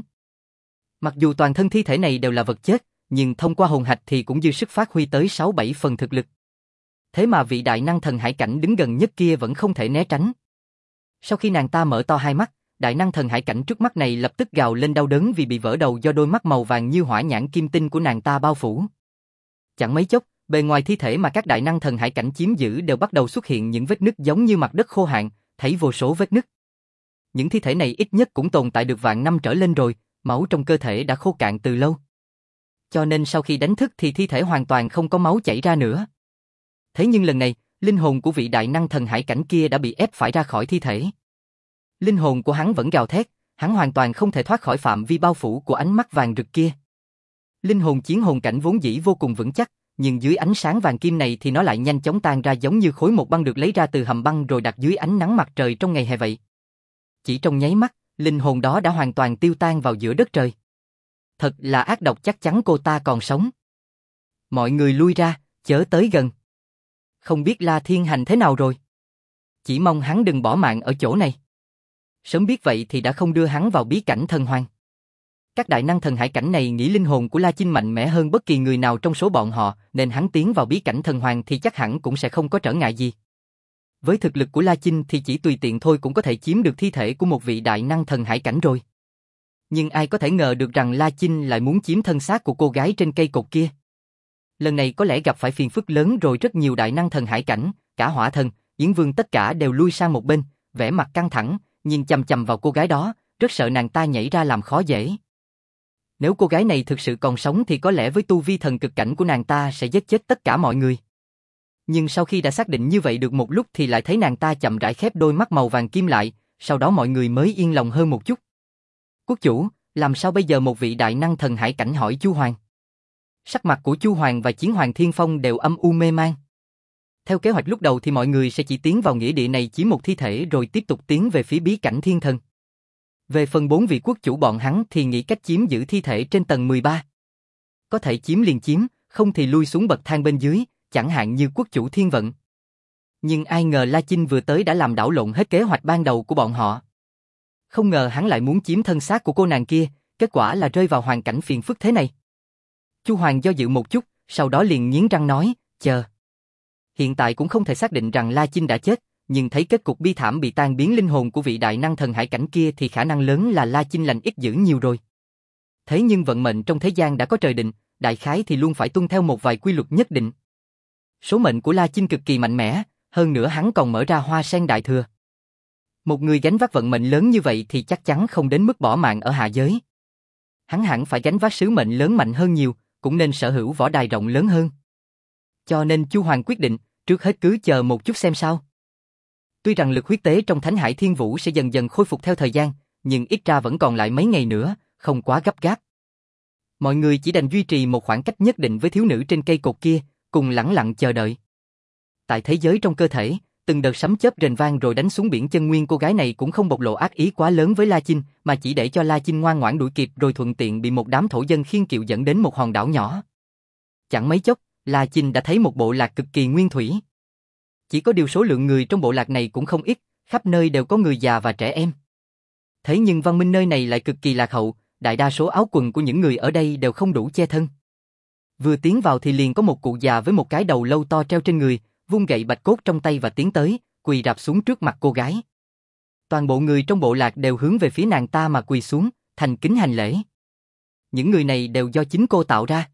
Mặc dù toàn thân thi thể này đều là vật chết, nhưng thông qua hồn hạch thì cũng dư sức phát huy tới sáu bảy phần thực lực. Thế mà vị đại năng thần hải cảnh đứng gần nhất kia vẫn không thể né tránh. Sau khi nàng ta mở to hai mắt, đại năng thần hải cảnh trước mắt này lập tức gào lên đau đớn vì bị vỡ đầu do đôi mắt màu vàng như hỏa nhãn kim tinh của nàng ta bao phủ. Chẳng mấy chốc, bề ngoài thi thể mà các đại năng thần hải cảnh chiếm giữ đều bắt đầu xuất hiện những vết nứt giống như mặt đất khô hạn, thấy vô số vết nứt. Những thi thể này ít nhất cũng tồn tại được vạn năm trở lên rồi, máu trong cơ thể đã khô cạn từ lâu. Cho nên sau khi đánh thức thì thi thể hoàn toàn không có máu chảy ra nữa. Thế nhưng lần này, linh hồn của vị đại năng thần hải cảnh kia đã bị ép phải ra khỏi thi thể. Linh hồn của hắn vẫn gào thét, hắn hoàn toàn không thể thoát khỏi phạm vi bao phủ của ánh mắt vàng rực kia. Linh hồn chiến hồn cảnh vốn dĩ vô cùng vững chắc, nhưng dưới ánh sáng vàng kim này thì nó lại nhanh chóng tan ra giống như khối một băng được lấy ra từ hầm băng rồi đặt dưới ánh nắng mặt trời trong ngày hè vậy. Chỉ trong nháy mắt, linh hồn đó đã hoàn toàn tiêu tan vào giữa đất trời. Thật là ác độc, chắc chắn cô ta còn sống. Mọi người lui ra, chớ tới gần. Không biết La Thiên Hành thế nào rồi. Chỉ mong hắn đừng bỏ mạng ở chỗ này. Sớm biết vậy thì đã không đưa hắn vào bí cảnh thần hoàng. Các đại năng thần hải cảnh này nghĩ linh hồn của La Chinh mạnh mẽ hơn bất kỳ người nào trong số bọn họ, nên hắn tiến vào bí cảnh thần hoàng thì chắc hẳn cũng sẽ không có trở ngại gì. Với thực lực của La Chinh thì chỉ tùy tiện thôi cũng có thể chiếm được thi thể của một vị đại năng thần hải cảnh rồi. Nhưng ai có thể ngờ được rằng La Chinh lại muốn chiếm thân xác của cô gái trên cây cột kia. Lần này có lẽ gặp phải phiền phức lớn rồi. Rất nhiều đại năng thần hải cảnh, cả Hỏa Thần, Yến Vương tất cả đều lui sang một bên, vẻ mặt căng thẳng, nhìn chằm chằm vào cô gái đó, rất sợ nàng ta nhảy ra làm khó dễ. Nếu cô gái này thực sự còn sống thì có lẽ với tu vi thần cực cảnh của nàng ta sẽ giết chết tất cả mọi người. Nhưng sau khi đã xác định như vậy được một lúc thì lại thấy nàng ta chậm rãi khép đôi mắt màu vàng kim lại, sau đó mọi người mới yên lòng hơn một chút. Quốc chủ, làm sao bây giờ? Một vị đại năng thần hải cảnh hỏi Chu Hoàng. Sắc mặt của Chu Hoàng và Chiến Hoàng Thiên Phong đều âm u mê man. Theo kế hoạch lúc đầu thì mọi người sẽ chỉ tiến vào nghĩa địa này chiếm một thi thể rồi tiếp tục tiến về phía bí cảnh thiên thần. Về phần bốn vị quốc chủ bọn hắn thì nghĩ cách chiếm giữ thi thể trên tầng mười ba. Có thể chiếm liền chiếm, không thì lui xuống bậc thang bên dưới, chẳng hạn như quốc chủ Thiên Vận. Nhưng ai ngờ La Chinh vừa tới đã làm đảo lộn hết kế hoạch ban đầu của bọn họ. Không ngờ hắn lại muốn chiếm thân xác của cô nàng kia, kết quả là rơi vào hoàn cảnh phiền phức thế này. Chu Hoàng do dự một chút, sau đó liền nghiến răng nói, chờ. Hiện tại cũng không thể xác định rằng La Chinh đã chết, nhưng thấy kết cục bi thảm bị tan biến linh hồn của vị đại năng thần hải cảnh kia thì khả năng lớn là La Chinh lành ít dữ nhiều rồi. Thế nhưng vận mệnh trong thế gian đã có trời định, đại khái thì luôn phải tuân theo một vài quy luật nhất định. Số mệnh của La Chinh cực kỳ mạnh mẽ, hơn nữa hắn còn mở ra hoa sen đại thừa. Một người gánh vác vận mệnh lớn như vậy thì chắc chắn không đến mức bỏ mạng ở hạ giới. Hắn hẳn phải gánh vác sứ mệnh lớn mạnh hơn nhiều, cũng nên sở hữu võ đài rộng lớn hơn. Cho nên Chu Hoàng quyết định, trước hết cứ chờ một chút xem sao. Tuy rằng lực huyết tế trong Thánh Hải Thiên Vũ sẽ dần dần khôi phục theo thời gian, nhưng ít ra vẫn còn lại mấy ngày nữa, không quá gấp gáp. Mọi người chỉ đành duy trì một khoảng cách nhất định với thiếu nữ trên cây cột kia, cùng lẳng lặng chờ đợi. Tại thế giới trong cơ thể, từng đợt sấm chớp rền vang rồi đánh xuống biển chân nguyên, cô gái này cũng không bộc lộ ác ý quá lớn với La Chinh, mà chỉ để cho La Chinh ngoan ngoãn đuổi kịp rồi thuận tiện bị một đám thổ dân khiêng kiệu dẫn đến một hòn đảo nhỏ. Chẳng mấy chốc, La Chinh đã thấy một bộ lạc cực kỳ nguyên thủy. Chỉ có điều số lượng người trong bộ lạc này cũng không ít, khắp nơi đều có người già và trẻ em. Thế nhưng văn minh nơi này lại cực kỳ lạc hậu, đại đa số áo quần của những người ở đây đều không đủ che thân. Vừa tiến vào thì liền có một cụ già với một cái đầu lâu to treo trên người, vung gậy bạch cốt trong tay và tiến tới, quỳ rạp xuống trước mặt cô gái. Toàn bộ người trong bộ lạc đều hướng về phía nàng ta mà quỳ xuống, thành kính hành lễ. Những người này đều do chính cô tạo ra.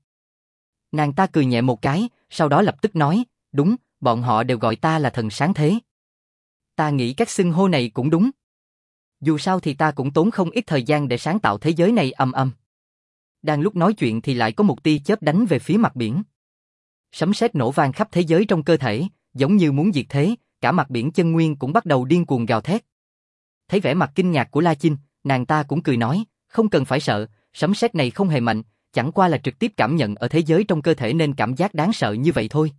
Nàng ta cười nhẹ một cái, sau đó lập tức nói, đúng, bọn họ đều gọi ta là thần sáng thế. Ta nghĩ các xưng hô này cũng đúng. Dù sao thì ta cũng tốn không ít thời gian để sáng tạo thế giới này. Ầm ầm. Đang lúc nói chuyện thì lại có một tia chớp đánh về phía mặt biển. Sấm sét nổ vang khắp thế giới trong cơ thể, giống như muốn diệt thế, cả mặt biển chân nguyên cũng bắt đầu điên cuồng gào thét. Thấy vẻ mặt kinh ngạc của La Chinh, nàng ta cũng cười nói, không cần phải sợ, sấm sét này không hề mạnh, chẳng qua là trực tiếp cảm nhận ở thế giới trong cơ thể nên cảm giác đáng sợ như vậy thôi.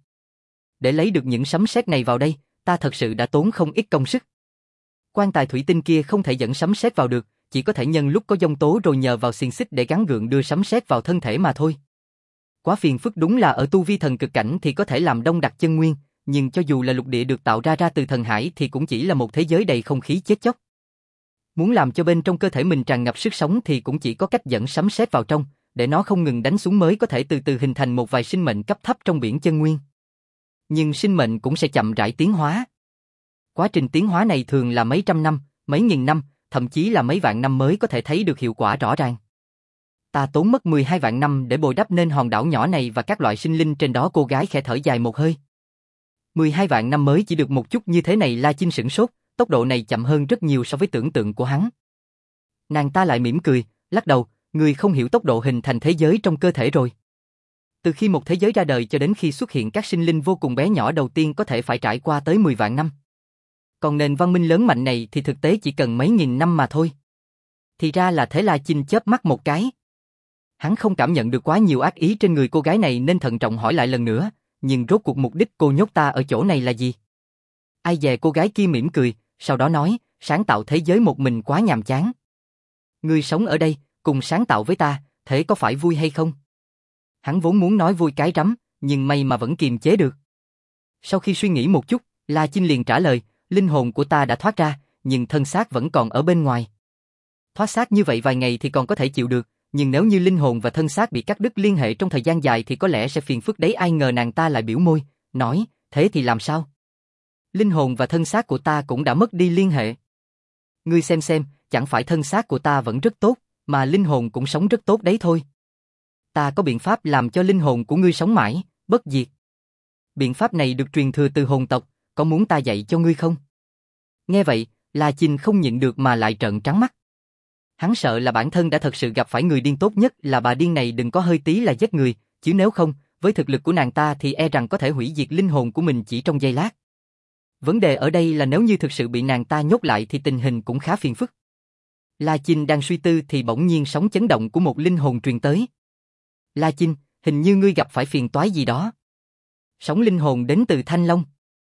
Để lấy được những sấm sét này vào đây, ta thật sự đã tốn không ít công sức. Quan tài thủy tinh kia không thể dẫn sấm sét vào được, chỉ có thể nhân lúc có giông tố rồi nhờ vào xiềng xích để gắn gượng đưa sấm sét vào thân thể mà thôi. Quá phiền phức, đúng là ở tu vi thần cực cảnh thì có thể làm đông đặc chân nguyên, nhưng cho dù là lục địa được tạo ra ra từ thần hải thì cũng chỉ là một thế giới đầy không khí chết chóc. Muốn làm cho bên trong cơ thể mình tràn ngập sức sống thì cũng chỉ có cách dẫn sấm sét vào trong, để nó không ngừng đánh xuống mới có thể từ từ hình thành một vài sinh mệnh cấp thấp trong biển chân nguyên. Nhưng sinh mệnh cũng sẽ chậm rãi tiến hóa. Quá trình tiến hóa này thường là mấy trăm năm, mấy nghìn năm, thậm chí là mấy vạn năm mới có thể thấy được hiệu quả rõ ràng. Ta tốn mất mười hai vạn năm để bồi đắp nên hòn đảo nhỏ này và các loại sinh linh trên đó. Cô gái khẽ thở dài một hơi. mười hai vạn năm mới chỉ được một chút như thế này. La Chinh sửng sốt, tốc độ này chậm hơn rất nhiều so với tưởng tượng của hắn. Nàng ta lại mỉm cười, lắc đầu, người không hiểu tốc độ hình thành thế giới trong cơ thể rồi. Từ khi một thế giới ra đời cho đến khi xuất hiện các sinh linh vô cùng bé nhỏ đầu tiên có thể phải trải qua tới mười vạn năm. Còn nền văn minh lớn mạnh này thì thực tế chỉ cần mấy nghìn năm mà thôi. Thì ra là thế. La Chinh chớp mắt một cái. Hắn không cảm nhận được quá nhiều ác ý trên người cô gái này nên thận trọng hỏi lại lần nữa, nhưng rốt cuộc mục đích cô nhốt ta ở chỗ này là gì? Ai dè, cô gái kia mỉm cười, sau đó nói, sáng tạo thế giới một mình quá nhàm chán. Ngươi sống ở đây, cùng sáng tạo với ta, thế có phải vui hay không? Hắn vốn muốn nói vui cái rắm, nhưng may mà vẫn kiềm chế được. Sau khi suy nghĩ một chút, La Chinh liền trả lời, linh hồn của ta đã thoát ra, nhưng thân xác vẫn còn ở bên ngoài. Thoát xác như vậy vài ngày thì còn có thể chịu được, nhưng nếu như linh hồn và thân xác bị cắt đứt liên hệ trong thời gian dài thì có lẽ sẽ phiền phức đấy. Ai ngờ nàng ta lại biểu môi, nói, thế thì làm sao? Linh hồn và thân xác của ta cũng đã mất đi liên hệ. Ngươi xem xem, chẳng phải thân xác của ta vẫn rất tốt, mà linh hồn cũng sống rất tốt đấy thôi. Ta có biện pháp làm cho linh hồn của ngươi sống mãi, bất diệt. Biện pháp này được truyền thừa từ hồn tộc, có muốn ta dạy cho ngươi không? Nghe vậy, La Chinh không nhịn được mà lại trợn trắng mắt. Hắn sợ là bản thân đã thật sự gặp phải người điên, tốt nhất là bà điên này đừng có hơi tí là giết người, chứ nếu không, với thực lực của nàng ta thì e rằng có thể hủy diệt linh hồn của mình chỉ trong giây lát. Vấn đề ở đây là nếu như thực sự bị nàng ta nhốt lại thì tình hình cũng khá phiền phức. La Chinh đang suy tư thì bỗng nhiên sóng chấn động của một linh hồn truyền tới. La Chinh, hình như ngươi gặp phải phiền toái gì đó. Sóng linh hồn đến từ Thanh Long.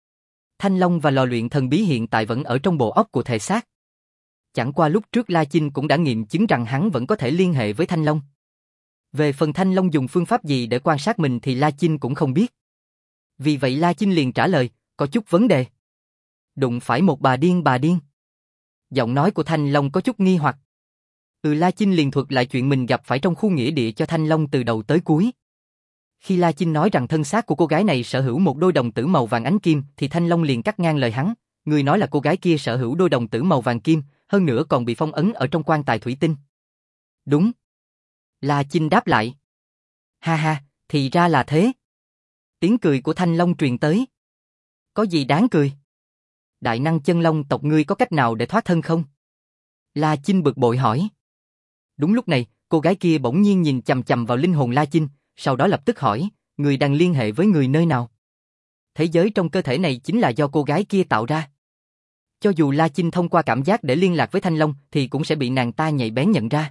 Thanh Long và lò luyện thần bí hiện tại vẫn ở trong bộ óc của thể xác. Chẳng qua lúc trước La Chinh cũng đã nghiệm chứng rằng hắn vẫn có thể liên hệ với Thanh Long. Về phần Thanh Long dùng phương pháp gì để quan sát mình thì La Chinh cũng không biết. Vì vậy La Chinh liền trả lời, có chút vấn đề. Đụng phải một bà điên. Bà điên? Giọng nói của Thanh Long có chút nghi hoặc. Ừ, La Chinh liền thuật lại chuyện mình gặp phải trong khu nghĩa địa cho Thanh Long từ đầu tới cuối. Khi La Chinh nói rằng thân xác của cô gái này sở hữu một đôi đồng tử màu vàng ánh kim thì Thanh Long liền cắt ngang lời hắn. Người nói là cô gái kia sở hữu đôi đồng tử màu vàng kim, hơn nữa còn bị phong ấn ở trong quan tài thủy tinh. Đúng. La Chinh đáp lại. Ha ha, thì ra là thế. Tiếng cười của Thanh Long truyền tới. Có gì đáng cười? Đại năng chân long tộc ngươi có cách nào để thoát thân không? La Chinh bực bội hỏi. Đúng lúc này, cô gái kia bỗng nhiên nhìn chằm chằm vào linh hồn La Chinh, sau đó lập tức hỏi, người đang liên hệ với người nơi nào? Thế giới trong cơ thể này chính là do cô gái kia tạo ra. Cho dù La Chinh thông qua cảm giác để liên lạc với Thanh Long thì cũng sẽ bị nàng ta nhạy bén nhận ra.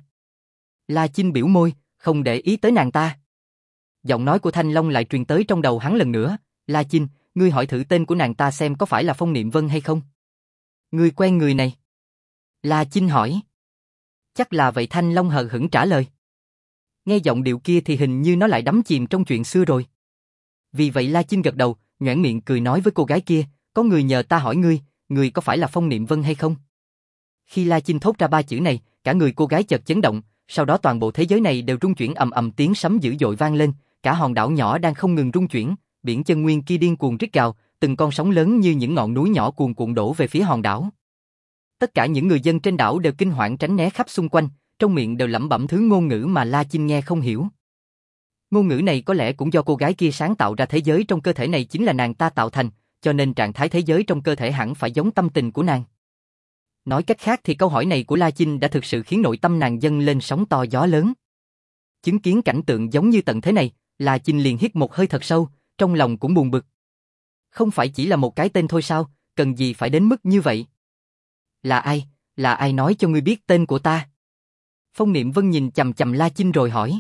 La Chinh biểu môi, không để ý tới nàng ta. Giọng nói của Thanh Long lại truyền tới trong đầu hắn lần nữa, La Chinh, ngươi hỏi thử tên của nàng ta xem có phải là Phong Niệm Vân hay không? Ngươi quen người này? La Chinh hỏi. Chắc là vậy, Thanh Long hờ hững trả lời. Nghe giọng điệu kia thì hình như nó lại đắm chìm trong chuyện xưa rồi. Vì vậy La Chinh gật đầu, nhoẻn miệng cười nói với cô gái kia, có người nhờ ta hỏi ngươi, ngươi có phải là Phong Niệm Vân hay không? Khi La Chinh thốt ra ba chữ này, cả người cô gái chợt chấn động, sau đó toàn bộ thế giới này đều rung chuyển ầm ầm, tiếng sấm dữ dội vang lên, cả hòn đảo nhỏ đang không ngừng rung chuyển, biển chân nguyên kia điên cuồng rít gào, từng con sóng lớn như những ngọn núi nhỏ cuồn cuộn đổ về phía hòn đảo. Tất cả những người dân trên đảo đều kinh hoảng tránh né khắp xung quanh, trong miệng đều lẩm bẩm thứ ngôn ngữ mà La Chinh nghe không hiểu. Ngôn ngữ này có lẽ cũng do cô gái kia sáng tạo ra, thế giới trong cơ thể này chính là nàng ta tạo thành, cho nên trạng thái thế giới trong cơ thể hẳn phải giống tâm tình của nàng. Nói cách khác thì câu hỏi này của La Chinh đã thực sự khiến nội tâm nàng dâng lên sóng to gió lớn. Chứng kiến cảnh tượng giống như tận thế này, La Chinh liền hít một hơi thật sâu, trong lòng cũng buồn bực. Không phải chỉ là một cái tên thôi sao, cần gì phải đến mức như vậy? Là ai? Là ai nói cho ngươi biết tên của ta? Phong Niệm Vân nhìn chằm chằm La Chinh rồi hỏi.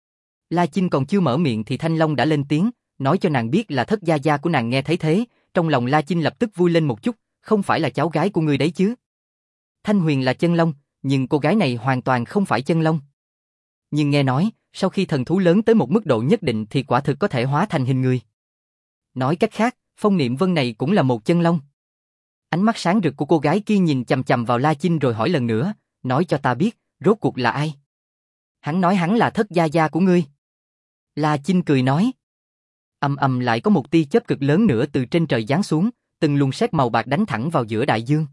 La Chinh còn chưa mở miệng thì Thanh Long đã lên tiếng, nói cho nàng biết là Thất gia gia của nàng. Nghe thấy thế, trong lòng La Chinh lập tức vui lên một chút, không phải là cháu gái của ngươi đấy chứ? Thanh Huyền là chân long, nhưng cô gái này hoàn toàn không phải chân long. Nhưng nghe nói, sau khi thần thú lớn tới một mức độ nhất định thì quả thực có thể hóa thành hình người. Nói cách khác, Phong Niệm Vân này cũng là một chân long. Ánh mắt sáng rực của cô gái kia nhìn chằm chằm vào La Chinh rồi hỏi lần nữa, nói cho ta biết, rốt cuộc là ai? Hắn nói hắn là Thất gia gia của ngươi. La Chinh cười nói. Ầm ầm, lại có một tia chớp cực lớn nữa từ trên trời giáng xuống, từng luồng sét màu bạc đánh thẳng vào giữa đại dương.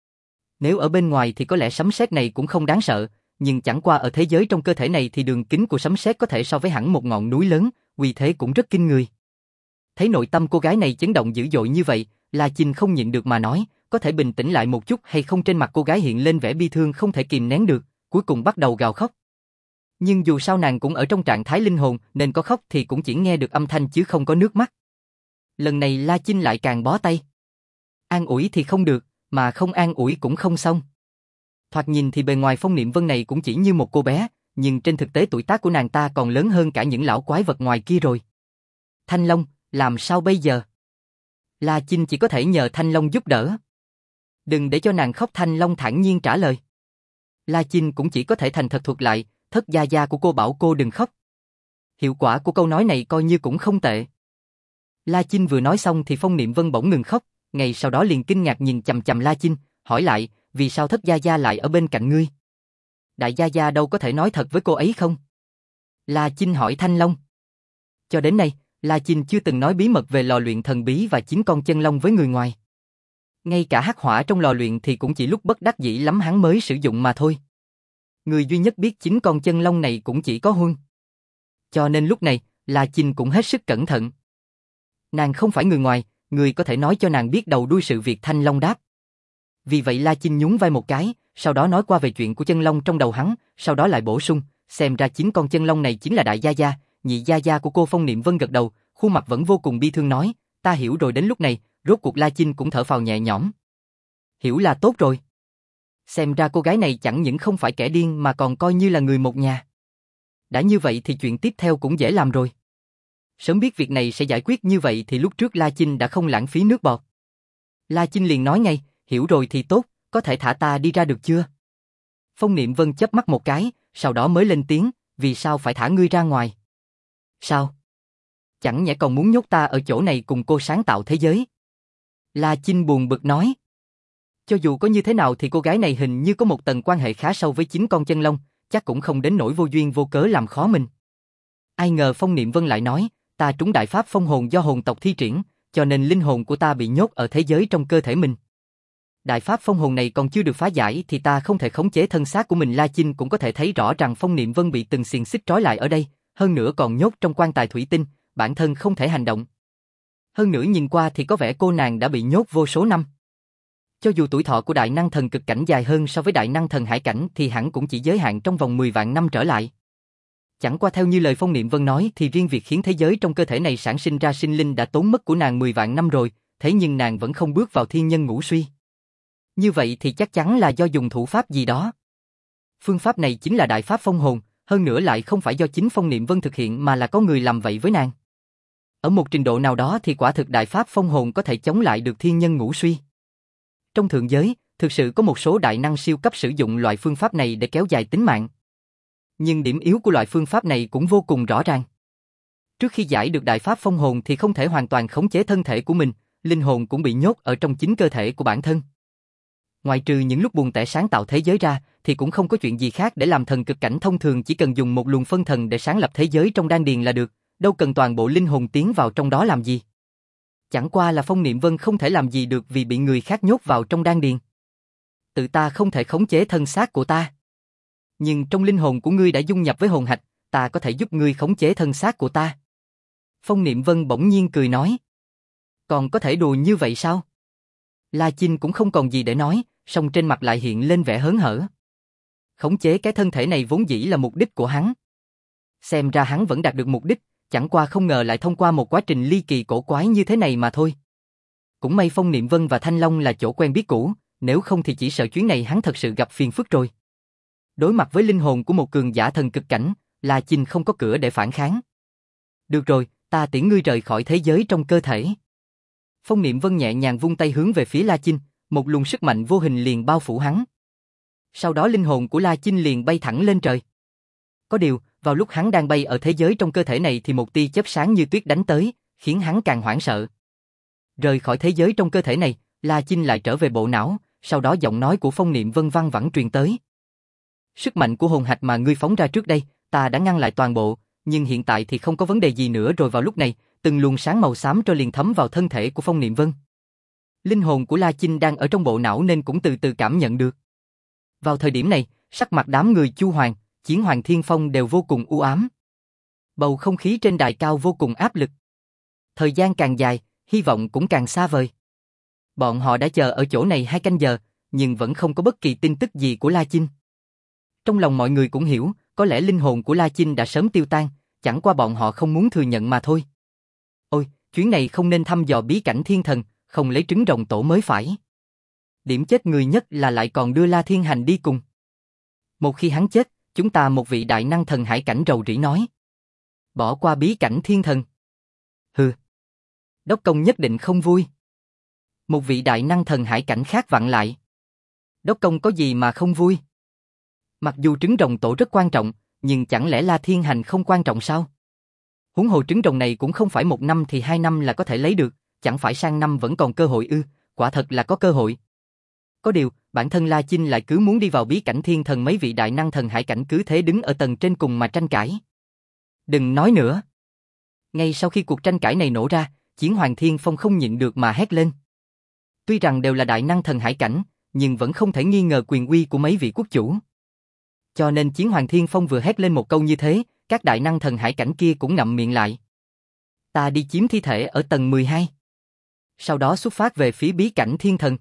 Nếu ở bên ngoài thì có lẽ sấm sét này cũng không đáng sợ, nhưng chẳng qua ở thế giới trong cơ thể này thì đường kính của sấm sét có thể so với hẳn một ngọn núi lớn, uy thế cũng rất kinh người. Thấy nội tâm cô gái này chấn động dữ dội như vậy, La Chinh không nhịn được mà nói, có thể bình tĩnh lại một chút hay không? Trên mặt cô gái hiện lên vẻ bi thương không thể kìm nén được, cuối cùng bắt đầu gào khóc. Nhưng dù sao nàng cũng ở trong trạng thái linh hồn nên có khóc thì cũng chỉ nghe được âm thanh chứ không có nước mắt. Lần này La Chinh lại càng bó tay. An ủi thì không được, mà không an ủi cũng không xong. Thoạt nhìn thì bề ngoài Phong Niệm Vân này cũng chỉ như một cô bé, nhưng trên thực tế tuổi tác của nàng ta còn lớn hơn cả những lão quái vật ngoài kia rồi. Thanh Long, làm sao bây giờ? La Chinh chỉ có thể nhờ Thanh Long giúp đỡ. Đừng để cho nàng khóc, Thanh Long thản nhiên trả lời. La Chinh cũng chỉ có thể thành thật thuật lại, Thất gia gia của cô bảo cô đừng khóc. Hiệu quả của câu nói này coi như cũng không tệ. La Chinh vừa nói xong thì Phong Niệm Vân bỗng ngừng khóc, ngay sau đó liền kinh ngạc nhìn chằm chằm La Chinh, hỏi lại, vì sao Thất gia gia lại ở bên cạnh ngươi? Đại gia gia đâu có thể nói thật với cô ấy không? La Chinh hỏi Thanh Long. Cho đến nay, La Chinh chưa từng nói bí mật về lò luyện thần bí và chín con chân long với người ngoài. Ngay cả hắc hỏa trong lò luyện thì cũng chỉ lúc bất đắc dĩ lắm hắn mới sử dụng mà thôi. Người duy nhất biết chín con chân long này cũng chỉ có Huân. Cho nên lúc này, La Chinh cũng hết sức cẩn thận. Nàng không phải người ngoài, người có thể nói cho nàng biết đầu đuôi sự việc. Thanh Long đáp. Vì vậy La Chinh nhún vai một cái, sau đó nói qua về chuyện của chân long trong đầu hắn, sau đó lại bổ sung, xem ra chín con chân long này chính là đại gia gia, nhị gia gia của cô. Phong Niệm Vân gật đầu, khuôn mặt vẫn vô cùng bi thương nói, ta hiểu rồi. Đến lúc này, rốt cuộc La Chinh cũng thở phào nhẹ nhõm. Hiểu là tốt rồi. Xem ra cô gái này chẳng những không phải kẻ điên mà còn coi như là người một nhà. Đã như vậy thì chuyện tiếp theo cũng dễ làm rồi. Sớm biết việc này sẽ giải quyết như vậy thì lúc trước La Chinh đã không lãng phí nước bọt. La Chinh liền nói ngay, hiểu rồi thì tốt, có thể thả ta đi ra được chưa? Phong Niệm Vân chớp mắt một cái, sau đó mới lên tiếng, vì sao phải thả ngươi ra ngoài? Sao? Chẳng nhẽ còn muốn nhốt ta ở chỗ này cùng cô sáng tạo thế giới? La Chinh buồn bực nói. Cho dù có như thế nào thì cô gái này hình như có một tầng quan hệ khá sâu với chín con chân long, chắc cũng không đến nỗi vô duyên vô cớ làm khó mình. Ai ngờ Phong Niệm Vân lại nói, ta trúng đại pháp phong hồn do hồn tộc thi triển, cho nên linh hồn của ta bị nhốt ở thế giới trong cơ thể mình. Đại pháp phong hồn này còn chưa được phá giải thì ta không thể khống chế thân xác của mình. La Chinh cũng có thể thấy rõ rằng Phong Niệm Vân bị từng xiềng xích trói lại ở đây, hơn nữa còn nhốt trong quan tài thủy tinh, bản thân không thể hành động. Hơn nữa nhìn qua thì có vẻ cô nàng đã bị nhốt vô số năm. Cho dù tuổi thọ của đại năng thần cực cảnh dài hơn so với đại năng thần hải cảnh thì hẳn cũng chỉ giới hạn trong vòng mười vạn năm trở lại. Chẳng qua theo như lời Phong Niệm Vân nói thì riêng việc khiến thế giới trong cơ thể này sản sinh ra sinh linh đã tốn mất của nàng mười vạn năm rồi, thế nhưng nàng vẫn không bước vào thiên nhân ngũ suy. Như vậy thì chắc chắn là do dùng thủ pháp gì đó. Phương pháp này chính là đại pháp phong hồn, hơn nữa lại không phải do chính Phong Niệm Vân thực hiện mà là có người làm vậy với nàng. Ở một trình độ nào đó thì quả thực đại pháp phong hồn có thể chống lại được thiên nhân ngũ suy. Trong thượng giới, thực sự có một số đại năng siêu cấp sử dụng loại phương pháp này để kéo dài tính mạng. Nhưng điểm yếu của loại phương pháp này cũng vô cùng rõ ràng. Trước khi giải được đại pháp phong hồn thì không thể hoàn toàn khống chế thân thể của mình, linh hồn cũng bị nhốt ở trong chính cơ thể của bản thân. Ngoại trừ những lúc buồn tẻ sáng tạo thế giới ra, thì cũng không có chuyện gì khác để làm. Thần cực cảnh thông thường chỉ cần dùng một luồng phân thần để sáng lập thế giới trong đan điền là được, đâu cần toàn bộ linh hồn tiến vào trong đó làm gì. Chẳng qua là Phong Niệm Vân không thể làm gì được vì bị người khác nhốt vào trong đan điền. Tự ta không thể khống chế thân xác của ta. Nhưng trong linh hồn của ngươi đã dung nhập với hồn hạch, ta có thể giúp ngươi khống chế thân xác của ta. Phong Niệm Vân bỗng nhiên cười nói. Còn có thể đùa như vậy sao? La Chinh cũng không còn gì để nói, song trên mặt lại hiện lên vẻ hớn hở. Khống chế cái thân thể này vốn dĩ là mục đích của hắn. Xem ra hắn vẫn đạt được mục đích, chẳng qua không ngờ lại thông qua một quá trình ly kỳ cổ quái như thế này mà thôi. Cũng may Phong Niệm Vân và Thanh Long là chỗ quen biết cũ, nếu không thì chỉ sợ chuyến này hắn thật sự gặp phiền phức rồi. Đối mặt với linh hồn của một cường giả thần cực cảnh, La Chinh không có cửa để phản kháng. Được rồi, ta tiễn ngươi rời khỏi thế giới trong cơ thể. Phong Niệm Vân nhẹ nhàng vung tay hướng về phía La Chinh, một luồng sức mạnh vô hình liền bao phủ hắn. Sau đó linh hồn của La Chinh liền bay thẳng lên trời. Có điều, vào lúc hắn đang bay ở thế giới trong cơ thể này thì một tia chớp sáng như tuyết đánh tới, khiến hắn càng hoảng sợ. Rời khỏi thế giới trong cơ thể này, La Chinh lại trở về bộ não, sau đó giọng nói của Phong Niệm Vân vang vẳng truyền tới. Sức mạnh của hồn hạch mà ngươi phóng ra trước đây, ta đã ngăn lại toàn bộ, nhưng hiện tại thì không có vấn đề gì nữa rồi. Vào lúc này, từng luồng sáng màu xám trôi liền thấm vào thân thể của Phong Niệm Vân. Linh hồn của La Chinh đang ở trong bộ não nên cũng từ từ cảm nhận được. Vào thời điểm này, sắc mặt đám người Chu Hoàng, Chiến Hoàng Thiên Phong đều vô cùng u ám. Bầu không khí trên đài cao vô cùng áp lực. Thời gian càng dài, hy vọng cũng càng xa vời. Bọn họ đã chờ ở chỗ này hai canh giờ, nhưng vẫn không có bất kỳ tin tức gì của La Chinh. Trong lòng mọi người cũng hiểu, có lẽ linh hồn của La Chinh đã sớm tiêu tan, chẳng qua bọn họ không muốn thừa nhận mà thôi. Ôi, chuyến này không nên thăm dò bí cảnh thiên thần, không lấy trứng rồng tổ mới phải. Điểm chết người nhất là lại còn đưa La Thiên Hành đi cùng. Một khi hắn chết, chúng ta một vị đại năng thần hải cảnh rầu rĩ nói. Bỏ qua bí cảnh thiên thần. Hừ. Đốc công nhất định không vui. Một vị đại năng thần hải cảnh khác vặn lại. Đốc công có gì mà không vui? Mặc dù trứng rồng tổ rất quan trọng, nhưng chẳng lẽ La Thiên Hành không quan trọng sao? Huống hồ trứng rồng này cũng không phải một năm thì hai năm là có thể lấy được, chẳng phải sang năm vẫn còn cơ hội ư? Quả thật là có cơ hội. Có điều, bản thân La Chinh lại cứ muốn đi vào bí cảnh thiên thần, mấy vị đại năng thần hải cảnh cứ thế đứng ở tầng trên cùng mà tranh cãi. Đừng nói nữa. Ngay sau khi cuộc tranh cãi này nổ ra, Chiến Hoàng Thiên Phong không nhịn được mà hét lên. Tuy rằng đều là đại năng thần hải cảnh, nhưng vẫn không thể nghi ngờ quyền uy của mấy vị quốc chủ. Cho nên Chiến Hoàng Thiên Phong vừa hét lên một câu như thế, các đại năng thần hải cảnh kia cũng ngậm miệng lại. Ta đi chiếm thi thể ở tầng mười hai. Sau đó xuất phát về phía bí cảnh thiên thần.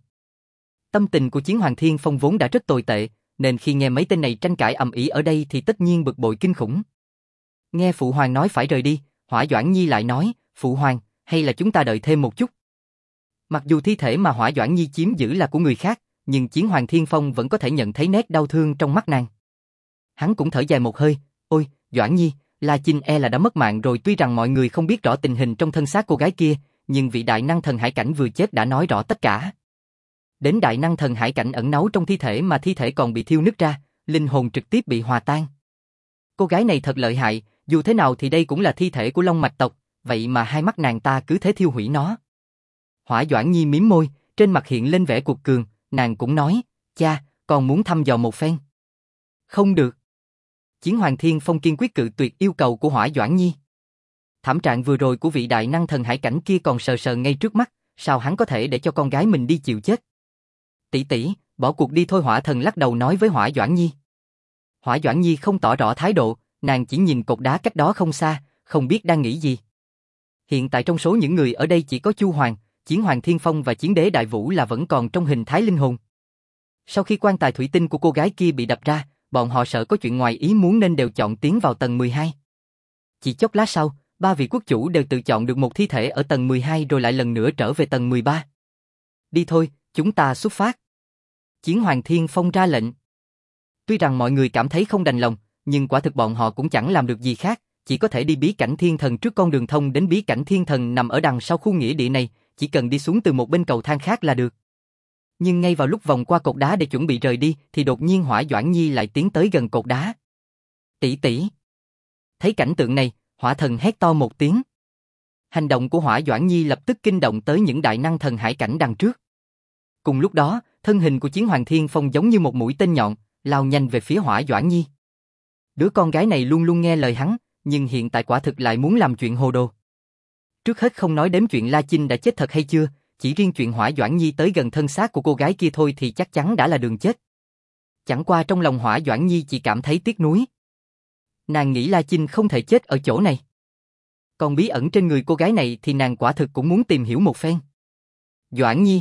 Tâm tình của Chiến Hoàng Thiên Phong vốn đã rất tồi tệ, nên khi nghe mấy tên này tranh cãi ầm ĩ ở đây thì tất nhiên bực bội kinh khủng. Nghe Phụ Hoàng nói phải rời đi, Hỏa Doãn Nhi lại nói, Phụ Hoàng, hay là chúng ta đợi thêm một chút. Mặc dù thi thể mà Hỏa Doãn Nhi chiếm giữ là của người khác, nhưng Chiến Hoàng Thiên Phong vẫn có thể nhận thấy nét đau thương trong mắt nàng. Hắn cũng thở dài một hơi, ôi, Doãn Nhi, La Chinh e là đã mất mạng rồi. Tuy rằng mọi người không biết rõ tình hình trong thân xác cô gái kia, nhưng vị đại năng thần hải cảnh vừa chết đã nói rõ tất cả. Đến đại năng thần hải cảnh ẩn náu trong thi thể mà thi thể còn bị thiêu nứt ra, linh hồn trực tiếp bị hòa tan. Cô gái này thật lợi hại, dù thế nào thì đây cũng là thi thể của Long Mạch tộc, vậy mà hai mắt nàng ta cứ thế thiêu hủy nó. Hỏa Doãn Nhi mím môi, trên mặt hiện lên vẻ cuột cường, nàng cũng nói, cha, còn muốn thăm dò một phen. Không được. Chiến Hoàng Thiên Phong kiên quyết cự tuyệt yêu cầu của Hỏa Doãn Nhi. Thảm trạng vừa rồi của vị đại năng thần hải cảnh kia còn sờ sờ ngay trước mắt, sao hắn có thể để cho con gái mình đi chịu chết? Tỷ tỷ, bỏ cuộc đi thôi. Hỏa Thần lắc đầu nói với Hỏa Doãn Nhi. Hỏa Doãn Nhi không tỏ rõ thái độ, nàng chỉ nhìn cột đá cách đó không xa, không biết đang nghĩ gì. Hiện tại trong số những người ở đây chỉ có Chu Hoàng, Chiến Hoàng Thiên Phong và Chiến Đế Đại Vũ là vẫn còn trong hình thái linh hồn. Sau khi quan tài thủy tinh của cô gái kia bị đập ra, bọn họ sợ có chuyện ngoài ý muốn nên đều chọn tiến vào tầng mười hai. Chỉ chốc lát sau, ba vị quốc chủ đều tự chọn được một thi thể ở tầng mười hai rồi lại lần nữa trở về tầng mười ba. Đi thôi, chúng ta xuất phát. Chiến Hoàng Thiên Phong ra lệnh. Tuy rằng mọi người cảm thấy không đành lòng, nhưng quả thực bọn họ cũng chẳng làm được gì khác, chỉ có thể đi bí cảnh thiên thần trước. Con đường thông đến bí cảnh thiên thần nằm ở đằng sau khu nghĩa địa này, chỉ cần đi xuống từ một bên cầu thang khác là được. Nhưng ngay vào lúc vòng qua cột đá để chuẩn bị rời đi, thì đột nhiên Hỏa Doãn Nhi lại tiến tới gần cột đá. Tỷ tỷ. Thấy cảnh tượng này, Hỏa Thần hét to một tiếng. Hành động của Hỏa Doãn Nhi lập tức kinh động tới những đại năng thần hải cảnh đằng trước. Cùng lúc đó, thân hình của Chiến Hoàng Thiên Phong giống như một mũi tên nhọn, lao nhanh về phía Hỏa Doãn Nhi. Đứa con gái này luôn luôn nghe lời hắn, nhưng hiện tại quả thực lại muốn làm chuyện hồ đồ. Trước hết không nói đến chuyện La Chinh đã chết thật hay chưa, chỉ riêng chuyện Hỏa Doãn Nhi tới gần thân xác của cô gái kia thôi thì chắc chắn đã là đường chết. Chẳng qua trong lòng Hỏa Doãn Nhi chỉ cảm thấy tiếc nuối. Nàng nghĩ La Chinh không thể chết ở chỗ này. Còn bí ẩn trên người cô gái này thì nàng quả thực cũng muốn tìm hiểu một phen. Doãn Nhi!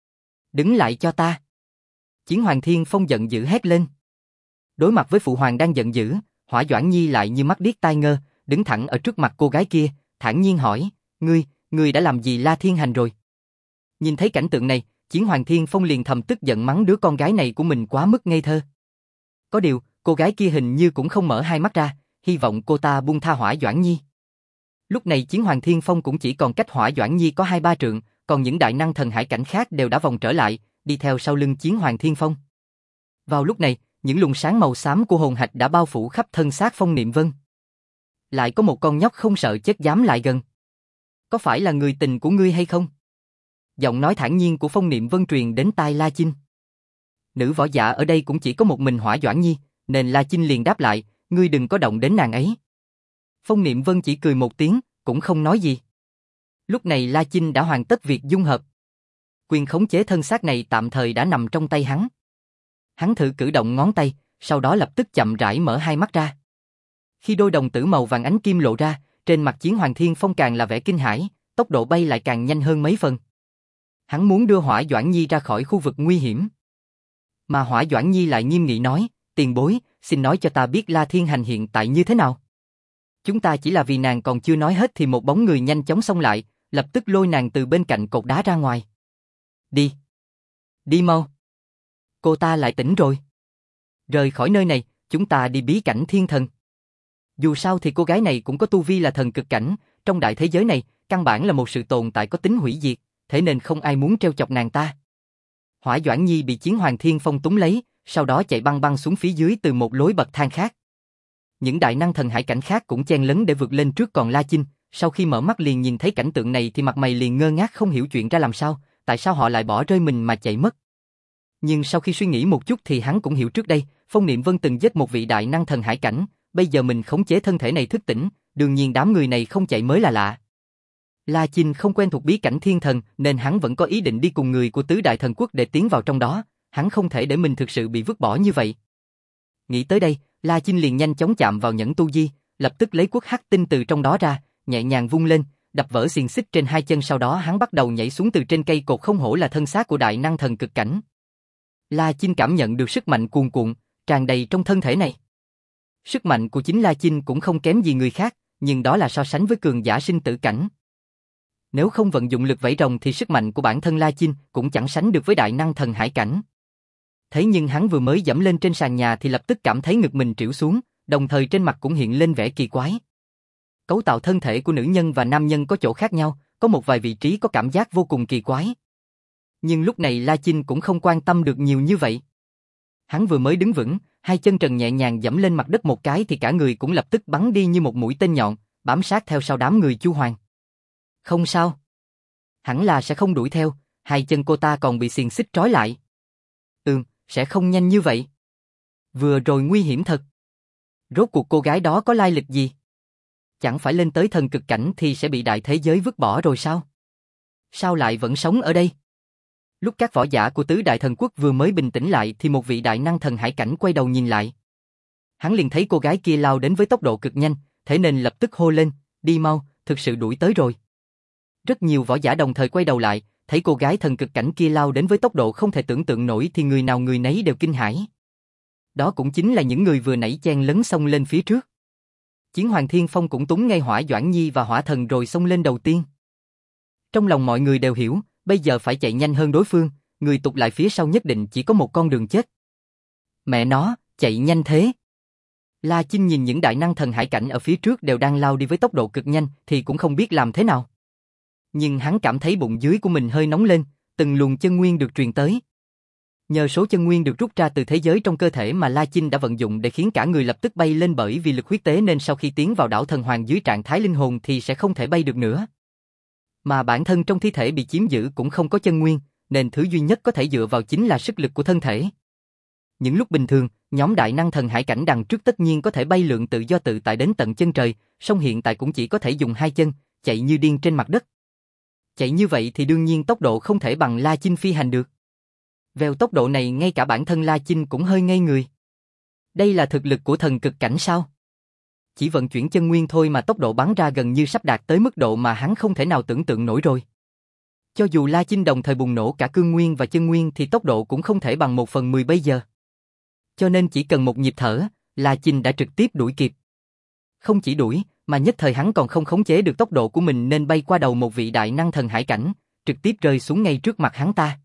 Đứng lại cho ta! Chiến Hoàng Thiên Phong giận dữ hét lên. Đối mặt với phụ hoàng đang giận dữ, Hỏa Doãn Nhi lại như mắt điếc tai ngơ, đứng thẳng ở trước mặt cô gái kia, thản nhiên hỏi, ngươi, ngươi đã làm gì La Thiên Hành rồi? Nhìn thấy cảnh tượng này, Chiến Hoàng Thiên Phong liền thầm tức giận mắng đứa con gái này của mình quá mức ngây thơ. Có điều, cô gái kia hình như cũng không mở hai mắt ra, hy vọng cô ta buông tha Hỏa Doãn Nhi. Lúc này Chiến Hoàng Thiên Phong cũng chỉ còn cách Hỏa Doãn Nhi có hai ba trượng, còn những đại năng thần hải cảnh khác đều đã vòng trở lại, đi theo sau lưng Chiến Hoàng Thiên Phong. Vào lúc này, những luồng sáng màu xám của hồn hạch đã bao phủ khắp thân xác Phong Niệm Vân. Lại có một con nhóc không sợ chết dám lại gần. Có phải là người tình của ngươi hay không? Giọng nói thản nhiên của Phong Niệm Vân truyền đến tai La Chinh. Nữ võ giả ở đây cũng chỉ có một mình Hỏa Doãn Nhi, nên La Chinh liền đáp lại, ngươi đừng có động đến nàng ấy. Phong Niệm Vân chỉ cười một tiếng, cũng không nói gì. Lúc này La Chinh đã hoàn tất việc dung hợp. Quyền khống chế thân xác này tạm thời đã nằm trong tay hắn. Hắn thử cử động ngón tay, sau đó lập tức chậm rãi mở hai mắt ra. Khi đôi đồng tử màu vàng ánh kim lộ ra, trên mặt Chiến Hoàng Thiên Phong càng là vẻ kinh hãi, tốc độ bay lại càng nhanh hơn mấy phần. Hắn muốn đưa Hỏa Doãn Nhi ra khỏi khu vực nguy hiểm. Mà Hỏa Doãn Nhi lại nghiêm nghị nói, tiền bối, xin nói cho ta biết La Thiên Hành hiện tại như thế nào. Chúng ta chỉ là vì nàng còn chưa nói hết thì một bóng người nhanh chóng xông lại, lập tức lôi nàng từ bên cạnh cột đá ra ngoài. Đi. Đi mau. Cô ta lại tỉnh rồi. Rời khỏi nơi này, chúng ta đi bí cảnh thiên thần. Dù sao thì cô gái này cũng có tu vi là thần cực cảnh, trong đại thế giới này, căn bản là một sự tồn tại có tính hủy diệt, thế nên không ai muốn treo chọc nàng ta. Hỏa Doãn Nhi bị Chiến Hoàng Thiên Phong túm lấy, sau đó chạy băng băng xuống phía dưới từ một lối bậc thang khác. Những đại năng thần hải cảnh khác cũng chen lấn để vượt lên trước, còn La Chinh, sau khi mở mắt liền nhìn thấy cảnh tượng này thì mặt mày liền ngơ ngác không hiểu chuyện ra làm sao, tại sao họ lại bỏ rơi mình mà chạy mất. Nhưng sau khi suy nghĩ một chút thì hắn cũng hiểu trước đây, Phong Niệm Vân từng giết một vị đại năng thần hải cảnh, bây giờ mình khống chế thân thể này thức tỉnh, đương nhiên đám người này không chạy mới là lạ. La Chinh không quen thuộc bí cảnh thiên thần nên hắn vẫn có ý định đi cùng người của tứ đại thần quốc để tiến vào trong đó, hắn không thể để mình thực sự bị vứt bỏ như vậy. Nghĩ tới đây, La Chinh liền nhanh chóng chạm vào nhẫn tu di, lập tức lấy quốc hắc tinh từ trong đó ra, nhẹ nhàng vung lên, đập vỡ xiềng xích trên hai chân, sau đó hắn bắt đầu nhảy xuống từ trên cây cột, không hổ là thân xác của đại năng thần cực cảnh. La Chinh cảm nhận được sức mạnh cuồn cuộn, tràn đầy trong thân thể này. Sức mạnh của chính La Chinh cũng không kém gì người khác, nhưng đó là so sánh với cường giả sinh tử cảnh. Nếu không vận dụng lực vẫy rồng thì sức mạnh của bản thân La Chinh cũng chẳng sánh được với đại năng thần hải cảnh. Thế nhưng hắn vừa mới dẫm lên trên sàn nhà thì lập tức cảm thấy ngực mình trĩu xuống, đồng thời trên mặt cũng hiện lên vẻ kỳ quái. Cấu tạo thân thể của nữ nhân và nam nhân có chỗ khác nhau, có một vài vị trí có cảm giác vô cùng kỳ quái. Nhưng lúc này La Chinh cũng không quan tâm được nhiều như vậy. Hắn vừa mới đứng vững, hai chân trần nhẹ nhàng dẫm lên mặt đất một cái thì cả người cũng lập tức bắn đi như một mũi tên nhọn, bám sát theo sau đám người Chu Hoàng. Không sao. Hẳn là sẽ không đuổi theo, hai chân cô ta còn bị xiềng xích trói lại. Ừm, sẽ không nhanh như vậy. Vừa rồi nguy hiểm thật. Rốt cuộc cô gái đó có lai lịch gì? Chẳng phải lên tới thần cực cảnh thì sẽ bị đại thế giới vứt bỏ rồi sao? Sao lại vẫn sống ở đây? Lúc các võ giả của tứ đại thần quốc vừa mới bình tĩnh lại thì một vị đại năng thần hải cảnh quay đầu nhìn lại. Hắn liền thấy cô gái kia lao đến với tốc độ cực nhanh, thế nên lập tức hô lên, đi mau, thực sự đuổi tới rồi. Rất nhiều võ giả đồng thời quay đầu lại, thấy cô gái thần cực cảnh kia lao đến với tốc độ không thể tưởng tượng nổi thì người nào người nấy đều kinh hãi. Đó cũng chính là những người vừa nãy chen lấn xông lên phía trước. Chiến Hoàng Thiên Phong cũng túng ngay Hỏa Doãn Nhi và Hỏa Thần rồi xông lên đầu tiên. Trong lòng mọi người đều hiểu, bây giờ phải chạy nhanh hơn đối phương, người tụt lại phía sau nhất định chỉ có một con đường chết. Mẹ nó, chạy nhanh thế. La Chinh nhìn những đại năng thần hải cảnh ở phía trước đều đang lao đi với tốc độ cực nhanh thì cũng không biết làm thế nào. Nhưng hắn cảm thấy bụng dưới của mình hơi nóng lên, từng luồng chân nguyên được truyền tới. Nhờ số chân nguyên được rút ra từ thế giới trong cơ thể mà La Chinh đã vận dụng để khiến cả người lập tức bay lên, bởi vì lực huyết tế nên sau khi tiến vào đảo thần hoàng dưới trạng thái linh hồn thì sẽ không thể bay được nữa. Mà bản thân trong thi thể bị chiếm giữ cũng không có chân nguyên, nên thứ duy nhất có thể dựa vào chính là sức lực của thân thể. Những lúc bình thường, nhóm đại năng thần hải cảnh đằng trước tất nhiên có thể bay lượn tự do tự tại đến tận chân trời, song hiện tại cũng chỉ có thể dùng hai chân, chạy như điên trên mặt đất. Chạy như vậy thì đương nhiên tốc độ không thể bằng La Chinh phi hành được. Vèo tốc độ này ngay cả bản thân La Chinh cũng hơi ngây người. Đây là thực lực của thần cực cảnh sao? Chỉ vận chuyển chân nguyên thôi mà tốc độ bắn ra gần như sắp đạt tới mức độ mà hắn không thể nào tưởng tượng nổi rồi. Cho dù La Chinh đồng thời bùng nổ cả cương nguyên và chân nguyên thì tốc độ cũng không thể bằng một phần mười bây giờ. Cho nên chỉ cần một nhịp thở, La Chinh đã trực tiếp đuổi kịp. Không chỉ đuổi, mà nhất thời hắn còn không khống chế được tốc độ của mình nên bay qua đầu một vị đại năng thần hải cảnh, trực tiếp rơi xuống ngay trước mặt hắn ta.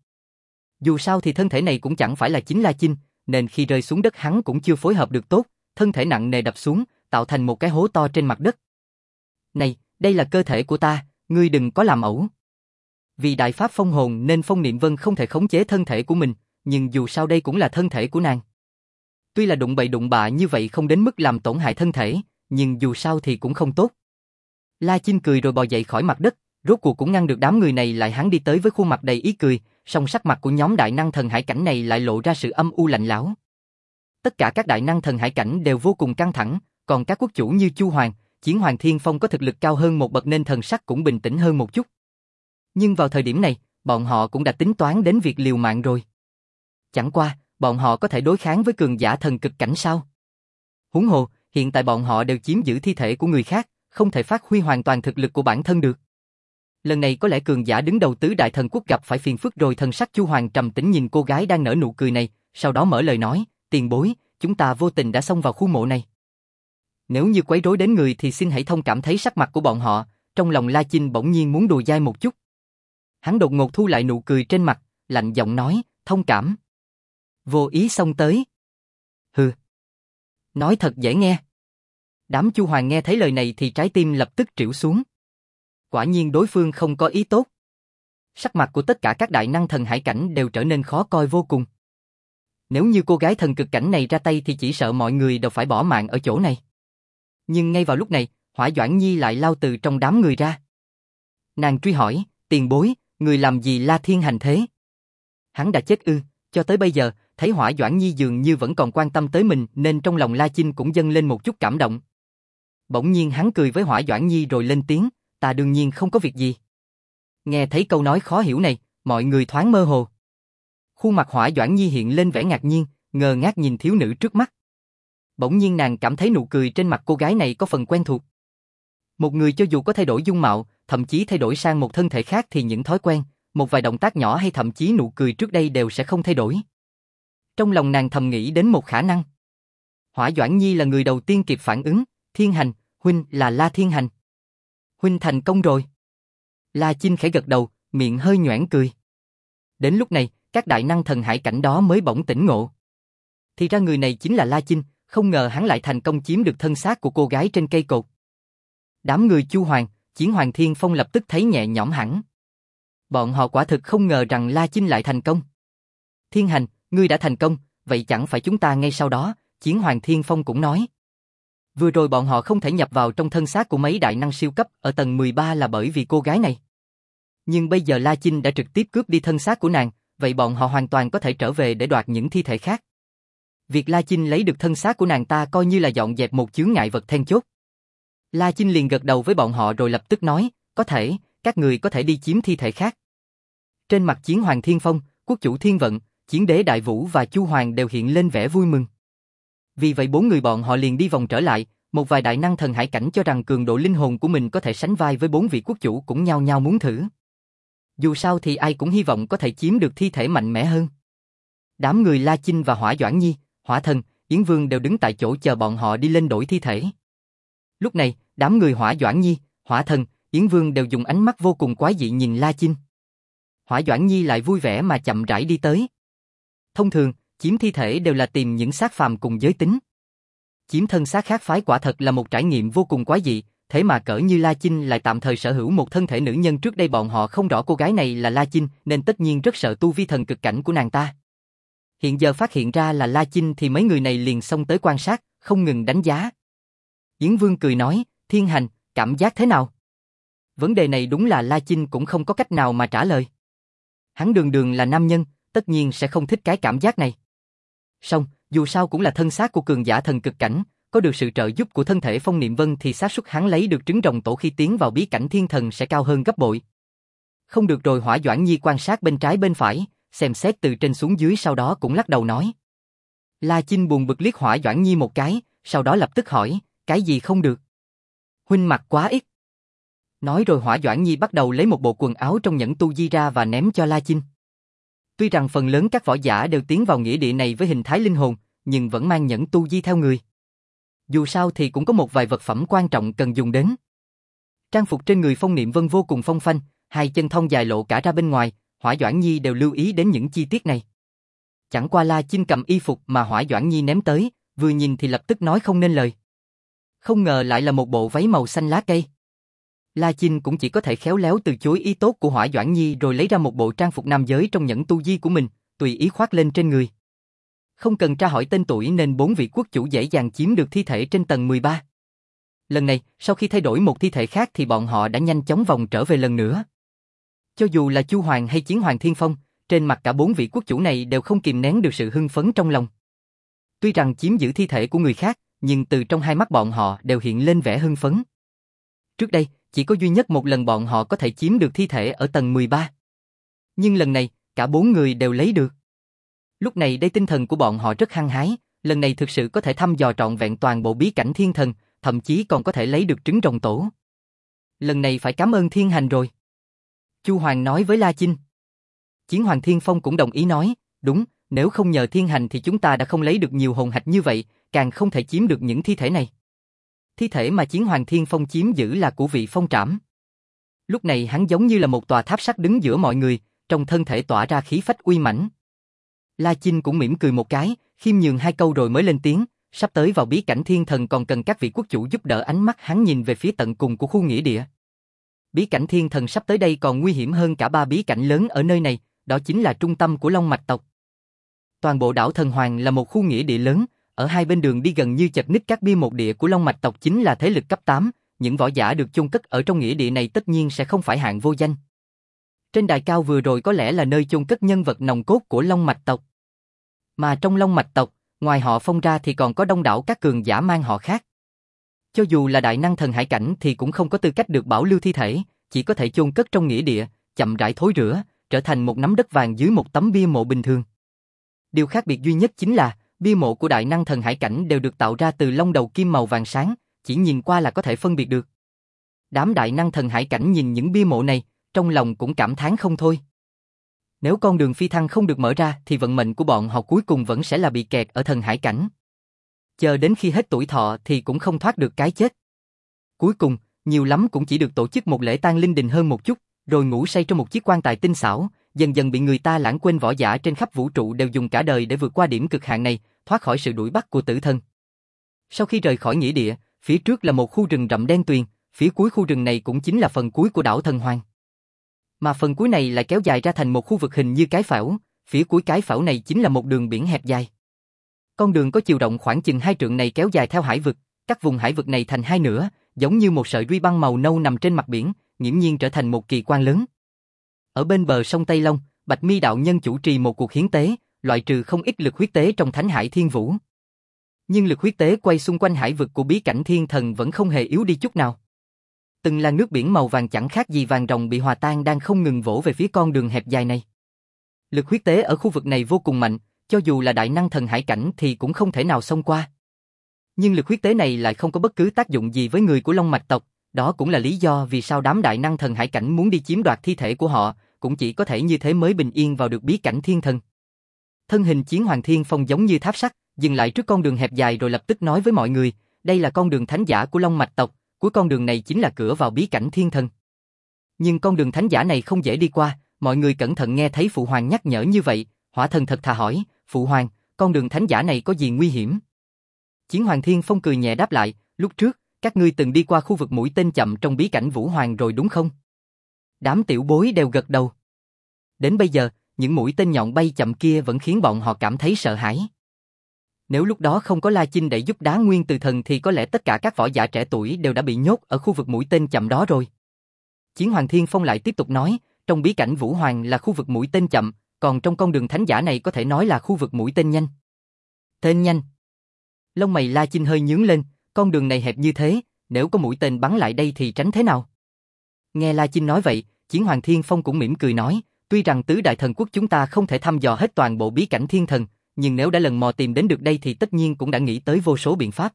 Dù sao thì thân thể này cũng chẳng phải là chính La Chinh, nên khi rơi xuống đất hắn cũng chưa phối hợp được tốt, thân thể nặng nề đập xuống, tạo thành một cái hố to trên mặt đất. Này, đây là cơ thể của ta, ngươi đừng có làm ẩu. Vì đại pháp phong hồn nên Phong Niệm Vân không thể khống chế thân thể của mình, nhưng dù sao đây cũng là thân thể của nàng. Tuy là đụng bậy đụng bạ như vậy không đến mức làm tổn hại thân thể, nhưng dù sao thì cũng không tốt. La Chinh cười rồi bò dậy khỏi mặt đất, rốt cuộc cũng ngăn được đám người này lại. Hắn đi tới với khuôn mặt đầy ý cười, song sắc mặt của nhóm đại năng thần hải cảnh này lại lộ ra sự âm u lạnh lẽo. Tất cả các đại năng thần hải cảnh đều vô cùng căng thẳng, còn các quốc chủ như Chu Hoàng, Chiến Hoàng Thiên Phong có thực lực cao hơn một bậc nên thần sắc cũng bình tĩnh hơn một chút. Nhưng vào thời điểm này, bọn họ cũng đã tính toán đến việc liều mạng rồi. Chẳng qua, bọn họ có thể đối kháng với cường giả thần cực cảnh sao? Huống hồ, hiện tại bọn họ đều chiếm giữ thi thể của người khác, không thể phát huy hoàn toàn thực lực của bản thân được. Lần này có lẽ cường giả đứng đầu tứ đại thần quốc gặp phải phiền phức rồi. Thần sắc Chu Hoàng trầm tĩnh nhìn cô gái đang nở nụ cười này, sau đó mở lời nói, tiền bối, chúng ta vô tình đã xông vào khu mộ này. Nếu như quấy rối đến người thì xin hãy thông cảm. Thấy sắc mặt của bọn họ, trong lòng La Chinh bỗng nhiên muốn đùa dai một chút. Hắn đột ngột thu lại nụ cười trên mặt, lạnh giọng nói, thông cảm. Vô ý xông tới. Hừ. Nói thật dễ nghe. Đám Chu Hoàng nghe thấy lời này thì trái tim lập tức trĩu xuống. Quả nhiên đối phương không có ý tốt. Sắc mặt của tất cả các đại năng thần hải cảnh đều trở nên khó coi vô cùng. Nếu như cô gái thần cực cảnh này ra tay thì chỉ sợ mọi người đều phải bỏ mạng ở chỗ này. Nhưng ngay vào lúc này, Hỏa Doãn Nhi lại lao từ trong đám người ra. Nàng truy hỏi, tiền bối, người làm gì La Thiên Hành thế? Hắn đã chết ư? Cho tới bây giờ, thấy Hỏa Doãn Nhi dường như vẫn còn quan tâm tới mình nên trong lòng La Chinh cũng dâng lên một chút cảm động. Bỗng nhiên hắn cười với Hỏa Doãn Nhi rồi lên tiếng, ta đương nhiên không có việc gì. Nghe thấy câu nói khó hiểu này, mọi người thoáng mơ hồ. Khuôn mặt Hỏa Doãn Nhi hiện lên vẻ ngạc nhiên, ngơ ngác nhìn thiếu nữ trước mắt. Bỗng nhiên nàng cảm thấy nụ cười trên mặt cô gái này có phần quen thuộc. Một người cho dù có thay đổi dung mạo, thậm chí thay đổi sang một thân thể khác thì những thói quen, một vài động tác nhỏ hay thậm chí nụ cười trước đây đều sẽ không thay đổi. Trong lòng nàng thầm nghĩ đến một khả năng. Hỏa Doãn Nhi là người đầu tiên kịp phản ứng, Thiên Hành, huynh là La Thiên Hành. Huynh thành công rồi. La Chinh khẽ gật đầu, miệng hơi nhoẻn cười. Đến lúc này, các đại năng thần hải cảnh đó mới bỗng tỉnh ngộ. Thì ra người này chính là La Chinh, không ngờ hắn lại thành công chiếm được thân xác của cô gái trên cây cột. Đám người Chu Hoàng, Chiến Hoàng Thiên Phong lập tức thấy nhẹ nhõm hẳn. Bọn họ quả thực không ngờ rằng La Chinh lại thành công. Thiên Hành, ngươi đã thành công, vậy chẳng phải chúng ta ngay sau đó, Chiến Hoàng Thiên Phong cũng nói. Vừa rồi bọn họ không thể nhập vào trong thân xác của mấy đại năng siêu cấp ở tầng mười ba là bởi vì cô gái này. Nhưng bây giờ La Chinh đã trực tiếp cướp đi thân xác của nàng, vậy bọn họ hoàn toàn có thể trở về để đoạt những thi thể khác. Việc La Chinh lấy được thân xác của nàng ta coi như là dọn dẹp một chướng ngại vật then chốt. La Chinh liền gật đầu với bọn họ rồi lập tức nói, có thể, các người có thể đi chiếm thi thể khác. Trên mặt Chiến Hoàng Thiên Phong, Quốc chủ Thiên Vận, Chiến đế Đại Vũ và Chu Hoàng đều hiện lên vẻ vui mừng. Vì vậy bốn người bọn họ liền đi vòng trở lại, một vài đại năng thần hải cảnh cho rằng cường độ linh hồn của mình có thể sánh vai với bốn vị quốc chủ cũng nhao nhao muốn thử. Dù sao thì ai cũng hy vọng có thể chiếm được thi thể mạnh mẽ hơn. Đám người La Chinh và Hỏa Doãn Nhi, Hỏa Thần, Yến Vương đều đứng tại chỗ chờ bọn họ đi lên đổi thi thể. Lúc này, đám người Hỏa Doãn Nhi, Hỏa Thần, Yến Vương đều dùng ánh mắt vô cùng quái dị nhìn La Chinh. Hỏa Doãn Nhi lại vui vẻ mà chậm rãi đi tới. Thông thường, chiếm thi thể đều là tìm những xác phàm cùng giới tính. Chiếm thân xác khác phái quả thật là một trải nghiệm vô cùng quái dị, thế mà cỡ như La Chinh lại tạm thời sở hữu một thân thể nữ nhân. Trước đây bọn họ không rõ cô gái này là La Chinh nên tất nhiên rất sợ tu vi thần cực cảnh của nàng ta. Hiện giờ phát hiện ra là La Chinh thì mấy người này liền xông tới quan sát, không ngừng đánh giá. Yến Vương cười nói, Thiên Hành, cảm giác thế nào? Vấn đề này đúng là La Chinh cũng không có cách nào mà trả lời. Hắn đường đường là nam nhân, tất nhiên sẽ không thích cái cảm giác này. Song, dù sao cũng là thân xác của cường giả thần cực cảnh, có được sự trợ giúp của thân thể Phong Niệm Vân thì xác suất hắn lấy được trứng rồng tổ khi tiến vào bí cảnh thiên thần sẽ cao hơn gấp bội. Không được rồi. Hỏa Doãn Nhi quan sát bên trái bên phải, xem xét từ trên xuống dưới sau đó cũng lắc đầu nói. La Chinh buồn bực liếc Hỏa Doãn Nhi một cái, sau đó lập tức hỏi, cái gì không được? Huynh mặc quá ít. Nói rồi Hỏa Doãn Nhi bắt đầu lấy một bộ quần áo trong nhẫn tu di ra và ném cho La Chinh. Tuy rằng phần lớn các võ giả đều tiến vào nghĩa địa này với hình thái linh hồn, nhưng vẫn mang nhẫn tu di theo người. Dù sao thì cũng có một vài vật phẩm quan trọng cần dùng đến. Trang phục trên người Phong Niệm Vân vô cùng phong phanh, hai chân thon dài lộ cả ra bên ngoài, Hỏa Doãn Nhi đều lưu ý đến những chi tiết này. Chẳng qua La Chinh cầm y phục mà Hỏa Doãn Nhi ném tới, vừa nhìn thì lập tức nói không nên lời. Không ngờ lại là một bộ váy màu xanh lá cây. La Chinh cũng chỉ có thể khéo léo từ chối ý tốt của Hỏa Doãn Nhi rồi lấy ra một bộ trang phục nam giới trong nhẫn tu di của mình, tùy ý khoác lên trên người. Không cần tra hỏi tên tuổi nên bốn vị quốc chủ dễ dàng chiếm được thi thể trên tầng mười ba. Lần này, sau khi thay đổi một thi thể khác thì bọn họ đã nhanh chóng vòng trở về lần nữa. Cho dù là Chu Hoàng hay Chiến Hoàng Thiên Phong, trên mặt cả bốn vị quốc chủ này đều không kìm nén được sự hưng phấn trong lòng. Tuy rằng chiếm giữ thi thể của người khác, nhưng từ trong hai mắt bọn họ đều hiện lên vẻ hưng phấn. Trước đây, chỉ có duy nhất một lần bọn họ có thể chiếm được thi thể ở tầng mười ba. Nhưng lần này, cả bốn người đều lấy được. Lúc này đây tinh thần của bọn họ rất hăng hái, lần này thực sự có thể thăm dò trọn vẹn toàn bộ bí cảnh thiên thần, thậm chí còn có thể lấy được trứng rồng tổ. Lần này phải cảm ơn Thiên Hành rồi. Chu Hoàng nói với La Chinh. Chiến Hoàng Thiên Phong cũng đồng ý nói, đúng, nếu không nhờ Thiên Hành thì chúng ta đã không lấy được nhiều hồn hạch như vậy, càng không thể chiếm được những thi thể này. Thi thể mà Chiến Hoàng Thiên Phong chiếm giữ là của vị Phong Trảm. Lúc này hắn giống như là một tòa tháp sắt đứng giữa mọi người, trong thân thể tỏa ra khí phách uy mãnh. La Chinh cũng mỉm cười một cái, khiêm nhường hai câu rồi mới lên tiếng, sắp tới vào bí cảnh thiên thần còn cần các vị quốc chủ giúp đỡ. Ánh mắt hắn nhìn về phía tận cùng của khu nghĩa địa. Bí cảnh thiên thần sắp tới đây còn nguy hiểm hơn cả ba bí cảnh lớn ở nơi này, đó chính là trung tâm của Long Mạch tộc. Toàn bộ đảo Thần Hoàng là một khu nghĩa địa lớn, ở hai bên đường đi gần như chật ních các bia mộ địa của Long Mạch tộc chính là thế lực cấp tám, những võ giả được chôn cất ở trong nghĩa địa này tất nhiên sẽ không phải hạng vô danh. Trên đài cao vừa rồi có lẽ là nơi chôn cất nhân vật nòng cốt của Long Mạch tộc. Mà trong Long Mạch tộc, ngoài họ Phong ra thì còn có đông đảo các cường giả mang họ khác. Cho dù là đại năng thần hải cảnh thì cũng không có tư cách được bảo lưu thi thể, chỉ có thể chôn cất trong nghĩa địa, chậm rãi thối rữa, trở thành một nắm đất vàng dưới một tấm bia mộ bình thường. Điều khác biệt duy nhất chính là, bia mộ của đại năng thần hải cảnh đều được tạo ra từ lông đầu kim màu vàng sáng, chỉ nhìn qua là có thể phân biệt được. Đám đại năng thần hải cảnh nhìn những bia mộ này, trong lòng cũng cảm thán không thôi. Nếu con đường phi thăng không được mở ra thì vận mệnh của bọn họ cuối cùng vẫn sẽ là bị kẹt ở thần hải cảnh. Chờ đến khi hết tuổi thọ thì cũng không thoát được cái chết. Cuối cùng, nhiều lắm cũng chỉ được tổ chức một lễ tang linh đình hơn một chút, rồi ngủ say trong một chiếc quan tài tinh xảo, dần dần bị người ta lãng quên. Võ giả trên khắp vũ trụ đều dùng cả đời để vượt qua điểm cực hạn này, thoát khỏi sự đuổi bắt của tử thần. Sau khi rời khỏi nghĩa địa, phía trước là một khu rừng rậm đen tuyền, phía cuối khu rừng này cũng chính là phần cuối của đảo Thần Hoàng. Mà phần cuối này lại kéo dài ra thành một khu vực hình như cái phễu, phía cuối cái phễu này chính là một đường biển hẹp dài. Con đường có chiều rộng khoảng chừng hai trượng này kéo dài theo hải vực, cắt vùng hải vực này thành hai nửa, giống như một sợi ruy băng màu nâu nằm trên mặt biển, nghiễm nhiên trở thành một kỳ quan lớn. Ở bên bờ sông Tây Long, Bạch Mi đạo nhân chủ trì một cuộc hiến tế, loại trừ không ít lực huyết tế trong Thánh Hải Thiên Vũ. Nhưng lực huyết tế quay xung quanh hải vực của bí cảnh thiên thần vẫn không hề yếu đi chút nào. Từng là nước biển màu vàng chẳng khác gì vàng ròng bị hòa tan đang không ngừng vỗ về phía con đường hẹp dài này. Lực huyết tế ở khu vực này vô cùng mạnh, cho dù là đại năng thần hải cảnh thì cũng không thể nào xông qua. Nhưng lực huyết tế này lại không có bất cứ tác dụng gì với người của Long Mạch tộc, đó cũng là lý do vì sao đám đại năng thần hải cảnh muốn đi chiếm đoạt thi thể của họ, cũng chỉ có thể như thế mới bình yên vào được bí cảnh thiên thần. Thân hình Chiến Hoàng Thiên Phong giống như tháp sắt, dừng lại trước con đường hẹp dài rồi lập tức nói với mọi người, đây là con đường thánh giả của Long Mạch tộc, cuối con đường này chính là cửa vào bí cảnh thiên thần. Nhưng con đường thánh giả này không dễ đi qua, mọi người cẩn thận nghe thấy Phụ Hoàng nhắc nhở như vậy, Hỏa Thần thật thà hỏi, Phụ Hoàng, con đường thánh giả này có gì nguy hiểm? Chiến Hoàng Thiên Phong cười nhẹ đáp lại, lúc trước, các ngươi từng đi qua khu vực mũi tên chậm trong bí cảnh Vũ Hoàng rồi đúng không? Đám tiểu bối đều gật đầu. Đến bây giờ, những mũi tên nhọn bay chậm kia vẫn khiến bọn họ cảm thấy sợ hãi. Nếu lúc đó không có La Chinh để giúp Đá Nguyên Từ Thần thì có lẽ tất cả các võ giả trẻ tuổi đều đã bị nhốt ở khu vực mũi tên chậm đó rồi. Chiến Hoàng Thiên Phong lại tiếp tục nói, trong bí cảnh Vũ Hoàng là khu vực mũi tên chậm, còn trong con đường thánh giả này có thể nói là khu vực mũi tên nhanh. Tên nhanh. Lông mày La Chinh hơi nhướng lên, con đường này hẹp như thế, nếu có mũi tên bắn lại đây thì tránh thế nào? Nghe La Chinh nói vậy, Chiến Hoàng Thiên Phong cũng mỉm cười nói, tuy rằng tứ đại thần quốc chúng ta không thể thăm dò hết toàn bộ bí cảnh thiên thần, nhưng nếu đã lần mò tìm đến được đây thì tất nhiên cũng đã nghĩ tới vô số biện pháp.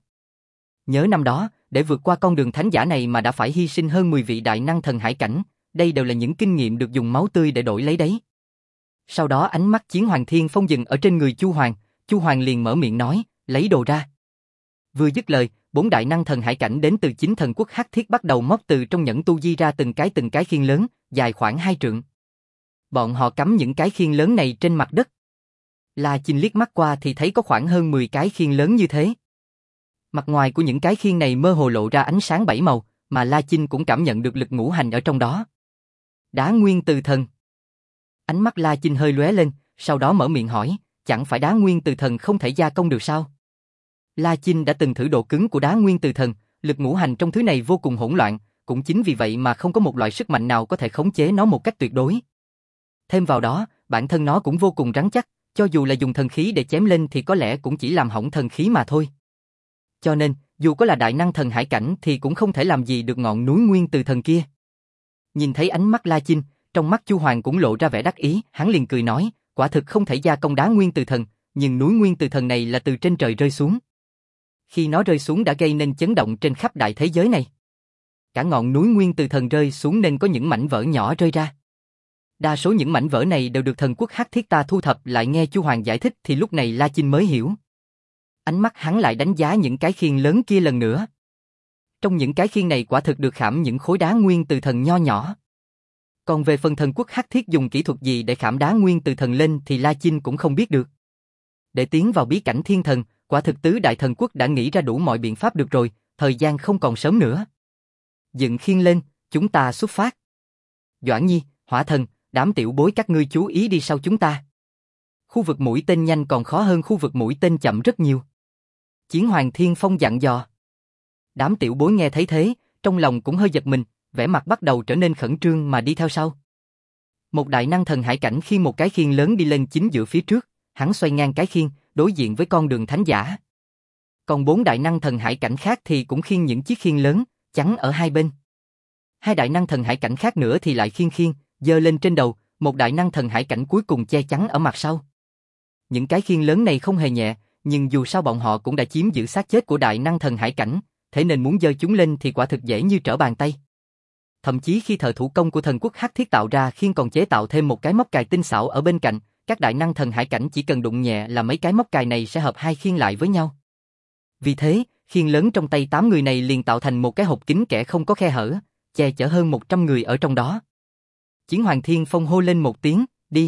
Nhớ năm đó, để vượt qua con đường thánh giả này mà đã phải hy sinh hơn mười vị đại năng thần hải cảnh, đây đều là những kinh nghiệm được dùng máu tươi để đổi lấy đấy. Sau đó ánh mắt Chiến Hoàng Thiên Phong dừng ở trên người Chu Hoàng, Chu Hoàng liền mở miệng nói, lấy đồ ra. Vừa dứt lời, bốn đại năng thần hải cảnh đến từ chính thần quốc Hắc Thiết bắt đầu móc từ trong nhẫn tu di ra từng cái từng cái khiên lớn, dài khoảng hai trượng. Bọn họ cắm những cái khiên lớn này trên mặt đất. La Chinh liếc mắt qua thì thấy có khoảng hơn mười cái khiên lớn như thế. Mặt ngoài của những cái khiên này mơ hồ lộ ra ánh sáng bảy màu, mà La Chinh cũng cảm nhận được lực ngũ hành ở trong đó. Đá Nguyên Từ Thần. Ánh mắt La Chinh hơi lóe lên, sau đó mở miệng hỏi, chẳng phải Đá Nguyên Từ Thần không thể gia công được sao? La Chinh đã từng thử độ cứng của Đá Nguyên Từ Thần, lực ngũ hành trong thứ này vô cùng hỗn loạn, cũng chính vì vậy mà không có một loại sức mạnh nào có thể khống chế nó một cách tuyệt đối. Thêm vào đó, bản thân nó cũng vô cùng rắn chắc, cho dù là dùng thần khí để chém lên thì có lẽ cũng chỉ làm hỏng thần khí mà thôi. Cho nên, dù có là đại năng thần hải cảnh thì cũng không thể làm gì được ngọn núi Nguyên Từ Thần kia. Nhìn thấy ánh mắt La Chinh, trong mắt Chu Hoàng cũng lộ ra vẻ đắc ý, hắn liền cười nói, quả thực không thể gia công Đá Nguyên Từ Thần, nhưng núi Nguyên Từ Thần này là từ trên trời rơi xuống. Khi nó rơi xuống đã gây nên chấn động trên khắp đại thế giới này. Cả ngọn núi Nguyên Từ Thần rơi xuống nên có những mảnh vỡ nhỏ rơi ra. Đa số những mảnh vỡ này đều được thần quốc Hắc Thiết ta thu thập lại. Nghe Chu Hoàng giải thích thì lúc này La Chinh mới hiểu. Ánh mắt hắn lại đánh giá những cái khiên lớn kia lần nữa. Trong những cái khiên này quả thực được khảm những khối đá Nguyên Từ Thần nho nhỏ. Còn về phần thần quốc Hắc Thiết dùng kỹ thuật gì để khảm đá Nguyên Từ Thần lên thì La Chinh cũng không biết được. Để tiến vào bí cảnh thiên thần, quả thực tứ đại thần quốc đã nghĩ ra đủ mọi biện pháp được rồi, thời gian không còn sớm nữa. Dựng khiên lên, chúng ta xuất phát. Doãn Nhi, Hỏa Thần, đám tiểu bối các ngươi chú ý đi sau chúng ta. Khu vực mũi tên nhanh còn khó hơn khu vực mũi tên chậm rất nhiều. Chiến Hoàng Thiên Phong dặn dò. Đám tiểu bối nghe thấy thế, trong lòng cũng hơi giật mình, vẻ mặt bắt đầu trở nên khẩn trương mà đi theo sau. Một đại năng thần hải cảnh khiêng một cái khiên lớn đi lên chính giữa phía trước, hắn xoay ngang cái khiên, đối diện với con đường thánh giả. Còn bốn đại năng thần hải cảnh khác thì cũng khiêng những chiếc khiên lớn, chắn ở hai bên. Hai đại năng thần hải cảnh khác nữa thì lại khiêng khiên, giơ lên trên đầu, một đại năng thần hải cảnh cuối cùng che chắn ở mặt sau. Những cái khiên lớn này không hề nhẹ, nhưng dù sao bọn họ cũng đã chiếm giữ xác chết của đại năng thần hải cảnh, thế nên muốn giơ chúng lên thì quả thực dễ như trở bàn tay. Thậm chí khi thợ thủ công của thần quốc Hắc Thiết tạo ra khiên còn chế tạo thêm một cái móc cài tinh xảo ở bên cạnh, các đại năng thần hải cảnh chỉ cần đụng nhẹ là mấy cái móc cài này sẽ hợp hai khiên lại với nhau. Vì thế, khiên lớn trong tay tám người này liền tạo thành một cái hộp kín kẽ không có khe hở, che chở hơn một trăm người ở trong đó. Chiến Hoàng Thiên Phong hô lên một tiếng, đi.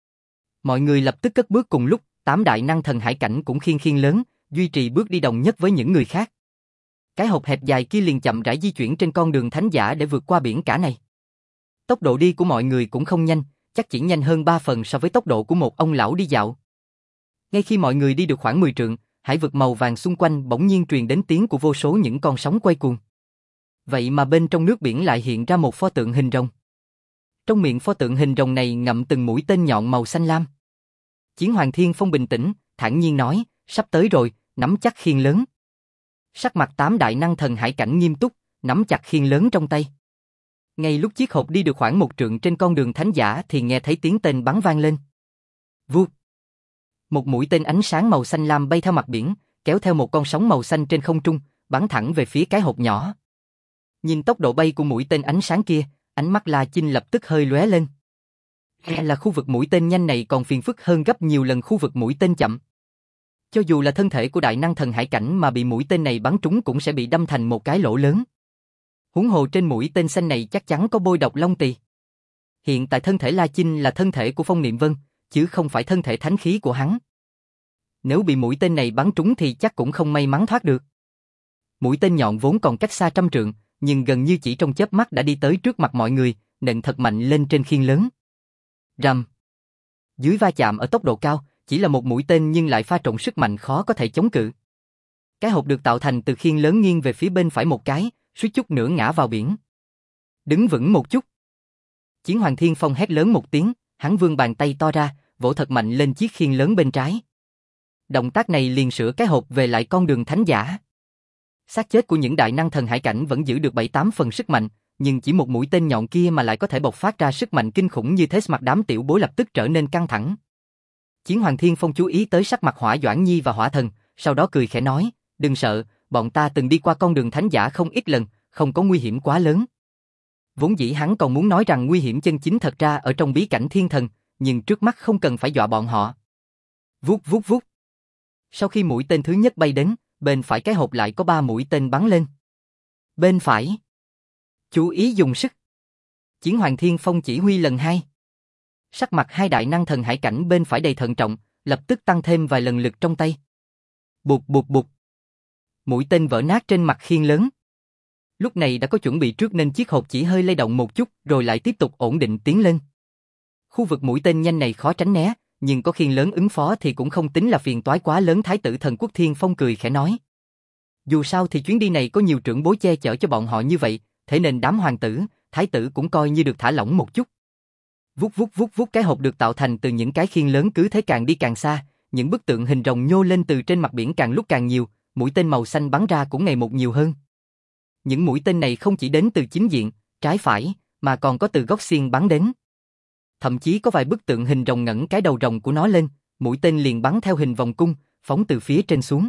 Mọi người lập tức cất bước cùng lúc, tám đại năng thần hải cảnh cũng khiêng khiên lớn, duy trì bước đi đồng nhất với những người khác. Cái hộp hẹp dài kia liền chậm rãi di chuyển trên con đường thánh giả để vượt qua biển cả này. Tốc độ đi của mọi người cũng không nhanh, chắc chỉ nhanh hơn ba phần so với tốc độ của một ông lão đi dạo. Ngay khi mọi người đi được khoảng mười trượng, hải vực màu vàng xung quanh bỗng nhiên truyền đến tiếng của vô số những con sóng quay cuồng. Vậy mà bên trong nước biển lại hiện ra một pho tượng hình rồng. Trong miệng pho tượng hình rồng này ngậm từng mũi tên nhọn màu xanh lam. Chiến Hoàng Thiên Phong bình tĩnh, thản nhiên nói, sắp tới rồi, nắm chắc khiên lớn. Sắc mặt tám đại năng thần hải cảnh nghiêm túc, nắm chặt khiên lớn trong tay. Ngay lúc chiếc hộp đi được khoảng một trượng trên con đường thánh giả thì nghe thấy tiếng tên bắn vang lên. Vút. Một mũi tên ánh sáng màu xanh lam bay theo mặt biển, kéo theo một con sóng màu xanh trên không trung, bắn thẳng về phía cái hộp nhỏ. Nhìn tốc độ bay của mũi tên ánh sáng kia, ánh mắt La Chinh lập tức hơi lóe lên. là khu vực mũi tên nhanh này còn phiền phức hơn gấp nhiều lần khu vực mũi tên chậm. Cho dù là thân thể của đại năng thần hải cảnh mà bị mũi tên này bắn trúng cũng sẽ bị đâm thành một cái lỗ lớn. Huống hồ trên mũi tên xanh này chắc chắn có bôi độc long tỳ. Hiện tại thân thể La Chinh là thân thể của Phong Niệm Vân, chứ không phải thân thể thánh khí của hắn. Nếu bị mũi tên này bắn trúng thì chắc cũng không may mắn thoát được. Mũi tên nhọn vốn còn cách xa trăm trượng, nhưng gần như chỉ trong chớp mắt đã đi tới trước mặt mọi người, nện thật mạnh lên trên khiên lớn. Rầm. Dưới va chạm ở tốc độ cao, chỉ là một mũi tên nhưng lại pha trộn sức mạnh khó có thể chống cự. Cái hộp được tạo thành từ khiên lớn nghiêng về phía bên phải một cái, suýt chút nữa ngã vào biển. Đứng vững một chút. Chiến Hoàng Thiên Phong hét lớn một tiếng, hắn vươn bàn tay to ra, vỗ thật mạnh lên chiếc khiên lớn bên trái. Động tác này liền sửa cái hộp về lại con đường thánh giả. Xác chết của những đại năng thần hải cảnh vẫn giữ được bảy tám phần sức mạnh, nhưng chỉ một mũi tên nhọn kia mà lại có thể bộc phát ra sức mạnh kinh khủng như thế, mặt đám tiểu bối lập tức trở nên căng thẳng. Chiến Hoàng Thiên Phong chú ý tới sắc mặt Hỏa Doãn Nhi và Hỏa Thần, sau đó cười khẽ nói, đừng sợ, bọn ta từng đi qua con đường thánh giả không ít lần, không có nguy hiểm quá lớn. Vốn dĩ hắn còn muốn nói rằng nguy hiểm chân chính thật ra ở trong bí cảnh thiên thần, nhưng trước mắt không cần phải dọa bọn họ. Vút vút vút. Sau khi mũi tên thứ nhất bay đến, bên phải cái hộp lại có ba mũi tên bắn lên. Bên phải. Chú ý dùng sức. Chiến Hoàng Thiên Phong chỉ huy lần hai. Sắc mặt hai đại năng thần hải cảnh bên phải đầy thận trọng, lập tức tăng thêm vài lần lực trong tay. Bụt bụt bụt. Mũi tên vỡ nát trên mặt khiên lớn. Lúc này đã có chuẩn bị trước nên chiếc hộp chỉ hơi lay động một chút rồi lại tiếp tục ổn định tiến lên. Khu vực mũi tên nhanh này khó tránh né, nhưng có khiên lớn ứng phó thì cũng không tính là phiền toái quá lớn. Thái tử Thần Quốc Thiên Phong cười khẽ nói. Dù sao thì chuyến đi này có nhiều trưởng bối che chở cho bọn họ như vậy, thế nên đám hoàng tử, thái tử cũng coi như được thả lỏng một chút. Vút vút vút vút, cái hộp được tạo thành từ những cái khiên lớn cứ thế càng đi càng xa, những bức tượng hình rồng nhô lên từ trên mặt biển càng lúc càng nhiều, mũi tên màu xanh bắn ra cũng ngày một nhiều hơn. Những mũi tên này không chỉ đến từ chính diện, trái phải, mà còn có từ góc xiên bắn đến. Thậm chí có vài bức tượng hình rồng ngẩng cái đầu rồng của nó lên, mũi tên liền bắn theo hình vòng cung, phóng từ phía trên xuống.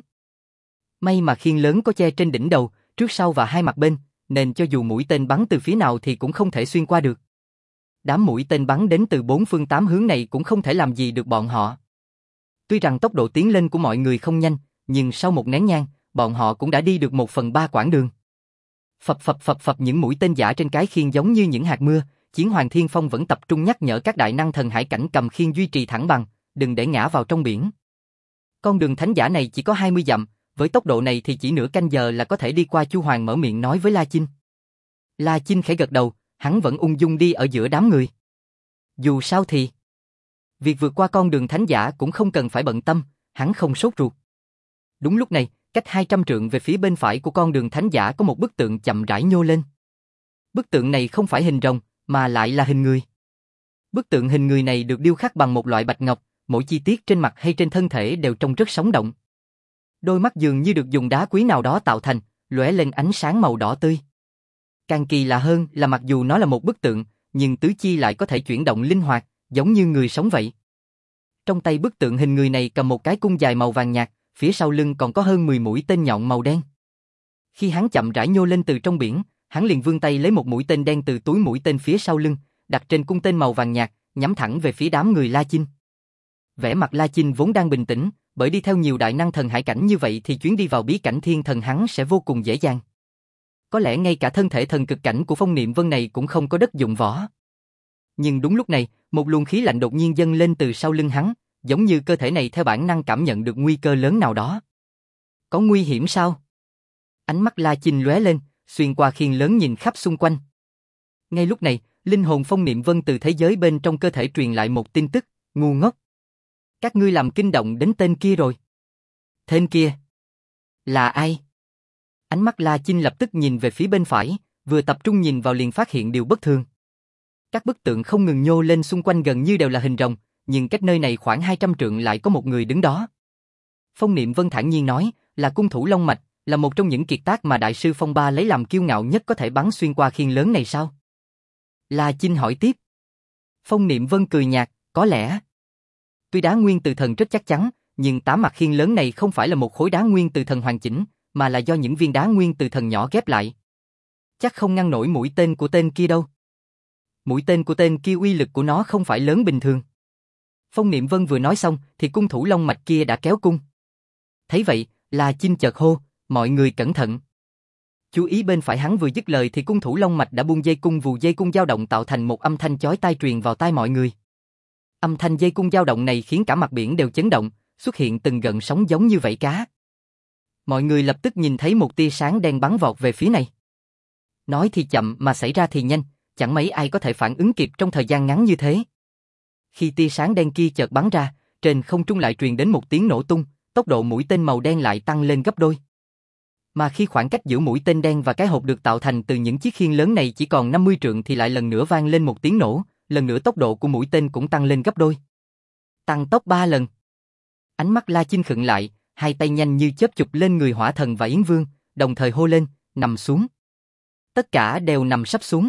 May mà khiên lớn có che trên đỉnh đầu, trước sau và hai mặt bên, nên cho dù mũi tên bắn từ phía nào thì cũng không thể xuyên qua được. Đám mũi tên bắn đến từ bốn phương tám hướng này cũng không thể làm gì được bọn họ. Tuy rằng tốc độ tiến lên của mọi người không nhanh, nhưng sau một nén nhang, bọn họ cũng đã đi được một phần ba quãng đường. Phập phập phập phập, những mũi tên giả trên cái khiên giống như những hạt mưa. Chiến Hoàng Thiên Phong vẫn tập trung nhắc nhở các đại năng thần hải cảnh cầm khiên duy trì thẳng bằng, đừng để ngã vào trong biển. Con đường thánh giả này chỉ có hai mươi dặm, với tốc độ này thì chỉ nửa canh giờ là có thể đi qua. Chu Hoàng mở miệng nói với La Chinh. La Chinh khẽ gật đầu, hắn vẫn ung dung đi ở giữa đám người. Dù sao thì, việc vượt qua con đường thánh giả cũng không cần phải bận tâm, hắn không sốt ruột. Đúng lúc này, cách hai trăm trượng về phía bên phải của con đường thánh giả có một bức tượng chậm rãi nhô lên. Bức tượng này không phải hình rồng, mà lại là hình người. Bức tượng hình người này được điêu khắc bằng một loại bạch ngọc, mỗi chi tiết trên mặt hay trên thân thể đều trông rất sống động. Đôi mắt dường như được dùng đá quý nào đó tạo thành, lóe lên ánh sáng màu đỏ tươi. Càng kỳ lạ hơn là mặc dù nó là một bức tượng, nhưng tứ chi lại có thể chuyển động linh hoạt, giống như người sống vậy. Trong tay bức tượng hình người này cầm một cái cung dài màu vàng nhạt, phía sau lưng còn có hơn mười mũi tên nhọn màu đen. Khi hắn chậm rãi nhô lên từ trong biển, hắn liền vươn tay lấy một mũi tên đen từ túi mũi tên phía sau lưng, đặt trên cung tên màu vàng nhạt, nhắm thẳng về phía đám người La Chinh. Vẻ mặt La Chinh vốn đang bình tĩnh, bởi đi theo nhiều đại năng thần hải cảnh như vậy thì chuyến đi vào bí cảnh thiên thần hắn sẽ vô cùng dễ dàng. Có lẽ ngay cả thân thể thần cực cảnh của Phong Niệm Vân này cũng không có đất dụng võ. Nhưng đúng lúc này, một luồng khí lạnh đột nhiên dâng lên từ sau lưng hắn, giống như cơ thể này theo bản năng cảm nhận được nguy cơ lớn nào đó. Có nguy hiểm sao? Ánh mắt La Chinh lóe lên, xuyên qua khiên lớn nhìn khắp xung quanh. Ngay lúc này, linh hồn Phong Niệm Vân từ thế giới bên trong cơ thể truyền lại một tin tức, ngu ngốc. Các ngươi làm kinh động đến tên kia rồi. Tên kia? Là ai? Ánh mắt La Chinh lập tức nhìn về phía bên phải, vừa tập trung nhìn vào liền phát hiện điều bất thường. Các bức tượng không ngừng nhô lên xung quanh gần như đều là hình rồng, nhưng cách nơi này khoảng hai trăm trượng lại có một người đứng đó. Phong Niệm Vân thản nhiên nói, là cung thủ Long Mạch, là một trong những kiệt tác mà đại sư Phong Ba lấy làm kiêu ngạo nhất, có thể bắn xuyên qua khiên lớn này sao? La Chinh hỏi tiếp. Phong Niệm Vân cười nhạt, có lẽ. Tuy đá nguyên từ thần rất chắc chắn, nhưng tám mặt khiên lớn này không phải là một khối đá nguyên từ thần hoàn chỉnh, mà là do những viên đá nguyên từ thần nhỏ ghép lại. Chắc không ngăn nổi mũi tên của tên kia đâu. Mũi tên của tên kia uy lực của nó không phải lớn bình thường. Phong Niệm Vân vừa nói xong thì cung thủ long mạch kia đã kéo cung. Thấy vậy, La Chinh chợt hô, mọi người cẩn thận. Chú ý bên phải hắn vừa dứt lời thì cung thủ long mạch đã buông dây cung, vù dây cung dao động tạo thành một âm thanh chói tai truyền vào tai mọi người. Âm thanh dây cung dao động này khiến cả mặt biển đều chấn động, xuất hiện từng gợn sóng giống như vảy cá. Mọi người lập tức nhìn thấy một tia sáng đen bắn vọt về phía này. Nói thì chậm mà xảy ra thì nhanh, chẳng mấy ai có thể phản ứng kịp trong thời gian ngắn như thế. Khi tia sáng đen kia chợt bắn ra, trên không trung lại truyền đến một tiếng nổ tung, tốc độ mũi tên màu đen lại tăng lên gấp đôi. Mà khi khoảng cách giữa mũi tên đen và cái hộp được tạo thành từ những chiếc khiên lớn này chỉ còn năm mươi trượng thì lại lần nữa vang lên một tiếng nổ, lần nữa tốc độ của mũi tên cũng tăng lên gấp đôi. Tăng tốc ba lần. Ánh mắt La Chinh khựng lại, hai tay nhanh như chớp chụp lên người Hỏa Thần và Yến Vương, đồng thời hô lên, nằm xuống. Tất cả đều nằm sắp xuống.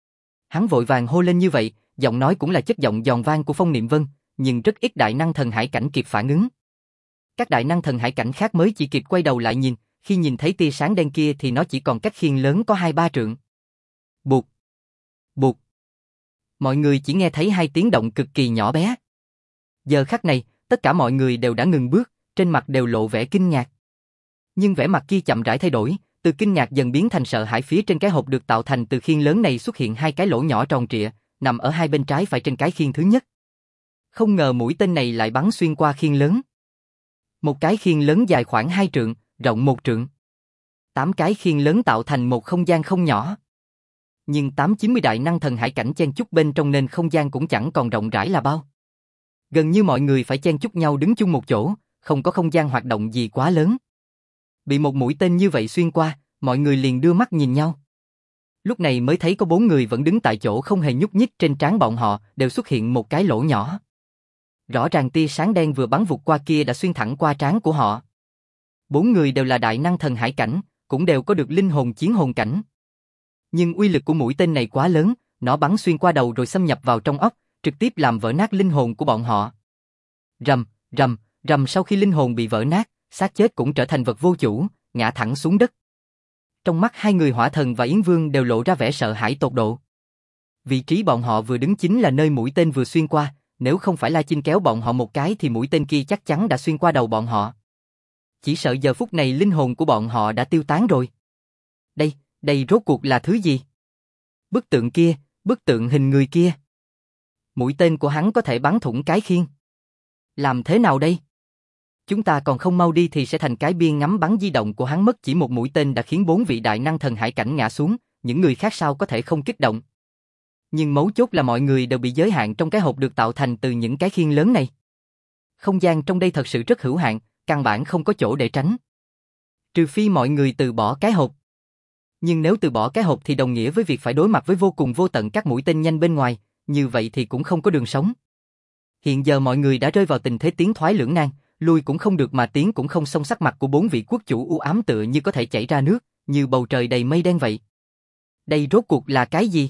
Hắn vội vàng hô lên như vậy, giọng nói cũng là chất giọng giòn vang của Phong Niệm Vân, nhưng rất ít đại năng thần hải cảnh kịp phản ứng. Các đại năng thần hải cảnh khác mới chỉ kịp quay đầu lại nhìn, khi nhìn thấy tia sáng đen kia thì nó chỉ còn cách khiên lớn có hai ba trượng. Bụt, bụt. Mọi người chỉ nghe thấy hai tiếng động cực kỳ nhỏ bé. Giờ khắc này, tất cả mọi người đều đã ngừng bước, trên mặt đều lộ vẻ kinh ngạc. Nhưng vẻ mặt kia chậm rãi thay đổi, từ kinh ngạc dần biến thành sợ hãi. Phía trên cái hộp được tạo thành từ khiên lớn này xuất hiện hai cái lỗ nhỏ tròn trịa, nằm ở hai bên trái phải trên cái khiên thứ nhất. Không ngờ mũi tên này lại bắn xuyên qua khiên lớn. Một cái khiên lớn dài khoảng hai trượng, rộng một trượng. Tám cái khiên lớn tạo thành một không gian không nhỏ. Nhưng tám chín mươi đại năng thần hải cảnh chen chúc bên trong nên không gian cũng chẳng còn rộng rãi là bao. Gần như mọi người phải chen chúc nhau đứng chung một chỗ, không có không gian hoạt động gì quá lớn. Bị một mũi tên như vậy xuyên qua, mọi người liền đưa mắt nhìn nhau. Lúc này mới thấy có bốn người vẫn đứng tại chỗ không hề nhúc nhích, trên trán bọn họ đều xuất hiện một cái lỗ nhỏ. Rõ ràng tia sáng đen vừa bắn vụt qua kia đã xuyên thẳng qua trán của họ. Bốn người đều là đại năng thần hải cảnh, cũng đều có được linh hồn chiến hồn cảnh. Nhưng uy lực của mũi tên này quá lớn, nó bắn xuyên qua đầu rồi xâm nhập vào trong óc, trực tiếp làm vỡ nát linh hồn của bọn họ. Rầm, rầm, rầm. Sau khi linh hồn bị vỡ nát, xác chết cũng trở thành vật vô chủ, ngã thẳng xuống đất. Trong mắt hai người Hỏa Thần và Yến Vương đều lộ ra vẻ sợ hãi tột độ. Vị trí bọn họ vừa đứng chính là nơi mũi tên vừa xuyên qua, nếu không phải La Chinh kéo bọn họ một cái thì mũi tên kia chắc chắn đã xuyên qua đầu bọn họ. Chỉ sợ giờ phút này linh hồn của bọn họ đã tiêu tán rồi. Đây, đây rốt cuộc là thứ gì? Bức tượng kia, bức tượng hình người kia. Mũi tên của hắn có thể bắn thủng cái khiên. Làm thế nào đây? Chúng ta còn không mau đi thì sẽ thành cái biên ngắm bắn di động của hắn mất. Chỉ một mũi tên đã khiến bốn vị đại năng thần hải cảnh ngã xuống, những người khác sao có thể không kích động. Nhưng mấu chốt là mọi người đều bị giới hạn trong cái hộp được tạo thành từ những cái khiên lớn này. Không gian trong đây thật sự rất hữu hạn, căn bản không có chỗ để tránh. Trừ phi mọi người từ bỏ cái hộp. Nhưng nếu từ bỏ cái hộp thì đồng nghĩa với việc phải đối mặt với vô cùng vô tận các mũi tên nhanh bên ngoài, như vậy thì cũng không có đường sống. Hiện giờ mọi người đã rơi vào tình thế tiến thoái lưỡng nan, lui cũng không được mà tiến cũng không, xong. Sắc mặt của bốn vị quốc chủ u ám tựa như có thể chảy ra nước, như bầu trời đầy mây đen vậy. Đây rốt cuộc là cái gì?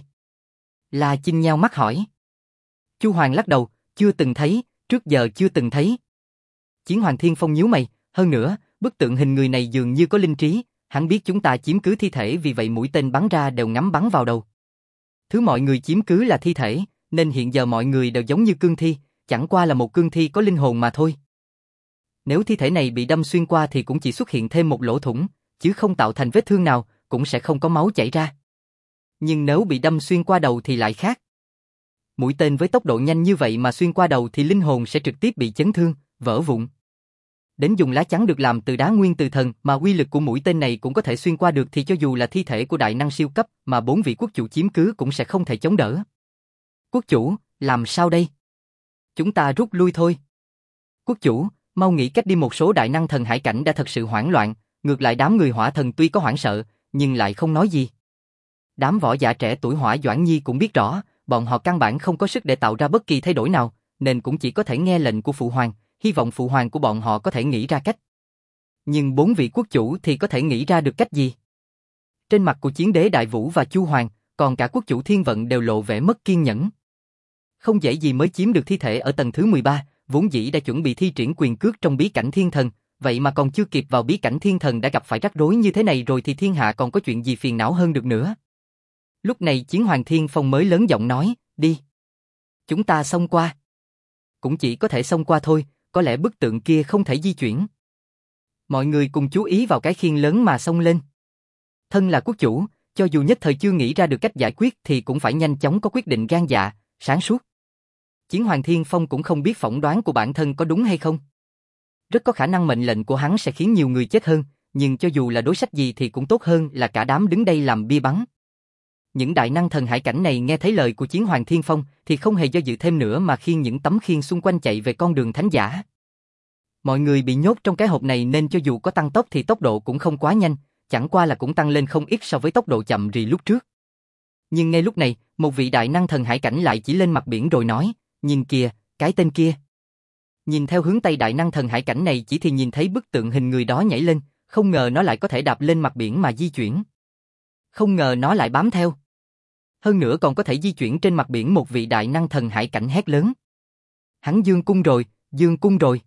La Chinh nheo mắt hỏi. Chu Hoàng lắc đầu, chưa từng thấy, trước giờ chưa từng thấy. Chiến Hoàng Thiên Phong nhíu mày, hơn nữa, bức tượng hình người này dường như có linh trí, hắn biết chúng ta chiếm cứ thi thể, vì vậy mũi tên bắn ra đều ngắm bắn vào đầu. Thứ mọi người chiếm cứ là thi thể, nên hiện giờ mọi người đều giống như cương thi, chẳng qua là một cương thi có linh hồn mà thôi. Nếu thi thể này bị đâm xuyên qua thì cũng chỉ xuất hiện thêm một lỗ thủng, chứ không tạo thành vết thương nào, cũng sẽ không có máu chảy ra. Nhưng nếu bị đâm xuyên qua đầu thì lại khác. Mũi tên với tốc độ nhanh như vậy mà xuyên qua đầu thì linh hồn sẽ trực tiếp bị chấn thương, vỡ vụn. Đến dùng lá chắn được làm từ đá nguyên từ thần mà uy lực của mũi tên này cũng có thể xuyên qua được thì cho dù là thi thể của đại năng siêu cấp mà bốn vị quốc chủ chiếm cứ cũng sẽ không thể chống đỡ. Quốc chủ, làm sao đây? Chúng ta rút lui thôi. Quốc chủ, mau nghĩ cách đi. Một số đại năng thần hải cảnh đã thật sự hoảng loạn, ngược lại đám người Hỏa Thần tuy có hoảng sợ, nhưng lại không nói gì. Đám võ giả trẻ tuổi Hỏa Doãn Nhi cũng biết rõ, bọn họ căn bản không có sức để tạo ra bất kỳ thay đổi nào, nên cũng chỉ có thể nghe lệnh của Phụ Hoàng, hy vọng Phụ Hoàng của bọn họ có thể nghĩ ra cách. Nhưng bốn vị quốc chủ thì có thể nghĩ ra được cách gì? Trên mặt của Chiến Đế Đại Vũ và Chu Hoàng, còn cả quốc chủ Thiên Vận đều lộ vẻ mất kiên nhẫn. Không dễ gì mới chiếm được thi thể ở tầng thứ mười ba, vốn dĩ đã chuẩn bị thi triển quyền cước trong bí cảnh thiên thần, vậy mà còn chưa kịp vào bí cảnh thiên thần đã gặp phải rắc rối như thế này rồi thì thiên hạ còn có chuyện gì phiền não hơn được nữa. Lúc này Chiến Hoàng Thiên Phong mới lớn giọng nói, đi. Chúng ta xông qua. Cũng chỉ có thể xông qua thôi, có lẽ bức tượng kia không thể di chuyển. Mọi người cùng chú ý vào cái khiên lớn mà xông lên. Thân là quốc chủ, cho dù nhất thời chưa nghĩ ra được cách giải quyết thì cũng phải nhanh chóng có quyết định gan dạ, sáng suốt. Chiến Hoàng Thiên Phong cũng không biết phỏng đoán của bản thân có đúng hay không. Rất có khả năng mệnh lệnh của hắn sẽ khiến nhiều người chết hơn, nhưng cho dù là đối sách gì thì cũng tốt hơn là cả đám đứng đây làm bia bắn. Những đại năng thần hải cảnh này nghe thấy lời của Chiến Hoàng Thiên Phong thì không hề do dự thêm nữa mà khiêng những tấm khiên xung quanh chạy về con đường thánh giả. Mọi người bị nhốt trong cái hộp này nên cho dù có tăng tốc thì tốc độ cũng không quá nhanh, chẳng qua là cũng tăng lên không ít so với tốc độ chậm rì lúc trước. Nhưng ngay lúc này, một vị đại năng thần hải cảnh lại chỉ lên mặt biển rồi nói, nhìn kìa, cái tên kia. Nhìn theo hướng Tây đại năng thần hải cảnh này chỉ thì nhìn thấy bức tượng hình người đó nhảy lên, không ngờ nó lại có thể đạp lên mặt biển mà di chuyển. Không ngờ nó lại bám theo. Hơn nữa còn có thể di chuyển trên mặt biển. Một vị đại năng thần hải cảnh hét lớn. Hắn dương cung rồi, dương cung rồi.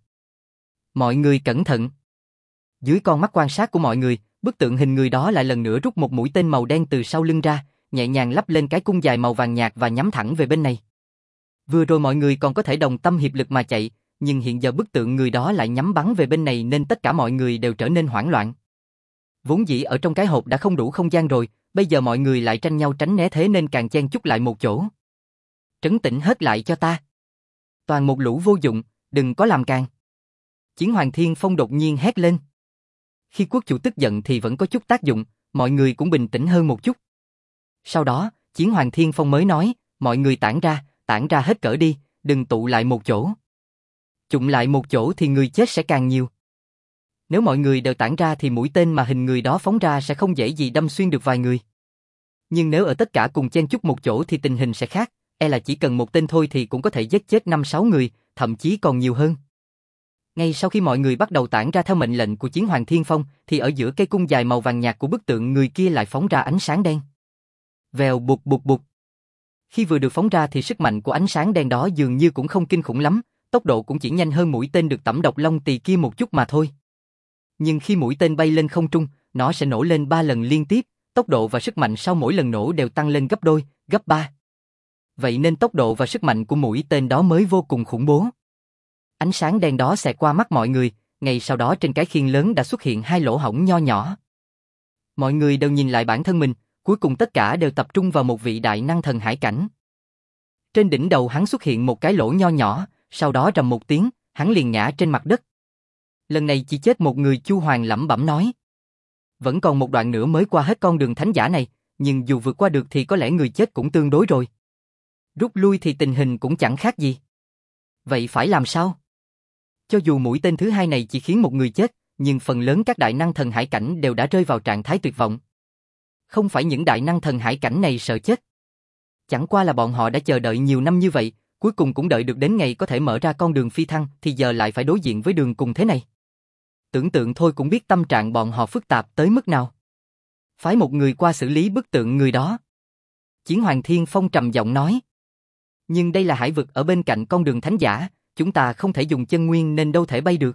Mọi người cẩn thận. Dưới con mắt quan sát của mọi người, bức tượng hình người đó lại lần nữa rút một mũi tên màu đen từ sau lưng ra, nhẹ nhàng lắp lên cái cung dài màu vàng nhạt và nhắm thẳng về bên này. Vừa rồi mọi người còn có thể đồng tâm hiệp lực mà chạy, nhưng hiện giờ bức tượng người đó lại nhắm bắn về bên này nên tất cả mọi người đều trở nên hoảng loạn. Vốn dĩ ở trong cái hộp đã không đủ không gian rồi, bây giờ mọi người lại tranh nhau tránh né thế nên càng chen chúc lại một chỗ. Trấn tĩnh hết lại cho ta. Toàn một lũ vô dụng, đừng có làm càng. Chiến Hoàng Thiên Phong đột nhiên hét lên. Khi quốc chủ tức giận thì vẫn có chút tác dụng, mọi người cũng bình tĩnh hơn một chút. Sau đó, Chiến Hoàng Thiên Phong mới nói, mọi người tản ra, tản ra hết cỡ đi, đừng tụ lại một chỗ. Chụm lại một chỗ thì người chết sẽ càng nhiều. Nếu mọi người đều tản ra thì mũi tên mà hình người đó phóng ra sẽ không dễ gì đâm xuyên được vài người. Nhưng nếu ở tất cả cùng chen chúc một chỗ thì tình hình sẽ khác, e là chỉ cần một tên thôi thì cũng có thể giết chết năm sáu người, thậm chí còn nhiều hơn. Ngay sau khi mọi người bắt đầu tản ra theo mệnh lệnh của Chiến Hoàng Thiên Phong thì ở giữa cây cung dài màu vàng nhạt của bức tượng người kia lại phóng ra ánh sáng đen. Vèo bụt bụt bụt. Khi vừa được phóng ra thì sức mạnh của ánh sáng đen đó dường như cũng không kinh khủng lắm, tốc độ cũng chỉ nhanh hơn mũi tên được tẩm độc long tỳ kia một chút mà thôi. Nhưng khi mũi tên bay lên không trung, nó sẽ nổ lên ba lần liên tiếp, tốc độ và sức mạnh sau mỗi lần nổ đều tăng lên gấp đôi, gấp ba. Vậy nên tốc độ và sức mạnh của mũi tên đó mới vô cùng khủng bố. Ánh sáng đen đó xẹt qua mắt mọi người, ngay sau đó trên cái khiên lớn đã xuất hiện hai lỗ hổng nho nhỏ. Mọi người đều nhìn lại bản thân mình, cuối cùng tất cả đều tập trung vào một vị đại năng thần hải cảnh. Trên đỉnh đầu hắn xuất hiện một cái lỗ nho nhỏ, sau đó rầm một tiếng, hắn liền ngã trên mặt đất. Lần này chỉ chết một người. Chu Hoàng lẩm bẩm nói. Vẫn còn một đoạn nữa mới qua hết con đường thánh giả này, nhưng dù vượt qua được thì có lẽ người chết cũng tương đối rồi. Rút lui thì tình hình cũng chẳng khác gì. Vậy phải làm sao? Cho dù mũi tên thứ hai này chỉ khiến một người chết, nhưng phần lớn các đại năng thần hải cảnh đều đã rơi vào trạng thái tuyệt vọng. Không phải những đại năng thần hải cảnh này sợ chết. Chẳng qua là bọn họ đã chờ đợi nhiều năm như vậy, cuối cùng cũng đợi được đến ngày có thể mở ra con đường phi thăng thì giờ lại phải đối diện với đường cùng thế này. Tưởng tượng thôi cũng biết tâm trạng bọn họ phức tạp tới mức nào. Phái một người qua xử lý bức tượng người đó. Chiến Hoàng Thiên Phong trầm giọng nói. Nhưng đây là hải vực ở bên cạnh con đường thánh giả, chúng ta không thể dùng chân nguyên nên đâu thể bay được.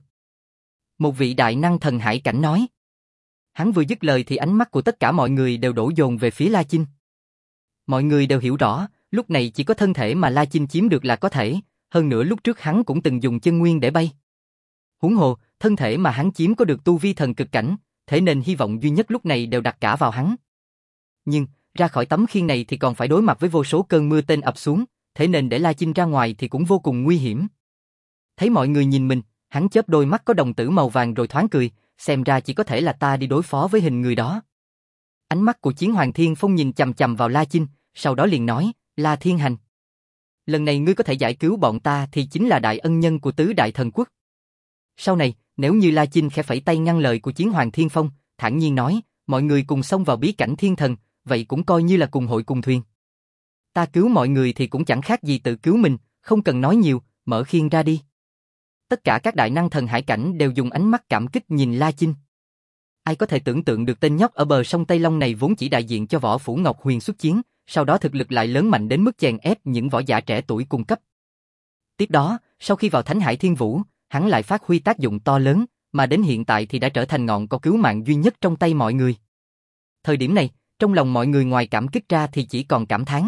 Một vị đại năng thần hải cảnh nói. Hắn vừa dứt lời thì ánh mắt của tất cả mọi người đều đổ dồn về phía La Chinh. Mọi người đều hiểu rõ, lúc này chỉ có thân thể mà La Chinh chiếm được là có thể, hơn nữa lúc trước hắn cũng từng dùng chân nguyên để bay. Huống hồ, thân thể mà hắn chiếm có được tu vi thần cực cảnh, thế nên hy vọng duy nhất lúc này đều đặt cả vào hắn. Nhưng, ra khỏi tấm khiên này thì còn phải đối mặt với vô số cơn mưa tên ập xuống, thế nên để La Chinh ra ngoài thì cũng vô cùng nguy hiểm. Thấy mọi người nhìn mình, hắn chớp đôi mắt có đồng tử màu vàng rồi thoáng cười, xem ra chỉ có thể là ta đi đối phó với hình người đó. Ánh mắt của Chiến Hoàng Thiên Phong nhìn chằm chằm vào La Chinh, sau đó liền nói, La Thiên Hành. Lần này ngươi có thể giải cứu bọn ta thì chính là đại ân nhân của tứ đại thần quốc. Sau này, nếu như La Chinh khẽ phẩy tay ngăn lời của Chiến Hoàng Thiên Phong, thản nhiên nói, mọi người cùng xông vào bí cảnh thiên thần, vậy cũng coi như là cùng hội cùng thuyền. Ta cứu mọi người thì cũng chẳng khác gì tự cứu mình, không cần nói nhiều, mở khiên ra đi. Tất cả các đại năng thần hải cảnh đều dùng ánh mắt cảm kích nhìn La Chinh. Ai có thể tưởng tượng được tên nhóc ở bờ sông Tây Long này vốn chỉ đại diện cho võ phủ Ngọc Huyền xuất chiến, sau đó thực lực lại lớn mạnh đến mức chèn ép những võ giả trẻ tuổi cùng cấp. Tiếp đó, sau khi vào Thánh Hải Thiên Vũ, hắn lại phát huy tác dụng to lớn, mà đến hiện tại thì đã trở thành ngọn cỏ cứu mạng duy nhất trong tay mọi người. Thời điểm này, trong Trong lòng mọi người ngoài cảm kích ra thì chỉ còn cảm thán.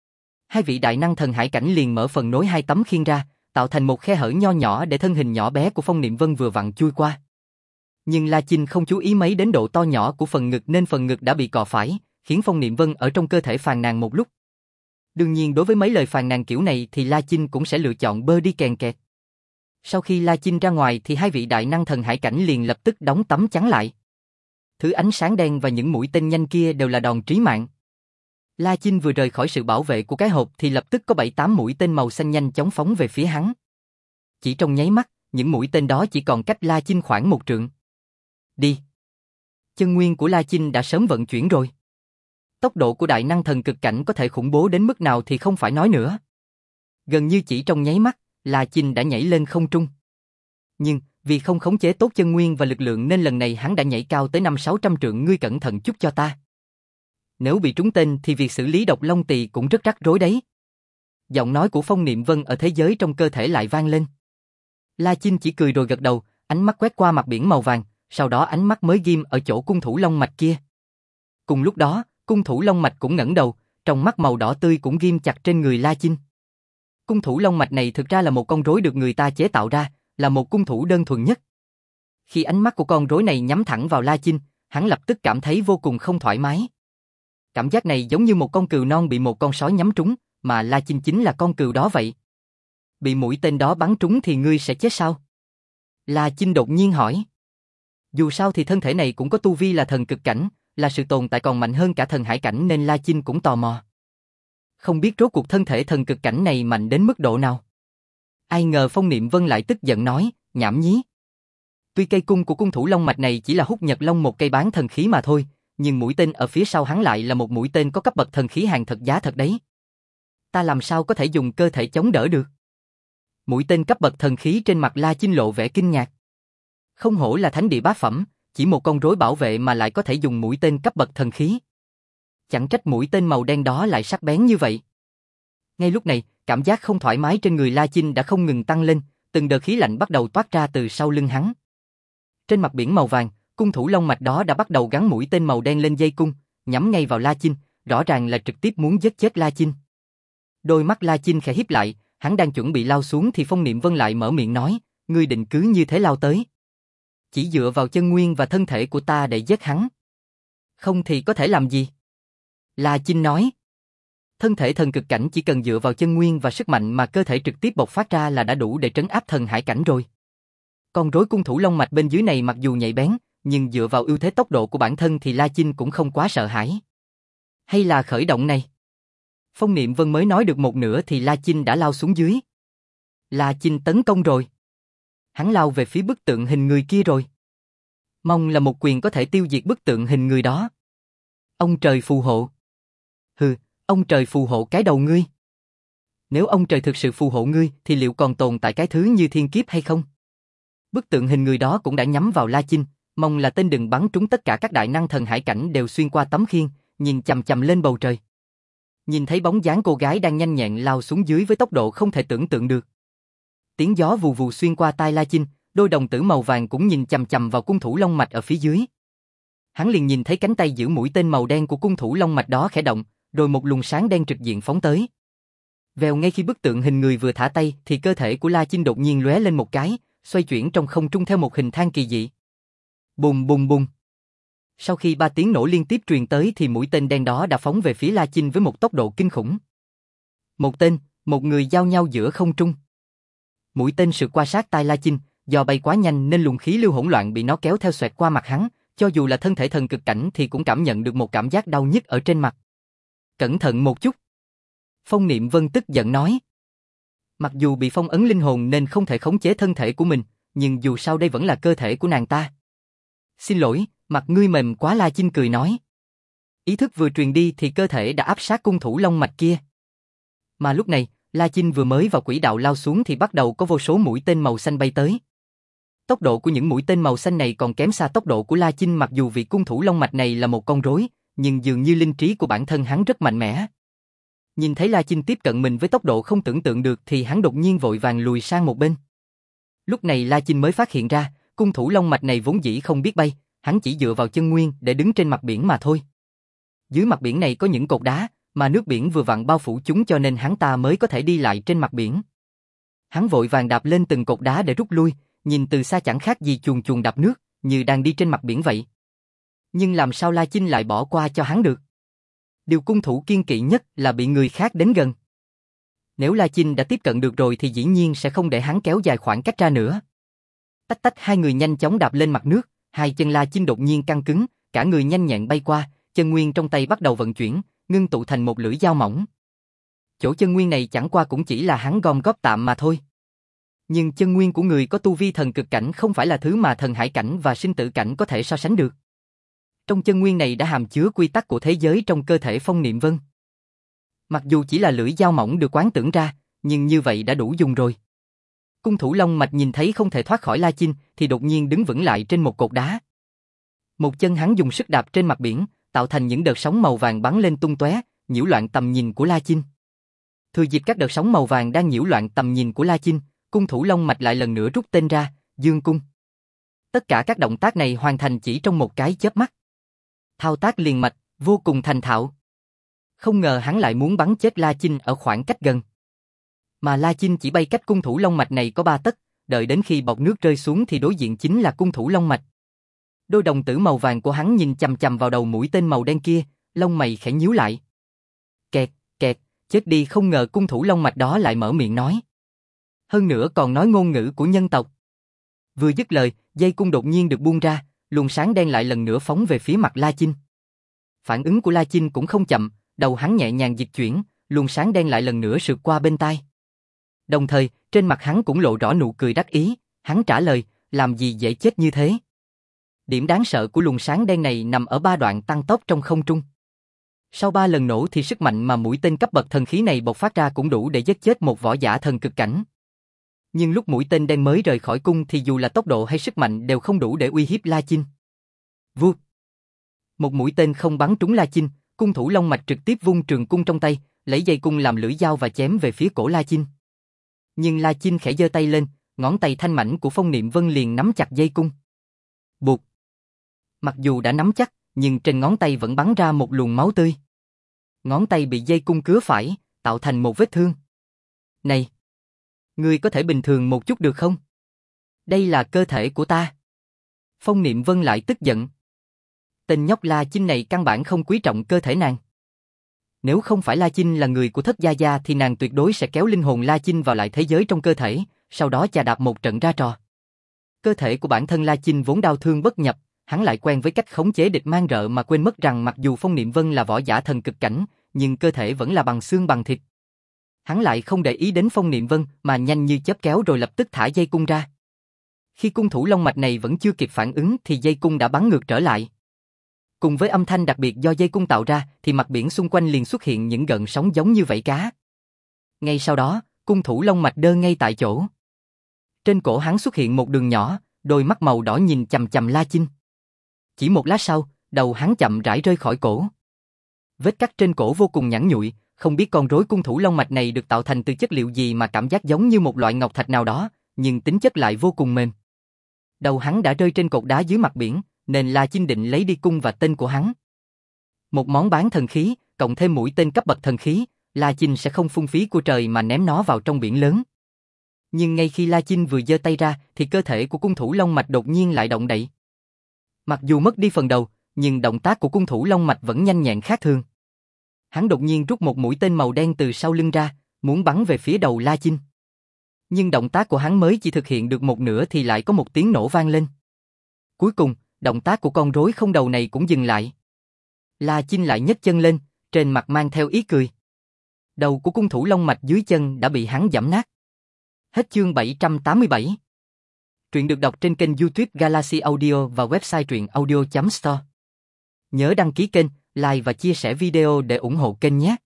Hai vị đại năng thần hải cảnh liền mở phần nối hai tấm khiên ra, tạo thành một khe hở nho nhỏ để thân hình nhỏ bé của Phong Niệm Vân vừa vặn chui qua. Nhưng La Chinh không chú ý mấy đến độ to nhỏ của phần ngực nên phần ngực đã bị cọ phải, khiến Phong Niệm Vân ở trong cơ thể phàn nàn một lúc. Đương nhiên đối với mấy lời phàn nàn kiểu này thì La Chinh cũng sẽ lựa chọn bơ đi kèn kẹt. Sau khi La Chinh ra ngoài thì hai vị đại năng thần hải cảnh liền lập tức đóng tấm chắn lại. Thứ ánh sáng đen và những mũi tên nhanh kia đều là đòn trí mạng. La Chinh vừa rời khỏi sự bảo vệ của cái hộp thì lập tức có bảy tám mũi tên màu xanh nhanh chóng phóng về phía hắn. Chỉ trong nháy mắt, những mũi tên đó chỉ còn cách La Chinh khoảng một trượng. Đi! Chân nguyên của La Chinh đã sớm vận chuyển rồi. Tốc độ của đại năng thần cực cảnh có thể khủng bố đến mức nào thì không phải nói nữa. Gần như chỉ trong nháy mắt, La Chinh đã nhảy lên không trung. Nhưng, vì không khống chế tốt chân nguyên và lực lượng nên lần này hắn đã nhảy cao tới năm sáu trăm trượng, ngươi cẩn thận chút cho ta. Nếu bị trúng tên thì việc xử lý độc long tỳ cũng rất rắc rối đấy. Giọng nói của Phong Niệm Vân ở thế giới trong cơ thể lại vang lên. La Chinh chỉ cười rồi gật đầu, ánh mắt quét qua mặt biển màu vàng, sau đó ánh mắt mới ghim ở chỗ cung thủ long mạch kia. Cùng lúc đó, cung thủ long mạch cũng ngẩng đầu, trong mắt màu đỏ tươi cũng ghim chặt trên người La Chinh. Cung thủ long mạch này thực ra là một con rối được người ta chế tạo ra, là một cung thủ đơn thuần nhất. Khi ánh mắt của con rối này nhắm thẳng vào La Chinh, hắn lập tức cảm thấy vô cùng không thoải mái. Cảm giác này giống như một con cừu non bị một con sói nhắm trúng, mà La Chinh chính là con cừu đó vậy. Bị mũi tên đó bắn trúng thì ngươi sẽ chết sao? La Chinh đột nhiên hỏi. Dù sao thì thân thể này cũng có tu vi là thần cực cảnh, là sự tồn tại còn mạnh hơn cả thần hải cảnh nên La Chinh cũng tò mò. Không biết rốt cuộc thân thể thần cực cảnh này mạnh đến mức độ nào. Ai ngờ Phong Niệm Vân lại tức giận nói, nhảm nhí. Tuy cây cung của cung thủ long mạch này chỉ là hút nhật long một cây bán thần khí mà thôi, nhưng mũi tên ở phía sau hắn lại là một mũi tên có cấp bậc thần khí hàng thật giá thật đấy. Ta làm sao có thể dùng cơ thể chống đỡ được? Mũi tên cấp bậc thần khí trên mặt La Chinh lộ vẻ kinh ngạc. Không hổ là thánh địa bá phẩm, chỉ một con rối bảo vệ mà lại có thể dùng mũi tên cấp bậc thần khí. Chẳng trách mũi tên màu đen đó lại sắc bén như vậy. Ngay lúc này, cảm giác không thoải mái trên người La Chinh đã không ngừng tăng lên, từng đợt khí lạnh bắt đầu toát ra từ sau lưng hắn. Trên mặt biển màu vàng, cung thủ long mạch đó đã bắt đầu gắn mũi tên màu đen lên dây cung, nhắm ngay vào La Chinh, rõ ràng là trực tiếp muốn giết chết La Chinh. Đôi mắt La Chinh khẽ híp lại, hắn đang chuẩn bị lao xuống thì Phong Niệm Vân lại mở miệng nói, ngươi định cứ như thế lao tới. Chỉ dựa vào chân nguyên và thân thể của ta để giết hắn. Không thì có thể làm gì? La Chinh nói. Thân thể thần cực cảnh chỉ cần dựa vào chân nguyên và sức mạnh mà cơ thể trực tiếp bộc phát ra là đã đủ để trấn áp thần hải cảnh rồi. Con rối cung thủ long mạch bên dưới này mặc dù nhạy bén, nhưng dựa vào ưu thế tốc độ của bản thân thì La Chinh cũng không quá sợ hãi. Hay là khởi động này? Phong Niệm Vân mới nói được một nửa thì La Chinh đã lao xuống dưới. La Chinh tấn công rồi. Hắn lao về phía bức tượng hình người kia rồi. Mong là một quyền có thể tiêu diệt bức tượng hình người đó. Ông trời phù hộ. Hừ, ông trời phù hộ cái đầu ngươi. Nếu ông trời thực sự phù hộ ngươi thì liệu còn tồn tại cái thứ như thiên kiếp hay không? Bức tượng hình người đó cũng đã nhắm vào La Chinh, mong là tên đừng bắn trúng tất cả các đại năng thần hải cảnh đều xuyên qua tấm khiên, nhìn chằm chằm lên bầu trời. Nhìn thấy bóng dáng cô gái đang nhanh nhẹn lao xuống dưới với tốc độ không thể tưởng tượng được. Tiếng gió vù vù xuyên qua tai La Chinh, đôi đồng tử màu vàng cũng nhìn chằm chằm vào cung thủ long mạch ở phía dưới. Hắn liền nhìn thấy cánh tay giữ mũi tên màu đen của cung thủ long mạch đó khẽ động, rồi một luồng sáng đen trực diện phóng tới. Vèo, ngay khi bức tượng hình người vừa thả tay thì cơ thể của La Chinh đột nhiên lóe lên một cái, xoay chuyển trong không trung theo một hình thang kỳ dị. Bùng bùng bùng. Sau khi ba tiếng nổ liên tiếp truyền tới thì mũi tên đen đó đã phóng về phía La Chinh với một tốc độ kinh khủng. Một tên, một người giao nhau giữa không trung. Mũi tên sượt qua sát tai La Chinh, do bay quá nhanh nên luồng khí lưu hỗn loạn bị nó kéo theo xoẹt qua mặt hắn, cho dù là thân thể thần cực cảnh thì cũng cảm nhận được một cảm giác đau nhức ở trên mặt. Cẩn thận một chút. Phong Niệm Vân tức giận nói. Mặc dù bị phong ấn linh hồn nên không thể khống chế thân thể của mình, nhưng dù sao đây vẫn là cơ thể của nàng ta. Xin lỗi, mặt ngươi mềm quá, La Chinh cười nói. Ý thức vừa truyền đi thì cơ thể đã áp sát cung thủ long mạch kia. Mà lúc này, La Chinh vừa mới vào quỹ đạo lao xuống thì bắt đầu có vô số mũi tên màu xanh bay tới. Tốc độ của những mũi tên màu xanh này còn kém xa tốc độ của La Chinh, mặc dù vị cung thủ long mạch này là một con rối, nhưng dường như linh trí của bản thân hắn rất mạnh mẽ. Nhìn thấy La Chinh tiếp cận mình với tốc độ không tưởng tượng được thì hắn đột nhiên vội vàng lùi sang một bên. Lúc này La Chinh mới phát hiện ra, cung thủ long mạch này vốn dĩ không biết bay, hắn chỉ dựa vào chân nguyên để đứng trên mặt biển mà thôi. Dưới mặt biển này có những cột đá, mà nước biển vừa vặn bao phủ chúng cho nên hắn ta mới có thể đi lại trên mặt biển. Hắn vội vàng đạp lên từng cột đá để rút lui, nhìn từ xa chẳng khác gì chuồn chuồn đạp nước, như đang đi trên mặt biển vậy. Nhưng làm sao La Chinh lại bỏ qua cho hắn được? Điều cung thủ kiêng kỵ nhất là bị người khác đến gần. Nếu La Chinh đã tiếp cận được rồi thì dĩ nhiên sẽ không để hắn kéo dài khoảng cách ra nữa. Tách tách hai người nhanh chóng đạp lên mặt nước, hai chân La Chinh đột nhiên căng cứng, cả người nhanh nhẹn bay qua, chân nguyên trong tay bắt đầu vận chuyển, ngưng tụ thành một lưỡi dao mỏng. Chỗ chân nguyên này chẳng qua cũng chỉ là hắn gom góp tạm mà thôi. Nhưng chân nguyên của người có tu vi thần cực cảnh không phải là thứ mà thần hải cảnh và sinh tử cảnh có thể so sánh được. Trong chân nguyên này đã hàm chứa quy tắc của thế giới trong cơ thể Phong Niệm Vân. Mặc dù chỉ là lưỡi dao mỏng được quán tưởng ra, nhưng như vậy đã đủ dùng rồi. Cung thủ Long Mạch nhìn thấy không thể thoát khỏi La Chinh, thì đột nhiên đứng vững lại trên một cột đá. Một chân hắn dùng sức đạp trên mặt biển, tạo thành những đợt sóng màu vàng bắn lên tung tóe, nhiễu loạn tầm nhìn của La Chinh. Thừa dịp các đợt sóng màu vàng đang nhiễu loạn tầm nhìn của La Chinh, cung thủ Long Mạch lại lần nữa rút tên ra, Dương Cung. Tất cả các động tác này hoàn thành chỉ trong một cái chớp mắt. Thao tác liền mạch, vô cùng thành thạo. Không ngờ hắn lại muốn bắn chết La Chinh ở khoảng cách gần. Mà La Chinh chỉ bay cách cung thủ Long Mạch này có ba tấc, đợi đến khi bọt nước rơi xuống thì đối diện chính là cung thủ Long Mạch. Đôi đồng tử màu vàng của hắn nhìn chằm chằm vào đầu mũi tên màu đen kia, lông mày khẽ nhíu lại. Kẹt, kẹt, chết đi, không ngờ cung thủ Long Mạch đó lại mở miệng nói. Hơn nữa còn nói ngôn ngữ của nhân tộc. Vừa dứt lời, dây cung đột nhiên được buông ra, luồng sáng đen lại lần nữa phóng về phía mặt La Chinh. Phản ứng của La Chinh cũng không chậm, đầu hắn nhẹ nhàng dịch chuyển, luồng sáng đen lại lần nữa sượt qua bên tai. Đồng thời, trên mặt hắn cũng lộ rõ nụ cười đắc ý, hắn trả lời, làm gì dễ chết như thế. Điểm đáng sợ của luồng sáng đen này nằm ở ba đoạn tăng tốc trong không trung. Sau ba lần nổ thì sức mạnh mà mũi tên cấp bậc thần khí này bộc phát ra cũng đủ để giết chết một võ giả thần cực cảnh. Nhưng lúc mũi tên đen mới rời khỏi cung thì dù là tốc độ hay sức mạnh đều không đủ để uy hiếp La Chinh. Vút. Một mũi tên không bắn trúng La Chinh, cung thủ Long Mạch trực tiếp vung trường cung trong tay, lấy dây cung làm lưỡi dao và chém về phía cổ La Chinh. Nhưng La Chinh khẽ giơ tay lên, ngón tay thanh mảnh của Phong Niệm Vân liền nắm chặt dây cung. Bụt. Mặc dù đã nắm chắc, nhưng trên ngón tay vẫn bắn ra một luồng máu tươi. Ngón tay bị dây cung cứa phải, tạo thành một vết thương. Này! Ngươi có thể bình thường một chút được không? Đây là cơ thể của ta. Phong Niệm Vân lại tức giận. Tên nhóc La Chinh này căn bản không quý trọng cơ thể nàng. Nếu không phải La Chinh là người của Thất Gia Gia thì nàng tuyệt đối sẽ kéo linh hồn La Chinh vào lại thế giới trong cơ thể, sau đó chà đạp một trận ra trò. Cơ thể của bản thân La Chinh vốn đau thương bất nhập, hắn lại quen với cách khống chế địch mang rợ mà quên mất rằng mặc dù Phong Niệm Vân là võ giả thần cực cảnh, nhưng cơ thể vẫn là bằng xương bằng thịt. Hắn lại không để ý đến Phong Niệm Vân mà nhanh như chớp kéo rồi lập tức thả dây cung ra. Khi cung thủ Long Mạch này vẫn chưa kịp phản ứng thì dây cung đã bắn ngược trở lại. Cùng với âm thanh đặc biệt do dây cung tạo ra thì mặt biển xung quanh liền xuất hiện những gợn sóng giống như vảy cá. Ngay sau đó, cung thủ Long Mạch đơ ngay tại chỗ. Trên cổ hắn xuất hiện một đường nhỏ, đôi mắt màu đỏ nhìn chằm chằm La Chinh. Chỉ một lát sau, đầu hắn chậm rãi rơi khỏi cổ. Vết cắt trên cổ vô cùng nhẵn nhụi, không biết con rối cung thủ Long Mạch này được tạo thành từ chất liệu gì mà cảm giác giống như một loại ngọc thạch nào đó, nhưng tính chất lại vô cùng mềm. Đầu hắn đã rơi trên cột đá dưới mặt biển, nên La Chinh định lấy đi cung và tên của hắn. Một món bán thần khí, cộng thêm mũi tên cấp bậc thần khí, La Chinh sẽ không phung phí của trời mà ném nó vào trong biển lớn. Nhưng ngay khi La Chinh vừa giơ tay ra thì cơ thể của cung thủ Long Mạch đột nhiên lại động đậy. Mặc dù mất đi phần đầu, nhưng động tác của cung thủ Long Mạch vẫn nhanh nhẹn khác thường. Hắn đột nhiên rút một mũi tên màu đen từ sau lưng ra, muốn bắn về phía đầu La Chinh. Nhưng động tác của hắn mới chỉ thực hiện được một nửa thì lại có một tiếng nổ vang lên. Cuối cùng, động tác của con rối không đầu này cũng dừng lại. La Chinh lại nhấc chân lên, trên mặt mang theo ý cười. Đầu của cung thủ Long Mạch dưới chân đã bị hắn giẫm nát. Hết chương bảy trăm tám mươi bảy. Truyện được đọc trên kênh YouTube Galaxy Audio và website truyện audio chấm store. Nhớ đăng ký kênh, like và chia sẻ video để ủng hộ kênh nhé.